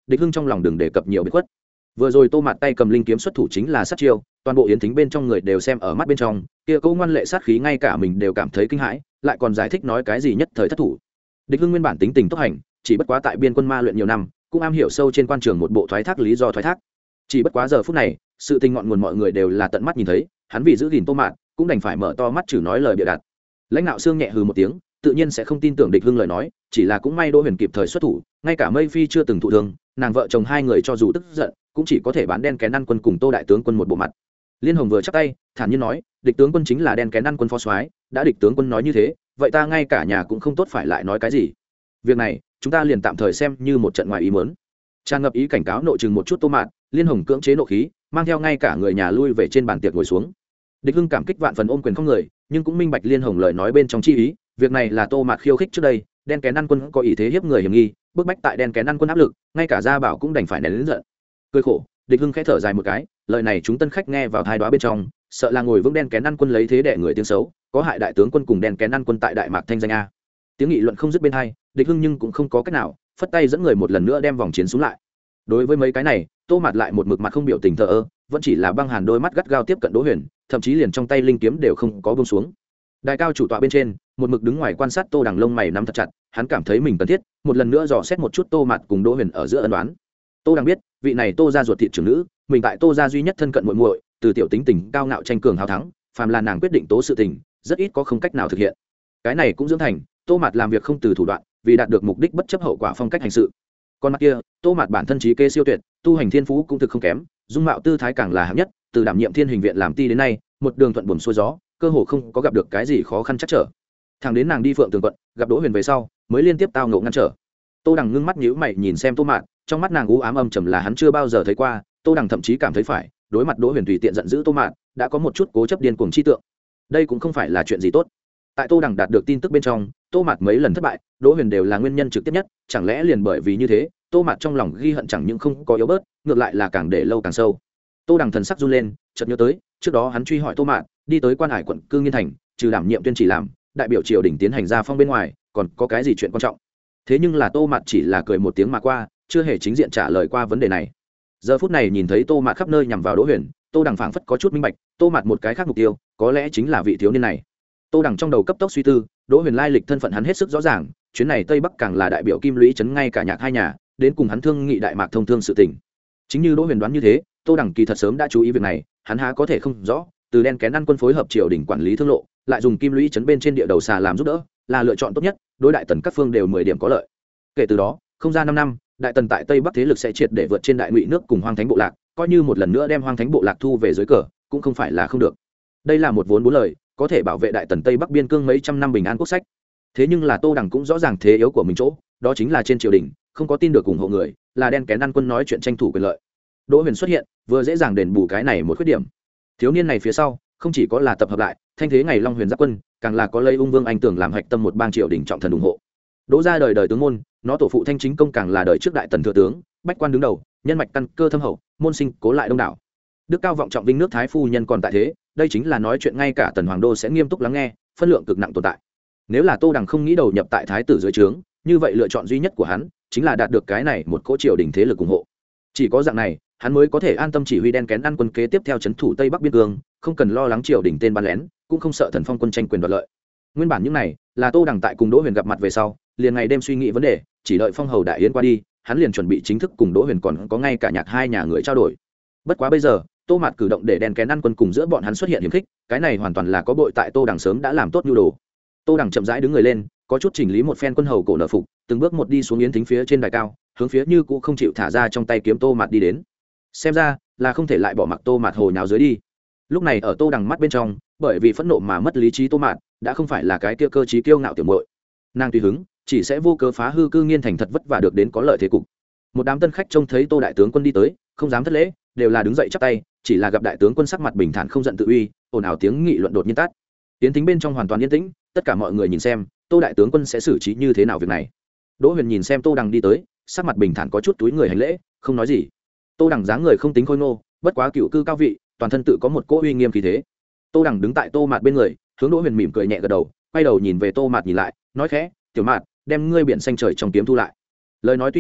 Địch Hưng trong lòng đừng đề cập nhiều biệt khuất. Vừa rồi Tô Mạt tay cầm linh kiếm xuất thủ chính là sát chiêu, toàn bộ yến thính bên trong người đều xem ở mắt bên trong, kia câu ngoan lệ sát khí ngay cả mình đều cảm thấy kinh hãi, lại còn giải thích nói cái gì nhất thời thất thủ. Địch Hưng nguyên bản tính tình tốc hành, chỉ bất quá tại biên quân ma luyện nhiều năm, cũng am hiểu sâu trên quan trường một bộ thoái thác lý do thoái thác. Chỉ bất quá giờ phút này, sự tình ngọn nguồn mọi người đều là tận mắt nhìn thấy, hắn vì giữ gìn Tô Mạt, cũng đành phải mở to mắt chử nói lời bịa đặt. Lãnh đạo xương nhẹ hừ một tiếng, tự nhiên sẽ không tin tưởng Địch Hưng lời nói, chỉ là cũng may Đỗ Huyền kịp thời xuất thủ, ngay cả Mây Phi chưa từng thụ thương, nàng vợ chồng hai người cho dù tức giận, cũng chỉ có thể bán đen kén ăn quân cùng Tô đại tướng quân một bộ mặt. Liên Hồng vừa chắp tay, thản nhiên nói, địch tướng quân chính là đen kén ăn quân phó soái, đã địch tướng quân nói như thế, vậy ta ngay cả nhà cũng không tốt phải lại nói cái gì. Việc này, chúng ta liền tạm thời xem như một trận ngoài ý muốn. Tràn ngập ý cảnh cáo nội chừng một chút Tô Mạt, Liên Hồng cưỡng chế nộ khí, mang theo ngay cả người nhà lui về trên bàn tiệc ngồi xuống. Địch Hưng cảm kích vạn phần ôm quyền không người, nhưng cũng minh bạch Liên Hồng lời nói bên trong chi ý, việc này là Tô Mạt khiêu khích trước đây, đen kén ăn quân có ý thế hiếp người hiểm nghi, bức bách tại đen kén ăn quân áp lực, ngay cả Gia Bảo cũng đành phải nén lớn giận. Cười khổ, Địch Hưng khẽ thở dài một cái, lời này chúng tân khách nghe vào thai đoá bên trong, sợ là ngồi vững đen kén ăn quân lấy thế đẻ người tiếng xấu, có hại đại tướng quân cùng đen kén ăn quân tại đại mạc thanh danh a. Tiếng nghị luận không dứt bên hai, Địch Hưng nhưng cũng không có cách nào, phất tay dẫn người một lần nữa đem vòng chiến xuống lại. Đối với mấy cái này, Tô Mạt lại một mực mặt không biểu tình thờ ơ, vẫn chỉ là băng hàn đôi mắt gắt gao tiếp cận Đỗ Huyền, thậm chí liền trong tay linh kiếm đều không có buông xuống. Đại cao chủ tọa bên trên, một mực đứng ngoài quan sát Tô Đằng lông mày nắm thật chặt, hắn cảm thấy mình cần thiết một lần nữa dò xét một chút Tô Mạt cùng Đỗ Huyền ở giữa ân đoán. Tô Đằng biết, vị này Tô gia ruột thịt trưởng nữ, mình tại Tô gia duy nhất thân cận muội muội, từ tiểu tính tình cao ngạo tranh cường hào thắng, phàm là nàng quyết định tố sự tình, rất ít có không cách nào thực hiện. Cái này cũng dưỡng thành, Tô Mạt làm việc không từ thủ đoạn, vì đạt được mục đích bất chấp hậu quả phong cách hành sự. Còn mặt kia, Tô Mạt bản thân trí kế siêu tuyệt, tu hành thiên phú cũng thực không kém, dung mạo tư thái càng là hạng nhất, từ đảm nhiệm Thiên Hình viện làm ti đến nay, một đường thuận buồm xuôi gió, cơ hồ không có gặp được cái gì khó khăn chắc trở. Thằng đến nàng đi Phượng Tường quận, gặp Đỗ Huyền về sau, mới liên tiếp tao ngộ ngăn trở. Tô Đằng ngưng mắt nhíu mày nhìn xem Tô Mạt, trong mắt nàng u ám âm trầm là hắn chưa bao giờ thấy qua. Tô Đằng thậm chí cảm thấy phải đối mặt Đỗ Huyền tùy tiện giận dữ Tô Mạt, đã có một chút cố chấp điên cuồng chi tượng. Đây cũng không phải là chuyện gì tốt. Tại Tô Đằng đạt được tin tức bên trong, Tô Mạt mấy lần thất bại, Đỗ Huyền đều là nguyên nhân trực tiếp nhất, chẳng lẽ liền bởi vì như thế, Tô Mạt trong lòng ghi hận chẳng những không có yếu bớt, ngược lại là càng để lâu càng sâu. Tô Đằng thần sắc run lên, chợt nhớ tới, trước đó hắn truy hỏi Tô Mạt, đi tới Quan Hải quận Cư Nghiên thành, trừ đảm nhiệm tuyên chỉ làm, đại biểu triều đình tiến hành ra phong bên ngoài, còn có cái gì chuyện quan trọng. Thế nhưng là Tô Mạt chỉ là cười một tiếng mà qua, chưa hề chính diện trả lời qua vấn đề này. Giờ phút này nhìn thấy Tô Mạt khắp nơi nhằm vào Đỗ Huyền, Tô Đằng phảng phất có chút minh bạch, Tô Mạt một cái khác mục tiêu, có lẽ chính là vị thiếu niên này. Tô Đằng trong đầu cấp tốc suy tư, Đỗ Huyền lai lịch thân phận hắn hết sức rõ ràng, chuyến này Tây Bắc càng là đại biểu Kim Lũy trấn ngay cả nhạc hai nhà, đến cùng hắn thương nghị đại mạc thông thương sự tình. Chính như Đỗ Huyền đoán như thế, Tô Đằng kỳ thật sớm đã chú ý việc này, hắn há có thể không rõ, từ đen kén ăn quân phối hợp triều đình quản lý thương lộ, lại dùng Kim Lũy trấn bên trên địa đầu xà làm giúp đỡ, là lựa chọn tốt nhất, đối đại tần các phương đều mười điểm có lợi. Kể từ đó, không ra năm năm, đại tần tại Tây Bắc thế lực sẽ triệt để vượt trên đại ngụy nước cùng Hoang Thánh bộ lạc, coi như một lần nữa đem Hoang Thánh bộ lạc thu về dưới cờ, cũng không phải là không được. Đây là một vốn bốn lời, có thể bảo vệ đại tần Tây Bắc biên cương mấy trăm năm bình an quốc sách. Thế nhưng là Tô Đằng cũng rõ ràng thế yếu của mình chỗ, đó chính là trên triều đình không có tin được ủng hộ người, là đen kén ăn quân nói chuyện tranh thủ quyền lợi. Đỗ Huyền xuất hiện, vừa dễ dàng đền bù cái này một khuyết điểm. Thiếu niên này phía sau, không chỉ có là tập hợp lại, thanh thế ngày Long Huyền Giáp quân, càng là có lấy Ung Vương Anh Tưởng làm hạch tâm một bang triều đình trọng thần ủng hộ. Đỗ gia đời đời tướng môn, nó tổ phụ Thanh Chính công càng là đời trước đại tần thừa tướng, bách quan đứng đầu, nhân mạch căn cơ thâm hậu, môn sinh cố lại đông đảo. Đức cao vọng trọng vinh nước thái phu nhân còn tại thế, đây chính là nói chuyện ngay cả tần hoàng đô sẽ nghiêm túc lắng nghe, phân lượng cực nặng tồn tại. Nếu là Tô Đằng không nghĩ đầu nhập tại thái tử dưới trướng, như vậy lựa chọn duy nhất của hắn chính là đạt được cái này một cỗ triều đình thế lực ủng hộ. Chỉ có dạng này, hắn mới có thể an tâm chỉ huy đen kén ăn quân kế tiếp theo trấn thủ Tây Bắc biên cương, không cần lo lắng triều đình tên bắn lén, cũng không sợ thần phong quân tranh quyền đoạt lợi. Nguyên bản những này là Tô Đằng tại cùng Đỗ Huyền gặp mặt về sau, liền ngày đêm suy nghĩ vấn đề, chỉ đợi phong hầu đại yến qua đi, hắn liền chuẩn bị chính thức cùng Đỗ Huyền còn có ngay cả nhạc hai nhà người trao đổi. Bất quá bây giờ, Tô Mạt cử động để đen kén ăn quân cùng giữa bọn hắn xuất hiện hiểm khích, cái này hoàn toàn là có bội tại Tô Đằng sớm đã làm tốt nhu đồ. Tô Đằng chậm rãi đứng người lên, có chút chỉnh lý một phen quân hầu cổ nợ phục, từng bước một đi xuống yến thính phía trên đài cao, hướng phía như cũ không chịu thả ra trong tay kiếm Tô Mạt đi đến. Xem ra là không thể lại bỏ mặc Tô Mạt hồ nháo dưới đi. Lúc này ở Tô Đằng mắt bên trong, bởi vì phẫn nộ mà mất lý trí Tô Mạt, đã không phải là cái kia cơ trí kiêu ngạo tiểu muội. Nàng tùy hứng, chỉ sẽ vô cớ phá hư Cư Nghiên thành thật vất vả được đến có lợi thế cục. Một đám tân khách trông thấy Tô đại tướng quân đi tới, không dám thất lễ, đều là đứng dậy chắp tay, chỉ là gặp đại tướng quân sắc mặt bình thản không giận tự uy, ồn ào tiếng nghị luận đột nhiên tắt. Tiến tính bên trong hoàn toàn yên tĩnh, tất cả mọi người nhìn xem Tô đại tướng quân sẽ xử trí như thế nào việc này. Đỗ Huyền nhìn xem Tô Đằng đi tới, sắc mặt bình thản có chút túi người hành lễ, không nói gì. Tô Đằng dáng người không tính khôi ngô, bất quá cựu cư cao vị, toàn thân tự có một cỗ uy nghiêm khí thế. Tô Đằng đứng tại Tô Mạt bên người, hướng Đỗ Huyền mỉm cười nhẹ gật đầu, quay đầu nhìn về Tô Mạt nhìn lại, nói khẽ, "Tiểu Mạt, đem ngươi biển xanh trời trong kiếm thu lại." Lời nói tuy nhỏ,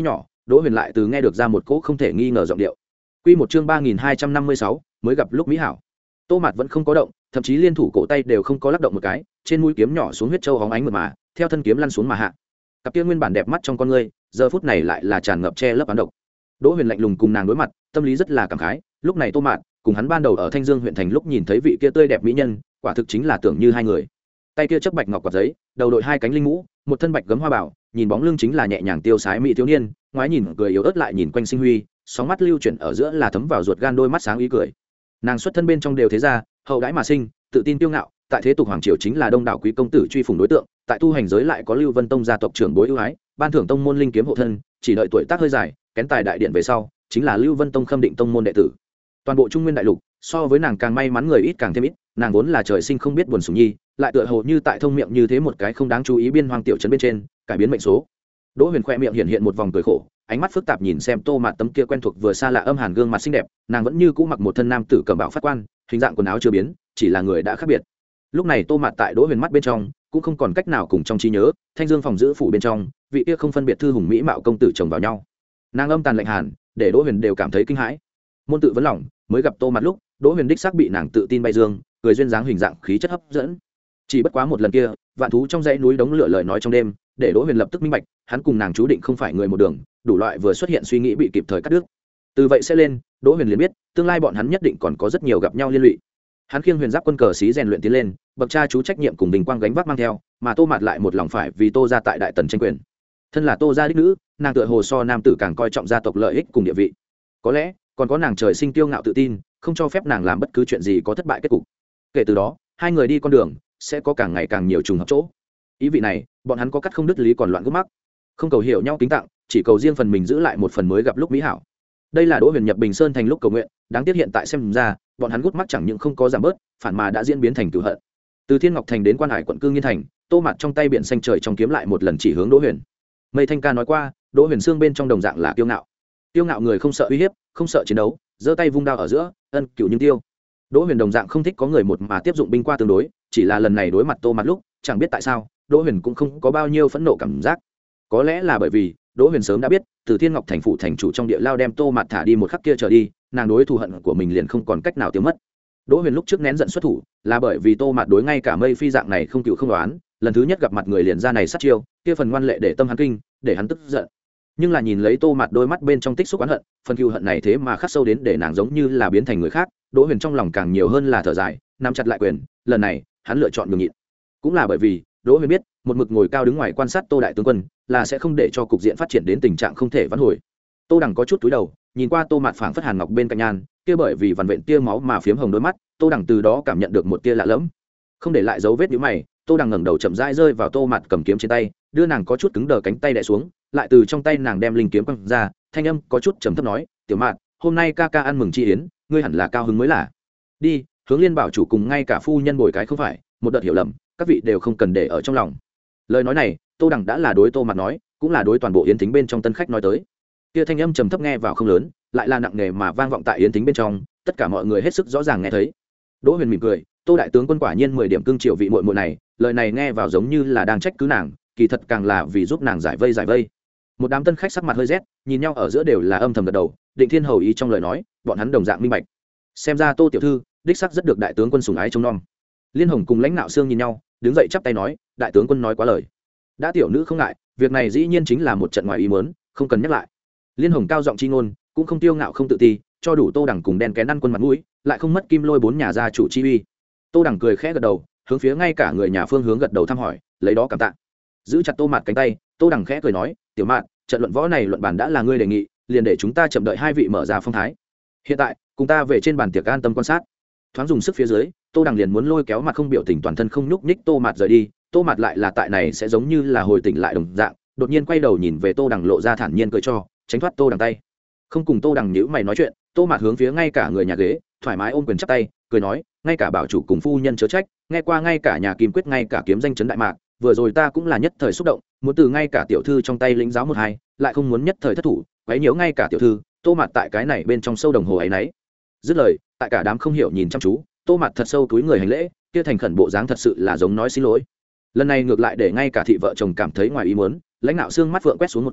Đỗ Huyền lại từ nghe được ra một cỗ không thể nghi ngờ giọng điệu. Quy một chương ba nghìn hai trăm năm mươi sáu, mới gặp lúc mỹ hảo. Tô Mạt vẫn không có động, thậm chí liên thủ cổ tay đều không có lắc động một cái, trên mũi kiếm nhỏ xuống huyết châu hóng ánh mượt mà, theo thân kiếm lăn xuống mà hạ. Cặp kia nguyên bản đẹp mắt trong con ngươi, giờ phút này lại là tràn ngập che lấp ám độc. Đỗ Huyền lạnh lùng cùng nàng đối mặt, tâm lý rất là cảm khái, lúc này Tô Mạt cùng hắn ban đầu ở Thanh Dương huyện thành lúc nhìn thấy vị kia tươi đẹp mỹ nhân, quả thực chính là tưởng như hai người. Tay kia chấp bạch ngọc quạt giấy, đầu đội hai cánh linh mũ, một thân bạch gấm hoa bảo, nhìn bóng lưng chính là nhẹ nhàng tiêu sái mỹ thiếu niên, ngoái nhìn cười yếu ớt lại nhìn quanh sinh huy, sóng mắt lưu chuyển ở giữa là thấm vào ruột gan đôi mắt sáng ý cười. Nàng xuất thân bên trong đều thế gia, hậu đãi mà sinh, tự tin tiêu ngạo, tại thế tục hoàng triều chính là đông đảo quý công tử truy phủng đối tượng, tại tu hành giới lại có Lưu Vân Tông gia tộc trưởng bối ưu ái, ban thưởng tông môn linh kiếm hộ thân, chỉ đợi tuổi tác hơi dài, kén tài đại điện về sau, chính là Lưu Vân Tông khâm định tông môn đệ tử. Toàn bộ Trung Nguyên đại lục, so với nàng càng may mắn người ít càng thêm ít, nàng vốn là trời sinh không biết buồn sủng nhi, lại tựa hồ như tại thông miệng như thế một cái không đáng chú ý biên hoang tiểu trấn bên trên, cải biến mệnh số. Đỗ Huyền khoe miệng hiện hiện một vòng cười khổ, ánh mắt phức tạp nhìn xem Tô Mạt tấm kia quen thuộc vừa xa lạ âm hàn gương mặt xinh đẹp, nàng vẫn như cũ mặc một thân nam tử cẩm bào phát quan, hình dạng quần áo chưa biến, chỉ là người đã khác biệt. Lúc này Tô Mạt tại Đỗ Huyền mắt bên trong, cũng không còn cách nào cùng trong trí nhớ, Thanh Dương phòng giữ phủ bên trong, vị kia không phân biệt thư hùng mỹ mạo công tử chồng vào nhau. Nàng âm tàn lạnh hàn, để Đỗ Huyền đều cảm thấy kinh hãi. Môn tự vấn lòng, mới gặp Tô Mạt lúc, Đỗ Huyền đích xác bị nàng tự tin bay dương, cười duyên dáng hình dạng khí chất hấp dẫn. Chỉ bất quá một lần kia, vạn thú trong dãy núi đống lửa lời nói trong đêm, để Đỗ Huyền lập tức minh bạch, hắn cùng nàng chú định không phải người một đường, đủ loại vừa xuất hiện suy nghĩ bị kịp thời cắt đứt. Từ vậy sẽ lên, Đỗ Huyền liền biết, tương lai bọn hắn nhất định còn có rất nhiều gặp nhau liên lụy. Hắn khiêng huyền giáp quân cờ xí rèn luyện tiến lên, bậc cha chú trách nhiệm cùng bình quang gánh vác mang theo, mà Tô Mạt lại một lòng phải vì Tô gia tại đại tần tranh quyền. Thân là Tô gia đích nữ, nàng tựa hồ so nam tử càng coi trọng gia tộc lợi ích cùng địa vị. Có lẽ, còn có nàng trời sinh tiêu ngạo tự tin, không cho phép nàng làm bất cứ chuyện gì có thất bại kết cục. Kể từ đó, hai người đi con đường sẽ có càng ngày càng nhiều trùng hợp chỗ. Ý vị này, bọn hắn có cắt không đứt lý còn loạn gốc mắc. Không cầu hiểu nhau kính tặng, chỉ cầu riêng phần mình giữ lại một phần mới gặp lúc mỹ hảo. Đây là Đỗ Huyền nhập Bình Sơn thành lúc cầu nguyện, đáng tiếc hiện tại xem ra, bọn hắn gút mắc chẳng những không có giảm bớt, phản mà đã diễn biến thành cửu hận. Từ Thiên Ngọc thành đến Quan Hải quận Cương Nghiên thành, Tô Mạt trong tay biển xanh trời trong kiếm lại một lần chỉ hướng Đỗ Huyền. Mây Thanh ca nói qua, Đỗ Huyền xương bên trong đồng dạng là kiêu ngạo. Kiêu ngạo người không sợ uy hiếp, không sợ chiến đấu, giơ tay vung đao ở giữa, ân cửu nhưng tiêu. Đỗ Huyền đồng dạng không thích có người một mà tiếp dụng binh qua tương đối, chỉ là lần này đối mặt Tô Mạt lúc, chẳng biết tại sao, Đỗ Huyền cũng không có bao nhiêu phẫn nộ cảm giác. Có lẽ là bởi vì Đỗ Huyền sớm đã biết, từ Thiên Ngọc thành phụ thành chủ trong địa lao đem Tô Mạt thả đi một khắc kia trở đi, nàng đối thù hận của mình liền không còn cách nào tiêu mất. Đỗ Huyền lúc trước nén giận xuất thủ, là bởi vì Tô Mạt đối ngay cả Mây Phi dạng này không cựu không đoán, lần thứ nhất gặp mặt người liền ra này sát chiêu, kia phần ngoan lệ để tâm hắn kinh, để hắn tức giận. Nhưng là nhìn lấy Tô Mạt đôi mắt bên trong tích xúc oán hận, phần cựu hận này thế mà khắc sâu đến để nàng giống như là biến thành người khác, Đỗ Huyền trong lòng càng nhiều hơn là thở dài, nắm chặt lại quyền, lần này, hắn lựa chọn nhường nhịn. Cũng là bởi vì, Đỗ Huyền biết, một mực ngồi cao đứng ngoài quan sát Tô đại tướng quân, là sẽ không để cho cục diện phát triển đến tình trạng không thể vãn hồi. Tô Đằng có chút túi đầu, nhìn qua Tô Mạt phảng phất hàn ngọc bên cạnh nhan, kia bởi vì vằn vện tia máu mà phiếm hồng đôi mắt, Tô Đằng từ đó cảm nhận được một tia lạ lẫm. Không để lại dấu vết nhíu mày, Tô Đằng ngẩng đầu chậm rãi rơi vào Tô Mạt cầm kiếm trên tay, đưa nàng có chút cứng đờ cánh tay đè xuống, lại từ trong tay nàng đem linh kiếm quăng ra, thanh âm có chút trầm thấp nói, "Tiểu Mạt, hôm nay ca ca ăn mừng chi yến, ngươi hẳn là cao hứng mới là. Đi, hướng Liên bảo chủ cùng ngay cả phu nhân bồi cái không phải, một đợt hiểu lầm, các vị đều không cần để ở trong lòng." Lời nói này, Tô Đằng đã là đối Tô Mạt nói, cũng là đối toàn bộ yến thính bên trong tân khách nói tới. Kia thanh âm trầm thấp nghe vào không lớn, lại là nặng nề mà vang vọng tại yến thính bên trong, tất cả mọi người hết sức rõ ràng nghe thấy. Đỗ Huyền mỉm cười, Tô đại tướng quân quả nhiên mười điểm cương triều vị muội muội này, lời này nghe vào giống như là đang trách cứ nàng, kỳ thật càng là vì giúp nàng giải vây giải vây. Một đám tân khách sắc mặt hơi rét, nhìn nhau ở giữa đều là âm thầm gật đầu, Định Thiên hầu ý trong lời nói, bọn hắn đồng dạng minh bạch. Xem ra Tô tiểu thư, đích sắc rất được đại tướng quân sủng ái trông nom. Liên Hồng cùng Lãnh Nạo Xương nhìn nhau, đứng dậy chắp tay nói, đại tướng quân nói quá lời. Đã tiểu nữ không ngại, việc này dĩ nhiên chính là một trận ngoài ý muốn, không cần nhắc lại. Liên Hồng cao giọng chi ngôn, cũng không tiêu ngạo không tự ti, cho đủ Tô Đằng cùng đen kén ăn quân mặt mũi, lại không mất Kim Lôi bốn nhà gia chủ chi uy. Tô Đằng cười khẽ gật đầu, hướng phía ngay cả người nhà phương hướng gật đầu thăm hỏi, lấy đó cảm tạ. Giữ chặt Tô Mạt cánh tay, Tô Đằng khẽ cười nói, "Tiểu Mạt, trận luận võ này luận bàn đã là ngươi đề nghị, liền để chúng ta chậm đợi hai vị mở ra phong thái. Hiện tại, cùng ta về trên bàn tiệc an tâm quan sát." Thoáng dùng sức phía dưới, Tô Đằng liền muốn lôi kéo mặt không biểu tình toàn thân không nhúc nhích Tô Mạt rời đi, Tô Mạt lại là tại này sẽ giống như là hồi tỉnh lại đồng dạng, đột nhiên quay đầu nhìn về Tô Đằng lộ ra thản nhiên cười cho, tránh thoát Tô Đằng tay. Không cùng Tô Đằng nhíu mày nói chuyện, Tô Mạt hướng phía ngay cả người nhà ghế, thoải mái ôm quyền chắp tay, cười nói, ngay cả bảo chủ cùng phu nhân chớ trách, nghe qua ngay cả nhà Kim Quyết ngay cả kiếm danh chấn đại mạc, vừa rồi ta cũng là nhất thời xúc động, muốn từ ngay cả tiểu thư trong tay lĩnh giáo một hai, lại không muốn nhất thời thất thủ, quấy nhiễu ngay cả tiểu thư. Tô Mạt tại cái này bên trong sâu đồng hồ ấy nấy. Dứt lời, tại cả đám không hiểu nhìn chăm chú, Tô Mạt thật sâu túi người hành lễ, kia thành khẩn bộ dáng thật sự là giống nói xin lỗi. Lần này ngược lại để ngay cả thị vợ chồng cảm thấy ngoài ý muốn, Lãnh Nạo Xương mắt vượng quét xuống một cái,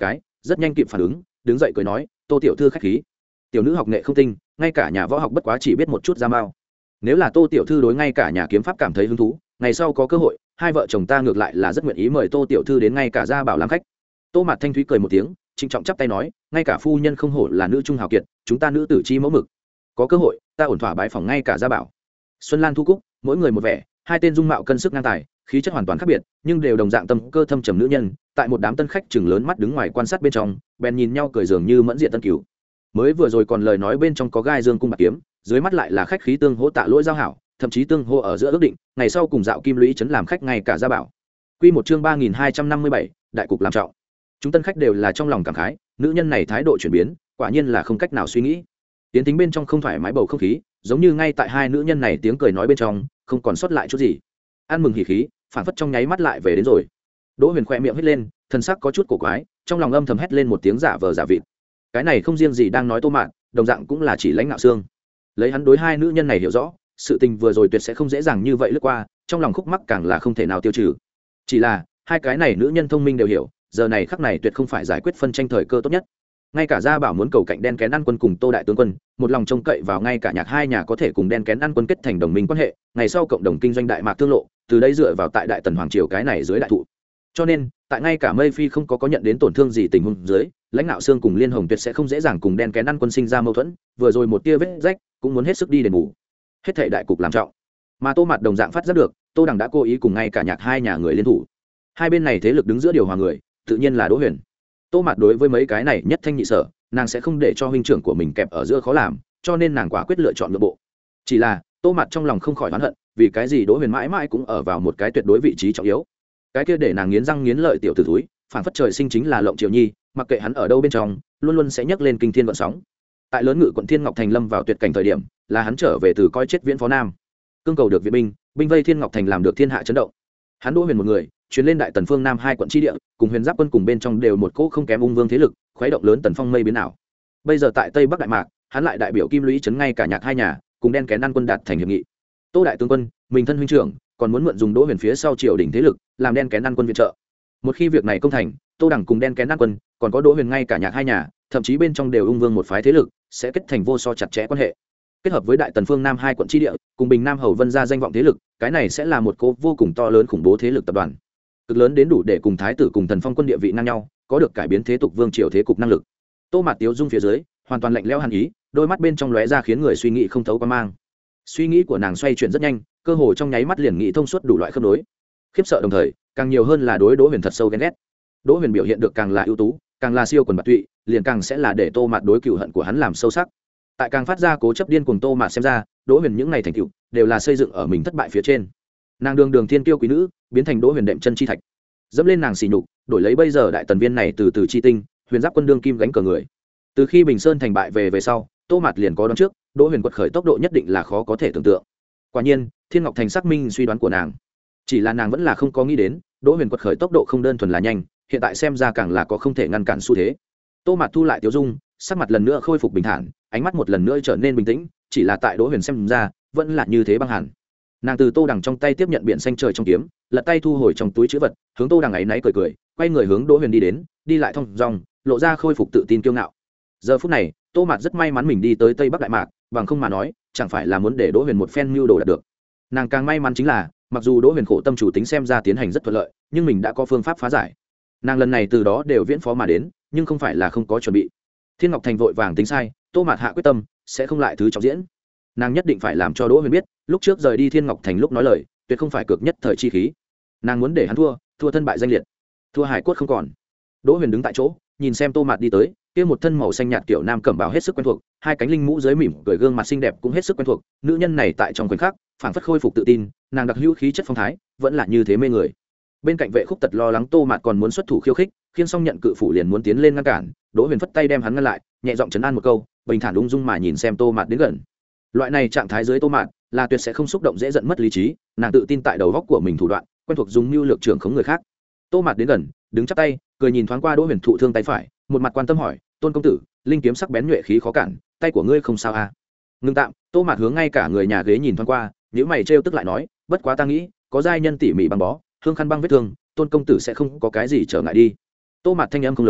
rất nhanh kịp phản ứng, đứng dậy cười nói, tô tiểu thư khách khí. Tiểu nữ học nghệ không tinh, ngay cả nhà võ học bất quá chỉ biết một chút ra mao. Nếu là tô tiểu thư đối ngay cả nhà kiếm pháp cảm thấy hứng thú, ngày sau có cơ hội, hai vợ chồng ta ngược lại là rất nguyện ý mời tô tiểu thư đến ngay cả gia bảo làm khách. Tô Mạt Thanh Thúy cười một tiếng, trịnh trọng chắp tay nói, ngay cả phu nhân không hổ là nữ trung hào kiệt, chúng ta nữ tử chi mẫu mực, có cơ hội ta ổn thỏa bái phòng ngay cả gia bảo. Xuân Lan Thu Cúc, mỗi người một vẻ, hai tên dung mạo cân sức ngang tài, khí chất hoàn toàn khác biệt, nhưng đều đồng dạng tâm cơ thâm trầm nữ nhân, tại một đám tân khách chừng lớn mắt đứng ngoài quan sát bên trong, bèn nhìn nhau cười dường như mẫn diện tân cửu. Mới vừa rồi còn lời nói bên trong có gai dương cung bạc kiếm, dưới mắt lại là khách khí tương hỗ tạ lỗi giao hảo, thậm chí tương hô ở giữa ước định, ngày sau cùng dạo kim lũy trấn làm khách ngay cả gia bảo. Quy một chương ba nghìn hai trăm năm mươi bảy, đại cục làm trọng. Chúng tân khách đều là trong lòng cảm khái, nữ nhân này thái độ chuyển biến, quả nhiên là không cách nào suy nghĩ. Tiến tính bên trong không thoải mái bầu không khí, giống như ngay tại hai nữ nhân này tiếng cười nói bên trong, không còn sót lại chút gì. Ăn mừng hỉ khí, phản phất trong nháy mắt lại về đến rồi. Đỗ Huyền khẽ miệng hít lên, thân sắc có chút cổ quái, trong lòng âm thầm hét lên một tiếng giả vờ giả vịt. Cái này không riêng gì đang nói Tô Mạn, đồng dạng cũng là chỉ lãnh nạo xương. Lấy hắn đối hai nữ nhân này hiểu rõ, sự tình vừa rồi tuyệt sẽ không dễ dàng như vậy lướt qua, trong lòng khúc mắc càng là không thể nào tiêu trừ. Chỉ là hai cái này nữ nhân thông minh đều hiểu, giờ này khắc này tuyệt không phải giải quyết phân tranh thời cơ tốt nhất. Ngay cả gia bảo muốn cầu cạnh đen kén ăn quân cùng Tô đại tướng quân, một lòng trông cậy vào ngay cả nhạc hai nhà có thể cùng đen kén ăn quân kết thành đồng minh quan hệ, ngày sau cộng đồng kinh doanh đại mạc thương lộ, từ đây dựa vào tại đại tần hoàng triều cái này dưới đại thụ. Cho nên tại ngay cả Mây Phi không có có nhận đến tổn thương gì tình huống dưới, lãnh đạo xương cùng liên hồng tuyệt sẽ không dễ dàng cùng đen kén ăn quân sinh ra mâu thuẫn, vừa rồi một tia vết rách cũng muốn hết sức đi đền bù. Hết thảy đại cục làm trọng, mà Tô Mạt đồng dạng phát giác được, Tô Đằng đã cố ý cùng ngay cả nhạc hai nhà người liên thủ. Hai bên này thế lực đứng giữa điều hòa người, tự nhiên là Đỗ Huyền. Tô Mạt đối với mấy cái này nhất thanh nhị sở, nàng sẽ không để cho huynh trưởng của mình kẹp ở giữa khó làm, cho nên nàng quả quyết lựa chọn nhượng bộ. Chỉ là Tô Mạt trong lòng không khỏi oán hận, vì cái gì Đỗ Huyền mãi mãi cũng ở vào một cái tuyệt đối vị trí trọng yếu. Cái kia để nàng nghiến răng nghiến lợi tiểu tử thúi, phản phất trời sinh chính là Lộng Triều Nhi, mặc kệ hắn ở đâu bên trong, luôn luôn sẽ nhấc lên kinh thiên gợn sóng. Tại lớn ngự quận Thiên Ngọc Thành lâm vào tuyệt cảnh thời điểm, là hắn trở về từ coi chết viễn phó nam, cương cầu được viện binh, binh vây Thiên Ngọc Thành làm được thiên hạ chấn động. Hắn Đỗ Huyền một người, chuyến lên đại tần phương nam hai quận chi địa, cùng Huyền Giáp quân cùng bên trong đều một cỗ không kém ung vương thế lực, khuấy động lớn tần phong mây biến ảo. Bây giờ tại Tây Bắc Đại Mạc, hắn lại đại biểu Kim Lũy trấn ngay cả nhạc hai nhà, cùng đen kén ăn quân đạt thành hiệp nghị. Tô đại tướng quân, mình thân huynh trưởng, còn muốn mượn dùng Đỗ Huyền phía sau triều đình thế lực, làm đen kén ăn quân viện trợ. Một khi việc này công thành, Tô Đằng cùng đen kén ăn quân, còn có Đỗ Huyền ngay cả nhạc hai nhà, thậm chí bên trong đều ung vương một phái thế lực, sẽ kết thành vô so chặt chẽ quan hệ. Kết hợp với đại tần phương nam hai quận chi địa, cùng Bình Nam Hầu Vân gia danh vọng thế lực, cái này sẽ là một cố vô cùng to lớn khủng bố thế lực tập đoàn. Cực lớn đến đủ để cùng thái tử cùng thần phong quân địa vị ngang nhau, có được cải biến thế tục vương triều thế cục năng lực. Tô Mạt Tiếu dung phía dưới, hoàn toàn lạnh lẽo hàn ý, đôi mắt bên trong lóe ra khiến người suy nghĩ không thấu qua mang. Suy nghĩ của nàng xoay chuyển rất nhanh, cơ hồ trong nháy mắt liền nghĩ thông suốt đủ loại khớp nối. Khiếp sợ đồng thời, càng nhiều hơn là đối Đỗ Huyền thật sâu ghen ghét. Đỗ Huyền biểu hiện được càng là ưu tú, càng là siêu quần bạt tụy, liền càng sẽ là để Tô Mạt đối cựu hận của hắn làm sâu sắc. Tại càng phát ra cố chấp điên cuồng Tô Mạt xem ra, Đỗ Huyền những ngày thành tựu đều là xây dựng ở mình thất bại phía trên. Nàng đường đường thiên kiêu quý nữ, biến thành Đỗ Huyền đệm chân chi thạch, dẫm lên nàng xỉ nhục, đổi lấy bây giờ đại tần viên này từ từ chi tinh, Huyền Giáp quân đương kim gánh cờ người. Từ khi Bình Sơn thành bại về về sau, Tô Mạt liền có đoán trước, Đỗ Huyền quật khởi tốc độ nhất định là khó có thể tưởng tượng. Quả nhiên, Thiên Ngọc Thành xác minh suy đoán của nàng. Chỉ là nàng vẫn là không có nghĩ đến, Đỗ Huyền quật khởi tốc độ không đơn thuần là nhanh, hiện tại xem ra càng là có không thể ngăn cản xu thế. Tô Mạt thu lại tiêu dung, sắc mặt lần nữa khôi phục bình thản, ánh mắt một lần nữa trở nên bình tĩnh, chỉ là tại Đỗ Huyền xem ra, vẫn là như thế băng hàn. Nàng từ Tô Đằng trong tay tiếp nhận biển xanh trời trong kiếm, lật tay thu hồi trong túi trữ vật, hướng Tô Đằng ấy náy cười cười, quay người hướng Đỗ Huyền đi đến, đi lại thong dong, lộ ra khôi phục tự tin kiêu ngạo. Giờ phút này, Tô Mạt rất may mắn mình đi tới Tây Bắc Đại Mạc, bằng không mà nói, chẳng phải là muốn để Đỗ Huyền một phen mưu đồ đạt được. Nàng càng may mắn chính là, mặc dù Đỗ Huyền khổ tâm chủ tính xem ra tiến hành rất thuận lợi, nhưng mình đã có phương pháp phá giải. Nàng lần này từ đó đều viễn phó mà đến, nhưng không phải là không có chuẩn bị. Thiên Ngọc Thành vội vàng tính sai, Tô Mạt hạ quyết tâm, sẽ không lại thứ trọng diễn. Nàng nhất định phải làm cho Đỗ Huyền biết, lúc trước rời đi Thiên Ngọc Thành lúc nói lời, tuyệt không phải cược nhất thời chi khí. Nàng muốn để hắn thua, thua thân bại danh liệt, thua hải cốt không còn. Đỗ Huyền đứng tại chỗ, nhìn xem Tô Mạt đi tới, kia một thân màu xanh nhạt kiểu nam cẩm bào hết sức quen thuộc, hai cánh linh mũ dưới mỉm cười gương mặt xinh đẹp cũng hết sức quen thuộc, nữ nhân này tại trong khoảnh khắc, phảng phất khôi phục tự tin, nàng đặc hữu khí chất phong thái, vẫn là như thế mê người. Bên cạnh Vệ Khúc Tật lo lắng Tô Mạt còn muốn xuất thủ khiêu khích, khiên xong nhận cự phủ liền muốn tiến lên ngăn cản, Đỗ Huyền phất tay đem hắn ngăn lại, nhẹ giọng trấn an một câu, bình thản ung dung mà nhìn xem Tô Mạt đến gần. Loại này trạng thái dưới Tô Mạt, là tuyệt sẽ không xúc động dễ giận mất lý trí, nàng tự tin tại đầu góc của mình thủ đoạn, quen thuộc dùng mưu lược trưởng khống người khác. Tô Mạt đến gần, đứng chắp tay, cười nhìn thoáng qua Đỗ Huyền thụ thương tay phải, một mặt quan tâm hỏi, Tôn công tử, linh kiếm sắc bén nhuệ khí khó cản, tay của ngươi không sao à? Ngưng tạm, Tô Mạt hướng ngay cả người nhà ghế nhìn thoáng qua, nếu mày trêu tức lại nói, bất quá ta nghĩ, có giai nhân tỉ mỉ băng bó, hương khăn băng vết thương, Tôn công tử sẽ không có cái gì trở ngại đi. Tô Mạt thanh âm không lớn,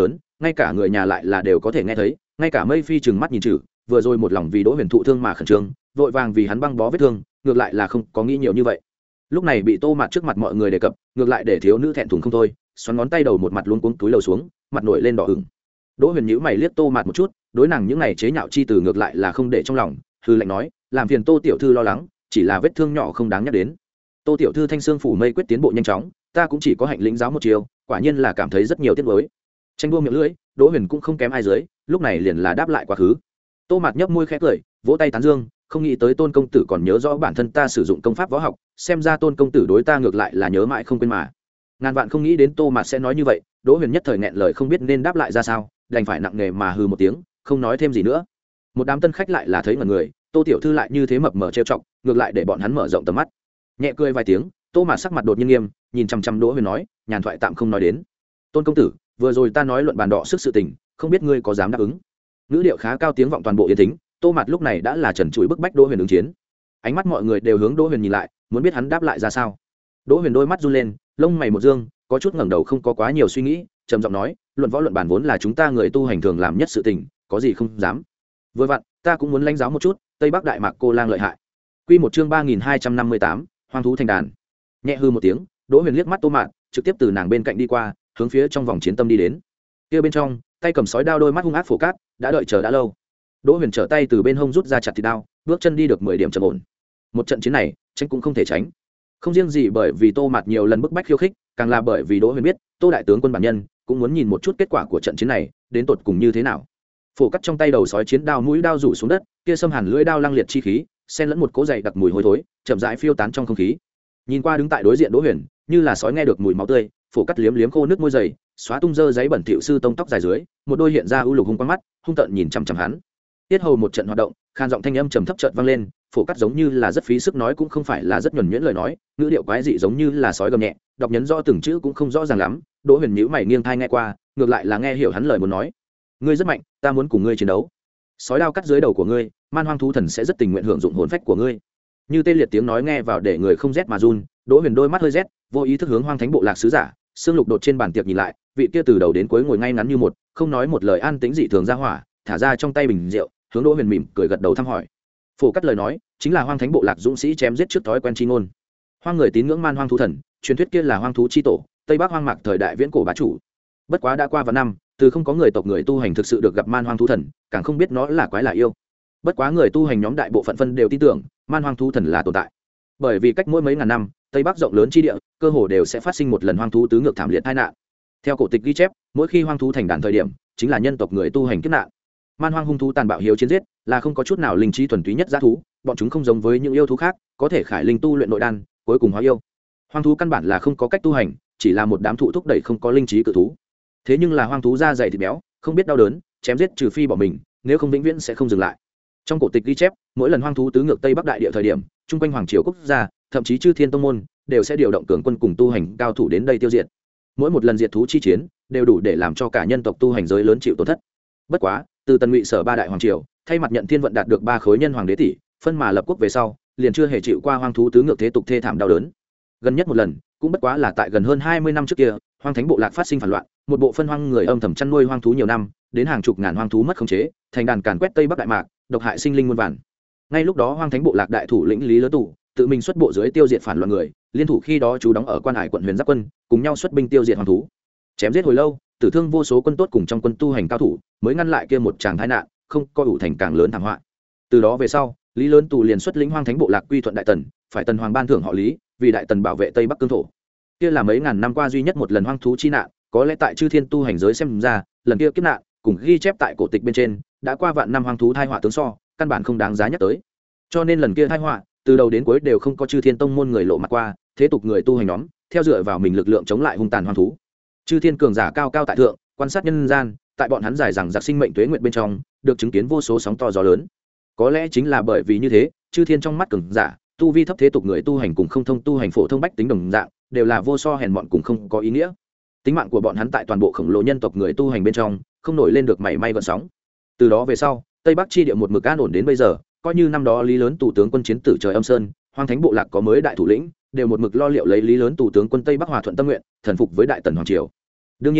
ngay cả người nhà lại là đều có thể nghe thấy, ngay cả Mây Phi trừng mắt nhìn chử, vừa rồi một lòng vì Đỗ Huyền thụ thương mà khẩn trương, vội vàng vì hắn băng bó vết thương, ngược lại là không có nghĩ nhiều như vậy. Lúc này bị Tô Mạt trước mặt mọi người đề cập, ngược lại để thiếu nữ thẹn thùng không thôi, xoắn ngón tay đầu một mặt luống cuống túi lầu xuống, mặt nổi lên đỏ ửng. Đỗ Huyền nhíu mày liếc Tô Mạt một chút, đối nàng những này chế nhạo chi từ ngược lại là không để trong lòng, hư lạnh nói, làm phiền Tô tiểu thư lo lắng, chỉ là vết thương nhỏ không đáng nhắc đến. Tô tiểu thư thanh xương phủ mây quyết tiến bộ nhanh chóng, ta cũng chỉ có hạnh lĩnh giáo một chiều, quả nhiên là cảm thấy rất nhiều tiếc nuối. Tranh đua miệng lưỡi, Đỗ Huyền cũng không kém ai dưới, lúc này liền là đáp lại quá khứ. Tô Mạt nhấp môi khẽ cười, vỗ tay tán dương, không nghĩ tới Tôn công tử còn nhớ rõ bản thân ta sử dụng công pháp võ học, xem ra Tôn công tử đối ta ngược lại là nhớ mãi không quên mà. Ngàn vạn không nghĩ đến Tô Mạt sẽ nói như vậy, Đỗ Huyền nhất thời nghẹn lời không biết nên đáp lại ra sao, đành phải nặng nề mà hừ một tiếng, không nói thêm gì nữa. Một đám tân khách lại là thấy ngẩn người, Tô tiểu thư lại như thế mập mờ trêu chọc, ngược lại để bọn hắn mở rộng tầm mắt. Nhẹ cười vài tiếng, Tô Mạt sắc mặt đột nhiên nghiêm, nhìn chằm chằm Đỗ Huyền nói, nhàn thoại tạm không nói đến. Tôn công tử, vừa rồi ta nói luận bàn đọ sức sự tình, không biết ngươi có dám đáp ứng. Ngữ điệu khá cao tiếng vọng toàn bộ yên tĩnh, Tô Mạt lúc này đã là trần trụi bức bách Đỗ Huyền ứng chiến. Ánh mắt mọi người đều hướng Đỗ Huyền nhìn lại, muốn biết hắn đáp lại ra sao. Đỗ Huyền đôi mắt run lên, lông mày một dương, có chút ngẩng đầu không có quá nhiều suy nghĩ, trầm giọng nói, luận võ luận bàn vốn là chúng ta người tu hành thường làm nhất sự tình, có gì không dám. Vừa vặn, ta cũng muốn lãnh giáo một chút, Tây Bắc Đại Mạc cô lang lợi hại. Quy một chương ba nghìn hai trăm năm mươi tám, hoang thú thành đàn. Nhẹ hư một tiếng, Đỗ Huyền liếc mắt Tô Mạt, trực tiếp từ nàng bên cạnh đi qua, hướng phía trong vòng chiến tâm đi đến. Kia bên trong, tay cầm sói đao đôi mắt hung ác phổ cát, đã đợi chờ đã lâu. Đỗ Huyền trở tay từ bên hông rút ra chặt thịt đao, bước chân đi được mười điểm trầm ổn. Một trận chiến này, tránh cũng không thể tránh. Không riêng gì bởi vì Tô Mạt nhiều lần bức bách khiêu khích, càng là bởi vì Đỗ Huyền biết, Tô đại tướng quân bản nhân cũng muốn nhìn một chút kết quả của trận chiến này, đến tột cùng như thế nào. Phổ cắt trong tay đầu sói chiến đao mũi đao rủ xuống đất, kia xâm hàn lưỡi đao lăng liệt chi khí, xen lẫn một cỗ dày đặc mùi hôi thối, chậm rãi phiêu tán trong không khí. Nhìn qua đứng tại đối diện Đỗ Huyền, như là sói nghe được mùi máu tươi, phổ cắt liếm liếm khô nước môi dày, xóa tung dơ giấy bẩn thỉu sư tông tóc dài dưới, một đôi hiện ra ưu lục hung quang mắt, hung tợn nhìn chằm chằm hắn. Tiết hầu một trận hoạt động, khan giọng thanh âm trầm thấp chợt vang lên, phổ cắt giống như là rất phí sức nói cũng không phải là rất nhuần nhuyễn lời nói, ngữ điệu quái dị giống như là sói gầm nhẹ, đọc nhấn rõ từng chữ cũng không rõ ràng lắm. Đỗ Huyền nhíu mày nghiêng tai nghe qua, ngược lại là nghe hiểu hắn lời muốn nói. Ngươi rất mạnh, ta muốn cùng ngươi chiến đấu. Sói đao cắt dưới đầu của ngươi, man hoang thú thần sẽ rất tình nguyện hưởng dụng hồn phách của ngươi. Như tê liệt tiếng nói nghe vào để người không rét mà run, Đỗ Huyền đôi mắt hơi rét, vô ý thức hướng Hoang Thánh bộ lạc sứ giả, xương lục đột trên bàn tiệc nhìn lại, vị kia từ đầu đến cuối ngồi ngay ngắn như một, không nói một lời an tĩnh dị thường ra hỏa, thả ra trong tay bình rượu, hướng Đỗ Huyền mỉm cười gật đầu thăm hỏi. Phổ cắt lời nói, chính là Hoang Thánh bộ lạc dũng sĩ chém giết trước thói quen chi ngôn. Hoang người tín ngưỡng man hoang thú thần, truyền thuyết kia là hoang thú chi tổ, Tây Bắc hoang mạc thời đại viễn cổ bá chủ. Bất quá đã qua vài năm, từ không có người tộc người tu hành thực sự được gặp man hoang thú thần, càng không biết nó là quái là yêu. Bất quá người tu hành nhóm đại bộ phận phân đều tin tưởng man hoang thú thần là tồn tại, bởi vì cách mỗi mấy ngàn năm, Tây Bắc rộng lớn chi địa, cơ hồ đều sẽ phát sinh một lần hoang thú tứ ngược thảm liệt tai nạn. Theo cổ tịch ghi chép, mỗi khi hoang thú thành đàn thời điểm, chính là nhân tộc người tu hành kiếp nạn. Man hoang hung thú tàn bạo hiếu chiến giết, là không có chút nào linh trí thuần túy nhất dã thú, bọn chúng không giống với những yêu thú khác, có thể khải linh tu luyện nội đan, cuối cùng hóa yêu. Hoang thú căn bản là không có cách tu hành, chỉ là một đám thụ thúc đẩy không có linh trí cự thú. Thế nhưng là hoang thú da dày thịt béo, không biết đau đớn, chém giết trừ phi bỏ mình, nếu không vĩnh viễn sẽ không dừng lại. Trong cổ tịch ghi chép, mỗi lần hoang thú tứ ngược Tây Bắc đại địa thời điểm, trung quanh hoàng triều quốc gia, thậm chí chư thiên tông môn, đều sẽ điều động cường quân cùng tu hành cao thủ đến đây tiêu diệt. Mỗi một lần diệt thú chi chiến, đều đủ để làm cho cả nhân tộc tu hành giới lớn chịu tổn thất. Bất quá, từ Tần Ngụy sở ba đại hoàng triều, thay mặt nhận thiên vận đạt được ba khối nhân hoàng đế tỷ, phân mà lập quốc về sau, liền chưa hề chịu qua hoang thú tứ ngược thế tục thê thảm đau đớn. Gần nhất một lần, cũng bất quá là tại gần hơn hai mươi năm trước kia, Hoang Thánh bộ lạc phát sinh phản loạn, một bộ phân hoang người âm thầm chăn nuôi hoang thú nhiều năm, đến hàng chục ngàn hoang thú mất khống chế, thành đàn càn quét Tây Bắc đại mạc, độc hại sinh linh muôn vàn. Ngay lúc đó Hoang Thánh bộ lạc đại thủ lĩnh Lý Lứa Tụ, tự mình xuất bộ dưới tiêu diệt phản loạn người, liên thủ khi đó chú đóng ở Quan Hải quận Huyền Giáp quân, cùng nhau xuất binh tiêu diệt hoang thú. Chém giết hồi lâu, tử thương vô số quân tốt cùng trong quân tu hành cao thủ, mới ngăn lại kia một tràng tai nạn, không coi ủ thành càng lớn thảm họa. Từ đó về sau, Lý Lớn Tụ liền xuất lĩnh Hoang Thánh bộ lạc quy thuận đại tần, phải tần hoàng ban thưởng họ Lý, vì đại tần bảo vệ Tây Bắc cương thổ. Kia là mấy ngàn năm qua duy nhất một lần hoang thú chi nạn, có lẽ tại chư thiên tu hành giới xem ra, lần kia kiếp nạn cùng ghi chép tại cổ tịch bên trên, đã qua vạn năm hoang thú thai họa tướng so, căn bản không đáng giá nhắc tới. Cho nên lần kia thai họa, từ đầu đến cuối đều không có chư thiên tông môn người lộ mặt qua, thế tục người tu hành nhóm, theo dựa vào mình lực lượng chống lại hung tàn hoang thú. Chư thiên cường giả cao cao tại thượng, quan sát nhân gian, tại bọn hắn giải rằng giặc sinh mệnh tuế nguyện bên trong, được chứng kiến vô số sóng to gió lớn. Có lẽ chính là bởi vì như thế, chư thiên trong mắt cường giả, tu vi thấp thế tục người tu hành cùng không thông tu hành phổ thông bách tính đồng dạng, đều là vô so hèn mọn cùng không có ý nghĩa. Tính mạng của bọn hắn tại toàn bộ khổng lồ nhân tộc người tu hành bên trong, không nổi lên được mảy may gợn sóng. Từ đó về sau, Tây Bắc chi địa một mực an ổn đến bây giờ, coi như năm đó Lý Lớn Tù tướng quân chiến tử trời Âm Sơn, Hoang Thánh bộ lạc có mới đại thủ lĩnh, đều một mực lo liệu lấy Lý Lớn Tù tướng quân Tây Bắc hòa thuận tâm nguyện, thần phục với đại tần hoàng triều. Đương nhiên,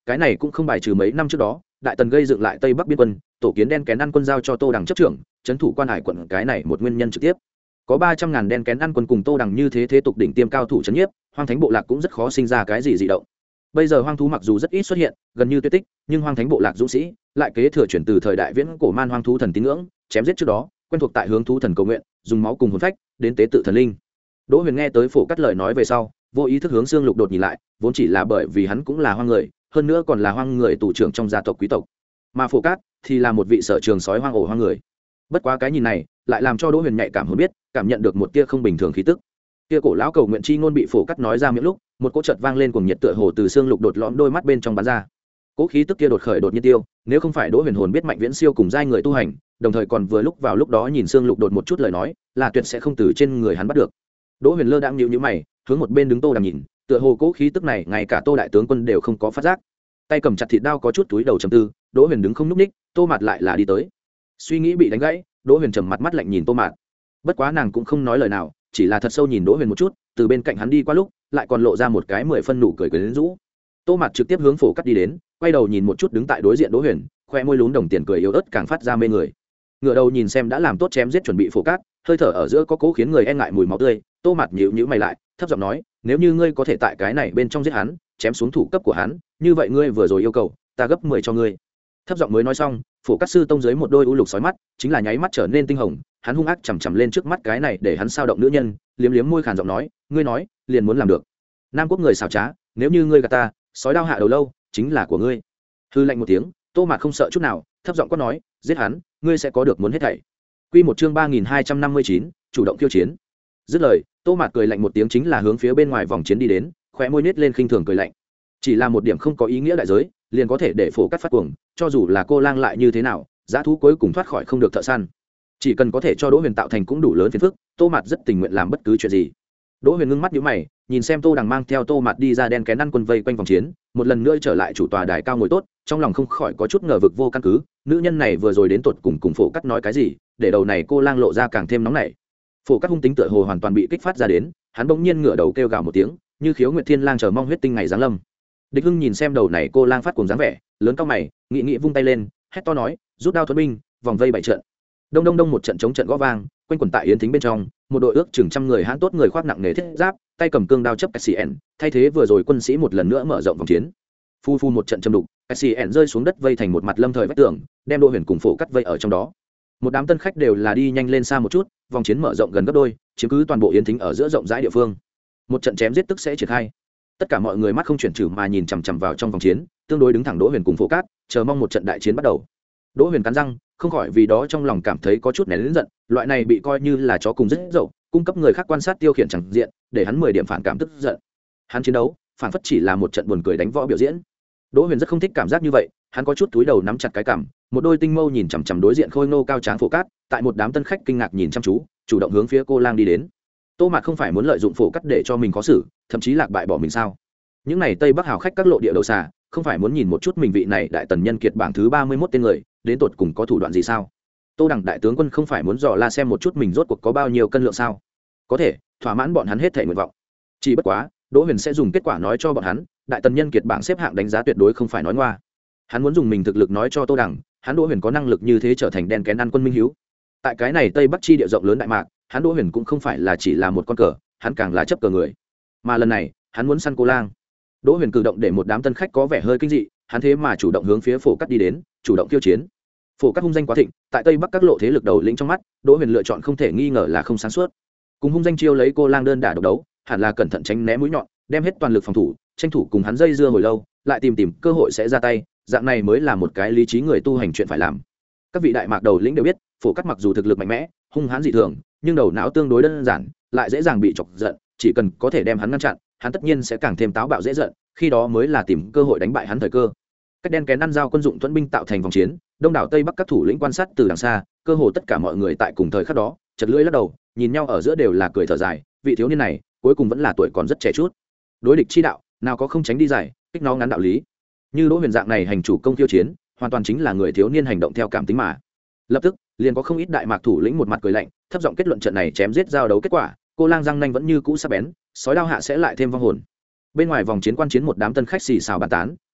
cái này cũng không bài trừ mấy năm trước đó đại tần gây dựng lại tây bắc biên quân, tổ kiến đen kén ăn quân giao cho Tô Đằng chấp trưởng trấn thủ quan hải quận, cái này một nguyên nhân trực tiếp. Có ba trăm ngàn đen kén ăn quân cùng Tô Đằng như thế thế tục đỉnh tiêm cao thủ trấn nhiếp, Hoang Thánh bộ lạc cũng rất khó sinh ra cái gì dị động. Bây giờ hoang thú mặc dù rất ít xuất hiện, gần như tuyệt tích, nhưng Hoang Thánh bộ lạc dũng sĩ lại kế thừa chuyển từ thời đại viễn cổ man hoang thú thần tín ngưỡng, chém giết trước đó quen thuộc tại hướng thú thần cầu nguyện, dùng máu cùng hồn phách đến tế tự thần linh. Đỗ Huyền nghe tới Phổ Cắt lời nói về sau, vô ý thức hướng Xương Lục đột nhìn lại, vốn chỉ là bởi vì hắn cũng là hoang người, hơn nữa còn là hoang người tù trưởng trong gia tộc quý tộc, mà Phổ Cát thì là một vị sở trường sói hoang ổ hoang người. Bất quá cái nhìn này lại làm cho Đỗ Huyền nhạy cảm hồn biết, cảm nhận được một tia không bình thường khí tức. Kia cổ lão cầu nguyện chi ngôn bị Phổ Cát nói ra miệng lúc, một cỗ chợt vang lên cuồng nhiệt tựa hồ từ Xương Lục đột lõm đôi mắt bên trong bắn ra. Cỗ khí tức kia đột khởi đột nhiên tiêu, nếu không phải Đỗ Huyền hồn biết mạnh viễn siêu cùng giai người tu hành, đồng thời còn vừa lúc vào lúc đó nhìn Xương Lục đột một chút lời nói, là tuyệt sẽ không từ trên người hắn bắt được. Đỗ Huyền lơ đãng nhíu nhíu mày, hướng một bên đứng Tô Đằng nhìn, tựa hồ cỗ khí tức này ngay cả Tô đại tướng quân đều không có phát giác. Tay cầm chặt thịt đao có chút túi đầu trầm tư, Đỗ Huyền đứng không nhúc ních, Tô Mạt lại là đi tới. Suy nghĩ bị đánh gãy, Đỗ Huyền trầm mặt mắt lạnh nhìn Tô Mạt. Bất quá nàng cũng không nói lời nào, chỉ là thật sâu nhìn Đỗ Huyền một chút, từ bên cạnh hắn đi qua lúc, lại còn lộ ra một cái mười phân nụ cười quyến rũ. Tô Mạt trực tiếp hướng Phổ Cắt đi đến, quay đầu nhìn một chút đứng tại đối diện Đỗ Huyền, khoe môi lún đồng tiền cười yếu ớt càng phát ra mê người. Ngửa đầu nhìn xem đã làm tốt chém giết chuẩn bị Phổ Cát, hơi thở ở giữa có cố khiến người e ngại mùi máu tươi. Tô Mạt nhíu nhíu mày lại, thấp giọng nói, nếu như ngươi có thể tại cái này bên trong giết hắn, chém xuống thủ cấp của hắn, như vậy ngươi vừa rồi yêu cầu, ta gấp mười cho ngươi. Thấp giọng mới nói xong, Phổ Cát sư tông dưới một đôi u lục sói mắt, chính là nháy mắt trở nên tinh hồng, hắn hung ác chằm chằm lên trước mắt cái này để hắn sao động nữ nhân, liếm liếm môi khàn giọng nói, ngươi nói, liền muốn làm được. Nam quốc người xảo trá, nếu như ngươi gạt ta, sói đao hạ đầu lâu, chính là của ngươi. Hư lạnh một tiếng, Tô Mạt không sợ chút nào, thấp giọng quát nói, giết hắn, ngươi sẽ có được muốn hết thảy. Quy một chương ba nghìn hai trăm năm mươi chín, chủ động khiêu chiến. Dứt lời, Tô Mạt cười lạnh một tiếng chính là hướng phía bên ngoài vòng chiến đi đến, khóe môi nhếch lên khinh thường cười lạnh. Chỉ là một điểm không có ý nghĩa đại giới, liền có thể để Phổ Cắt phát cuồng, cho dù là cô lang lại như thế nào, dã thú cuối cùng thoát khỏi không được thợ săn. Chỉ cần có thể cho Đỗ Huyền tạo thành cũng đủ lớn phiền phức, Tô Mạt rất tình nguyện làm bất cứ chuyện gì. Đỗ Huyền ngưng mắt nhíu mày, nhìn xem Tô Đằng mang theo Tô Mạt đi ra đen kén ăn quân vây quanh vòng chiến, một lần nữa trở lại chủ tòa đài cao ngồi tốt, trong lòng không khỏi có chút ngờ vực vô căn cứ, nữ nhân này vừa rồi đến tột cùng cùng Phổ Cắt nói cái gì, để đầu này cô lang lộ ra càng thêm nóng nảy. Phổ Cắt hung tính tựa hồ hoàn toàn bị kích phát ra đến, hắn bỗng nhiên ngửa đầu kêu gào một tiếng, như khiếu nguyệt thiên lang chờ mong huyết tinh ngày giáng lâm. Địch Hưng nhìn xem đầu này cô lang phát cuồng dáng vẻ, lớn cao mày, nghị nghị vung tay lên, hét to nói, rút đao thuẫn binh, vòng vây bảy trận. Đông đông đông một trận chống trận gõ vang, quanh quần tại yến thính bên trong, một đội ước chừng trăm người hãn tốt người khoác nặng nề thiết giáp, tay cầm cương đao chấp ét xê en, thay thế vừa rồi quân sĩ một lần nữa mở rộng vòng chiến. Phu phu một trận châm đục, ét xê en rơi xuống đất vây thành một mặt lâm thời vách tường, đem Đỗ Huyền cùng Phổ Cắt vây ở trong đó. Một đám tân khách đều là đi nhanh lên xa một chút, vòng chiến mở rộng gần gấp đôi, chiếm cứ toàn bộ yến thính ở giữa rộng rãi địa phương. Một trận chém giết tức sẽ triển khai. Tất cả mọi người mắt không chuyển trừ mà nhìn chằm chằm vào trong vòng chiến, tương đối đứng thẳng Đỗ Huyền cùng Phổ Cát, chờ mong một trận đại chiến bắt đầu. Đỗ Huyền cắn răng, không khỏi vì đó trong lòng cảm thấy có chút nén lớn giận, loại này bị coi như là chó cùng rất dậu, cung cấp người khác quan sát tiêu khiển chẳng diện, để hắn mười điểm phản cảm tức giận. Hắn chiến đấu, phản phất chỉ là một trận buồn cười đánh võ biểu diễn. Đỗ Huyền rất không thích cảm giác như vậy, hắn có chút túi đầu nắm chặt cái cằm, một đôi tinh mâu nhìn chằm chằm đối diện khôi ngô cao tráng Phổ Cát, tại một đám tân khách kinh ngạc nhìn chăm chú, chủ động hướng phía cô lang đi đến. Tô Mạt không phải muốn lợi dụng Phổ Cát để cho mình khó xử, thậm chí lạc bại bỏ mình sao? Những này Tây Bắc hào khách các lộ địa đầu xà, không phải muốn nhìn một chút mình vị này đại tần nhân kiệt bảng thứ ba mươi mốt tên người, đến tột cùng có thủ đoạn gì sao? Tô Đằng đại tướng quân không phải muốn dò la xem một chút mình rốt cuộc có bao nhiêu cân lượng sao? Có thể thỏa mãn bọn hắn hết thể nguyện vọng. Chỉ bất quá, Đỗ Huyền sẽ dùng kết quả nói cho bọn hắn, đại tần nhân kiệt bảng xếp hạng đánh giá tuyệt đối không phải nói ngoa. Hắn muốn dùng mình thực lực nói cho Tô Đằng, hắn Đỗ Huyền có năng lực như thế trở thành đen kén ăn quân minh hiếu. Tại cái này Tây Bắc chi địa rộng lớn đại mạc, hắn Đỗ Huyền cũng không phải là chỉ là một con cờ, hắn càng là chấp cờ người. Mà lần này, hắn muốn săn cô lang. Đỗ Huyền cử động để một đám tân khách có vẻ hơi kinh dị, hắn thế mà chủ động hướng phía Phổ Cát đi đến, chủ động khiêu chiến. Phổ Cát hung danh quá thịnh, tại Tây Bắc các lộ thế lực đầu lĩnh trong mắt, Đỗ Huyền lựa chọn không thể nghi ngờ là không sáng suốt. Cùng hung danh chiêu lấy cô lang đơn đả độc đấu, hẳn là cẩn thận tránh né mũi nhọn, đem hết toàn lực phòng thủ, tranh thủ cùng hắn dây dưa hồi lâu, lại tìm tìm cơ hội sẽ ra tay, dạng này mới là một cái lý trí người tu hành chuyện phải làm. Các vị đại mạc đầu lĩnh đều biết, Phổ Cát mặc dù thực lực mạnh mẽ, hung hãn dị thường, nhưng đầu não tương đối đơn giản, lại dễ dàng bị chọc giận, chỉ cần có thể đem hắn ngăn chặn, hắn tất nhiên sẽ càng thêm táo bạo dễ giận, khi đó mới là tìm cơ hội đánh bại hắn thời cơ. Cách đen kén ăn giao quân dụng thuẫn binh tạo thành vòng chiến, đông đảo Tây Bắc các thủ lĩnh quan sát từ đằng xa, cơ hồ tất cả mọi người tại cùng thời khắc đó, chật lưỡi lắc đầu, nhìn nhau ở giữa đều là cười thở dài, vị thiếu niên này, cuối cùng vẫn là tuổi còn rất trẻ chút. Đối địch chi đạo, nào có không tránh đi giải, kích nó ngắn đạo lý. Như Đỗ Huyền dạng này hành chủ công tiêu chiến, hoàn toàn chính là người thiếu niên hành động theo cảm tính mà. Lập tức, liền có không ít đại mạc thủ lĩnh một mặt cười lạnh, thấp giọng kết luận trận này chém giết giao đấu kết quả, cô lang răng nanh vẫn như cũ sắc bén, sói đao hạ sẽ lại thêm vong hồn. Bên ngoài vòng chiến quan chiến một đám tân khách xì xào bàn tán,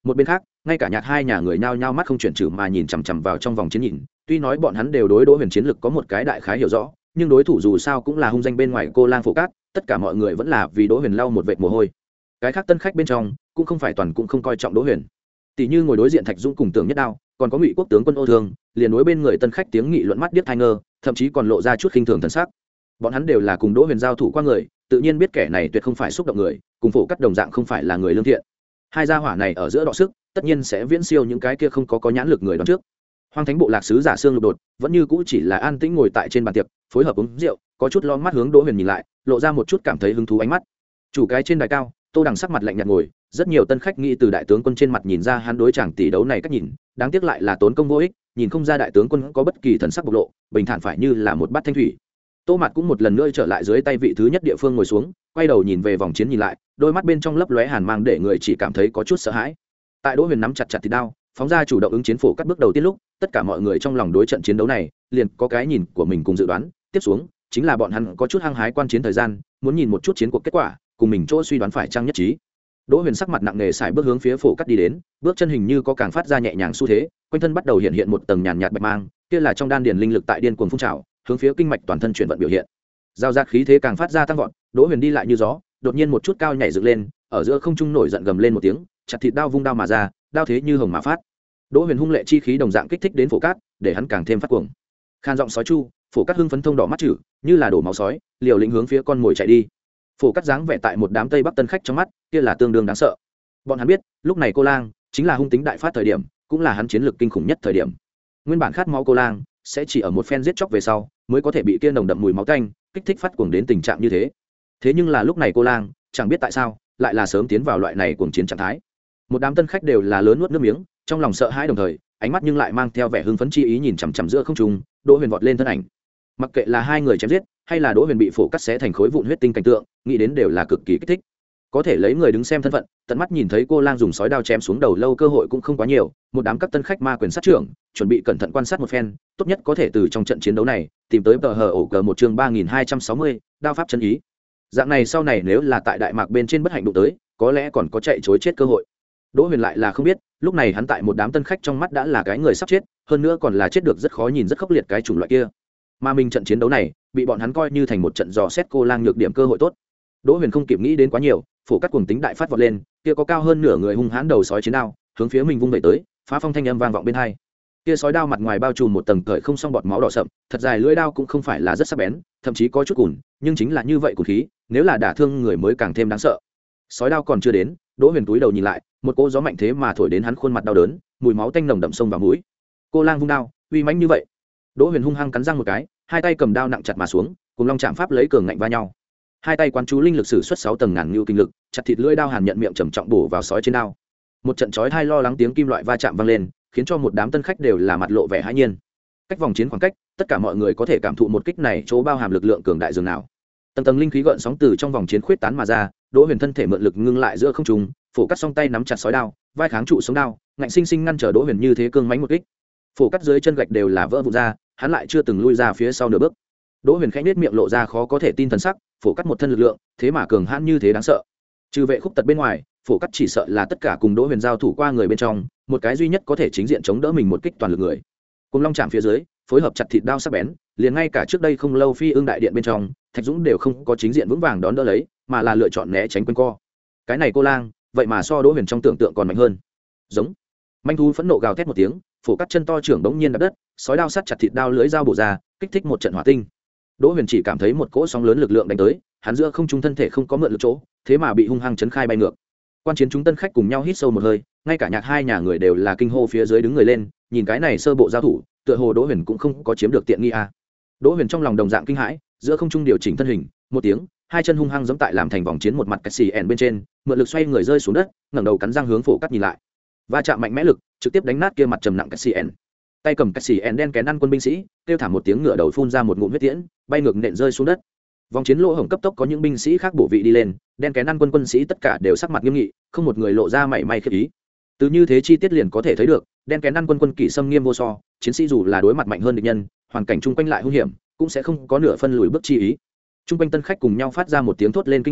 Một bên khác, ngay cả nhạc hai nhà người nhao nhao mắt không chuyển trừ mà nhìn chằm chằm vào trong vòng chiến nhìn, tuy nói bọn hắn đều đối Đỗ Huyền chiến lực có một cái đại khái hiểu rõ, nhưng đối thủ dù sao cũng là hung danh bên ngoài cô lang phổ cát, tất cả mọi người vẫn là vì Đỗ Huyền lau một vệt mồ hôi. Cái khác tân khách bên trong cũng không phải toàn cũng không coi trọng Đỗ Huyền. Tỷ như ngồi đối diện Thạch Dũng cùng Tưởng Nhất Đao, còn có Ngụy Quốc tướng quân Ô Thương, liền đối bên người tân khách tiếng nghị luận mắt điếc tai ngơ, thậm chí còn lộ ra chút khinh thường thần sắc. Bọn hắn đều là cùng Đỗ Huyền giao thủ qua người, tự nhiên biết kẻ này tuyệt không phải xúc động người, cùng phổ cắt đồng dạng không phải là người lương thiện. Hai gia hỏa này ở giữa đọ sức, tất nhiên sẽ viễn siêu những cái kia không có có nhãn lực người đón trước. Hoang Thánh bộ lạc sứ giả Sương Lục Đột vẫn như cũ chỉ là an tĩnh ngồi tại trên bàn tiệc, phối hợp uống rượu, có chút lo mắt hướng Đỗ Huyền nhìn lại, lộ ra một chút cảm thấy hứng thú ánh mắt. Chủ cái trên đài cao, Tô Đằng sắc mặt lạnh nhạt ngồi, rất nhiều tân khách nghĩ từ đại tướng quân trên mặt nhìn ra hắn đối chàng tỷ đấu này cách nhìn, đáng tiếc lại là tốn công vô ích, nhìn không ra đại tướng quân có bất kỳ thần sắc bộc lộ, bình thản phải như là một bát thanh thủy. Tô Mạt cũng một lần nữa trở lại dưới tay vị thứ nhất địa phương ngồi xuống, quay đầu nhìn về vòng chiến nhìn lại, đôi mắt bên trong lấp lóe hàn mang để người chỉ cảm thấy có chút sợ hãi. Tại Đỗ Huyền nắm chặt chặt thì đao, phóng ra chủ động ứng chiến phổ cắt bước đầu tiên lúc, tất cả mọi người trong lòng đối trận chiến đấu này liền có cái nhìn của mình cùng dự đoán, tiếp xuống chính là bọn hắn có chút hăng hái quan chiến thời gian, muốn nhìn một chút chiến cuộc kết quả, cùng mình chỗ suy đoán phải chăng nhất trí. Đỗ Huyền sắc mặt nặng nề xài bước hướng phía phổ cắt đi đến, bước chân hình như có càng phát ra nhẹ nhàng xu thế, quanh thân bắt đầu hiện hiện một tầng nhàn nhạt bạch mang, kia là trong đan điền linh lực tại điên cuồng phun trào, hướng phía kinh mạch toàn thân chuyển vận biểu hiện. Giao giác khí thế càng phát ra tăng vọt, Đỗ Huyền đi lại như gió, đột nhiên một chút cao nhảy dựng lên, ở giữa không trung nổi giận gầm lên một tiếng, chặt thịt đao vung đao mà ra, đao thế như hồng mà phát. Đỗ Huyền hung lệ chi khí đồng dạng kích thích đến phổ cát, để hắn càng thêm phát cuồng. Khan giọng sói chu, phổ cát hưng phấn thông đỏ mắt chữ, như là đổ máu sói, liều lĩnh hướng phía con mồi chạy đi. Phổ cát dáng vẻ tại một đám tây bắc tân khách trong mắt, kia là tương đương đáng sợ. Bọn hắn biết, lúc này cô lang chính là hung tính đại phát thời điểm, cũng là hắn chiến lược kinh khủng nhất thời điểm. Nguyên bản khát máu cô lang sẽ chỉ ở một phen giết chóc về sau, mới có thể bị kia nồng đậm mùi máu tanh kích thích phát cuồng đến tình trạng như thế. Thế nhưng là lúc này cô lang, chẳng biết tại sao, lại là sớm tiến vào loại này cuồng chiến trạng thái. Một đám tân khách đều là lớn nuốt nước miếng, trong lòng sợ hãi đồng thời, ánh mắt nhưng lại mang theo vẻ hưng phấn chi ý nhìn chằm chằm giữa không trung, Đỗ Huyền vọt lên thân ảnh. Mặc kệ là hai người chém giết, hay là Đỗ Huyền bị phổ cắt xé thành khối vụn huyết tinh cảnh tượng, nghĩ đến đều là cực kỳ kích thích. Có thể lấy người đứng xem thân phận, tận mắt nhìn thấy cô lang dùng sói đao chém xuống đầu lâu cơ hội cũng không quá nhiều, một đám các tân khách ma quyền sát trưởng, chuẩn bị cẩn thận quan sát một phen, tốt nhất có thể từ trong trận chiến đấu này tìm tới tờ hờ ổ cờ một chương ba nghìn hai trăm sáu mươi, đao pháp chân ý. Dạng này sau này nếu là tại đại mạc bên trên bất hạnh đụng tới, có lẽ còn có chạy trối chết cơ hội. Đỗ Huyền lại là không biết, lúc này hắn tại một đám tân khách trong mắt đã là cái người sắp chết, hơn nữa còn là chết được rất khó nhìn rất khốc liệt cái chủng loại kia. Mà mình trận chiến đấu này, bị bọn hắn coi như thành một trận dò xét cô lang nhược điểm cơ hội tốt. Đỗ Huyền không kịp nghĩ đến quá nhiều, phổ cắt cuồng tính đại phát vọt lên, kia có cao hơn nửa người hung hãn đầu sói chiến đao, hướng phía mình vung về tới, phá phong thanh âm vang vọng bên hai. Kia sói đao mặt ngoài bao trùm một tầng cởi không xong bọt máu đỏ sậm, thật dài lưỡi đao cũng không phải là rất sắc bén, thậm chí có chút cùn, nhưng chính là như vậy cùn khí, nếu là đả thương người mới càng thêm đáng sợ. Sói đao còn chưa đến, Đỗ Huyền túi đầu nhìn lại, một cỗ gió mạnh thế mà thổi đến hắn khuôn mặt đau đớn, mùi máu tanh nồng đậm sông vào mũi. Cô lang vung đao, uy mãnh như vậy. Đỗ Huyền hung hăng cắn răng một cái, hai tay cầm đao nặng chặt mà xuống, cùng long chạm pháp lấy cường ngạnh va nhau. Hai tay quán chú linh lực sử xuất sáu tầng ngàn lưu kinh lực, chặt thịt lưỡi đao hàn nhận miệng trầm trọng bổ vào sói trên đao. Một trận chói tai lo lắng tiếng kim loại va chạm vang lên, khiến cho một đám tân khách đều là mặt lộ vẻ hãi nhiên. Cách vòng chiến khoảng cách, tất cả mọi người có thể cảm thụ một kích này chỗ bao hàm lực lượng cường đại dường nào. Tầng tầng linh khí gợn sóng từ trong vòng chiến khuyết tán mà ra, Đỗ Huyền thân thể mượn lực ngưng lại giữa không trung, phổ cắt song tay nắm chặt sói đao, vai kháng trụ sống đao, ngạnh sinh sinh ngăn trở Đỗ Huyền như thế cương mãnh một kích. Phổ cắt dưới chân gạch đều là vỡ vụn ra, hắn lại chưa từng lui ra phía sau nửa bước. Đỗ Huyền khẽ nhếch miệng lộ ra khó có thể tin thần sắc, phổ cắt một thân lực lượng, thế mà cường hãn như thế đáng sợ. Trừ vệ khúc tật bên ngoài, phổ cắt chỉ sợ là tất cả cùng Đỗ Huyền giao thủ qua người bên trong, một cái duy nhất có thể chính diện chống đỡ mình một kích toàn lực người. Cùng long chạm phía dưới, phối hợp chặt thịt đao sắc bén, liền ngay cả trước đây không lâu Phi Ương đại điện bên trong, Thạch Dũng đều không có chính diện vững vàng đón đỡ lấy, mà là lựa chọn né tránh quanh co. Cái này cô lang, vậy mà so Đỗ Huyền trong tưởng tượng còn mạnh hơn. Giống. Manh thú phẫn nộ gào thét một tiếng, phổ cắt chân to trưởng đống nhiên đập đất, sói đao sắt chặt thịt đao lưỡi dao bổ ra, kích thích một trận hỏa tinh. Đỗ Huyền chỉ cảm thấy một cỗ sóng lớn lực lượng đánh tới, hắn giữa không trung thân thể không có mượn lực chỗ, thế mà bị hung hăng chấn khai bay ngược. Quan chiến chúng tân khách cùng nhau hít sâu một hơi, ngay cả nhạc hai nhà người đều là kinh hô phía dưới đứng người lên, nhìn cái này sơ bộ giao thủ, tựa hồ Đỗ Huyền cũng không có chiếm được tiện nghi a. Đỗ Huyền trong lòng đồng dạng kinh hãi, giữa không trung điều chỉnh thân hình, một tiếng, hai chân hung hăng giẫm tại làm thành vòng chiến một mặt cái xì ẻn bên trên, mượn lực xoay người rơi xuống đất, ngẩng đầu cắn răng hướng phổ cắt nhìn lại. Va chạm mạnh mẽ lực, trực tiếp đánh nát kia mặt trầm nặng cái xì ẻn. Tay cầm cái xì ẻn đen kén ăn quân binh sĩ, kêu thảm một tiếng ngửa đầu phun ra một ngụm huyết tiễn, bay ngược nện rơi xuống đất. Vòng chiến lỗ hổng cấp tốc có những binh sĩ khác bổ vị đi lên, đen kén ăn quân quân sĩ tất cả đều sắc mặt nghiêm nghị, không một người lộ ra mảy may khiếp ý. Từ như thế chi tiết liền có thể thấy được, đen kén ăn quân quân kỷ xâm nghiêm vô so, chiến sĩ dù là đối mặt mạnh hơn địch nhân, hoàn cảnh chung quanh lại hung hiểm, cũng sẽ không có nửa phân lùi bước chi ý. Trung quanh tân khách cùng nhau phát ra một tiếng thốt lên kinh ngạc,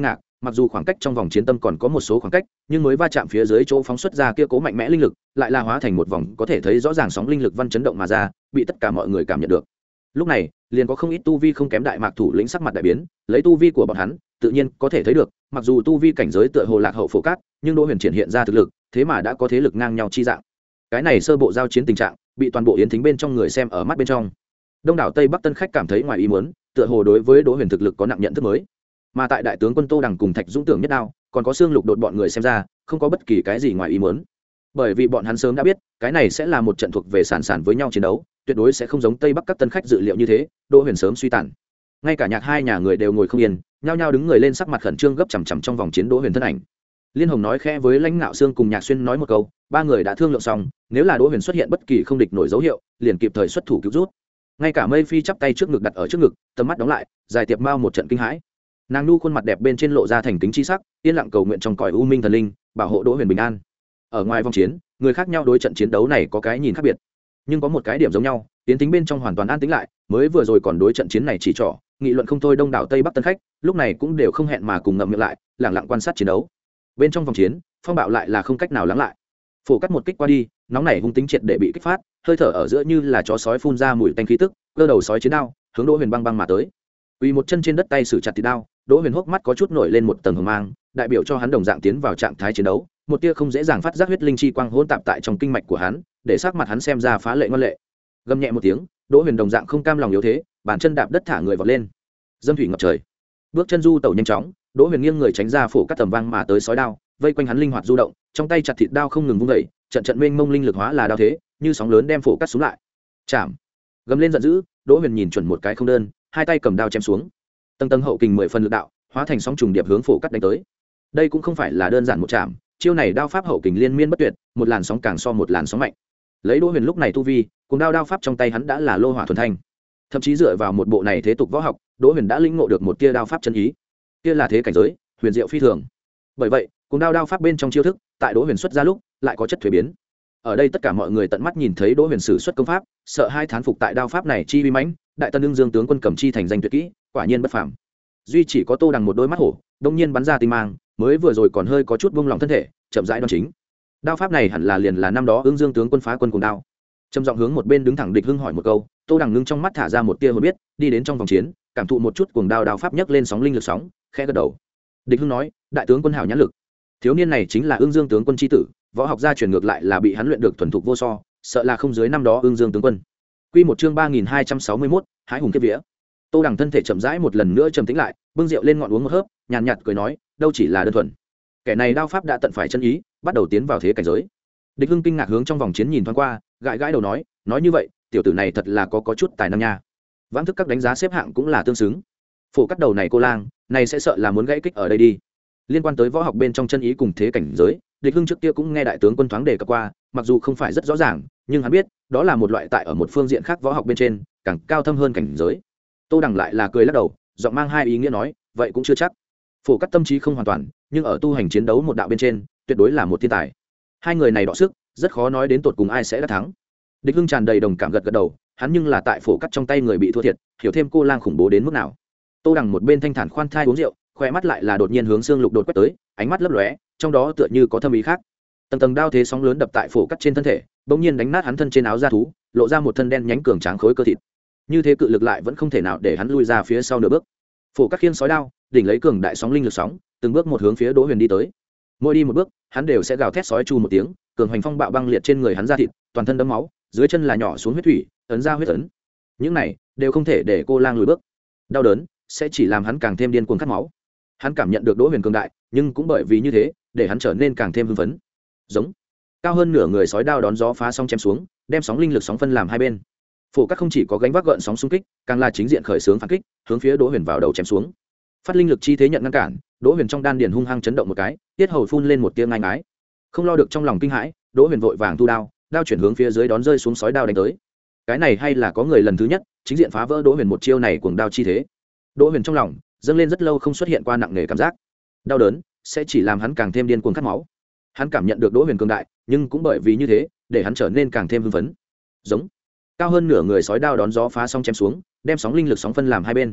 mặc dù khoảng cách trong vòng chiến tâm còn có một số khoảng cách nhưng mới va chạm phía dưới chỗ phóng xuất ra kia cố mạnh mẽ linh lực lại là hóa thành một vòng có thể thấy rõ ràng sóng linh lực văn chấn động mà ra, bị tất cả mọi người cảm nhận được. Lúc này liền có không ít tu vi không kém đại mạc thủ lĩnh sắc mặt đại biến, lấy tu vi của bọn hắn tự nhiên có thể thấy được, mặc dù tu vi cảnh giới tựa hồ lạc hậu Phổ Cát, nhưng Đỗ Huyền triển hiện ra thực lực thế mà đã có thế lực ngang nhau chi dạng. Cái này sơ bộ giao chiến tình trạng bị toàn bộ yến thính bên trong người xem ở mắt bên trong. Đông đảo Tây Bắc tân khách cảm thấy ngoài ý muốn, tựa hồ đối với Đỗ Huyền thực lực có nặng nhận thức mới. Mà tại đại tướng quân Tô Đằng cùng Thạch Dũng Tưởng nhất đao, còn có xương lục đột bọn người xem ra, không có bất kỳ cái gì ngoài ý muốn. Bởi vì bọn hắn sớm đã biết, cái này sẽ là một trận thuộc về sản sản với nhau chiến đấu, tuyệt đối sẽ không giống Tây Bắc các tân khách dự liệu như thế, Đỗ Huyền sớm suy tàn. Ngay cả Nhạc hai nhà người đều ngồi không yên, nhao nhao đứng người lên sắc mặt khẩn trương gấp chằm chằm trong vòng chiến Đỗ Huyền thân ảnh. Liên Hồng nói khẽ với Lãnh Ngạo Sương cùng Nhạc Xuyên nói một câu, ba người đã thương lượng xong, nếu là Đỗ Huyền xuất hiện bất kỳ không địch nổi dấu hiệu, liền kịp thời xuất thủ cứu rút. Ngay cả Mây Phi chắp tay trước ngực đặt ở trước ngực, tầm mắt đóng lại, dài tiệp mao một trận kinh hãi. Nàng nu khuôn mặt đẹp bên trên lộ ra thành kính chi sắc, yên lặng cầu nguyện trong cõi u minh thần linh, bảo hộ Đỗ Huyền bình an. Ở ngoài vòng chiến, người khác nhau đối trận chiến đấu này có cái nhìn khác biệt, nhưng có một cái điểm giống nhau, tiến tính bên trong hoàn toàn an tĩnh lại, mới vừa rồi còn đối trận chiến này chỉ trỏ, nghị luận không thôi đông đảo Tây Bắc tân khách, lúc này cũng đều không hẹn mà cùng ngậm miệng lại, lặng lặng quan sát chiến đấu. Bên trong vòng chiến, phong bạo lại là không cách nào lắng lại. Phổ Cắt một kích qua đi, nóng nảy hung tính triệt để bị kích phát, hơi thở ở giữa như là chó sói phun ra mùi tanh khí tức, cơ đầu sói chiến đao, hướng Đỗ Huyền băng băng mà tới. Quỳ một chân trên đất tay sử chặt thịt đao, Đỗ Huyền hốc mắt có chút nổi lên một tầng hồng mang, đại biểu cho hắn đồng dạng tiến vào trạng thái chiến đấu, một tia không dễ dàng phát giác huyết linh chi quang hỗn tạp tại trong kinh mạch của hắn, để sắc mặt hắn xem ra phá lệ ngoan lệ. Gầm nhẹ một tiếng, Đỗ Huyền đồng dạng không cam lòng yếu thế, bàn chân đạp đất thả người vọt lên, dâm thủy ngập trời. Bước chân du tẩu nhanh chóng, Đỗ Huyền nghiêng người tránh ra Phổ Cắt tầm vang mà tới sói đao, vây quanh hắn linh hoạt du động, trong tay chặt thịt đao không ngừng vung dậy, trận trận mênh mông linh lực hóa là đao thế, như sóng lớn đem Phổ Cắt xuống lại. Chạm. Gầm lên giận dữ, Đỗ Huyền nhìn chuẩn một cái không đơn, hai tay cầm đao chém xuống. Tầng tầng hậu kình mười phần lực đạo, hóa thành sóng trùng điệp hướng Phổ Cắt đánh tới. Đây cũng không phải là đơn giản một chạm, chiêu này đao pháp hậu kình liên miên bất tuyệt, một làn sóng càng so một làn sóng mạnh. Lấy Đỗ Huyền lúc này tu vi, cùng đao đao pháp trong tay hắn đã là lô hỏa thuần thanh. Thậm chí dựa vào một bộ này thế tục võ học, Đỗ Huyền đã lĩnh ngộ được một tia đao pháp chân ý. Kia là thế cảnh giới, huyền diệu phi thường. Bởi vậy, cùng đao đao pháp bên trong chiêu thức, tại Đỗ Huyền xuất ra lúc, lại có chất thuế biến. Ở đây tất cả mọi người tận mắt nhìn thấy Đỗ Huyền sử xuất công pháp, sợ hai thán phục tại đao pháp này chi uy mãnh, đại tân đương dương tướng quân cầm chi thành danh tuyệt kỹ, quả nhiên bất phàm. Duy chỉ có Tô Đằng một đôi mắt hổ, đông nhiên bắn ra tinh mang, mới vừa rồi còn hơi có chút buông lòng thân thể, chậm rãi đoan chính. Đao pháp này hẳn là liền là năm đó Ưng Dương tướng quân phá quân cùng đao. Trầm giọng hướng một bên đứng thẳng Địch Hưng hỏi một câu, Tô Đằng ngưng trong mắt thả ra một tia hồn biết, đi đến trong vòng chiến, cảm thụ một chút cuồng đao đao pháp nhấc lên sóng linh lực sóng, khẽ gật đầu. Địch Hưng nói, đại tướng quân hảo nhãn lực. Thiếu niên này chính là Ưng Dương tướng quân chi tử, võ học gia truyền ngược lại là bị hắn luyện được thuần thục vô so, sợ là không dưới năm đó Ưng Dương tướng quân. Quy một chương ba nghìn hai trăm sáu mươi mốt, hái hùng kiếp vía. Tô Đằng thân thể chậm rãi một lần nữa trầm tĩnh lại, bưng rượu lên ngọn uống một hớp, nhàn nhạt cười nói, đâu chỉ là đơn thuần. Kẻ này đao pháp đã tận phải chân ý, bắt đầu tiến vào thế cảnh giới. Địch Hưng kinh ngạc hướng trong vòng chiến nhìn thoáng qua, gãi gãi đầu nói, nói như vậy, tiểu tử này thật là có có chút tài năng nha. Vãng thức các đánh giá xếp hạng cũng là tương xứng. Phổ Cắt đầu này cô lang, này sẽ sợ là muốn gãy kích ở đây đi. Liên quan tới võ học bên trong chân ý cùng thế cảnh giới, Địch Hưng trước kia cũng nghe đại tướng quân thoáng đề cập qua, mặc dù không phải rất rõ ràng, nhưng hắn biết, đó là một loại tại ở một phương diện khác võ học bên trên, càng cao thâm hơn cảnh giới. Tô Đằng lại là cười lắc đầu, giọng mang hai ý nghĩa nói, vậy cũng chưa chắc. Phổ Cắt tâm trí không hoàn toàn, nhưng ở tu hành chiến đấu một đạo bên trên, tuyệt đối là một thiên tài. Hai người này đọ sức, rất khó nói đến tột cùng ai sẽ đắc thắng. Địch Hưng tràn đầy đồng cảm gật gật đầu, hắn nhưng là tại Phổ Cắt trong tay người bị thua thiệt, hiểu thêm cô lang khủng bố đến mức nào. Tô Đằng một bên thanh thản khoan thai uống rượu, khoe mắt lại là đột nhiên hướng xương lục đột quét tới, ánh mắt lấp lóe, trong đó tựa như có thâm ý khác. Tầng tầng đao thế sóng lớn đập tại Phổ Cắt trên thân thể, bỗng nhiên đánh nát hắn thân trên áo da thú, lộ ra một thân đen nhánh cường tráng khối cơ thịt. Như thế cự lực lại vẫn không thể nào để hắn lui ra phía sau nửa bước. Phổ Cắt khiêng sói đao, đỉnh lấy cường đại sóng linh lực sóng, từng bước một hướng phía Đỗ Huyền đi tới. Mỗi đi một bước, hắn đều sẽ gào thét sói chu một tiếng, cường hành phong bạo băng liệt trên người hắn da thịt, toàn thân đẫm máu, dưới chân là nhỏ xuống huyết thủy, ấn ra huyết ấn. Những này đều không thể để cô lang lùi bước. Đau đớn sẽ chỉ làm hắn càng thêm điên cuồng khát máu. Hắn cảm nhận được Đỗ Huyền cường đại, nhưng cũng bởi vì như thế, để hắn trở nên càng thêm hưng phấn. Giống cao hơn nửa người sói đao đón gió phá sóng chém xuống, đem sóng linh lực sóng phân làm hai bên. Phổ Cắt không chỉ có gánh vác gợn sóng xung kích, càng là chính diện khởi xướng phản kích, hướng phía Đỗ Huyền vào đầu chém xuống. Phát linh lực chi thế nhận ngăn cản, Đỗ Huyền trong đan điền hung hăng chấn động một cái, tiết hầu phun lên một tia ngai ngái. Không lo được trong lòng kinh hãi, Đỗ Huyền vội vàng thu đao, đao chuyển hướng phía dưới đón rơi xuống sói đao đánh tới. Cái này hay là có người lần thứ nhất chính diện phá vỡ Đỗ Huyền một chiêu này cuồng đao chi thế. Đỗ Huyền trong lòng dâng lên rất lâu không xuất hiện qua nặng nề cảm giác. Đau đớn sẽ chỉ làm hắn càng thêm điên cuồng khát máu. Hắn cảm nhận được Đỗ Huyền cường đại, nhưng cũng bởi vì như thế, để hắn trở nên càng thêm hưng phấn. Giống cao hơn nửa người sói đao đón gió phá sóng chém xuống, đem sóng linh lực sóng phân làm hai bên.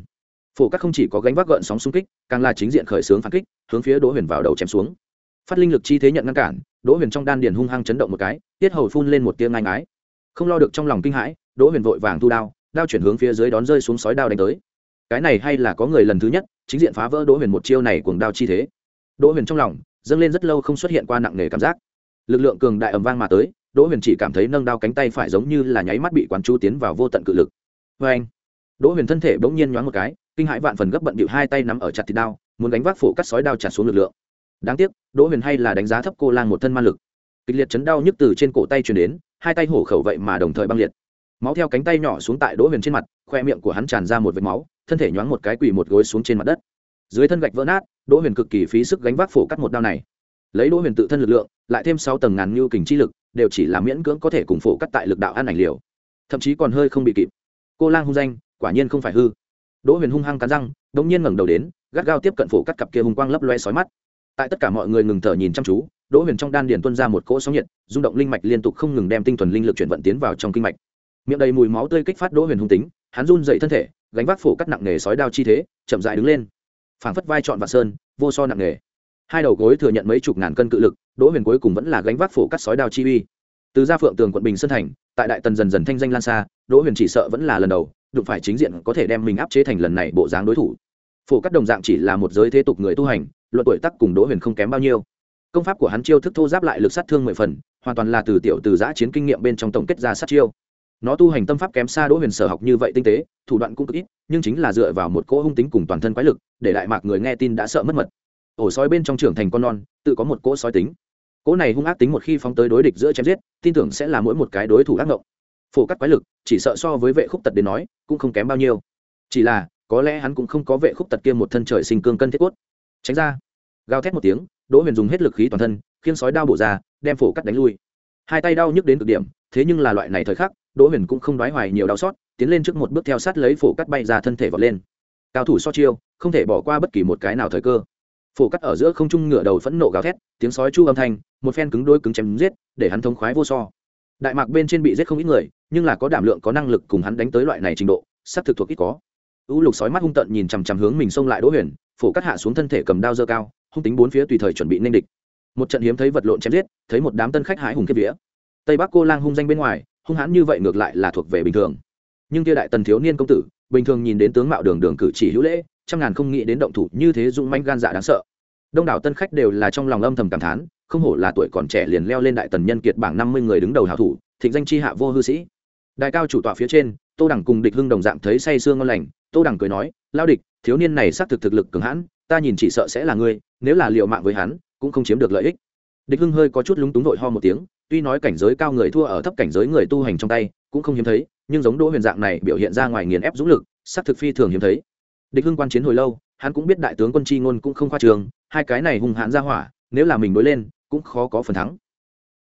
Phổ Cắt không chỉ có gánh vác gợn sóng xung kích, càng là chính diện khởi xướng phản kích, hướng phía Đỗ Huyền vào đầu chém xuống. Phát linh lực chi thế nhận ngăn cản, Đỗ Huyền trong đan điền hung hăng chấn động một cái, tiết hầu phun lên một tia ngai ngái. Không lo được trong lòng kinh hãi, Đỗ Huyền vội vàng thu đao, đao chuyển hướng phía dưới đón rơi xuống sói đao đánh tới. Cái này hay là có người lần thứ nhất chính diện phá vỡ Đỗ Huyền một chiêu này cuồng đao chi thế. Đỗ Huyền trong lòng dâng lên rất lâu không xuất hiện qua nặng nề cảm giác. Lực lượng cường đại ầm vang mà tới, Đỗ Huyền chỉ cảm thấy nâng đao cánh tay phải giống như là nháy mắt bị quán chú tiến vào vô tận cự lực. Oeng! Đỗ Huyền thân thể bỗng nhiên nhoáng một cái, kinh hãi vạn phần gấp bận bịu hai tay nắm ở chặt thịt đao, muốn gánh vác Phổ Cắt sói đao chặt xuống lực lượng. Đáng tiếc, Đỗ Huyền hay là đánh giá thấp cô lang một thân ma lực. Kịch liệt chấn đau nhức từ trên cổ tay truyền đến, hai tay hổ khẩu vậy mà đồng thời băng liệt. Máu theo cánh tay nhỏ xuống tại Đỗ Huyền trên mặt, khoe miệng của hắn tràn ra một vệt máu, thân thể nhoáng một cái quỳ một gối xuống trên mặt đất. Dưới thân gạch vỡ nát, Đỗ Huyền cực kỳ phí sức gánh vác Phổ Cắt một đao này. Lấy Đỗ Huyền tự thân lực lượng, lại thêm sáu tầng ngàn nhu kình chi lực, đều chỉ là miễn cưỡng có thể cùng Phổ Cắt tại lực đạo ăn ảnh liều, thậm chí còn hơi không bị kịp. Cô lang hung danh, quả nhiên không phải hư. Đỗ Huyền hung hăng cắn răng, đột nhiên ngẩng đầu đến, gắt gao tiếp cận Phổ Cắt cặp kia hung quang lấp loé sói mắt. Tại tất cả mọi người ngừng thở nhìn chăm chú, Đỗ Huyền trong đan điền tuôn ra một cỗ sóng nhiệt, rung động linh mạch liên tục không ngừng đem tinh thuần linh lực chuyển vận tiến vào trong kinh mạch. Miệng đầy mùi máu tươi kích phát Đỗ Huyền hung tính, hắn run dậy thân thể, gánh vác Phổ Cắt nặng nề sói đao chi thế, chậm rãi đứng lên. Phảng phất vai trọn vạn sơn, vô so nặng nề. Hai đầu gối thừa nhận mấy chục ngàn cân cự lực, Đỗ Huyền cuối cùng vẫn là gánh vác Phổ Cắt sói đao chi uy. Từ gia Phượng Tường quận Bình Sơn thành, tại Đại Tần dần dần thanh danh lan xa, Đỗ Huyền chỉ sợ vẫn là lần đầu đụng phải chính diện có thể đem mình áp chế thành lần này bộ dáng đối thủ. Phổ Cắt đồng dạng chỉ là một giới thế tục người tu hành, luận tuổi tác cùng Đỗ Huyền không kém bao nhiêu. Công pháp của hắn chiêu thức thô giáp lại lực sát thương mười phần, hoàn toàn là từ tiểu từ giã chiến kinh nghiệm bên trong tổng kết ra sát chiêu. Nó tu hành tâm pháp kém xa Đỗ Huyền sở học như vậy tinh tế, thủ đoạn cũng cực ít, nhưng chính là dựa vào một cỗ hung tính cùng toàn thân quái lực, để đại mạc người nghe tin đã sợ mất mật. Ổ sói bên trong trưởng thành con non, tự có một cỗ sói tính. Cỗ này hung ác tính một khi phóng tới đối địch giữa chém giết, tin tưởng sẽ là mỗi một cái đối thủ ác ngộng. Phổ Cắt quái lực, chỉ sợ so với Vệ Khúc Tật đến nói, cũng không kém bao nhiêu. Chỉ là, có lẽ hắn cũng không có Vệ Khúc Tật kia một thân trời sinh cương cân thiết cốt. Tránh ra! Gào thét một tiếng, Đỗ Huyền dùng hết lực khí toàn thân, khiêng sói đao bổ ra, đem Phổ Cắt đánh lui. Hai tay đau nhức đến cực điểm, thế nhưng là loại này thời khắc, Đỗ Huyền cũng không đoái hoài nhiều đau xót, tiến lên trước một bước theo sát lấy Phổ Cắt bay ra thân thể vọt lên. Cao thủ so chiêu, không thể bỏ qua bất kỳ một cái nào thời cơ. Phổ Cắt ở giữa không trung ngửa đầu phẫn nộ gào thét, tiếng sói chu âm thanh, một phen cứng đôi cứng chém giết, để hắn thống khoái vô so. Đại mạc bên trên bị giết không ít người, nhưng là có đảm lượng có năng lực cùng hắn đánh tới loại này trình độ, sắp thực thuộc ít có. U Lục sói mắt hung tợn nhìn chằm chằm hướng mình xông lại Đỗ Huyền, Phổ Cắt hạ xuống thân thể cầm đao giơ cao, hung tính bốn phía tùy thời chuẩn bị nên địch. Một trận hiếm thấy vật lộn chém giết, thấy một đám tân khách hãi hùng kiếp vía. Tây Bắc cô lang hung danh bên ngoài, hung hãn như vậy ngược lại là thuộc về bình thường. Nhưng kia Đại Tần thiếu niên công tử, bình thường nhìn đến tướng mạo đường đường cử chỉ hữu lễ, trăm ngàn không nghĩ đến động thủ như thế dũng mãnh gan dạ đáng sợ. Đông đảo tân khách đều là trong lòng âm thầm cảm thán, không hổ là tuổi còn trẻ liền leo lên Đại Tần nhân kiệt bảng năm mươi người đứng đầu hảo thủ, thịnh danh chi hạ vô hư sĩ. Đại cao chủ tọa phía trên, Tô Đẳng cùng Địch Hưng đồng dạng thấy say sương ngon lành, Tô Đẳng cười nói, lao địch, thiếu niên này xác thực thực lực cường hãn, ta nhìn chỉ sợ sẽ là ngươi, nếu là liều mạng với hắn, cũng không chiếm được lợi ích. Địch Hưng hơi có chút lúng túng vội ho một tiếng, tuy nói cảnh giới cao người thua ở thấp cảnh giới người tu hành trong tay, cũng không hiếm thấy, nhưng giống Đỗ Huyền dạng này biểu hiện ra ngoài nghiền ép dũng lực, xác thực phi thường hiếm thấy. Địch Hưng quan chiến hồi lâu, hắn cũng biết đại tướng quân chi ngôn cũng không khoa trường, hai cái này hung hãn ra hỏa, nếu là mình đối lên, cũng khó có phần thắng.